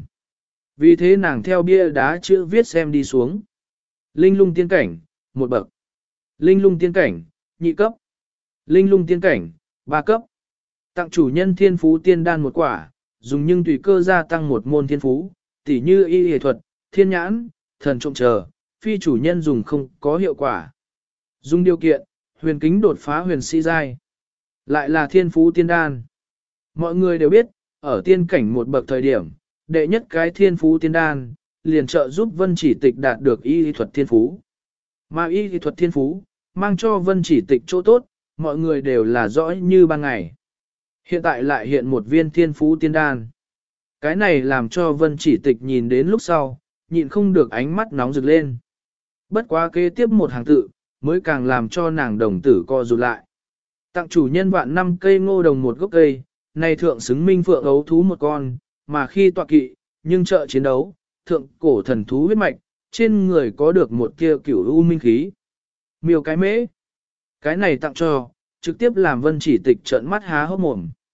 Vì thế nàng theo bia đá chữ viết xem đi xuống. Linh lung tiên cảnh, 1 bậc. Linh lung tiên cảnh, 2 cấp. Linh lung tiên cảnh, 3 cấp. Tặng chủ nhân thiên phú tiên đan 1 quả, dùng nhưng tùy cơ gia tăng 1 môn thiên phú, tỉ như y y thuật, thiên nhãn, thần trộm chờ, phi chủ nhân dùng không có hiệu quả. Dùng điều kiện, huyền kính đột phá huyền sĩ giai. Lại là thiên phú tiên đan. Mọi người đều biết, ở tiên cảnh 1 bậc thời điểm, đệ nhất cái thiên phú tiên đan, liền trợ giúp vân chỉ tịch đạt được y y thuật thiên phú. Mà y y thuật thiên phú, mang cho vân chỉ tịch chỗ tốt, mọi người đều là rõ như ban ngày. Hiện tại lại hiện một viên thiên phú tiên đan. Cái này làm cho vân chỉ tịch nhìn đến lúc sau, nhịn không được ánh mắt nóng rực lên. Bất quá kế tiếp một hàng tự, mới càng làm cho nàng đồng tử co rụt lại. Tặng chủ nhân vạn 5 cây ngô đồng 1 gốc cây, này thượng xứng minh phượng ấu thú 1 con, mà khi tọa kỵ, nhưng trợ chiến đấu, thượng cổ thần thú huyết mạch, trên người có được một kia cửu u minh khí. Miêu cái mễ. Cái này tặng cho, trực tiếp làm vân chỉ tịch trợn mắt há hốc mồm.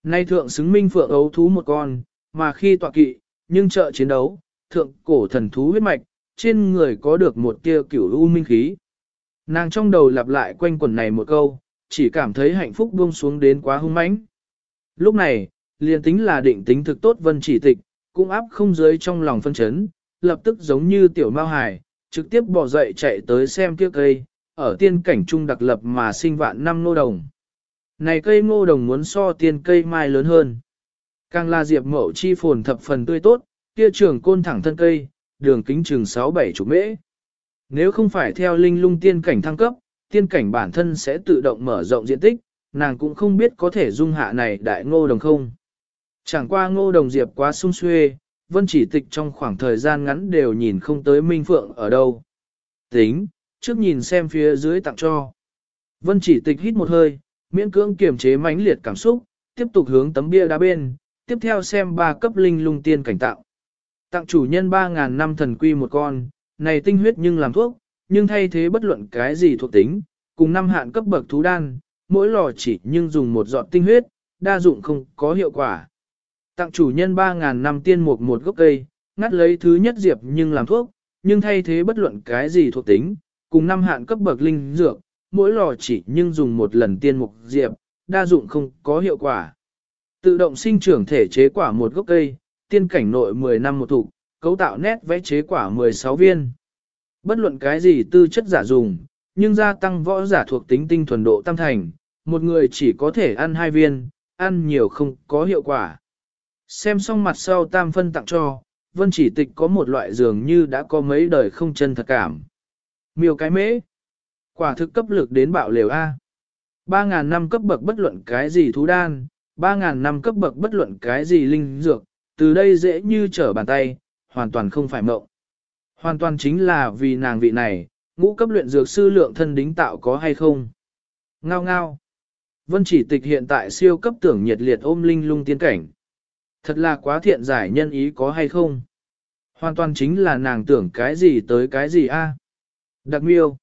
Nay thượng xứng minh phượng ấu thú một con, mà khi tọa kỵ, nhưng trợ chiến đấu, thượng cổ thần thú huyết mạch, trên người có được một tia cửu u minh khí. Nàng trong đầu lặp lại quanh quẩn này một câu, chỉ cảm thấy hạnh phúc buông xuống đến quá hung mãnh. Lúc này, liền tính là định tính thực tốt Vân Chỉ Tịch, cũng áp không dưới trong lòng phân chấn, lập tức giống như tiểu mao hải, trực tiếp bò dậy chạy tới xem kia cây, ở tiên cảnh trung đặc lập mà sinh vạn năm ngô đồng. Này cây ngô đồng muốn so tiên cây mai lớn hơn. Càng là diệp mậu chi phồn thập phần tươi tốt, kia trường côn thẳng thân cây, đường kính chừng 6-7 chục mễ. Nếu không phải theo linh lung tiên cảnh thăng cấp, tiên cảnh bản thân sẽ tự động mở rộng diện tích, nàng cũng không biết có thể dung hạ này đại ngô đồng không. Chẳng qua ngô đồng diệp quá sung xuê, Vân Chỉ Tịch trong khoảng thời gian ngắn đều nhìn không tới Minh Phượng ở đâu. Tính, trước nhìn xem phía dưới tặng cho. Vân Chỉ Tịch hít một hơi, miễn cưỡng kiềm chế mãnh liệt cảm xúc, tiếp tục hướng tấm bia đá bên, tiếp theo xem 3 cấp linh lung tiên cảnh tặng. Tặng chủ nhân 3.000 năm thần quy một con, này tinh huyết nhưng làm thuốc, nhưng thay thế bất luận cái gì thuộc tính, cùng 5 hạn cấp bậc thú đan, mỗi lò chỉ nhưng dùng một giọt tinh huyết, đa dụng không có hiệu quả. Tặng chủ nhân 3.000 năm tiên mục một gốc cây, ngắt lấy thứ nhất diệp nhưng làm thuốc, nhưng thay thế bất luận cái gì thuộc tính, cùng 5 hạn cấp bậc linh dược, mỗi lò chỉ nhưng dùng một lần tiên mục diệp, đa dụng không có hiệu quả. Tự động sinh trưởng thể chế quả một gốc cây, tiên cảnh nội 10 năm một thụ, cấu tạo nét vẽ chế quả 16 viên. Bất luận cái gì tư chất giả dùng, nhưng gia tăng võ giả thuộc tính tinh thuần độ tam thành, một người chỉ có thể ăn 2 viên, ăn nhiều không có hiệu quả. Xem xong mặt sau tam phân tặng cho, Vân Chỉ Tịch có một loại dường như đã có mấy đời không chân thật cảm. Miêu cái mễ, quả thực cấp lực đến bạo liều A. 3.000 năm cấp bậc bất luận cái gì thú đan, 3.000 năm cấp bậc bất luận cái gì linh dược, từ đây dễ như trở bàn tay, hoàn toàn không phải mộng. Hoàn toàn chính là vì nàng vị này, ngũ cấp luyện dược sư lượng thân đính tạo có hay không. Ngao ngao. Vân Chỉ Tịch hiện tại siêu cấp tưởng nhiệt liệt ôm linh lung tiên cảnh. Thật là quá thiện giải nhân ý có hay không. Hoàn toàn chính là nàng tưởng cái gì tới cái gì a. Đặc miêu.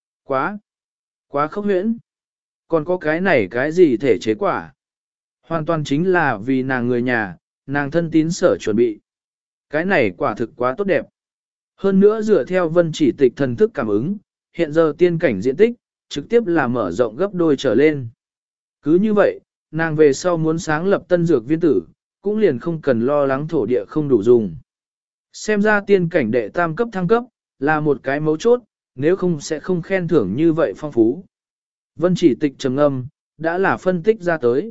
Quá khốc huyễn. Còn có cái này cái gì thể chế quả. Hoàn toàn chính là vì nàng người nhà, nàng thân tín sở chuẩn bị. Cái này quả thực quá tốt đẹp. Hơn nữa dựa theo Vân Chỉ Tịch thần thức cảm ứng, hiện giờ tiên cảnh diện tích, trực tiếp là mở rộng gấp đôi trở lên. Cứ như vậy, nàng về sau muốn sáng lập tân dược viên tử, cũng liền không cần lo lắng thổ địa không đủ dùng. Xem ra tiên cảnh đệ tam cấp thăng cấp, là một cái mấu chốt, nếu không sẽ không khen thưởng như vậy phong phú. Vân Chỉ Tịch trầm ngâm, đã là phân tích ra tới.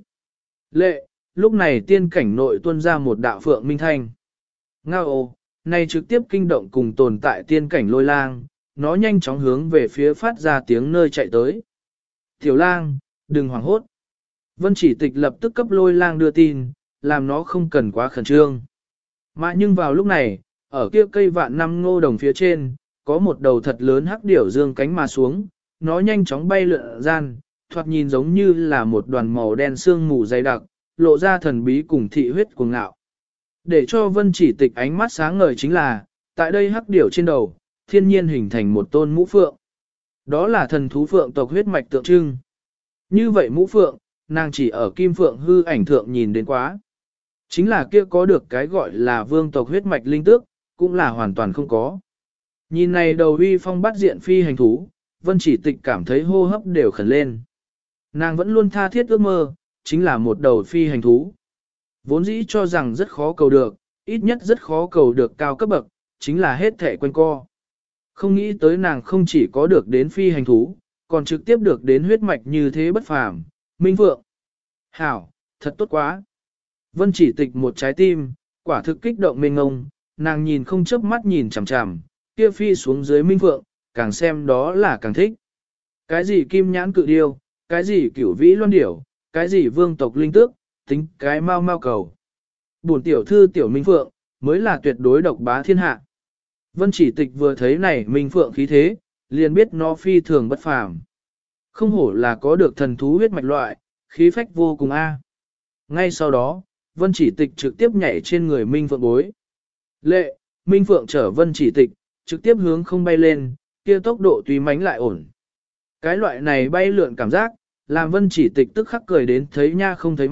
Lệ, lúc này tiên cảnh nội tuôn ra một đạo phượng minh thanh. Ngao ồ, này trực tiếp kinh động cùng tồn tại tiên cảnh lôi lang, nó nhanh chóng hướng về phía phát ra tiếng nơi chạy tới. Tiểu lang, đừng hoảng hốt. Vân Chỉ Tịch lập tức cấp lôi lang đưa tin, làm nó không cần quá khẩn trương. Mà nhưng vào lúc này, ở kia cây vạn năm ngô đồng phía trên, có một đầu thật lớn hắc điểu dương cánh mà xuống, nó nhanh chóng bay lượn gian, thoạt nhìn giống như là một đoàn màu đen sương mù dày đặc, lộ ra thần bí cùng thị huyết cuồng ngạo. Để cho Vân Chỉ Tịch ánh mắt sáng ngời chính là, tại đây hắc điểu trên đầu, thiên nhiên hình thành một tôn mũ phượng. Đó là thần thú phượng tộc huyết mạch tượng trưng. Như vậy mũ phượng, nàng chỉ ở kim phượng hư ảnh thượng nhìn đến quá. Chính là kia có được cái gọi là vương tộc huyết mạch linh tước, cũng là hoàn toàn không có. Nhìn này đầu uy phong bắt diện phi hành thú, Vân Chỉ Tịch cảm thấy hô hấp đều khẩn lên. Nàng vẫn luôn tha thiết ước mơ, chính là một đầu phi hành thú. Vốn dĩ cho rằng rất khó cầu được, ít nhất rất khó cầu được cao cấp bậc, chính là hết thể quanh co. Không nghĩ tới nàng không chỉ có được đến phi hành thú, còn trực tiếp được đến huyết mạch như thế bất phàm, minh vượng. Hảo, thật tốt quá. Vân Chỉ Tịch một trái tim, quả thực kích động mênh ngông, nàng nhìn không chớp mắt nhìn chằm chằm, kia phi xuống dưới minh vượng, càng xem đó là càng thích. Cái gì kim nhãn cự điêu, cái gì cửu vĩ loan điểu, cái gì vương tộc linh tước, tính cái mau mau cầu. Bổn tiểu thư tiểu minh phượng, mới là tuyệt đối độc bá thiên hạ. Vân Chỉ Tịch vừa thấy này minh phượng khí thế, liền biết nó phi thường bất phàm. Không hổ là có được thần thú huyết mạch loại, khí phách vô cùng a. Ngay sau đó, Vân Chỉ Tịch trực tiếp nhảy trên người minh phượng bối. Lệ, minh phượng chở Vân Chỉ Tịch, trực tiếp hướng không bay lên, kia tốc độ tùy mánh lại ổn. Cái loại này bay lượn cảm giác, làm Vân Chỉ Tịch tức khắc cười đến thấy nha không thấy mắt,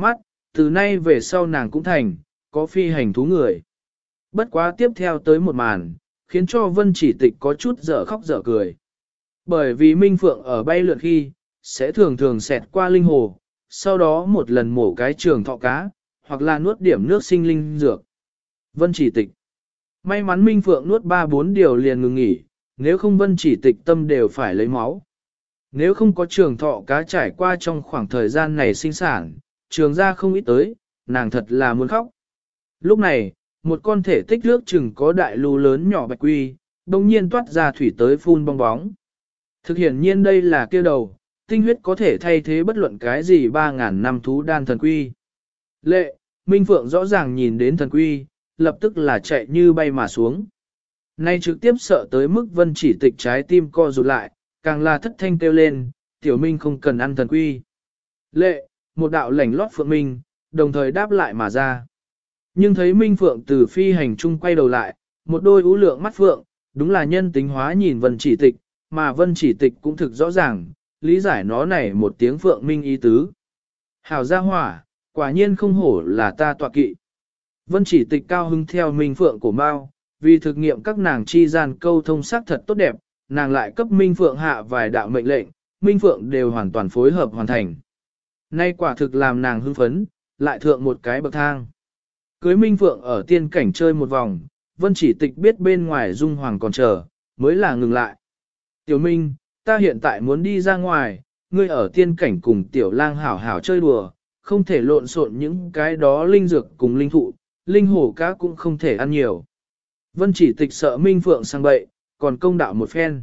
từ nay về sau nàng cũng thành, có phi hành thú người. Bất quá tiếp theo tới một màn, khiến cho Vân Chỉ Tịch có chút dở khóc dở cười. Bởi vì Minh Phượng ở bay lượn khi, sẽ thường thường xẹt qua linh hồ, sau đó một lần mổ cái trường thọ cá, hoặc là nuốt điểm nước sinh linh dược. Vân Chỉ Tịch. May mắn Minh Phượng nuốt 3-4 điều liền ngừng nghỉ, nếu không Vân Chỉ Tịch tâm đều phải lấy máu. Nếu không có trường thọ cá trải qua trong khoảng thời gian này sinh sản, trường ra không ít tới, nàng thật là muốn khóc. Lúc này, một con thể tích nước chừng có đại lưu lớn nhỏ bạch quy, đồng nhiên toát ra thủy tới phun bong bóng. Thực hiện nhiên đây là kia đầu, tinh huyết có thể thay thế bất luận cái gì 3.000 năm thú đan thần quy. Lệ, Minh Phượng rõ ràng nhìn đến thần quy, lập tức là chạy như bay mà xuống. Nay trực tiếp sợ tới mức Vân Chỉ Tịch trái tim co rụt lại, càng là thất thanh kêu lên, tiểu Minh không cần ăn thần quy. Lệ, một đạo lảnh lót phượng minh, đồng thời đáp lại mà ra. Nhưng thấy Minh Phượng từ phi hành trung quay đầu lại, một đôi ú lượng mắt phượng, đúng là nhân tính hóa nhìn Vân Chỉ Tịch, mà Vân Chỉ Tịch cũng thực rõ ràng, lý giải nó này một tiếng phượng minh ý tứ. Hảo gia hỏa, quả nhiên không hổ là ta tọa kỵ. Vân Chỉ Tịch cao hứng theo Minh Phượng của Mao, vì thực nghiệm các nàng chi gian câu thông sắc thật tốt đẹp, nàng lại cấp Minh Phượng hạ vài đạo mệnh lệnh, Minh Phượng đều hoàn toàn phối hợp hoàn thành. Nay quả thực làm nàng hưng phấn, lại thượng một cái bậc thang. Cưới Minh Phượng ở tiên cảnh chơi một vòng, Vân Chỉ Tịch biết bên ngoài Dung Hoàng còn chờ, mới là ngừng lại. Tiểu Minh, ta hiện tại muốn đi ra ngoài, ngươi ở tiên cảnh cùng Tiểu Lang hảo hảo chơi đùa, không thể lộn xộn những cái đó linh dược cùng linh thụ, linh hổ cá cũng không thể ăn nhiều. Vân Chỉ Tịch sợ Minh Phượng sang bậy, còn công đạo một phen.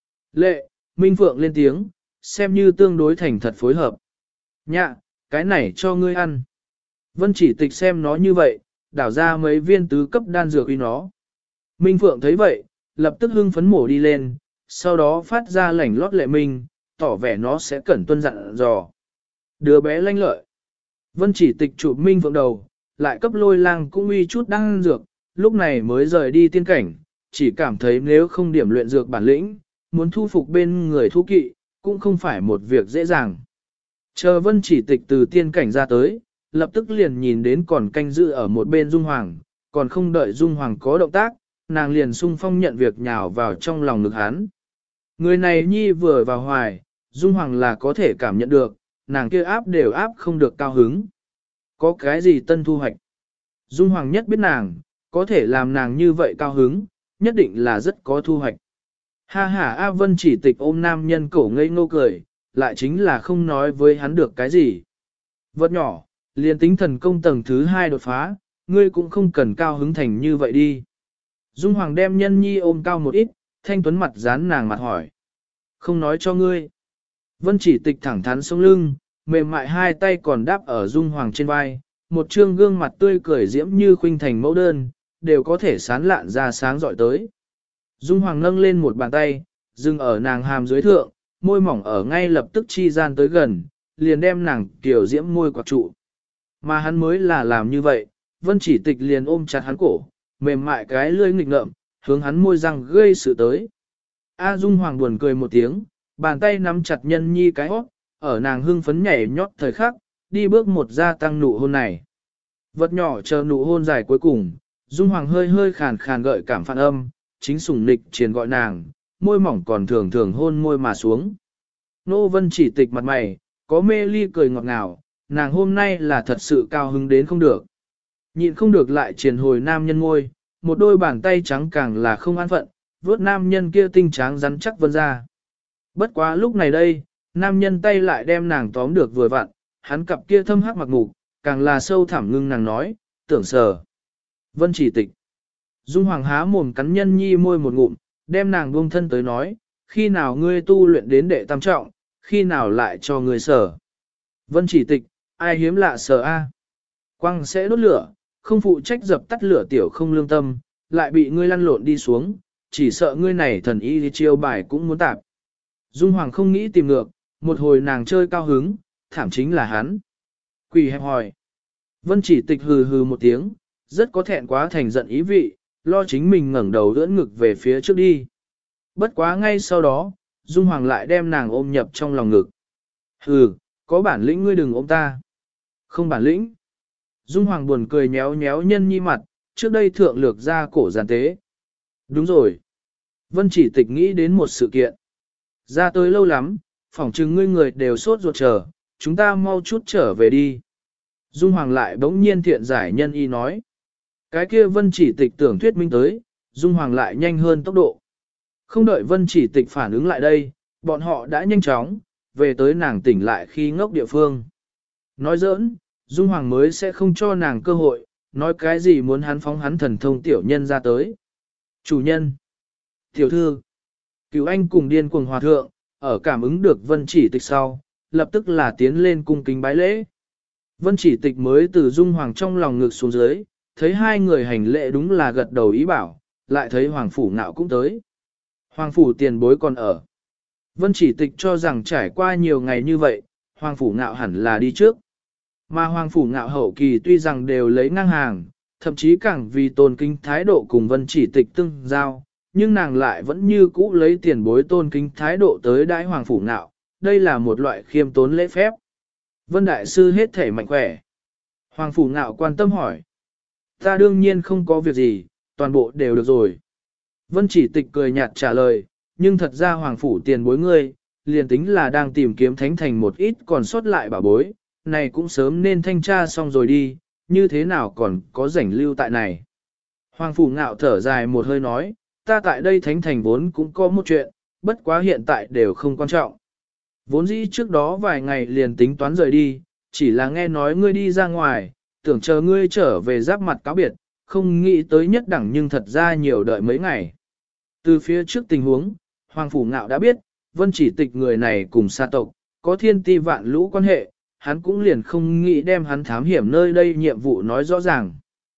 Lệ, Minh Phượng lên tiếng, xem như tương đối thành thật phối hợp. Nhạ, cái này cho ngươi ăn. Vân Chỉ Tịch xem nó như vậy, đảo ra mấy viên tứ cấp đan dược uy nó. Minh Phượng thấy vậy, lập tức hưng phấn mổ đi lên, sau đó phát ra lảnh lót lệ minh, tỏ vẻ nó sẽ cẩn tuân dặn dò. Đứa bé lanh lợi. Vân Chỉ Tịch chụp Minh Phượng đầu, lại cấp Lôi Lang cũng uy chút đan dược, lúc này mới rời đi tiên cảnh, chỉ cảm thấy nếu không điểm luyện dược bản lĩnh, muốn thu phục bên người thú kỵ, cũng không phải một việc dễ dàng. Chờ Vân Chỉ Tịch từ tiên cảnh ra tới, lập tức liền nhìn đến còn canh giữ ở một bên Dung Hoàng, còn không đợi Dung Hoàng có động tác, nàng liền sung phong nhận việc nhào vào trong lòng ngực hắn. Người này nhi vừa vào hoài, Dung Hoàng là có thể cảm nhận được, nàng kia áp đều áp không được cao hứng. Có cái gì tân thu hoạch? Dung Hoàng nhất biết nàng, có thể làm nàng như vậy cao hứng, nhất định là rất có thu hoạch. Ha ha A Vân Chỉ Tịch ôm nam nhân cổ ngây ngô cười, lại chính là không nói với hắn được cái gì. Vật nhỏ, liền tính thần công tầng thứ 2 đột phá, ngươi cũng không cần cao hứng thành như vậy đi. Dung Hoàng đem nhân nhi ôm cao một ít, thanh tuấn mặt dán nàng mặt hỏi. Không nói cho ngươi. Vân Chỉ Tịch thẳng thắn sống lưng, mềm mại hai tay còn đáp ở Dung Hoàng trên vai, một trương gương mặt tươi cười diễm như khuynh thành mẫu đơn, đều có thể sán lạn ra sáng dọi tới. Dung Hoàng nâng lên một bàn tay, dừng ở nàng hàm dưới thượng, môi mỏng ở ngay lập tức chi gian tới gần, liền đem nàng tiểu diễm môi quạt trụ. Mà hắn mới là làm như vậy, Vân Chỉ Tịch liền ôm chặt hắn cổ, mềm mại cái lưỡi nghịch ngợm, hướng hắn môi răng gây sự tới. A Dung Hoàng buồn cười một tiếng, bàn tay nắm chặt nhân nhi cái hót, ở nàng hưng phấn nhảy nhót thời khắc, đi bước một gia tăng nụ hôn này. Vật nhỏ chờ nụ hôn dài cuối cùng, Dung Hoàng hơi hơi khàn khàn gợi cảm phản âm, chính sủng nịch triền gọi nàng, môi mỏng còn thường thường hôn môi mà xuống. Nô Vân Chỉ Tịch mặt mày, có mê ly cười ngọt ngào, nàng hôm nay là thật sự cao hứng đến không được. Nhịn không được lại triền hồi nam nhân môi, một đôi bàn tay trắng càng là không an phận, vuốt nam nhân kia tinh tráng rắn chắc vân ra. Bất quá lúc này đây, nam nhân tay lại đem nàng tóm được vừa vặn, hắn cặp kia thâm hắc mặc mục, càng là sâu thẳm ngưng nàng nói, tưởng sờ. Vân Chỉ Tịch. Dung Hoàng há mồm cắn nhân nhi môi một ngụm, đem nàng buông thân tới nói, khi nào ngươi tu luyện đến đệ tam trọng, khi nào lại cho ngươi sở. Vân Chỉ Tịch, ai hiếm lạ sở a? Quang sẽ đốt lửa, không phụ trách dập tắt lửa tiểu không lương tâm, lại bị ngươi lăn lộn đi xuống, chỉ sợ ngươi này thần y đi chiêu bài cũng muốn tạp. Dung Hoàng không nghĩ tìm ngược, một hồi nàng chơi cao hứng, thảm chính là hắn. Quỷ hẹp hỏi. Vân Chỉ Tịch hừ hừ một tiếng, rất có thẹn quá thành giận ý vị, lo chính mình ngẩng đầu ưỡn ngực về phía trước đi. Bất quá ngay sau đó, Dung Hoàng lại đem nàng ôm nhập trong lòng ngực. Hừ, có bản lĩnh ngươi đừng ôm ta. Không bản lĩnh. Dung Hoàng buồn cười nhéo nhéo nhân nhi mặt, trước đây thượng lược ra cổ giàn tế. Đúng rồi. Vân chỉ tịch nghĩ đến một sự kiện. Ra tới lâu lắm, phỏng chừng ngươi người đều sốt ruột chờ, chúng ta mau chút trở về đi. Dung Hoàng lại bỗng nhiên thiện giải nhân y nói. Cái kia Vân chỉ tịch tưởng thuyết minh tới, Dung Hoàng lại nhanh hơn tốc độ. Không đợi Vân chỉ tịch phản ứng lại đây, bọn họ đã nhanh chóng, về tới nàng tỉnh lại khi ngốc địa phương. Nói giỡn, Dung Hoàng mới sẽ không cho nàng cơ hội, nói cái gì muốn hắn phóng hắn thần thông tiểu nhân ra tới. Chủ nhân, tiểu thư, Cửu Anh cùng điên cuồng hòa thượng, ở cảm ứng được Vân chỉ tịch sau, lập tức là tiến lên cung kính bái lễ. Vân chỉ tịch mới từ Dung Hoàng trong lòng ngực xuống dưới, thấy hai người hành lễ đúng là gật đầu ý bảo, lại thấy Hoàng Phủ Ngạo cũng tới. Hoàng Phủ tiền bối còn ở. Vân chỉ tịch cho rằng trải qua nhiều ngày như vậy, Hoàng Phủ Ngạo hẳn là đi trước. Mà Hoàng Phủ Ngạo hậu kỳ tuy rằng đều lấy ngang hàng, thậm chí càng vì tôn kính thái độ cùng Vân chỉ tịch tương giao, nhưng nàng lại vẫn như cũ lấy tiền bối tôn kính thái độ tới đãi Hoàng Phủ Ngạo, đây là một loại khiêm tốn lễ phép. Vân Đại Sư hết thể mạnh khỏe. Hoàng Phủ Ngạo quan tâm hỏi. Ta đương nhiên không có việc gì, toàn bộ đều được rồi. Vân chỉ tịch cười nhạt trả lời, nhưng thật ra Hoàng Phủ tiền bối ngươi, liền tính là đang tìm kiếm thánh thành một ít còn sót lại bảo bối, này cũng sớm nên thanh tra xong rồi đi, như thế nào còn có rảnh lưu tại này. Hoàng Phủ Ngạo thở dài một hơi nói, ta tại đây thánh thành vốn cũng có một chuyện, bất quá hiện tại đều không quan trọng. Vốn dĩ trước đó vài ngày liền tính toán rời đi, chỉ là nghe nói ngươi đi ra ngoài, tưởng chờ ngươi trở về giáp mặt cáo biệt, không nghĩ tới nhất đẳng nhưng thật ra nhiều đợi mấy ngày. Từ phía trước tình huống, Hoàng Phủ Ngạo đã biết, Vân chỉ tịch người này cùng xa tộc, có thiên ti vạn lũ quan hệ, hắn cũng liền không nghĩ đem hắn thám hiểm nơi đây nhiệm vụ nói rõ ràng.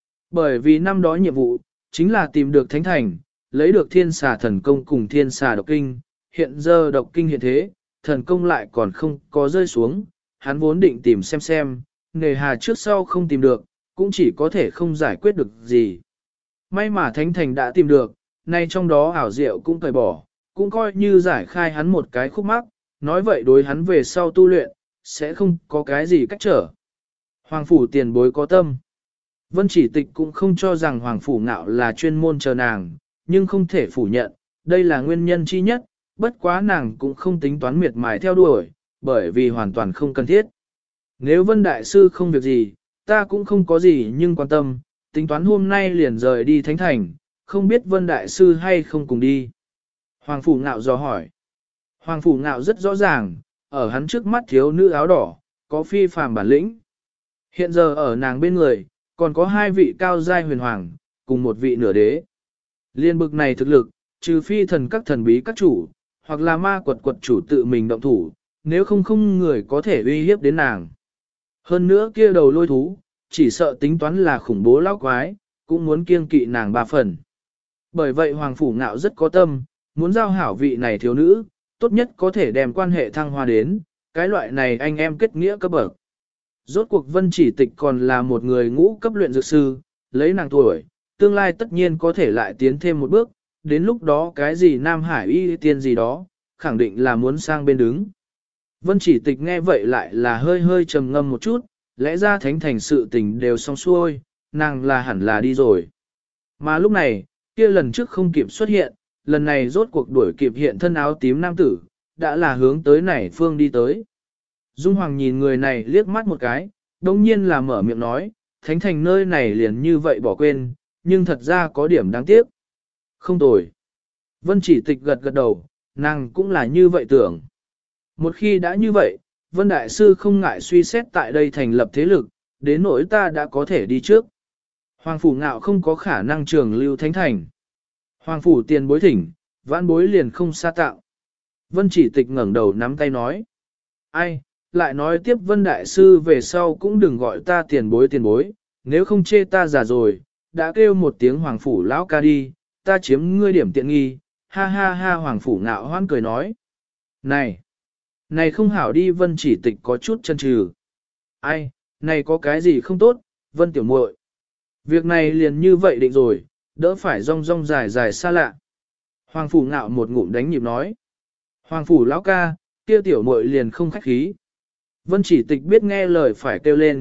Bởi vì năm đó nhiệm vụ, chính là tìm được Thánh Thành, lấy được thiên xà thần công cùng thiên xà độc kinh, hiện giờ độc kinh hiện thế, thần công lại còn không có rơi xuống, hắn vốn định tìm xem, nề hà trước sau không tìm được, cũng chỉ có thể không giải quyết được gì. May mà Thánh Thành đã tìm được, nay trong đó ảo diệu cũng cởi bỏ, cũng coi như giải khai hắn một cái khúc mắc, nói vậy đối hắn về sau tu luyện, sẽ không có cái gì cách trở. Hoàng Phủ tiền bối có tâm. Vân chỉ tịch cũng không cho rằng Hoàng Phủ Ngạo là chuyên môn chờ nàng, nhưng không thể phủ nhận, đây là nguyên nhân chi nhất, bất quá nàng cũng không tính toán miệt mài theo đuổi, bởi vì hoàn toàn không cần thiết. Nếu Vân Đại Sư không việc gì, ta cũng không có gì nhưng quan tâm, tính toán hôm nay liền rời đi Thánh Thành, không biết Vân Đại Sư hay không cùng đi. Hoàng Phủ Ngạo dò hỏi. Hoàng Phủ Ngạo rất rõ ràng, ở hắn trước mắt thiếu nữ áo đỏ, có phi phàm bản lĩnh. Hiện giờ ở nàng bên người, còn có hai vị cao giai huyền hoàng, cùng một vị nửa đế. Liên bực này thực lực, trừ phi thần các thần bí các chủ, hoặc là ma quật quật chủ tự mình động thủ, nếu không người có thể uy hiếp đến nàng. Hơn nữa kia đầu lôi thú, chỉ sợ tính toán là khủng bố lão quái, cũng muốn kiêng kỵ nàng ba phần. Bởi vậy Hoàng Phủ Ngạo rất có tâm, muốn giao hảo vị này thiếu nữ, tốt nhất có thể đem quan hệ thăng hoa đến, cái loại này anh em kết nghĩa cấp bậc. Rốt cuộc Vân chỉ tịch còn là một người ngũ cấp luyện dược sư, lấy nàng tuổi, tương lai tất nhiên có thể lại tiến thêm một bước, đến lúc đó cái gì Nam Hải y tiên gì đó, khẳng định là muốn sang bên đứng. Vân chỉ tịch nghe vậy lại là hơi hơi trầm ngâm một chút, lẽ ra Thánh Thành sự tình đều xong xuôi, nàng là hẳn là đi rồi. Mà lúc này, kia lần trước không kịp xuất hiện, lần này rốt cuộc đuổi kịp hiện thân áo tím nam tử, đã là hướng tới này phương đi tới. Dung Hoàng nhìn người này liếc mắt một cái, đồng nhiên là mở miệng nói, Thánh Thành nơi này liền như vậy bỏ quên, nhưng thật ra có điểm đáng tiếc. Không tồi. Vân chỉ tịch gật gật đầu, nàng cũng là như vậy tưởng. Một khi đã như vậy, Vân Đại Sư không ngại suy xét tại đây thành lập thế lực, đến nỗi ta đã có thể đi trước. Hoàng Phủ Ngạo không có khả năng trường lưu Thánh Thành. Hoàng Phủ tiền bối thỉnh, vãn bối liền không xa tạo. Vân chỉ tịch ngẩng đầu nắm tay nói. Ai, lại nói tiếp Vân Đại Sư về sau cũng đừng gọi ta tiền bối, nếu không chê ta già rồi, đã kêu một tiếng Hoàng Phủ lão ca đi, ta chiếm ngươi điểm tiện nghi, ha ha ha Hoàng Phủ Ngạo hoan cười nói. Này không hảo đi Vân chỉ tịch có chút chân trừ. Ai, này có cái gì không tốt, Vân tiểu muội. Việc này liền như vậy định rồi, đỡ phải rong rong dài dài xa lạ. Hoàng Phủ Ngạo một ngụm đánh nhịp nói. Hoàng Phủ lão ca, kia tiểu muội liền không khách khí. Vân chỉ tịch biết nghe lời phải kêu lên,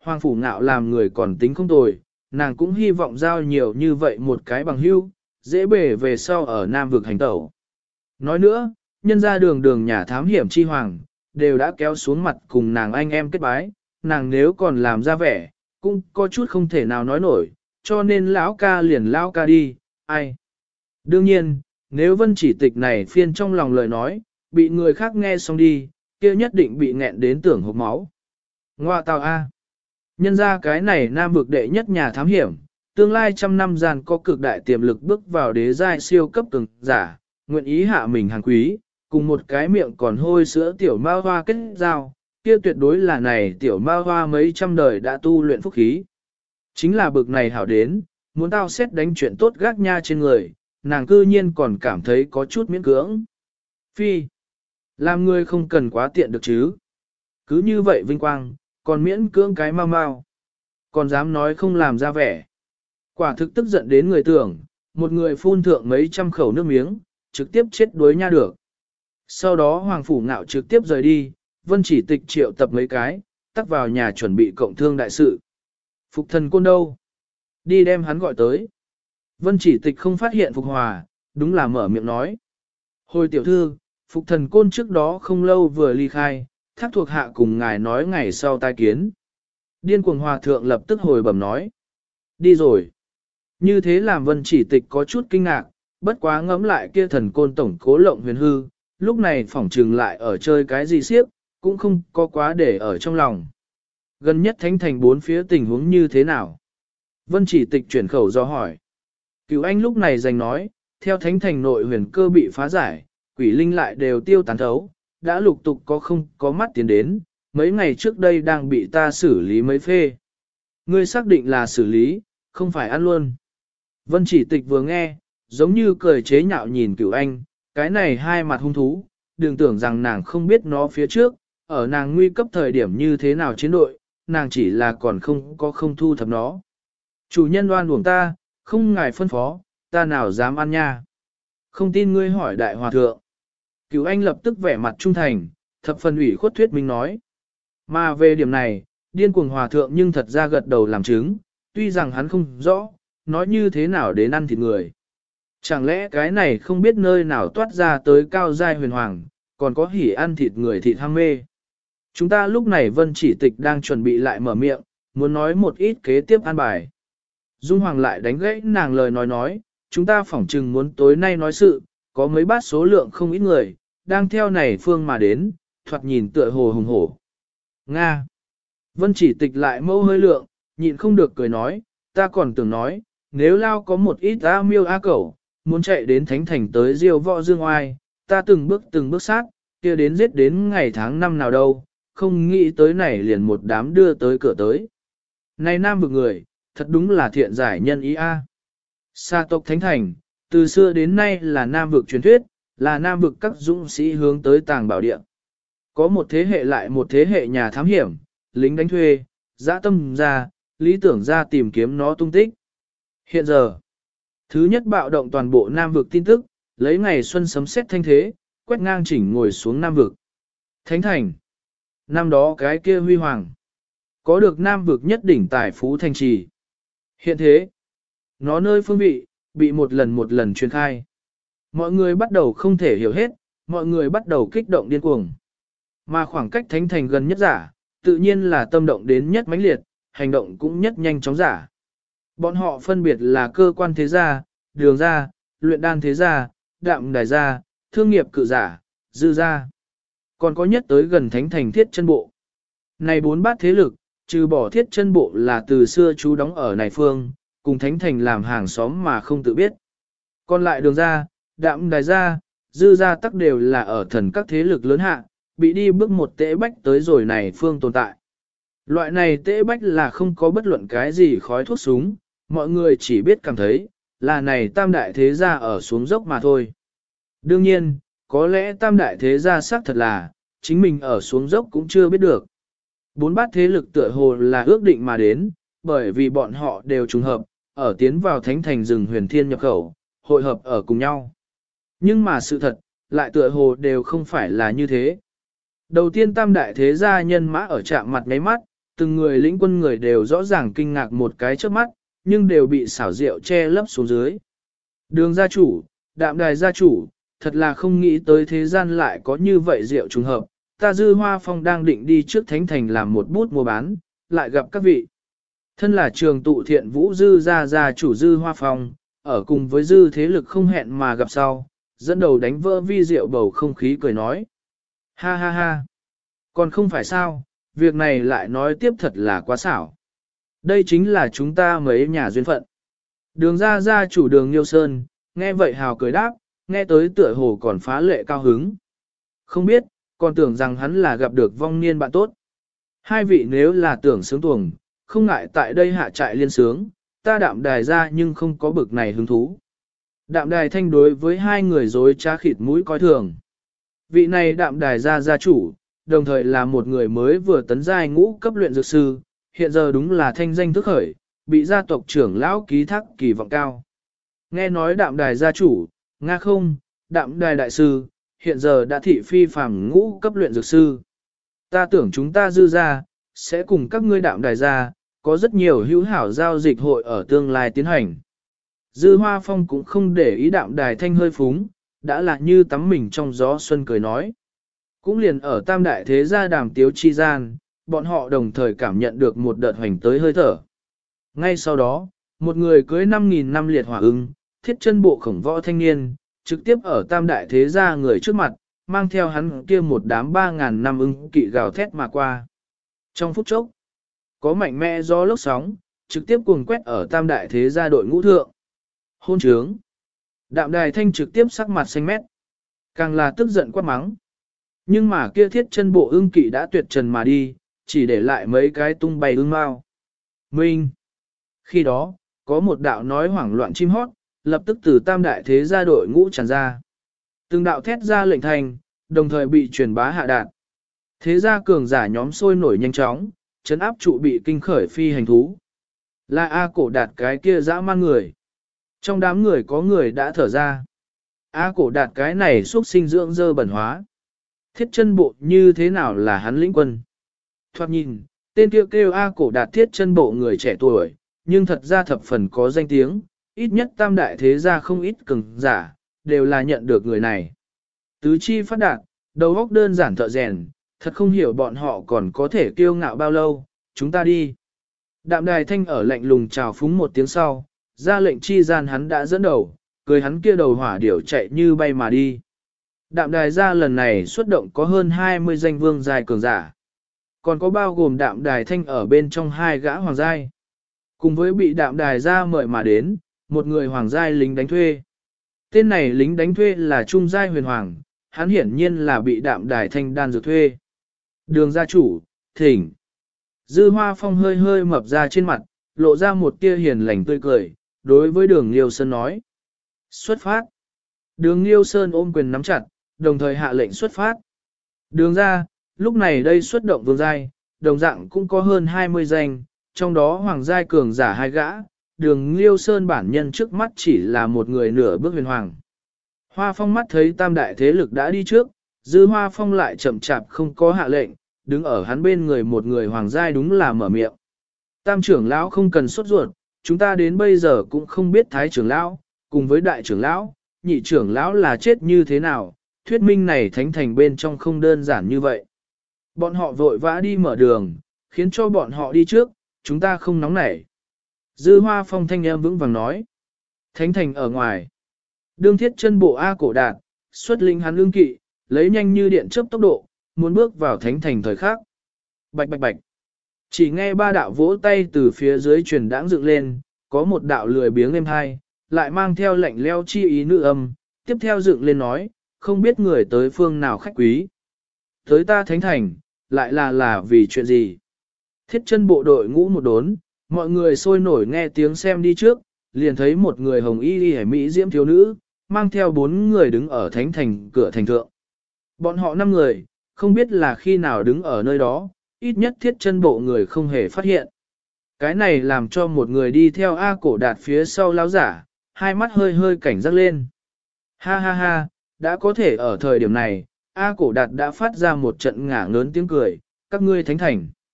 Hoàng Phủ Ngạo làm người còn tính không tồi, nàng cũng hy vọng giao nhiều như vậy một cái bằng hữu, dễ bề về sau ở Nam vực hành tẩu. Nói nữa, nhân ra đường đường nhà thám hiểm chi hoàng, đều đã kéo xuống mặt cùng nàng anh em kết bái, nàng nếu còn làm ra vẻ, cũng có chút không thể nào nói nổi, cho nên lão ca liền lão ca đi, ai. Đương nhiên, nếu vân chỉ tịch này phiên trong lòng lời nói, bị người khác nghe xong đi, kia nhất định bị nghẹn đến tưởng hộc máu. Ngoa tào A. Nhân ra cái này Nam vực đệ nhất nhà thám hiểm, tương lai trăm năm gian có cực đại tiềm lực bước vào đế giai siêu cấp cường giả, nguyện ý hạ mình hàng quý, cùng một cái miệng còn hôi sữa tiểu ma hoa kết giao, kia tuyệt đối là này tiểu ma hoa mấy trăm đời đã tu luyện phúc khí. Chính là bực này hảo đến, muốn tao xét đánh chuyện tốt gác nha trên người, nàng cư nhiên còn cảm thấy có chút miễn cưỡng. Phi, làm người không cần quá tiện được chứ. Cứ như vậy vinh quang, còn miễn cưỡng cái mau mau. Còn dám nói không làm ra vẻ. Quả thực tức giận đến người tưởng, một người phun thượng mấy trăm khẩu nước miếng, trực tiếp chết đuối nha được. Sau đó Hoàng Phủ Ngạo trực tiếp rời đi, Vân Chỉ Tịch triệu tập mấy cái, tắt vào nhà chuẩn bị cộng thương đại sự. Phục Thần Côn đâu? Đi đem hắn gọi tới. Vân Chỉ Tịch không phát hiện Phục Hòa, đúng là mở miệng nói. Hồi tiểu thư, Phục Thần Côn trước đó không lâu vừa ly khai, thác thuộc hạ cùng ngài nói ngày sau tai kiến. Điên cuồng hòa thượng lập tức hồi bẩm nói. Đi rồi. Như thế làm Vân Chỉ Tịch có chút kinh ngạc, bất quá ngẫm lại kia thần côn tổng cố lộng huyền hư, lúc này phỏng trừng lại ở chơi cái gì siếp, cũng không có quá để ở trong lòng. Gần nhất thánh thành bốn phía tình huống như thế nào? Vân Chỉ Tịch chuyển khẩu do hỏi. Cửu Anh lúc này giành nói, theo thánh thành nội huyền cơ bị phá giải, quỷ linh lại đều tiêu tán thấu, đã lục tục không có mắt tiến đến, mấy ngày trước đây đang bị ta xử lý mấy phê. Ngươi xác định là xử lý, không phải ăn luôn. Vân Chỉ Tịch vừa nghe, giống như cười chế nhạo nhìn Cửu Anh, cái này hai mặt hung thú, đừng tưởng rằng nàng không biết nó phía trước, ở nàng nguy cấp thời điểm như thế nào chiến đội, nàng chỉ là còn không thu thập nó. Chủ nhân đoan uổng ta, không ngài phân phó, ta nào dám ăn nha. Không tin ngươi hỏi đại hòa thượng. Cửu Anh lập tức vẻ mặt trung thành, thập phần ủy khuất thuyết minh nói. Mà về điểm này, điên cuồng hòa thượng nhưng thật ra gật đầu làm chứng, tuy rằng hắn không rõ, nói như thế nào đến ăn thịt người. Chẳng lẽ cái này không biết nơi nào toát ra tới cao giai huyền hoàng, còn có hỉ ăn thịt người thịt ham mê. Chúng ta lúc này Vân Chỉ Tịch đang chuẩn bị lại mở miệng, muốn nói một ít kế tiếp an bài. Dung Hoàng lại đánh gãy nàng lời nói, chúng ta phỏng chừng muốn tối nay nói sự, có mấy bát số lượng không ít người, đang theo này phương mà đến, thoạt nhìn tựa hồ hùng hổ. Nga. Vân Chỉ Tịch lại mâu hơi lượng, nhịn không được cười nói, ta còn tưởng nói, nếu lao có một ít a miêu a cẩu, muốn chạy đến thánh thành tới diêu võ dương oai, ta từng bước sát, kia đến giết đến ngày tháng năm nào đâu, không nghĩ tới này liền một đám đưa tới cửa tới. Này nam vực người, thật đúng là thiện giải nhân ý a. Sa tộc thánh thành, từ xưa đến nay là nam vực truyền thuyết, là nam vực các dũng sĩ hướng tới tàng bảo địa. Có một thế hệ lại một thế hệ nhà thám hiểm, lính đánh thuê, dã tâm ra, lý tưởng ra tìm kiếm nó tung tích. Hiện giờ, thứ nhất bạo động toàn bộ nam vực tin tức, lấy ngày xuân sấm sét thanh thế, quét ngang chỉnh ngồi xuống nam vực. Thánh thành, năm đó cái kia huy hoàng, có được nam vực nhất đỉnh tài phú thành trì. Hiện thế, nó nơi phương vị, bị một lần truyền khai. Mọi người bắt đầu không thể hiểu hết, mọi người bắt đầu kích động điên cuồng. Mà khoảng cách thánh thành gần nhất giả, tự nhiên là tâm động đến nhất mãnh liệt, hành động cũng nhất nhanh chóng giả. Bọn họ phân biệt là cơ quan thế gia, đường gia, luyện đan thế gia, đạm đài gia, thương nghiệp cự giả, dư gia. Còn có nhất tới gần thánh thành thiết chân bộ. Này bốn bát thế lực, trừ bỏ thiết chân bộ là từ xưa chú đóng ở này phương, cùng thánh thành làm hàng xóm mà không tự biết. Còn lại đường gia, đạm đài gia, dư gia tắc đều là ở thần các thế lực lớn hạ, bị đi bước một tễ bách tới rồi này phương tồn tại. Loại này tễ bách là không có bất luận cái gì khói thuốc súng, mọi người chỉ biết cảm thấy, là này tam đại thế gia ở xuống dốc mà thôi. Đương nhiên, có lẽ tam đại thế gia xác thật là, chính mình ở xuống dốc cũng chưa biết được. Bốn bát thế lực tựa hồ là ước định mà đến, bởi vì bọn họ đều trùng hợp, ở tiến vào thánh thành rừng huyền thiên nhập khẩu, hội hợp ở cùng nhau. Nhưng mà sự thật, lại tựa hồ đều không phải là như thế. Đầu tiên tam đại thế gia nhân mã ở chạm mặt ngáy mắt, từng người lĩnh quân người đều rõ ràng kinh ngạc một cái trước mắt, nhưng đều bị xảo diệu che lấp xuống dưới. Đường gia chủ, Đạm Đài gia chủ, thật là không nghĩ tới thế gian lại có như vậy diệu trùng hợp, ta Dư Hoa Phong đang định đi trước Thánh Thành làm một bút mua bán, lại gặp các vị. Thân là trường tụ thiện vũ Dư gia chủ Dư Hoa Phong, ở cùng với Dư thế lực không hẹn mà gặp sau, dẫn đầu đánh vỡ vi diệu bầu không khí cười nói. Ha ha ha, còn không phải sao, việc này lại nói tiếp thật là quá xảo. Đây chính là chúng ta mấy nhà duyên phận. Đường gia chủ Đường Liêu Sơn, nghe vậy hào cười đáp, nghe tới tựa hồ còn phá lệ cao hứng. Không biết, còn tưởng rằng hắn là gặp được vong niên bạn tốt. Hai vị nếu là tưởng sướng tuồng, không ngại tại đây hạ trại liên sướng, ta Đạm Đài ra nhưng không có bực này hứng thú. Đạm Đài thanh đối với hai người dối trá khịt mũi coi thường. Vị này Đạm Đài gia chủ, đồng thời là một người mới vừa tấn giai ngũ cấp luyện dược sư, hiện giờ đúng là thanh danh thức khởi, bị gia tộc trưởng lão ký thác kỳ vọng cao. Nghe nói Đạm Đài gia chủ, Nga không, Đạm Đài đại sư, hiện giờ đã thị phi phàm ngũ cấp luyện dược sư. Ta tưởng chúng ta Dư gia sẽ cùng các ngươi Đạm Đài gia, có rất nhiều hữu hảo giao dịch hội ở tương lai tiến hành. Dư Hoa Phong cũng không để ý Đạm Đài thanh hơi phúng, đã là như tắm mình trong gió xuân cười nói. Cũng liền ở tam đại thế gia đàm tiếu chi gian, bọn họ đồng thời cảm nhận được một đợt hoành tới hơi thở. Ngay sau đó, một người cưới 5.000 năm liệt hỏa ưng, thiết chân bộ khổng võ thanh niên, trực tiếp ở tam đại thế gia người trước mặt, mang theo hắn kia một đám 3.000 năm ưng kỵ gào thét mà qua. Trong phút chốc, có mạnh mẽ gió lốc sóng, trực tiếp cuồng quét ở tam đại thế gia đội ngũ thượng. Hôn trướng. Đạm Đài thanh trực tiếp sắc mặt xanh mét. Càng là tức giận quát mắng. Nhưng mà kia thiết chân bộ ưng kỵ đã tuyệt trần mà đi, chỉ để lại mấy cái tung bay ưng mao. Minh. Khi đó, có một đạo nói hoảng loạn chim hót, lập tức từ tam đại thế gia đội ngũ tràn ra. Từng đạo thét ra lệnh thành, đồng thời bị truyền bá hạ đạt. Thế gia cường giả nhóm sôi nổi nhanh chóng, chấn áp trụ bị kinh khởi phi hành thú. Là A Cổ Đạt cái kia dã man người. Trong đám người có người đã thở ra. A Cổ Đạt cái này xuất sinh dưỡng dơ bẩn hóa. Thiết chân bộ như thế nào là hắn lĩnh quân? Thoạt nhìn, tên kêu A Cổ Đạt thiết chân bộ người trẻ tuổi, nhưng thật ra thập phần có danh tiếng, ít nhất tam đại thế gia không ít cường giả, đều là nhận được người này. Tứ chi phát đạt, đầu óc đơn giản thợ rèn, thật không hiểu bọn họ còn có thể kiêu ngạo bao lâu, chúng ta đi. Đạm Đài thanh ở lạnh lùng chào phúng một tiếng sau, ra lệnh chi gian hắn đã dẫn đầu, cười hắn kia đầu hỏa điểu chạy như bay mà đi. Đạm Đài gia lần này xuất động có hơn 20 danh vương giai cường giả. Còn có bao gồm Đạm Đài thanh ở bên trong hai gã hoàng giai. Cùng với bị Đạm Đài gia mời mà đến, một người hoàng giai lính đánh thuê. Tên này lính đánh thuê là Trung giai huyền hoàng, hắn hiển nhiên là bị Đạm Đài thanh đan dược thuê. Đường gia chủ, thỉnh. Dư Hoa Phong hơi hơi mập ra trên mặt, lộ ra một tia hiền lành tươi cười, đối với đường Liêu Sơn nói. Xuất phát. Đường Liêu Sơn ôm quyền nắm chặt, đồng thời hạ lệnh xuất phát. Đường ra, lúc này đây xuất động vương giai, đồng dạng cũng có hơn 20 danh, trong đó hoàng giai cường giả hai gã, đường Liêu Sơn bản nhân trước mắt chỉ là một người nửa bước huyền hoàng. Hoa Phong mắt thấy tam đại thế lực đã đi trước, Dư Hoa Phong lại chậm chạp không có hạ lệnh, đứng ở hắn bên người một người hoàng giai đúng là mở miệng. Tam trưởng lão không cần sốt ruột, chúng ta đến bây giờ cũng không biết thái trưởng lão, cùng với đại trưởng lão, nhị trưởng lão là chết như thế nào, thuyết minh này thánh thành bên trong không đơn giản như vậy. Bọn họ vội vã đi mở đường, khiến cho bọn họ đi trước, chúng ta không nóng nảy. Dư Hoa Phong thanh em vững vàng nói. Thánh thành ở ngoài. Đương thiết chân bộ A Cổ Đạt, xuất linh hắn lương kỵ, lấy nhanh như điện chớp tốc độ, muốn bước vào thánh thành thời khắc. Bạch bạch bạch. Chỉ nghe ba đạo vỗ tay từ phía dưới truyền đãng dựng lên, có một đạo lười biếng êm hai, lại mang theo lệnh leo chi ý nữ âm, tiếp theo dựng lên nói, không biết người tới phương nào khách quý. Tới ta thánh thành, lại là vì chuyện gì? Thiết chân bộ đội ngũ một đốn, mọi người sôi nổi nghe tiếng xem đi trước, liền thấy một người hồng y hẻ mỹ diễm thiếu nữ, mang theo 4 người đứng ở thánh thành cửa thành thượng. Bọn họ 5 người, không biết là khi nào đứng ở nơi đó, ít nhất thiết chân bộ người không hề phát hiện. Cái này làm cho một người đi theo A Cổ Đạt phía sau lão giả, hai mắt hơi hơi cảnh giác lên. Ha ha ha, đã có thể ở thời điểm này, A Cổ Đạt đã phát ra một trận ngả ngớn tiếng cười, các ngươi thánh thành.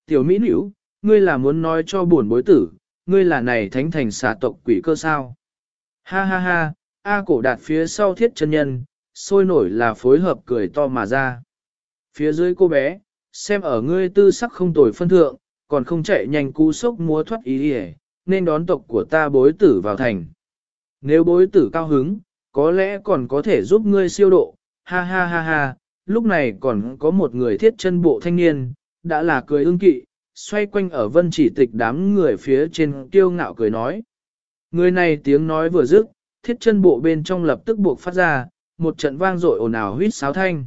Tiểu Mỹ Nữ, ngươi là muốn nói cho buồn bối tử, ngươi là này thánh thành xà tộc quỷ cơ sao? Ha ha ha, A Cổ Đạt phía sau Thiết chân nhân, sôi nổi là phối hợp cười to mà ra. Phía dưới cô bé, xem ở ngươi tư sắc không tồi phân thượng, còn không chạy nhanh cú sốc múa thoát ý đi nên đón tộc của ta bối tử vào thành. Nếu bối tử cao hứng, có lẽ còn có thể giúp ngươi siêu độ, ha ha ha ha, lúc này còn có một người thiết chân bộ thanh niên, đã là cười ưng kỵ, xoay quanh ở vân chỉ tịch đám người phía trên kiêu ngạo cười nói. Người này tiếng nói vừa dứt, thiết chân bộ bên trong lập tức buộc phát ra, một trận vang dội ồn ào huýt sáo thanh.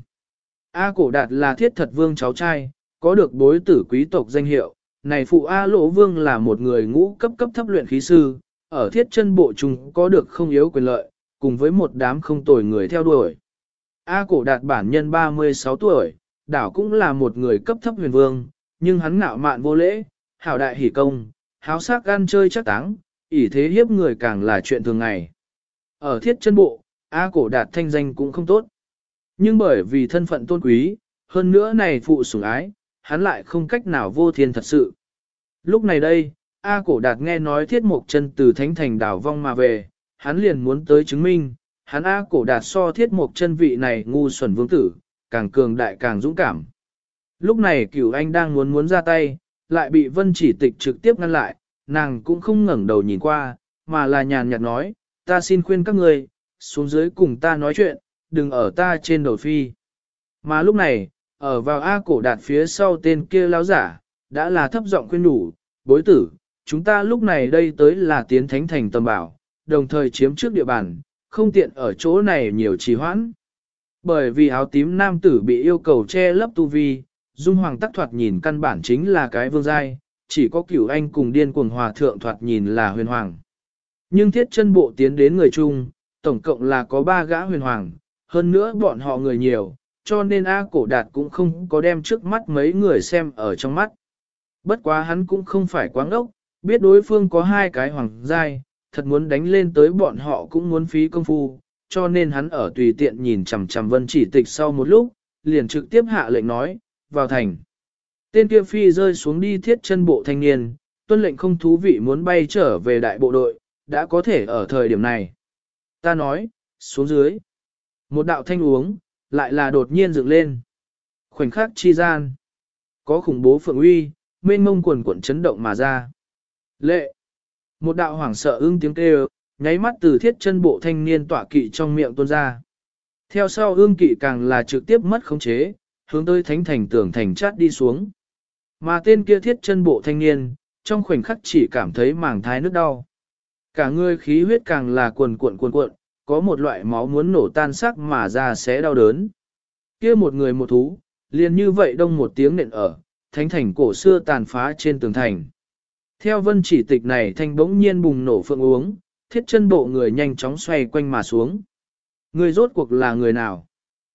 A Cổ Đạt là thiết thật vương cháu trai, có được bối tử quý tộc danh hiệu, này phụ A Lỗ Vương là một người ngũ cấp cấp thấp luyện khí sư, ở thiết chân bộ chúng có được không yếu quyền lợi, cùng với một đám không tồi người theo đuổi. A Cổ Đạt bản nhân 36 tuổi, đảo cũng là một người cấp thấp huyền vương, nhưng hắn ngạo mạn vô lễ, hảo đại hỉ công, háo sắc ăn chơi chắc táng, ỷ thế hiếp người càng là chuyện thường ngày. Ở thiết chân bộ, A Cổ Đạt thanh danh cũng không tốt. Nhưng bởi vì thân phận tôn quý, hơn nữa này phụ sủng ái, hắn lại không cách nào vô thiên thật sự. Lúc này đây, A Cổ Đạt nghe nói Thiết Mộc Chân từ Thánh Thành đảo vong mà về, hắn liền muốn tới chứng minh, hắn A Cổ Đạt so Thiết Mộc Chân vị này ngu xuẩn vương tử, càng cường đại càng dũng cảm. Lúc này Cửu Anh đang muốn ra tay, lại bị Vân Chỉ Tịch trực tiếp ngăn lại, nàng cũng không ngẩng đầu nhìn qua, mà là nhàn nhạt nói, ta xin khuyên các người, xuống dưới cùng ta nói chuyện, đừng ở ta trên đầu phi. Mà lúc này, ở vào A Cổ Đạt phía sau tên kia lão giả, đã là thấp giọng khuyên nhủ, bối tử, chúng ta lúc này đây tới là tiến thánh thành tầm bảo, đồng thời chiếm trước địa bàn, không tiện ở chỗ này nhiều trì hoãn. Bởi vì áo tím nam tử bị yêu cầu che lấp tu vi, Dung Hoàng tắc thoạt nhìn căn bản chính là cái vương giai, chỉ có Cửu Anh cùng điên cuồng hòa thượng thoạt nhìn là huyền hoàng. Nhưng thiết chân bộ tiến đến người chung, tổng cộng là có 3 gã huyền hoàng, hơn nữa bọn họ người nhiều, cho nên A Cổ Đạt cũng không có đem trước mắt mấy người xem ở trong mắt. Bất quá hắn cũng không phải quá ngốc, biết đối phương có 2 cái hoàng giai, thật muốn đánh lên tới bọn họ cũng muốn phí công phu, cho nên hắn ở tùy tiện nhìn chằm chằm Vân Chỉ Tịch sau một lúc, liền trực tiếp hạ lệnh nói, vào thành. Tên kia phi rơi xuống đi thiết chân bộ thanh niên, tuân lệnh không thú vị muốn bay trở về đại bộ đội, đã có thể ở thời điểm này. Ta nói, xuống dưới. Một đạo thanh uống, lại là đột nhiên dựng lên. Khoảnh khắc chi gian. Có khủng bố phượng uy, mênh mông quần cuộn chấn động mà ra. Lệ. Một đạo hoảng sợ ưng tiếng kêu, nháy mắt từ thiết chân bộ thanh niên tỏa kỵ trong miệng tuôn ra. Theo sau ương kỵ càng là trực tiếp mất khống chế, hướng tới thánh thành tường thành chát đi xuống. Mà tên kia thiết chân bộ thanh niên, trong khoảnh khắc chỉ cảm thấy màng thai nước đau. Cả người khí huyết càng là cuồn cuộn, có một loại máu muốn nổ tan xác mà ra sẽ đau đớn. Kia một người một thú, liền như vậy đông một tiếng nện ở, thánh thành cổ xưa tàn phá trên tường thành. Theo Vân Chỉ Tịch này thanh bỗng nhiên bùng nổ phượng uống, thiết chân bộ người nhanh chóng xoay quanh mà xuống. Người rốt cuộc là người nào?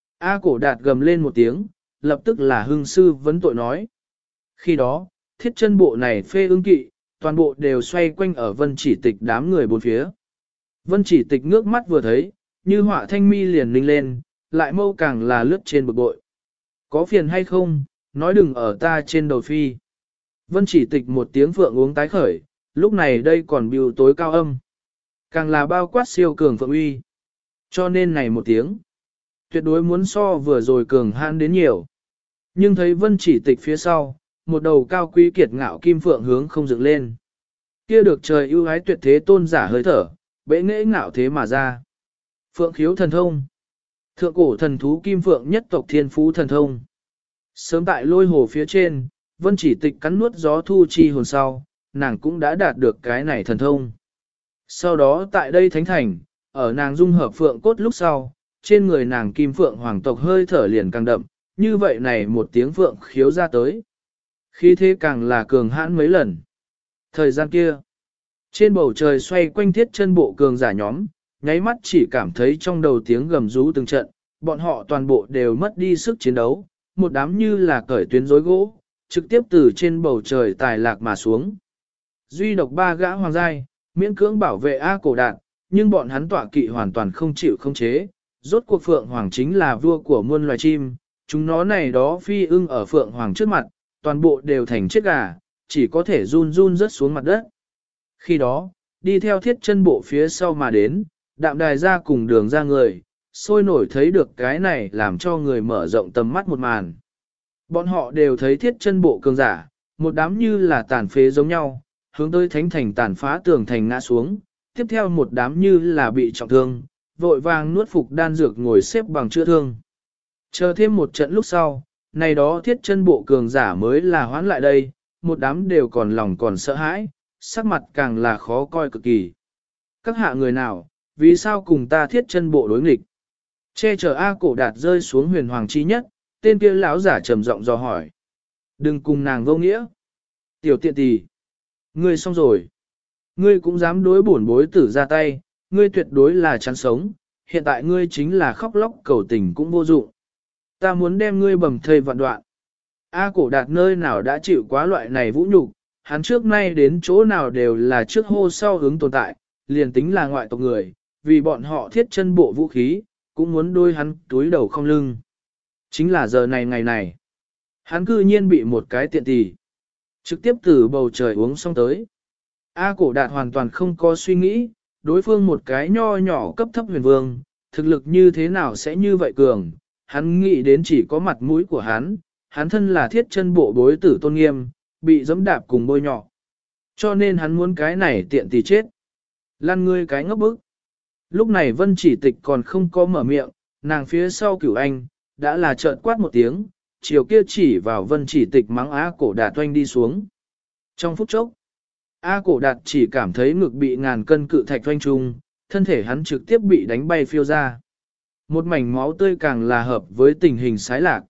A Cổ Đạt gầm lên một tiếng, lập tức là hưng sư vấn tội nói. Khi đó, thiết chân bộ này phê ưng kỵ, toàn bộ đều xoay quanh ở Vân Chỉ Tịch đám người bốn phía. Vân Chỉ Tịch ngước mắt vừa thấy, như họa thanh mi liền ninh lên, lại mâu càng là lướt trên bực bội. Có phiền hay không, nói đừng ở ta trên đầu phi. Vân Chỉ Tịch một tiếng phượng uống tái khởi, lúc này đây còn biểu tối cao âm. Càng là bao quát siêu cường phượng uy. Cho nên này một tiếng, tuyệt đối muốn so vừa rồi cường hãn đến nhiều. Nhưng thấy Vân Chỉ Tịch phía sau, một đầu cao quý kiệt ngạo kim phượng hướng không dựng lên. Kia được trời ưu ái tuyệt thế tôn giả hơi thở, bệ nghệ ngạo thế mà ra. Phượng khiếu thần thông. Thượng cổ thần thú kim phượng nhất tộc thiên phú thần thông. Sớm tại lôi hồ phía trên, Vân Chỉ Tịch cắn nuốt gió thu chi hồn sau, nàng cũng đã đạt được cái này thần thông. Sau đó tại đây thánh thành, ở nàng dung hợp phượng cốt lúc sau, trên người nàng kim phượng hoàng tộc hơi thở liền càng đậm, như vậy này một tiếng phượng khiếu ra tới. Khí thế càng là cường hãn mấy lần. Thời gian kia, trên bầu trời xoay quanh thiết chân bộ cường giả nhóm, nháy mắt chỉ cảm thấy trong đầu tiếng gầm rú từng trận, bọn họ toàn bộ đều mất đi sức chiến đấu, một đám như là cởi tuyến rối gỗ, trực tiếp từ trên bầu trời tài lạc mà xuống. Duy độc 3 gã hoàng giai, miễn cưỡng bảo vệ A Cổ Đạt, nhưng bọn hắn tọa kỵ hoàn toàn không chịu không chế. Rốt cuộc Phượng Hoàng chính là vua của muôn loài chim, chúng nó này đó phi ưng ở Phượng Hoàng trước mặt, toàn bộ đều thành chết gà, chỉ có thể run run rớt xuống mặt đất. Khi đó, đi theo thiết chân bộ phía sau mà đến, đạm đài ra cùng đường ra người, sôi nổi thấy được cái này làm cho người mở rộng tầm mắt một màn. Bọn họ đều thấy thiết chân bộ cường giả, một đám như là tàn phế giống nhau, hướng tới thánh thành tàn phá tường thành ngã xuống, tiếp theo một đám như là bị trọng thương, vội vàng nuốt phục đan dược ngồi xếp bằng chữa thương. Chờ thêm một trận lúc sau, này đó thiết chân bộ cường giả mới là hoán lại đây, một đám đều còn lòng còn sợ hãi, sắc mặt càng là khó coi cực kỳ. Các hạ người nào, vì sao cùng ta thiết chân bộ đối nghịch? Che chở A Cổ Đạt rơi xuống huyền hoàng chi nhất, tên kia lão giả trầm giọng dò hỏi. Đừng cùng nàng vô nghĩa. Tiểu tiện tỷ, ngươi xong rồi. Ngươi cũng dám đối bổn bối tử ra tay, ngươi tuyệt đối là chán sống, hiện tại ngươi chính là khóc lóc cầu tình cũng vô dụng. Ta muốn đem ngươi bầm thây vạn đoạn. A Cổ Đạt nơi nào đã chịu quá loại này vũ nhục, hắn trước nay đến chỗ nào đều là trước hô sau hướng tồn tại, liền tính là ngoại tộc người, vì bọn họ thiết chân bộ vũ khí, cũng muốn đôi hắn túi đầu không lưng. Chính là giờ này ngày này, hắn cư nhiên bị một cái tiện tỷ trực tiếp từ bầu trời uống xong tới. A Cổ Đạt hoàn toàn không có suy nghĩ, đối phương một cái nho nhỏ cấp thấp huyền vương, thực lực như thế nào sẽ như vậy cường, hắn nghĩ đến chỉ có mặt mũi của hắn thân là thiết chân bộ bối tử tôn nghiêm, bị giẫm đạp cùng bôi nhọ. Cho nên hắn muốn cái này tiện tỷ chết. Lăn ngươi cái ngốc bức. Lúc này Vân Chỉ Tịch còn không có mở miệng, nàng phía sau Cửu Anh, đã là trợn quát một tiếng, chiều kia chỉ vào Vân Chỉ Tịch mắng A Cổ Đạt oanh đi xuống. Trong phút chốc, A Cổ Đạt chỉ cảm thấy ngực bị ngàn cân cự thạch oanh trung, thân thể hắn trực tiếp bị đánh bay phiêu ra. Một mảnh máu tươi càng là hợp với tình hình sái lạc.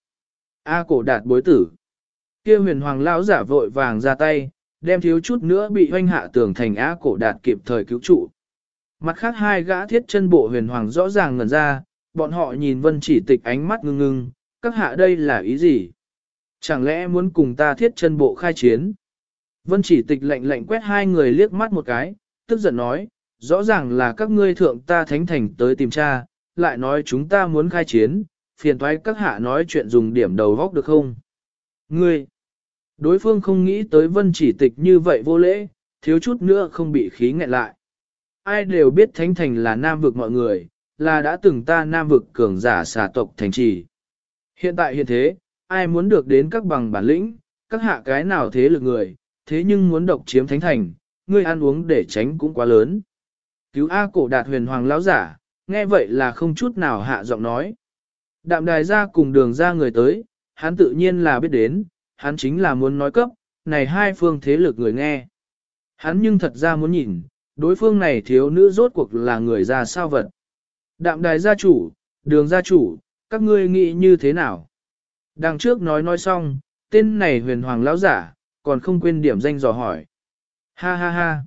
A Cổ Đạt bối tử. Kia huyền hoàng lão giả vội vàng ra tay, đem thiếu chút nữa bị hoanh hạ tường thành A Cổ Đạt kịp thời cứu trụ. Mặt khác hai gã thiết chân bộ huyền hoàng rõ ràng ngẩn ra, bọn họ nhìn Vân Chỉ Tịch ánh mắt ngưng ngưng, các hạ đây là ý gì? Chẳng lẽ muốn cùng ta thiết chân bộ khai chiến? Vân Chỉ Tịch lạnh quét hai người liếc mắt một cái, tức giận nói, rõ ràng là các ngươi thượng ta thánh thành tới tìm cha, lại nói chúng ta muốn khai chiến, phiền toái các hạ nói chuyện dùng điểm đầu góc được không? Ngươi! Đối phương không nghĩ tới Vân Chỉ Tịch như vậy vô lễ, thiếu chút nữa không bị khí nghẹn lại. Ai đều biết thánh thành là nam vực mọi người, là đã từng ta nam vực cường giả xà tộc thành trì. Hiện tại hiện thế, ai muốn được đến các bằng bản lĩnh, các hạ cái nào thế lực người, thế nhưng muốn độc chiếm thánh thành, ngươi ăn uống để tránh cũng quá lớn. Cứu A Cổ Đạt huyền hoàng lão giả, nghe vậy là không chút nào hạ giọng nói. Đạm đài ra cùng đường ra người tới, hắn tự nhiên là biết đến, hắn chính là muốn nói cấp, này hai phương thế lực người nghe. Hắn nhưng thật ra muốn nhìn, đối phương này thiếu nữ rốt cuộc là người ra sao vật. Đạm đài gia chủ, đường gia chủ, các ngươi nghĩ như thế nào? Đằng trước nói xong, tên này huyền hoàng lão giả, còn không quên điểm danh dò hỏi. Ha ha ha.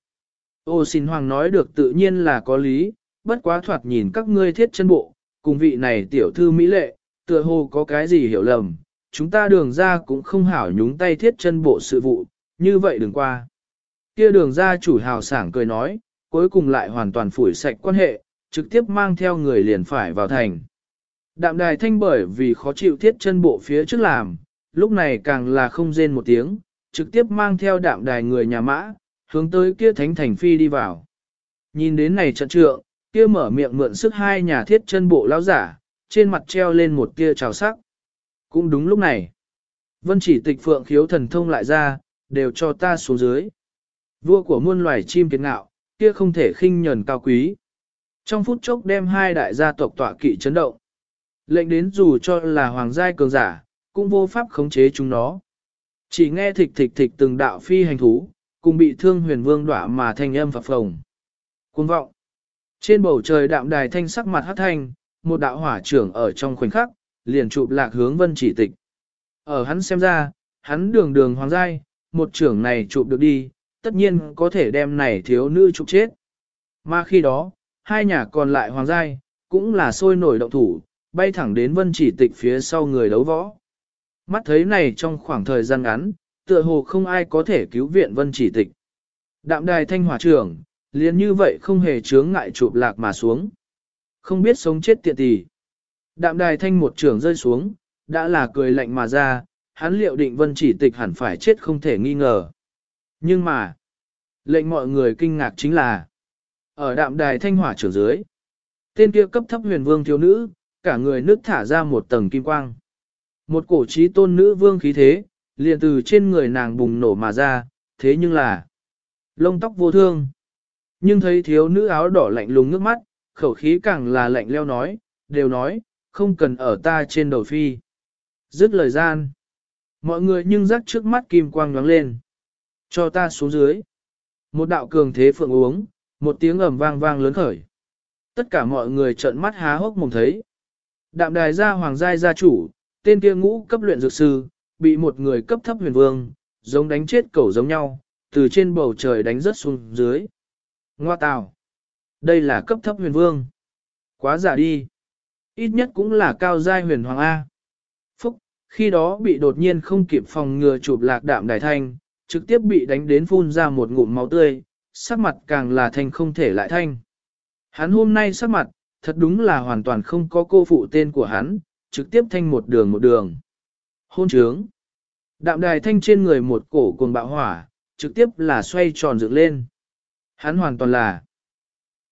Ô xin hoàng nói được tự nhiên là có lý, bất quá thoạt nhìn các ngươi thiết chân bộ, cùng vị này tiểu thư mỹ lệ, tựa hồ có cái gì hiểu lầm, chúng ta đường ra cũng không hảo nhúng tay thiết chân bộ sự vụ, như vậy đừng qua. Kia đường ra chủ hào sảng cười nói, cuối cùng lại hoàn toàn phủi sạch quan hệ, trực tiếp mang theo người liền phải vào thành. Đạm đài thanh bởi vì khó chịu thiết chân bộ phía trước làm, lúc này càng là không rên một tiếng, trực tiếp mang theo đạm đài người nhà mã, hướng tới kia thánh thành phi đi vào. Nhìn đến này trận trượng, kia mở miệng mượn sức hai nhà thiết chân bộ lão giả, trên mặt treo lên một tia trào sắc. Cũng đúng lúc này, Vân Chỉ Tịch phượng khiếu thần thông lại ra, đều cho ta xuống dưới. Vua của muôn loài chim kiệt ngạo, kia không thể khinh nhẫn cao quý. Trong phút chốc đem hai đại gia tộc tọa kỵ chấn động. Lệnh đến dù cho là hoàng giai cường giả, cũng vô pháp khống chế chúng nó. Chỉ nghe thịch thịch thịch từng đạo phi hành thú, cùng bị thương huyền vương đỏa mà thanh âm phập phồng. Cuồng vọng. Trên bầu trời đạm đài thanh sắc mặt hắc thanh, một đạo hỏa trưởng ở trong khoảnh khắc, liền chụp lạc hướng Vân Chỉ Tịch. Ở hắn xem ra, hắn đường đường hoàng giai, một trưởng này chụp được đi, tất nhiên có thể đem này thiếu nữ chụp chết. Mà khi đó, hai nhà còn lại hoàng giai, cũng là sôi nổi động thủ, bay thẳng đến Vân Chỉ Tịch phía sau người đấu võ. Mắt thấy này trong khoảng thời gian ngắn, tựa hồ không ai có thể cứu viện Vân Chỉ Tịch. Đạm đài thanh hỏa trưởng, liền như vậy không hề chướng ngại chụp lạc mà xuống. Không biết sống chết tiện tỷ. Đạm đài thanh một trưởng rơi xuống, đã là cười lạnh mà ra, hắn liệu định Vân Chỉ Tịch hẳn phải chết không thể nghi ngờ. Nhưng mà, lệnh mọi người kinh ngạc chính là, ở đạm đài thanh hỏa trưởng dưới, tên kia cấp thấp huyền vương thiếu nữ, cả người nước thả ra một tầng kim quang. Một cổ trí tôn nữ vương khí thế, liền từ trên người nàng bùng nổ mà ra, thế nhưng là lông tóc vô thương. Nhưng thấy thiếu nữ áo đỏ lạnh lùng nước mắt, khẩu khí càng là lạnh leo nói, đều nói, không cần ở ta trên đầu phi. Dứt lời gian. Mọi người nhưng rắc trước mắt kim quang nhoáng lên. Cho ta xuống dưới. Một đạo cường thế phượng uống, một tiếng ầm vang vang lớn khởi. Tất cả mọi người trợn mắt há hốc mồm thấy. Đạm đài gia hoàng giai gia chủ, tên kia ngũ cấp luyện dược sư, bị một người cấp thấp huyền vương, giống đánh chết cẩu giống nhau, từ trên bầu trời đánh rớt xuống dưới. Ngoa tào. Đây là cấp thấp huyền vương. Quá giả đi. Ít nhất cũng là cao giai huyền hoàng A. Phúc, khi đó bị đột nhiên không kịp phòng ngừa chụp lạc đạm đài thanh, trực tiếp bị đánh đến phun ra một ngụm máu tươi, sắc mặt càng là thanh không thể lại thanh. Hắn hôm nay sắc mặt, thật đúng là hoàn toàn không có cô phụ tên của hắn, trực tiếp thanh một đường một đường. Hôn trướng. Đạm đài thanh trên người một cổ cuồng bạo hỏa, trực tiếp là xoay tròn dựng lên. Hắn hoàn toàn là